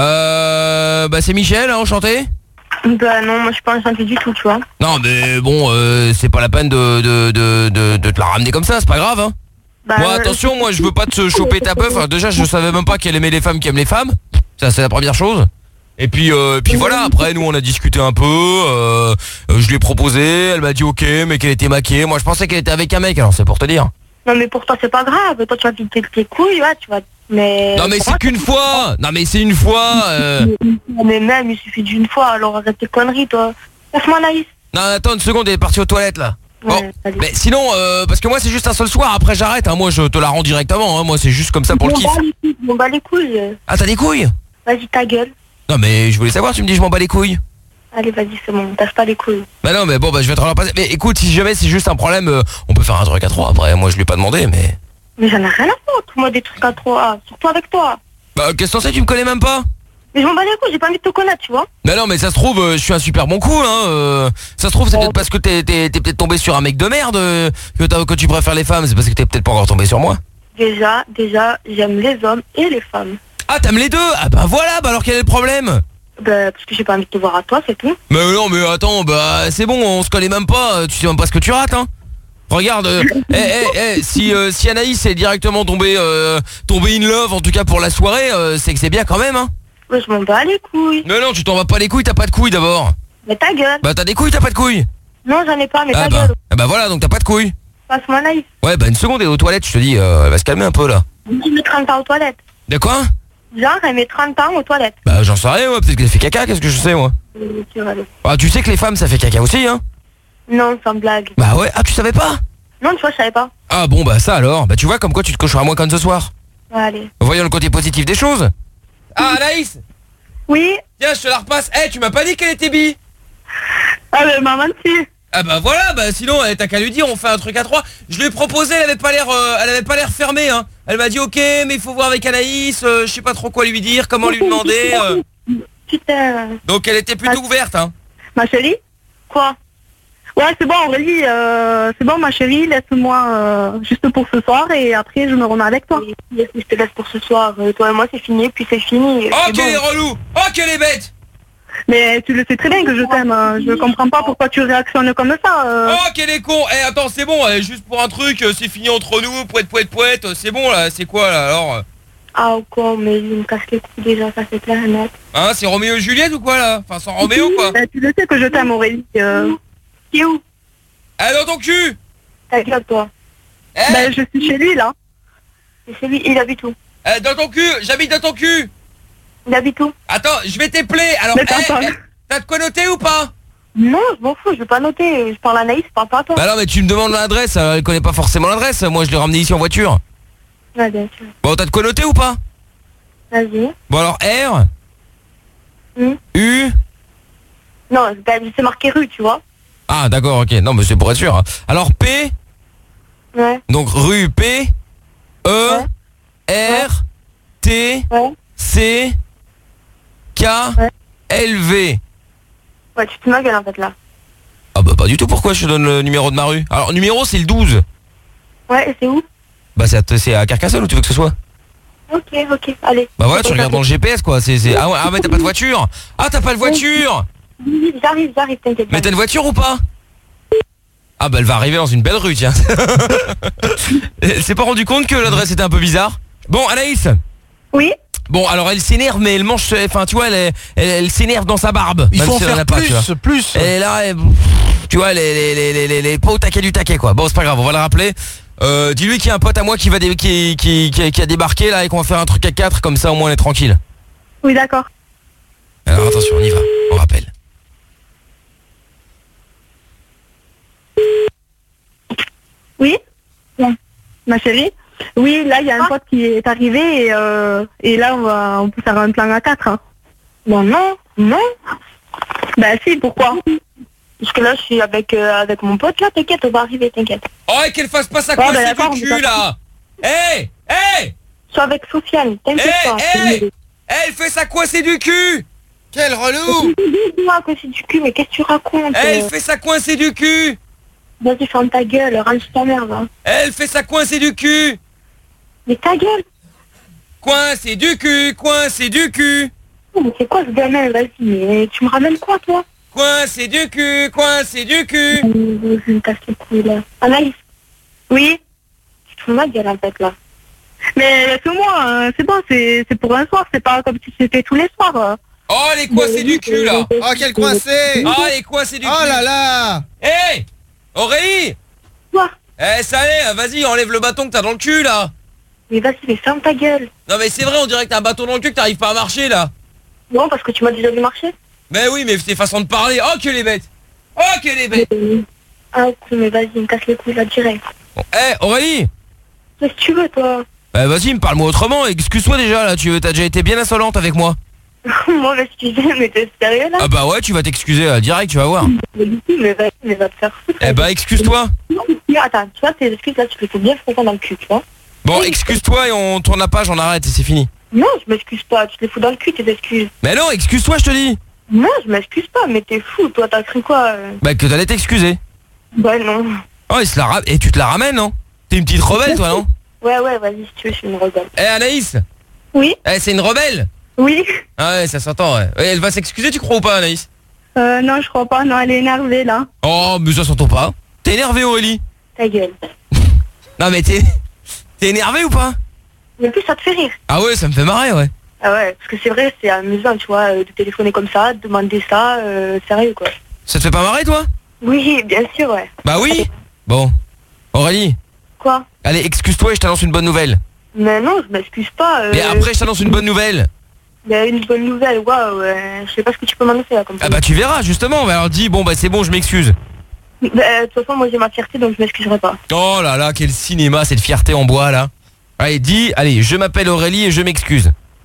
Euh... Bah c'est Michel, hein, enchanté. Bah non, moi je suis pas enchantée du tout, tu vois. Non mais bon, euh, c'est pas la peine de, de, de, de, de te la ramener comme ça, c'est pas grave hein. Bah, Moi euh, attention, moi je veux pas te choper ta peuf. Enfin, déjà je savais même pas qu'elle aimait les femmes qui aiment les femmes. Ça c'est la première chose. Et puis euh, puis voilà, après nous on a discuté un peu, euh, euh, je lui ai proposé, elle m'a dit ok mais qu'elle était maquillée. Moi je pensais qu'elle était avec un mec, alors c'est pour te dire. Non mais pour toi c'est pas grave, toi tu vas piquer tes couilles, ouais, tu vas... Mais... Non mais c'est qu'une fois. Non mais c'est une fois. euh. Mais même il suffit d'une fois, alors arrête tes conneries toi. Laisse-moi Naïs. Non attends une seconde, elle est partie aux toilettes là. Bon, Ouais, salut. mais sinon, euh, parce que moi c'est juste un seul soir, après j'arrête, hein, moi je te la rends directement, hein, moi c'est juste comme ça pour le Je kiff. m'en bats les couilles, je m'en bats les couilles. Ah t'as des couilles? Vas-y ta gueule. Non mais je voulais savoir, tu me dis je m'en bats les couilles. Allez vas-y c'est bon, passe pas les couilles. Bah non mais bon bah je vais te repasser. Mais écoute, si jamais c'est juste un problème, euh, on peut faire un truc à trois après, moi je lui ai pas demandé mais... Mais j'en ai rien à foutre, moi des trucs à trop, ah, surtout avec toi. Bah qu'est-ce que t'en sais, tu me connais même pas? Mais je m'en bats les couilles, j'ai pas envie de te connaître, tu vois. Bah non mais ça se trouve, euh, je suis un super bon coup hein, euh, ça se trouve c'est peut-être parce que t'es t'es- t'es peut-être tombé sur un mec de merde euh, que, t'as- que tu préfères les femmes, c'est parce que t'es peut-être pas encore tombé sur moi. Déjà, déjà, j'aime les hommes et les femmes. Ah t'aimes les deux? Ah bah voilà, bah alors quel est le problème? Bah parce que j'ai pas envie de te voir à toi, c'est tout. Mais non mais attends, bah c'est bon, on se connaît même pas, euh, tu sais même pas ce que tu rates hein. Regarde, euh, eh, eh, eh, si, euh, si Anaïs est directement tombée euh, tombée in love en tout cas pour la soirée, euh, c'est que c'est bien quand même hein. Ouais, je m'en bats les couilles. Mais non, tu t'en vas pas les couilles, t'as pas de couilles d'abord. Mais ta gueule. Bah t'as des couilles, t'as pas de couilles. Non j'en ai pas, mais Ah ta bah, gueule. ah bah voilà, donc t'as pas de couilles. Passe-moi Naïs. Ouais bah une seconde, elle est aux toilettes, je te dis, euh, elle va se calmer un peu là. Elle met trente ans aux toilettes. De quoi? Genre elle met trente ans aux toilettes. Bah j'en sais rien, ouais, peut-être qu'elle fait caca, qu'est-ce que je sais moi. Euh, tu vas aller. Ah tu sais que les femmes ça fait caca aussi hein. Non, sans blague. Bah ouais, ah tu savais pas? Non, tu vois, je savais pas. Ah bon bah ça alors, bah tu vois comme quoi tu te cocheras moins comme ce soir. Ouais, allez. Voyons le côté positif des choses. Ah, Anaïs. Oui. Tiens, je te la repasse. Eh, tu m'as pas dit qu'elle était bi? Ah, mais maman, si. Ah bah voilà, bah sinon eh, t'as qu'à lui dire, on fait un truc à trois. Je lui ai proposé, elle avait pas l'air euh, elle avait pas l'air fermée hein. Elle m'a dit OK, mais il faut voir avec Anaïs, euh, je sais pas trop quoi lui dire, comment lui demander. euh. Putain. Donc elle était plutôt ouverte hein. Ma chérie? Quoi? Ouais, c'est bon, Aurélie, euh, c'est bon, ma chérie, laisse-moi euh, juste pour ce soir et après je me remets avec toi. Je te laisse pour ce soir. Euh, toi et moi, c'est fini, puis c'est fini. Oh, c'est qu'elle est bon. relou. Oh, qu'elle est bête. Mais tu le sais très bien que je t'aime, hein. Je comprends pas pourquoi tu réactionnes comme ça. euh. Oh, qu'elle est con. Eh, attends, c'est bon, eh, juste pour un truc, euh, c'est fini entre nous, poète, poète, poète, c'est bon là, c'est quoi là alors euh Ah, quoi, mais il me casse les couilles déjà, ça c'est clair et net. Hein, c'est Roméo et Juliette ou quoi là? Enfin, sans Roméo quoi. Bah, tu le sais que je t'aime, Aurélie. Euh... Qui est où? Eh, dans ton cul. Ta gueule, toi. Eh, Bah, je suis chez lui, là. Et c'est lui, il habite où? eh, dans ton cul, j'habite dans ton cul. Il habite où? Attends, je vais t'épeler. Alors, Mais eh, attends. eh, t'as de quoi noter ou pas? Non, je m'en fous, je vais pas noter. Je parle à Anaïs, je parle pas à toi. Bah non, mais tu me demandes l'adresse, euh, elle connaît pas forcément l'adresse. Moi, je l'ai ramené ici en voiture. Ouais, bien sûr. Bon, t'as de quoi noter ou pas? Vas-y. Bon, alors R, Hmm. U. Non, bah, c'est marqué rue, tu vois. Ah, d'accord, ok. Non, mais c'est pour être sûr. Alors P, Ouais. donc rue P, E, R, T, Ouais. C, K, L, V. Ouais, tu te ma gueule en fait là. Ah bah pas du tout, pourquoi je te donne le numéro de ma rue? Alors numéro c'est le douze. Ouais, et c'est où? Bah c'est à, c'est à Carcassonne où tu veux que ce soit? Ok, ok, allez. Bah voilà, tu regardes dans le G P S quoi, c'est... c'est... Ah ouais, ah mais t'as pas de voiture? Ah t'as pas de voiture? Oui, J'arrive, j'arrive, t'inquiète. Mais t'as une voiture ou pas? Ah bah elle va arriver dans une belle rue tiens. Elle s'est pas rendu compte que l'adresse était un peu bizarre? Bon Anaïs. Oui. Bon alors elle s'énerve mais elle mange, enfin tu vois elle, est- elle, elle s'énerve dans sa barbe. Il même faut en si elle en faire a pas, tu vois. plus, plus. Et là elle- tu vois les les les les les, les pas au taquet du taquet quoi. Bon c'est pas grave, on va le rappeler. Euh, dis-lui qu'il y a un pote à moi qui va dé- qui, qui, qui, qui a débarqué là et qu'on va faire un truc à quatre comme ça au moins on est tranquille. Oui, d'accord. Alors attention on y va, on rappelle. Oui. Ma chérie? Oui, là, il y a un pote qui est arrivé et, euh, et là, on, va, on peut faire un plan à quatre. Hein. Bon, non, non. Bah si, pourquoi? Parce que là, je suis avec, euh, avec mon pote là, t'inquiète, on va arriver, t'inquiète. Oh et qu'elle fasse pas sa Ouais, bah, coincée d'accord, du on cul peut là. Hé hé. Je suis avec Sofiane, t'inquiète Hé pas. hé. Elle fait sa coincée du cul. Quel relou. Dis-moi que c'est du cul, mais qu'est-ce que tu racontes? Elle euh fait sa coincée du cul. Vas-y, ferme ta gueule, range ta merde. Hein. Elle fait sa coincée du cul. Mais ta gueule. Coincée du cul, coincée du cul. Oh, mais c'est quoi ce gamin? Vas-y, mais tu me ramènes quoi, toi? Coincée du cul, coincée du cul. Je me casse les couilles, là. Anaïs? Oui. Tu te fous de ma gueule, en fait, là. Mais laisse-moi, hein, c'est bon, c'est c'est pour un soir, c'est pas comme si c'était tous les soirs. hein. Oh les coincés du cul là. Oh quel coincé. Oh les coincés du cul. Oh là là. Hé Aurélie. Quoi? Eh ça y est, vas-y enlève le bâton que t'as dans le cul là. Mais vas-y, mais ferme ta gueule. Non mais c'est vrai, on dirait que t'as un bâton dans le cul que t'arrives pas à marcher là. Non, parce que tu m'as déjà vu marcher. Mais oui, mais c'est façon de parler. Oh que les bêtes. Oh que les bêtes. Ah, ok, mais vas-y, me casse les couilles, là, direct. Bon, eh Aurélie. Qu'est-ce que tu veux, toi? Bah vas-y, me parle-moi autrement, excuse-toi déjà là, tu t'as déjà été bien insolente avec moi. Moi, m'excuser, mais t'es sérieux, là? Ah bah ouais, tu vas t'excuser là, direct, tu vas voir. Mais vas-y, mais va te faire foutre. Eh bah excuse-toi. Non, attends, tu vois, tes excuses, là, tu les fais bien frotter dans le cul, tu vois? Bon, excuse-toi et on tourne la page, on arrête et c'est fini. Non, je m'excuse pas, tu te les fous dans le cul, tes excuses. Mais non, excuse-toi, je te dis. Non, je m'excuse pas, mais t'es fou, toi, t'as cru quoi? euh Bah que t'allais t'excuser. Bah non. Oh, il se la ra- et tu te la ramènes, non? T'es une petite rebelle, toi, non? Ouais, ouais, vas-y, si tu veux, je suis une rebelle. Eh Anaïs. Oui. Eh, c'est une rebelle. Oui. Ah ouais, ça s'entend, ouais. Ouais, elle va s'excuser, tu crois ou pas, Anaïs? Euh, non, je crois pas, non, elle est énervée, là. Oh, mais ça s'entend pas. T'es énervé, Aurélie? Ta gueule. Non, mais t'es... T'es énervé ou pas? Mais en plus, ça te fait rire. Ah ouais, ça me fait marrer, ouais. Ah ouais, parce que c'est vrai, c'est amusant, tu vois, euh, de téléphoner comme ça, de demander ça, euh, sérieux, quoi. Ça te fait pas marrer, toi? Oui, bien sûr, ouais. Bah oui. Bon. Aurélie. Quoi? Allez, excuse-toi et je t'annonce une bonne nouvelle. Mais non, je m'excuse pas. Euh, Mais après, je t'annonce une bonne nouvelle. Il y a une bonne nouvelle, waouh, euh, je sais pas ce que tu peux m'annoncer, là, comme ça. Ah bah tu verras, justement. Alors dis, bon, bah c'est bon, je m'excuse. Bah, de toute façon, moi, j'ai ma fierté, donc je m'excuserai pas. Oh là là, quel cinéma, cette fierté en bois, là. Allez, dis, allez, je m'appelle Aurélie et je m'excuse.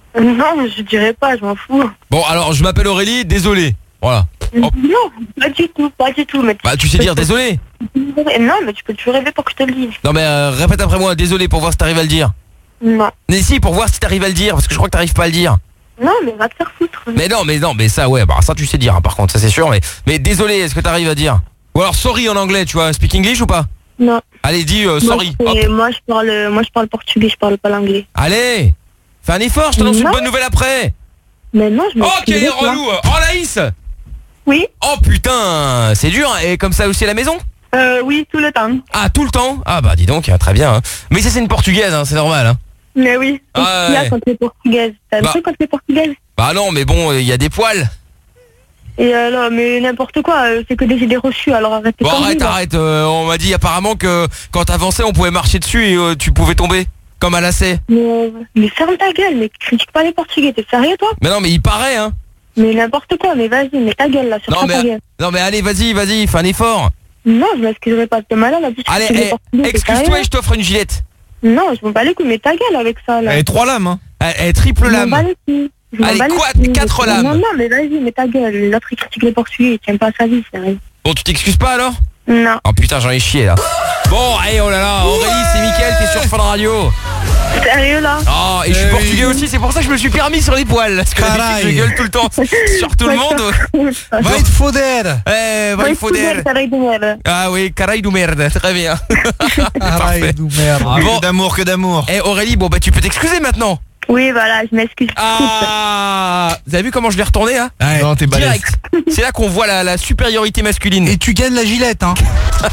Euh, Non, je dirais pas, je m'en fous. Bon, alors je m'appelle Aurélie, désolé. Voilà. Hop. Non, pas du tout, pas du tout. Mais Bah tu sais dire désolé. Non, mais tu peux toujours rêver pour que je te le dise. Non mais euh, répète après moi, désolé pour voir si t'arrives à le dire. Non. Mais si, pour voir si t'arrives à le dire, parce que je crois que t'arrives pas à le dire. Non, mais va te faire foutre. Mais non, mais non, mais ça ouais, bah ça tu sais dire hein, par contre, ça c'est sûr, mais mais désolé, est-ce que t'arrives à dire? Ou alors sorry en anglais, tu vois, speak English ou pas? Non. Allez, dis euh, sorry. Moi, Hop. c'est- moi, je parle, moi, je parle portugais, je parle pas l'anglais. Allez, fais un effort, je t'annonce une Non. bonne nouvelle après. Mais non, je me Oh quel est relou. Oh Laïs. Oui. Oh putain, c'est dur, et comme ça aussi à la maison? Euh, oui, tout le temps. Ah, tout le temps? Ah bah dis donc, très bien. hein. Mais ça c'est une portugaise, hein, c'est normal. Hein. Mais oui. Ah, Qu'est-ce qu'il y a ouais. quand t'es portugaise? T'as un Bah. truc quand t'es portugaise? Bah non, mais bon, il y a des poils. Et alors, mais n'importe quoi, euh, c'est que des idées reçues, alors arrête tes Bon conneries, arrête, là. arrête, euh, on m'a dit apparemment que quand t'avançais on pouvait marcher dessus et euh, tu pouvais tomber, comme à lacet. Mais, mais ferme ta gueule, mais critique pas les portugais, t'es sérieux toi? Mais non mais il paraît hein. Mais n'importe quoi, mais vas-y, mets ta gueule là, sur Non ta mais, gueule. non mais allez, vas-y, vas-y, fais un effort. Non, je m'excuserai pas de te malade, là, Allez, tu eh, excuse-toi et je t'offre une gilette. Non, je m'en bats les couilles, mets ta gueule avec ça là. Elle est trois lames hein. Elle, elle est triple Je m'en lame. bats les couilles. Je m'en Allez, bats les quoi, couilles. quatre lames. Non, non, mais vas-y, mets ta gueule. L'autre il critique les portugais, il tient pas à sa vie, sérieux. Bon, tu t'excuses pas alors? Non. Oh putain, j'en ai chié là. Bon, allez, oh là là, Aurélie, c'est Mickaël, t'es sur Fun Radio. Sérieux là? Oh, et je suis portugais aussi, c'est pour ça que je me suis permis sur les poils. Parce que d'habitude, je gueule tout le temps sur tout le monde. Vai te foder. Eh, vai foder. Ah oui, caray du merde, très bien. Parfait. Ah, que d'amour, que d'amour. Eh Aurélie, bon bah tu peux t'excuser maintenant. Oui, voilà, je m'excuse. Ah, vous avez vu comment je l'ai retourné hein? Non, t'es balèze. Direct. C'est là qu'on voit la, la supériorité masculine. Et tu gagnes la gilette, hein.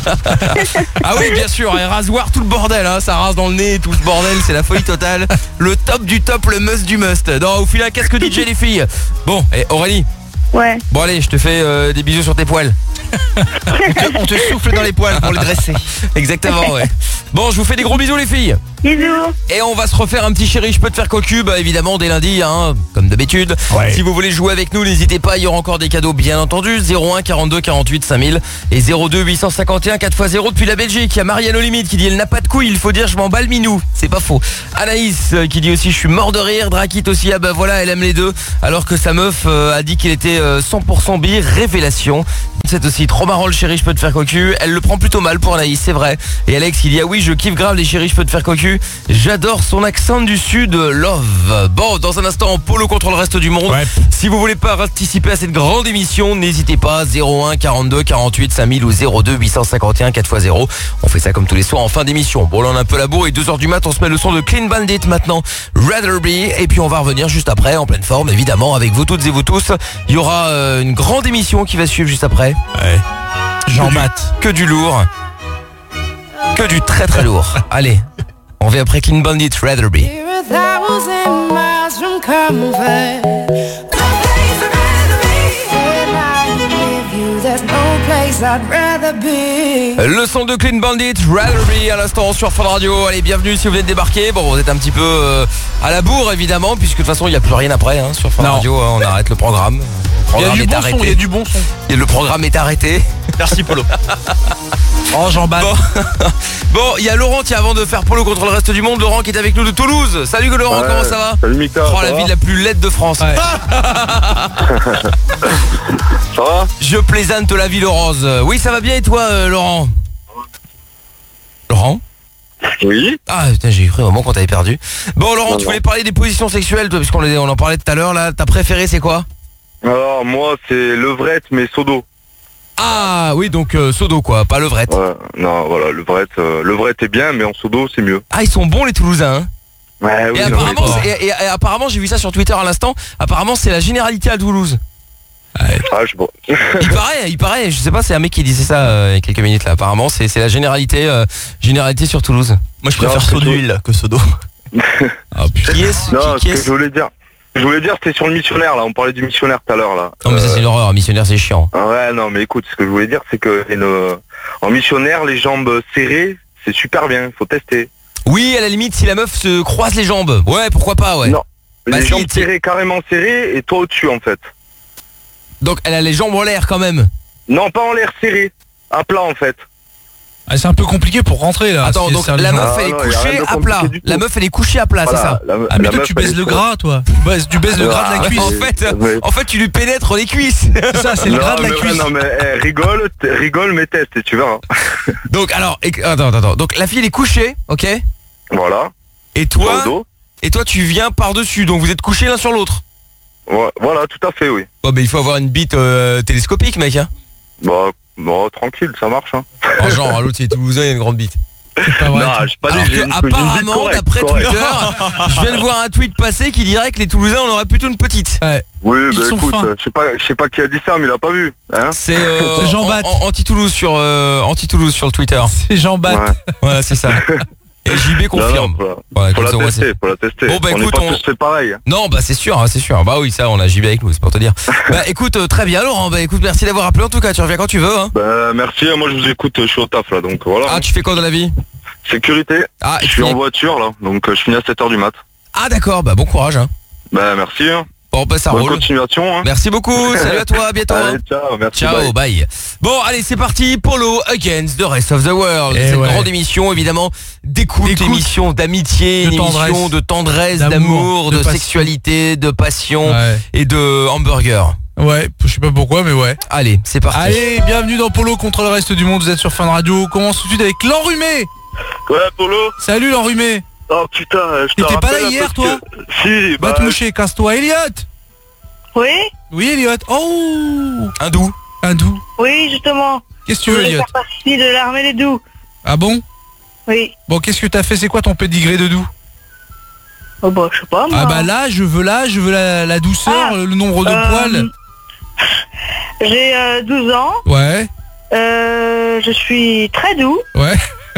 Ah oui, bien sûr, et rasoir, tout le bordel, hein, ça rase dans le nez, tout ce bordel, c'est la folie totale. Le top du top, le must du must. Non, au final, qu'est-ce que D J les filles? Bon, et Aurélie. Ouais. Bon allez, je te fais euh, des bisous sur tes poils. On te souffle dans les poils pour le dresser. Exactement, ouais. Bon, je vous fais des gros bisous les filles. Bisous. Et on va se refaire un petit chéri, je peux te faire cocu, bah évidemment dès lundi, hein, comme d'habitude. Ouais. Si vous voulez jouer avec nous, n'hésitez pas, il y aura encore des cadeaux bien entendu. zéro un quarante-deux quarante-huit cinq mille et zéro deux huit cent cinquante et un quatre fois zéro depuis la Belgique. Il y a Marianne au limite qui dit elle n'a pas de couilles, il faut dire je m'en bats le minou. C'est pas faux. Anaïs euh, qui dit aussi je suis mort de rire. Drakit aussi, ah bah voilà, elle aime les deux. Alors que sa meuf euh, a dit qu'il était euh, cent pour cent bi, révélation. C'est aussi trop marrant le chéri, je peux te faire cocu. Elle le prend plutôt mal pour Anaïs, c'est vrai. Et Alex qui dit ah oui, je kiffe grave les chéris, je peux te faire cocu. J'adore son accent du sud, love. Bon, dans un instant, en polo contre le reste du monde. Ouais. Si vous voulez pas participer à cette grande émission, n'hésitez pas, zéro un quarante-deux quarante-huit cinq mille ou zéro deux huit cent cinquante et un quatre fois zéro. On fait ça comme tous les soirs en fin d'émission. Bon, là on a un peu la bourre et deux heures du mat, on se met le son de Clean Bandit maintenant, Rather Be, et puis on va revenir juste après, en pleine forme évidemment, avec vous toutes et vous tous. Il y aura euh, une grande émission qui va suivre juste après. Ouais. Jean Que du- Matt. Que du lourd. Que du très très lourd. Allez, on va après Clean Bandit, Rather Be. We're a thousand miles from comfort. There's no place I'd rather be. Le son de Clean Bandit, Rather Be à l'instant sur Fun Radio. Allez, bienvenue si vous venez de débarquer. Bon, vous êtes un petit peu euh, à la bourre évidemment, puisque de toute façon il n'y a plus rien après hein, sur Fun Non. Radio. hein, on arrête le programme. Le Il y a programme du est bon arrêté. son, il y a du bon son. Et le programme est arrêté. Merci Polo. Oh, Jean Matt. Bon, bon, il y a Laurent qui avant de faire Polo contre le reste du monde, Laurent qui est avec nous de Toulouse. Salut Laurent, Ouais. comment ça va? Salut Mika, Oh ça la va ville la plus laide de France. Ça va? Je plaisante la ville rose. Oui, ça va bien et toi euh, Laurent? Laurent? Oui. Ah putain, j'ai cru au moment qu'on t'avait perdu. Bon Laurent, Non, tu non. voulais parler des positions sexuelles toi, puisqu'on les- on en parlait tout à l'heure là. Ta préférée c'est quoi? Alors moi c'est levrette mais sodo. Ah oui, donc euh, sodo quoi, pas levrette. Ouais, non voilà, levrette, euh, levrette est bien mais en sodo c'est mieux. Ah ils sont bons les Toulousains hein. Ouais, oui, et, non, apparemment, mais- c'est- et- et- et apparemment j'ai vu ça sur Twitter à l'instant. Apparemment c'est la généralité à Toulouse. Ah, je sais pas. Il paraît, il paraît, je sais pas, c'est un mec qui disait ça euh, il y a quelques minutes là. Apparemment c'est c'est la généralité euh, généralité sur Toulouse. Moi je préfère Non, saut c'est d'huile que sodo. Ah, qui est Non, qui, qui ce que est je voulais dire. Je voulais dire c'était sur le missionnaire là, on parlait du missionnaire tout à l'heure là. Non mais ça c'est une horreur, missionnaire c'est chiant. Ah ouais non mais écoute, ce que je voulais dire c'est que une- en missionnaire les jambes serrées c'est super bien, faut tester. Oui, à la limite si la meuf se croise les jambes. Ouais, pourquoi pas, ouais. Non, Bah les si, jambes t'es- serrées, carrément serrées et toi au-dessus en fait. Donc elle a les jambes en l'air quand même. Non pas en l'air serré, à plat en fait. Ah, c'est un peu compliqué pour rentrer là. Attends, si donc c'est la les gens. meuf elle est Ah, non, y a rien couchée de à plat. compliqué du tout. La meuf elle est couchée à plat, Voilà, c'est ça? la- Ah mais la toi meuf, tu elle baises est le sur- gras toi. Tu baises, tu baises le gras de la Ah, cuisse. En fait, Ouais. en fait, tu lui pénètres les cuisses. C'est ça, c'est le Non, gras de la mais ouais, cuisse. non mais eh, rigole, t- rigole mais teste et tu verras. Donc alors, éc- attends, attends, attends. Donc la fille elle est couchée, ok? Voilà. Et Sur toi, le dos. et toi tu viens par dessus, donc vous êtes couchés l'un sur l'autre. Ouais, voilà, tout à fait, oui. Bon bah il faut avoir une bite euh, télescopique, mec. Hein. Bah, bon, tranquille, ça marche. Hein. Oh, genre l'autre il est toulousain, il a une grande bite. C'est pas vrai. Non, j'ai pas dit, Alors j'ai que une- j'ai une bite apparemment, correcte, d'après correcte. Twitter, je viens de voir un tweet passer qui dirait que les Toulousains on aurait plutôt une petite. Ouais. Oui, Ils bah sont écoute, fins. euh, je sais pas, je sais pas qui a dit ça, mais il a pas vu. Hein. C'est euh, C'est Jean en- Batt. en- anti-Toulouse sur euh, anti-Toulouse sur le Twitter. C'est Jean Bat. Ouais. Ouais, c'est ça. Et J B confirme. Non, non, faut, Voilà, faut comme la ça, au moins, tester, c'est- faut la tester. Bon, bah, on écoute, est pas on- tous fait pareil. Non, bah c'est sûr, hein, c'est sûr. Bah oui, ça, on a J B avec nous, c'est pour te dire. Bah écoute, euh, très bien, Laurent. Bah écoute, merci d'avoir appelé en tout cas. Tu reviens quand tu veux. Hein. Bah merci, moi je vous écoute, je suis au taf là, donc voilà. Ah, tu fais quoi dans la vie? Sécurité. Ah, et je tu suis finis- en voiture là, donc euh, je finis à sept heures du mat. Ah d'accord, bah bon courage. Hein. Bah merci. Hein. Bon, bah ça Bonne roule. continuation. Hein. Merci beaucoup. Salut à toi, à bientôt. hein. Allez, ciao, merci. Ciao, bye. bye. Bon, allez, c'est parti. Polo against the rest of the world. Eh C'est une ouais. grande émission, évidemment, d'écoute, D'écoute. émission d'amitié, De une émission tendresse. de tendresse, D'amour, d'amour, de de, passion. sexualité, de passion Ouais. et de hamburger. Ouais, je sais pas pourquoi, mais ouais. Allez, c'est parti. Allez, bienvenue dans Polo contre le reste du monde. Vous êtes sur Fun Radio. On commence tout de suite avec l'enrhumé. Ouais, Polo. Salut l'enrhumé. Oh putain, je te T'étais pas rappelle là un hier, peu toi que- Si, Va bah, te moucher, casse-toi. Elliot. Oui Oui, Elliot. Oh, Un doux. un doux. Oui, justement. Qu'est-ce que tu Je veux, voulais Elliot? faire partie de l'armée des doux. Ah bon? Oui. Bon, qu'est-ce que t'as fait? C'est quoi ton pédigré de doux? Oh bah, je sais pas, moi. Ah bah là, je veux là, je veux la, la douceur, Ah, le nombre de euh, poils. J'ai euh, douze ans. Ouais, Euh, je suis très doux. ouais.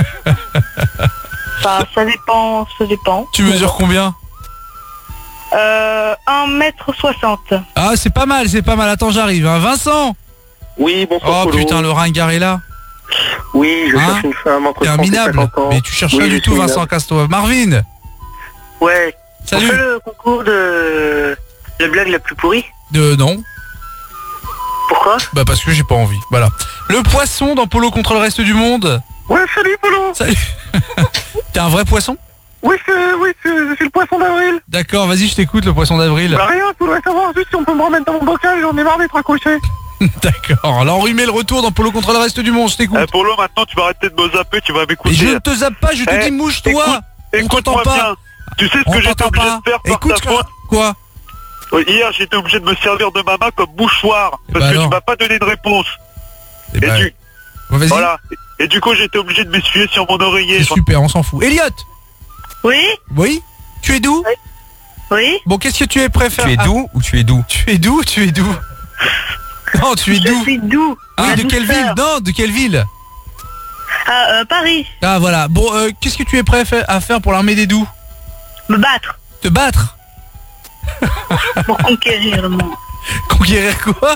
Enfin, ça dépend, ça dépend. Tu mesures combien? Euh, un mètre soixante. Ah, c'est pas mal, c'est pas mal. Attends, j'arrive. Hein. Vincent. Oui, bonsoir Oh Polo. putain, le ringard est là. Oui, je Hein cherche une femme entre T'es un trente et minable. cinquante ans. Mais tu cherches Oui, rien je du tout, suis Vincent, minable. casse-toi. Marvin. Ouais. Salut. On fait le concours de la blague la plus pourrie. De non. Pourquoi? Bah parce que j'ai pas envie. Voilà. Le poisson dans Polo contre le reste du monde. Ouais, salut Polo. Salut. T'es un vrai poisson? Oui, c'est oui, c'est c'est le poisson d'avril. D'accord, vas-y, je t'écoute, le poisson d'avril. Bah rien, je voudrais savoir juste si on peut me remettre dans mon bocal, j'en ai marre d'être accroché. D'accord. L'enrhumé, le retour dans Polo contre le reste du monde, je t'écoute. Eh Polo, maintenant tu vas arrêter de me zapper, tu vas Et m'écouter. je ne te zappe pas, je te Eh, dis mouche-toi. On Écoute-moi t'entend pas. bien. Tu sais ce On que j'étais t'entend obligé pas. de faire par Écoute ta ce que- faute? Quoi? Euh, Hier, j'étais obligé de me servir de ma main comme mouchoir parce bah que alors. tu m'as pas donné de réponse. Eh Et bah, du bon, vas-y. voilà. Et du coup, j'étais obligé de m'essuyer sur mon oreiller. C'est super, on s'en fout. Elliot. Oui? Oui. Tu es doux? Oui? Bon, qu'est-ce que tu es préféré? Tu es doux ou tu es doux? Tu es doux, tu es doux. Non, tu es Je doux. suis doux. Ah, La de quelle douceur. ville? Non, de quelle ville? Ah, euh, Paris. Ah, voilà. Bon, euh, qu'est-ce que tu es prêt à fa- à faire pour l'armée des doux? Me battre. Te battre? Pour conquérir le monde. Conquérir quoi?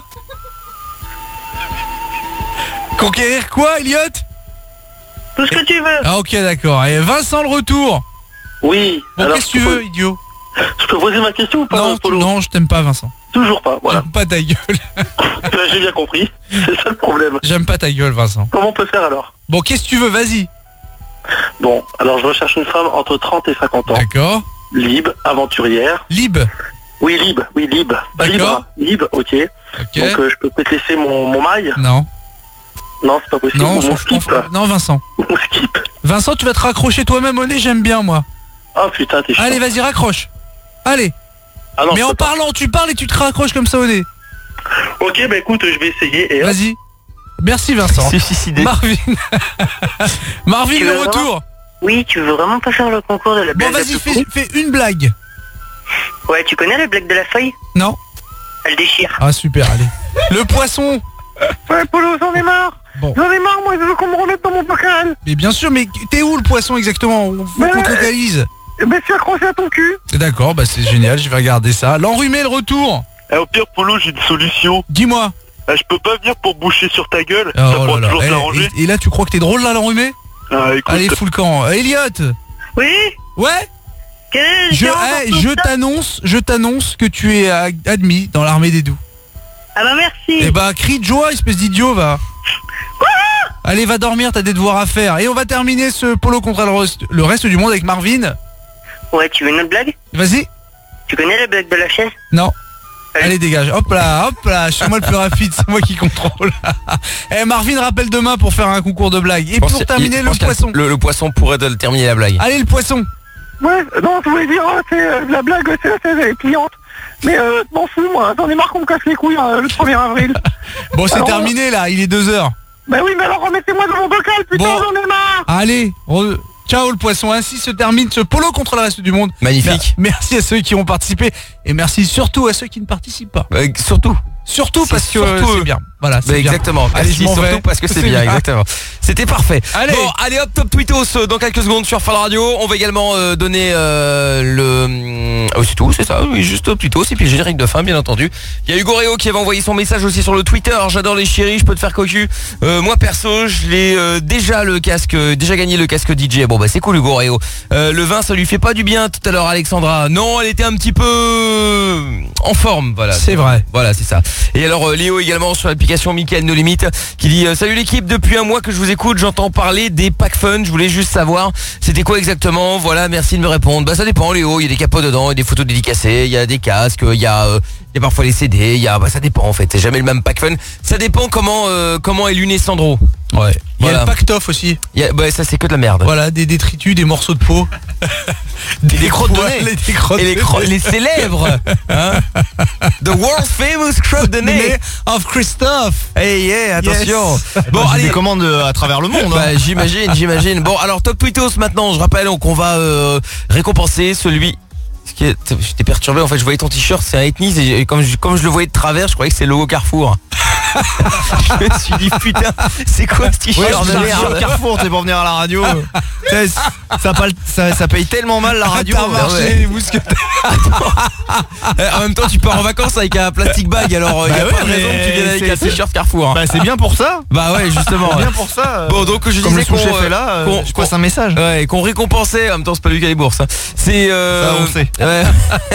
Conquérir quoi, Elliot? Tout ce que tu veux. Ah, ok, d'accord. Et Vincent, le retour. Oui. Bon, alors, qu'est-ce que tu je peux- veux, idiot? Je peux poser ma question ou pas, Non, tu- Polo? non, je t'aime pas, Vincent. Toujours pas, voilà. J'aime pas ta gueule. Là, j'ai bien compris. C'est ça le problème. J'aime pas ta gueule, Vincent. Comment on peut faire alors? Bon, qu'est-ce que tu veux? Vas-y. Bon, alors je recherche une femme entre trente et cinquante ans. D'accord. Libre, aventurière. Lib. Oui, libre, oui, libre. Pas D'accord. libre, hein. Libre, ok. Ok. Donc euh, je peux peut-être laisser mon, mon maille? Non. Non, c'est pas possible. Non, on mon s'en skip. fout. Non, Vincent. Mon skip. Vincent, tu vas te raccrocher toi-même au nez, j'aime bien, moi. Oh putain, t'es chiant. Allez, vas-y, raccroche. Allez. Ah non, Mais je en peux pas. parlant, tu parles et tu te raccroches comme ça au nez. Ok, bah écoute, je vais essayer et hop. Vas-y. Merci, Vincent. C'est suicidé. Marvin. Marvin, Tu le veux retour. Oui, tu veux vraiment pas faire le concours de la Bon, blague la vas-y, plus fais, pourrie? fais une blague. Ouais, tu connais la blague de la feuille? Non. Elle déchire. Ah, super, allez. Le poisson. Ouais, Polo, j'en ai marre. Bon. J'en ai marre, moi, je veux qu'on me remette dans mon bocal. Mais bien sûr, mais t'es où le poisson exactement? Faut Mais- qu'on te localise. Eh ben, je suis accroché à ton cul. D'accord, bah c'est génial, je vais regarder ça. L'enrhumé, le retour. Eh, au pire, Polo, j'ai une solution. Dis-moi. Eh, je peux pas venir pour boucher sur ta gueule. Oh ça là pourra là. toujours Eh, s'arranger. et, et là, tu crois que t'es drôle là, l'enrhumé? Ah, écoute. Allez, fous le camp. Euh, Elliot. Oui? Ouais. Quelle est la Je, différence eh, entre je ça? t'annonce, je t'annonce que tu es euh, admis dans l'armée des doux. Ah bah merci. Eh bah, crie de joie, espèce d'idiot, va. Allez, va dormir, t'as des devoirs à faire. Et on va terminer ce polo contre le reste, le reste du monde avec Marvin. Ouais, tu veux une autre blague? Vas-y. Tu connais la blague de la chaise? Non. Allez, dégage. Hop là, hop là, je suis moi le plus rapide, c'est moi qui contrôle. Eh, Marvin rappelle demain pour faire un concours de blagues. Et pour terminer, le poisson. Le, le poisson pourrait de- terminer la blague. Allez, le poisson. Ouais, non, je voulais dire, hein, c'est euh, la blague, c'est la chaise, elle est pliante. Mais euh, m'en fous, moi, j'en ai marre qu'on me casse les couilles hein, le premier avril. Bon, c'est Alors, terminé là, il est deux heures. Bah oui, mais alors remettez-moi dans mon bocal, putain, Bon. j'en ai marre. Allez, re- ciao le poisson. Ainsi se termine ce polo contre le reste du monde. Magnifique. Mer- Merci à ceux qui ont participé et merci surtout à ceux qui ne participent pas. Euh, surtout. Surtout parce que surtout c'est eux. bien. Voilà, c'est Bah, bien. exactement. Allez, Merci, je m'en surtout vais. parce que c'est C'est bien, bien. exactement. C'était parfait. Allez. Bon, allez hop, top tweetos euh, dans quelques secondes sur Fun Radio. On va également euh, donner euh, le. Oh, c'est tout, c'est ça. Oui, juste top tweetos et puis le générique de fin, bien entendu. Il y a Hugo Réo qui avait envoyé son message aussi sur le Twitter. J'adore les chéris, je peux te faire cocu. Euh, moi perso, je l'ai euh, déjà le casque, euh, déjà gagné le casque D J. Bon bah c'est cool Hugo Réo. Euh, le vin, ça lui fait pas du bien tout à l'heure, Alexandra. Non, elle était un petit peu en forme, voilà. C'est vrai. Voilà, c'est ça. Et alors euh, Léo également sur l'application Mickaël No Limite qui dit euh, salut l'équipe, depuis un mois que je vous écoute, j'entends parler des packs fun, je voulais juste savoir c'était quoi exactement. Voilà, merci de me répondre. Bah ça dépend Léo, il y a des capots dedans, il y a des photos dédicacées, il y a des casques, il y a euh, il y a parfois les C D, il y a bah ça dépend en fait, c'est jamais le même pack fun. Ça dépend comment euh, comment est luné Sandro. Ouais. Il y a Voilà. le pactoff aussi. Il y a, bah ça c'est que de la merde. Voilà, des détritus, des morceaux de peau. Des, des crottes de poils nez. et des crottes Et les, de cro- nez. les célèbres hein. The world famous crotte de nez of Christophe. Hey yeah, attention. Bon, Bon allez. allez, Des commandes euh, à travers le monde. Bah, hein. j'imagine, j'imagine. Bon, alors top tweetos maintenant. Je rappelle donc, qu'on va euh, récompenser celui. Ce qui est, j'étais perturbé. En fait, je voyais ton t-shirt, c'est un ethnie. Et comme je, comme je le voyais de travers, je croyais que c'est le logo Carrefour. Je me suis dit putain, c'est quoi ce Ouais, t-shirt je de me merde sur Carrefour, t'es pour venir à la radio. Ça, ça, pas le- ça, ça paye tellement mal la radio. T'as marché, ouais. les mousquetaires. Euh, En même temps, tu pars en vacances avec un plastic bag. Alors, il Bah y a ouais, pas de mais raison que tu viennes avec c'est- un t-shirt Carrefour. hein. Bah c'est bien pour ça. Bah ouais, justement. C'est ouais. bien pour ça. euh, Bon, donc je comme disais le qu'on sous-chef euh, est là, euh, qu'on- je passe un message. Ouais, qu'on récompensait, en même temps c'est pas lui qui a les bourses. hein. C'est euh... Ça, on sait. ouais.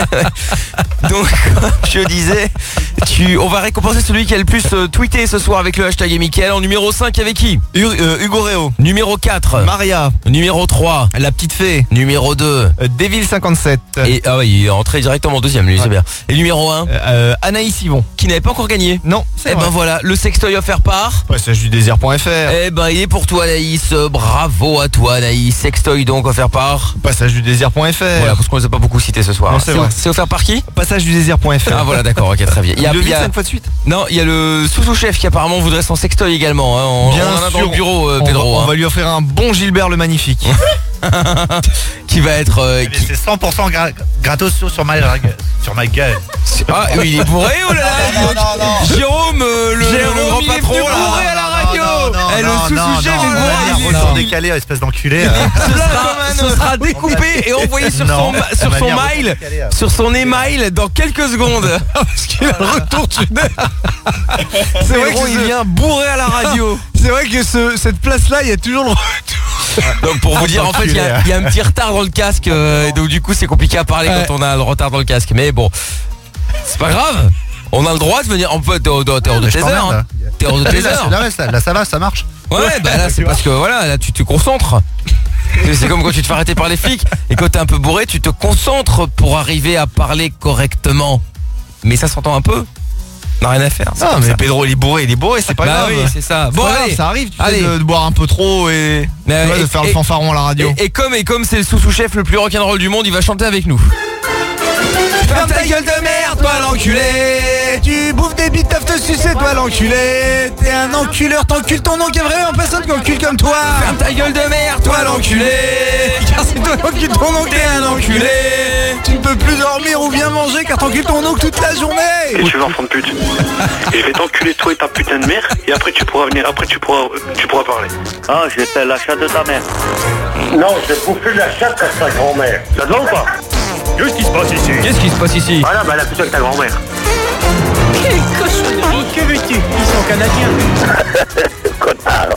Donc comme je disais, tu... on va récompenser celui qui a le plus euh, tweeté ce soir avec le hashtag et Mickaël. En numéro cinq avec qui? Hu- euh, Hugo Réo, Numéro quatre. Maria, Numéro trois. la petite fée, Numéro deux. euh, Devil cinquante-sept, Et ah ouais, il est entré directement en deuxième, lui, c'est bien. Et numéro un, euh, Anaïs Yvon. qui n'avait pas encore gagné. Non, c'est Eh vrai. ben voilà, le sextoy offert par. Passage du désir.fr. Eh ben il est pour toi Anaïs, Euh, bravo à toi Anaïs. Sextoy donc offert par. Passage du désir.fr. Voilà, parce qu'on les a pas beaucoup cités ce soir. Non, c'est vrai. C'est offert par qui? Passage du désir.fr. Ah voilà, d'accord, ok, très bien. Il y a, Le il y a- cinq fois de suite. non, il y a le sous-sous-chef qui apparemment voudrait son sextoy également. hein. On, Bien on en a dans sûr. le bureau, euh, On Pedro. va, on hein. va lui offrir un bon Gilbert le Magnifique. Qui va être. euh, qui- C'est cent pour cent gra- gratos sur sur ma, sur ma gueule. Ah oui, il est bourré ou là, là dis donc. Jérôme, euh, le, Jérôme, le grand il est patron venu là. bourré à la radio. Eh, le sous-sous-chef est bourré. il est- Retour décalé, espèce d'enculé. euh. Ce sera, ce sera découpé et envoyé sur son, Non, ma- elle sur m'a son mis un mail, retour décalé, hein. sur son email dans quelques secondes. Parce qu'il a le retour du nez. C'est vrai Pedro, que il ce- vient bourré à la radio. C'est vrai que ce- cette place-là, il y a toujours le retour. Donc pour vous dire, en fait, il y, a- il y a un petit retard dans le casque, euh, et donc du coup, c'est compliqué à parler Ouais. quand on a le retard dans le casque. Mais bon, c'est pas grave. On a le droit de venir. On peut. T'es hors de t'es hors de Mais je tes t'emmerde, heures. là. hein. T'es hors de tes Là, heures. là, ouais, ça- là, ça va, ça marche. Ouais, bah là, c'est parce que voilà, là, tu te concentres. C'est comme quand tu te fais arrêter par les flics et quand t'es un peu bourré, tu te concentres pour arriver à parler correctement. Mais ça s'entend un peu. On n'a rien à faire. c'est Ah comme mais ça. Pedro il est bourré, il est bourré, c'est pas Bah grave. oui, c'est ça. C'est Bon, pas grave, allez. ça arrive, tu sais, Allez. de, de boire un peu trop et Mais, tu vois, et- de faire le et- fanfaron à la radio. Et, et comme et comme c'est le sous-sous-chef le plus rock'n'roll du monde, il va chanter avec nous. Ferme ta gueule de merde, toi l'enculé. Tu bouffes des bites, t'as te sucer, toi l'enculé. T'es un enculeur, t'encules ton nom, qu'il y a vraiment personne qui encule comme toi. Ferme ta gueule de merde, toi l'enculé. Car c'est toi l'encule ton oncle, t'es un enculé. Tu ne peux plus dormir ou bien manger car t'encules ton oncle toute la journée. Et tu vas enfant de pute. Et je vais t'enculer toi et ta putain de mère. Et après tu pourras venir, après tu pourras, tu pourras parler. Ah, j'ai fait la chatte de ta mère. Non, j'ai bouffé la chatte à sa grand-mère. Ça te va ou pas? Qu'est-ce qui se passe ici? Qu'est-ce qui se passe ici? Voilà, bah la putain de ta grand-mère. Que veux-tu? Ils sont canadiens. Connard.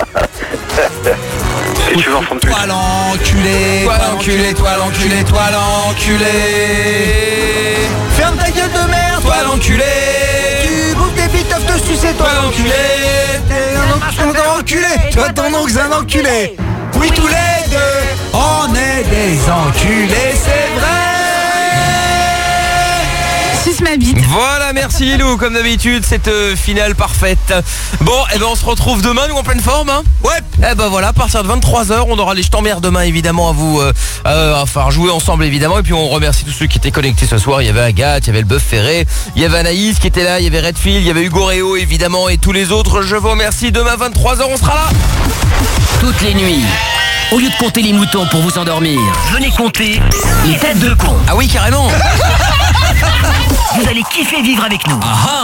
Et tu vas enfant de pute. Toi l'enculé. Toi l'enculé, toi l'enculé, toi l'enculé. Ferme ta gueule de merde, Toi l'enculé. Tu bouffes des bites, ils doivent te sucer, toi, l'enculé. T'es un oncle enculé. Toi, ton oncle, c'est un enculé. Oui, tous les deux, on est des enculés, c'est vrai. Suce ma bite. Voilà, merci Lilou, comme d'habitude, cette euh, finale parfaite. Bon, et eh ben on se retrouve demain, nous en pleine forme, hein. Ouais. Eh ben voilà, à partir de vingt-trois heures, on aura les jetons-mères demain, évidemment, à vous, euh, euh, enfin, jouer ensemble, évidemment. Et puis on remercie tous ceux qui étaient connectés ce soir. Il y avait Agathe, il y avait le Bœuf Ferré, il y avait Anaïs qui était là, il y avait Redfield, il y avait Hugo Réo, évidemment, et tous les autres. Je vous remercie. Demain, vingt-trois heures, on sera là. Toutes les nuits. Au lieu de compter les moutons pour vous endormir, venez compter les têtes de con. Ah oui, carrément. Vous allez kiffer vivre avec nous. Ah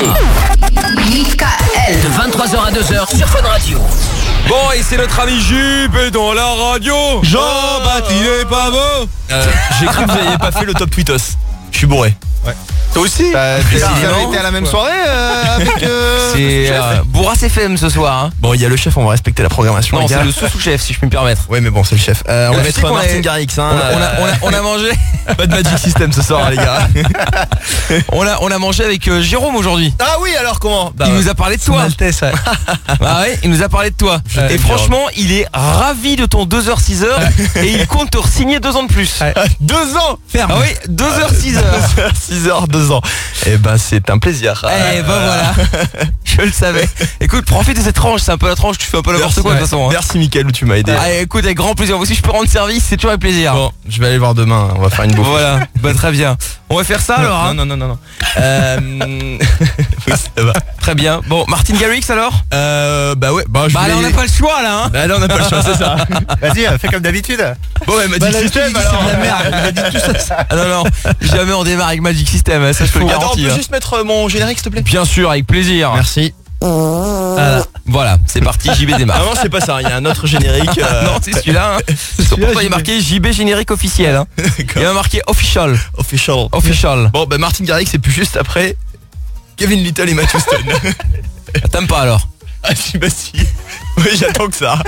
Michael. De vingt-trois heures à deux heures sur Fun Radio. Bon, et c'est notre ami Juppé dans la radio. Jean-Baptiste, il est pas beau. euh, J'ai cru que vous n'aviez pas fait le top tweetos. Je suis bourré. Ouais. Toi aussi bah, Vous avez été à la même soirée euh, avec euh, c'est euh, Bourras F M ce soir, hein. Bon, il y a le chef, on va respecter la programmation. Non, c'est le sous-sous-chef, si je puis me permettre. Ouais, mais bon, c'est le chef. euh, On va mettre Martin a... Garrix, hein. on, a, on, a, on, a, on a mangé. Pas de Magic System ce soir, les gars. on, a, on a mangé avec euh, Jérôme aujourd'hui. Ah oui, alors comment bah, Il ouais. nous a parlé de toi. Altesse, ouais. Ah ouais, il nous a parlé de toi. Ouais, et franchement, il est ravi de ton deux heures six heures et il compte te re-signer deux ans de plus. Ouais. Deux ans. Ferme. Ah oui, deux heures six heures. deux heures six heures, deux ans. Et bah c'est un plaisir. Eh ben voilà. Je le savais. Écoute, profite de cette tranche, c'est un peu la tranche, tu fais un peu n'importe quoi de toute façon. Hein. Merci Mickaël, où tu m'as aidé. Ah, écoute, avec grand plaisir. Moi aussi je peux rendre service, c'est toujours avec plaisir. Bon, je vais aller voir demain, on va faire une bouffe. Voilà, bah très bien. On va faire ça alors, hein. Non, non, non, non. Euh... oui, ça va. Très bien. Bon, Martin Garrix alors Euh, bah ouais, bah je Bah voulais... là on n'a pas le choix là, hein. Bah là on n'a pas le choix, c'est ça. Vas-y, fais comme d'habitude. Bon, ouais, Magic bah, System alors. La merde, il a dit tout ça. Ah non, non, jamais on démarre avec Magic System, ça je peux le Attends, on garantir. peut juste mettre mon générique s'il te plaît. Bien sûr, avec plaisir. Merci. Voilà, voilà, c'est parti, J B démarre. Non, non, c'est pas ça, il y a un autre générique. Euh... non, c'est celui-là. Hein. Pourquoi il y a marqué J B générique officiel, hein. Il y a marqué official. Official. Official. Bon, bah Martin Garrix, c'est plus juste après Kevin Little et Matthew Stone. T'aimes pas alors? Ah si, bah si. Oui, j'attends que ça.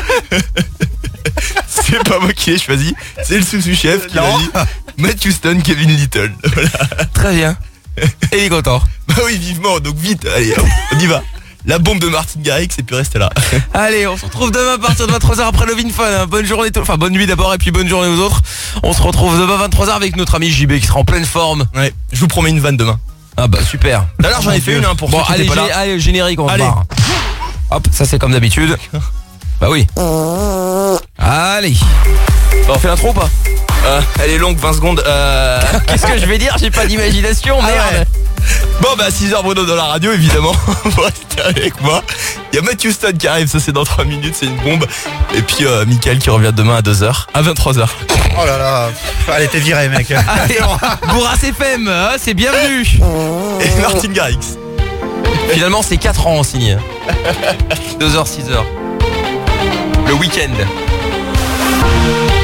C'est pas moi qui l'ai choisi, c'est le sous-chef qui m'a dit Matthew Stone, Kevin Little. Voilà. Très bien. Et il est content. Bah oui, vivement, donc vite, allez, on y va. La bombe de Martin Garrix et puis restez là. Allez, on se retrouve demain à partir de vingt-trois heures après le Vin Fun, hein. Bonne journée, enfin bonne nuit d'abord et puis bonne journée aux autres. On se retrouve demain à vingt-trois heures avec notre ami J B qui sera en pleine forme. Ouais, je vous promets une vanne demain. Ah bah super. D'ailleurs j'en ai fait une hein, pour bon, ceux qui allez, étaient pas là. allez, générique, on allez. se barre. Hop, ça c'est comme d'habitude. Bah oui. Allez. Bon, on fait l'intro ou pas? euh, Elle est longue, vingt secondes. Euh... Qu'est-ce que je vais dire? J'ai pas d'imagination, merde. Ah ouais. Bon bah six heures Bruno dans la radio évidemment. Vous restez avec moi. Il y a Matthew Stone qui arrive, ça c'est dans trois minutes, c'est une bombe. Et puis euh, Mickaël qui revient demain à deux heures, à vingt-trois heures. Oh là là, allez t'es viré mec. Allez, Bourras F M, hein, c'est bienvenu. Et Martin Garrix. Finalement c'est quatre ans en signe. deux heures, six heures. Le week-end.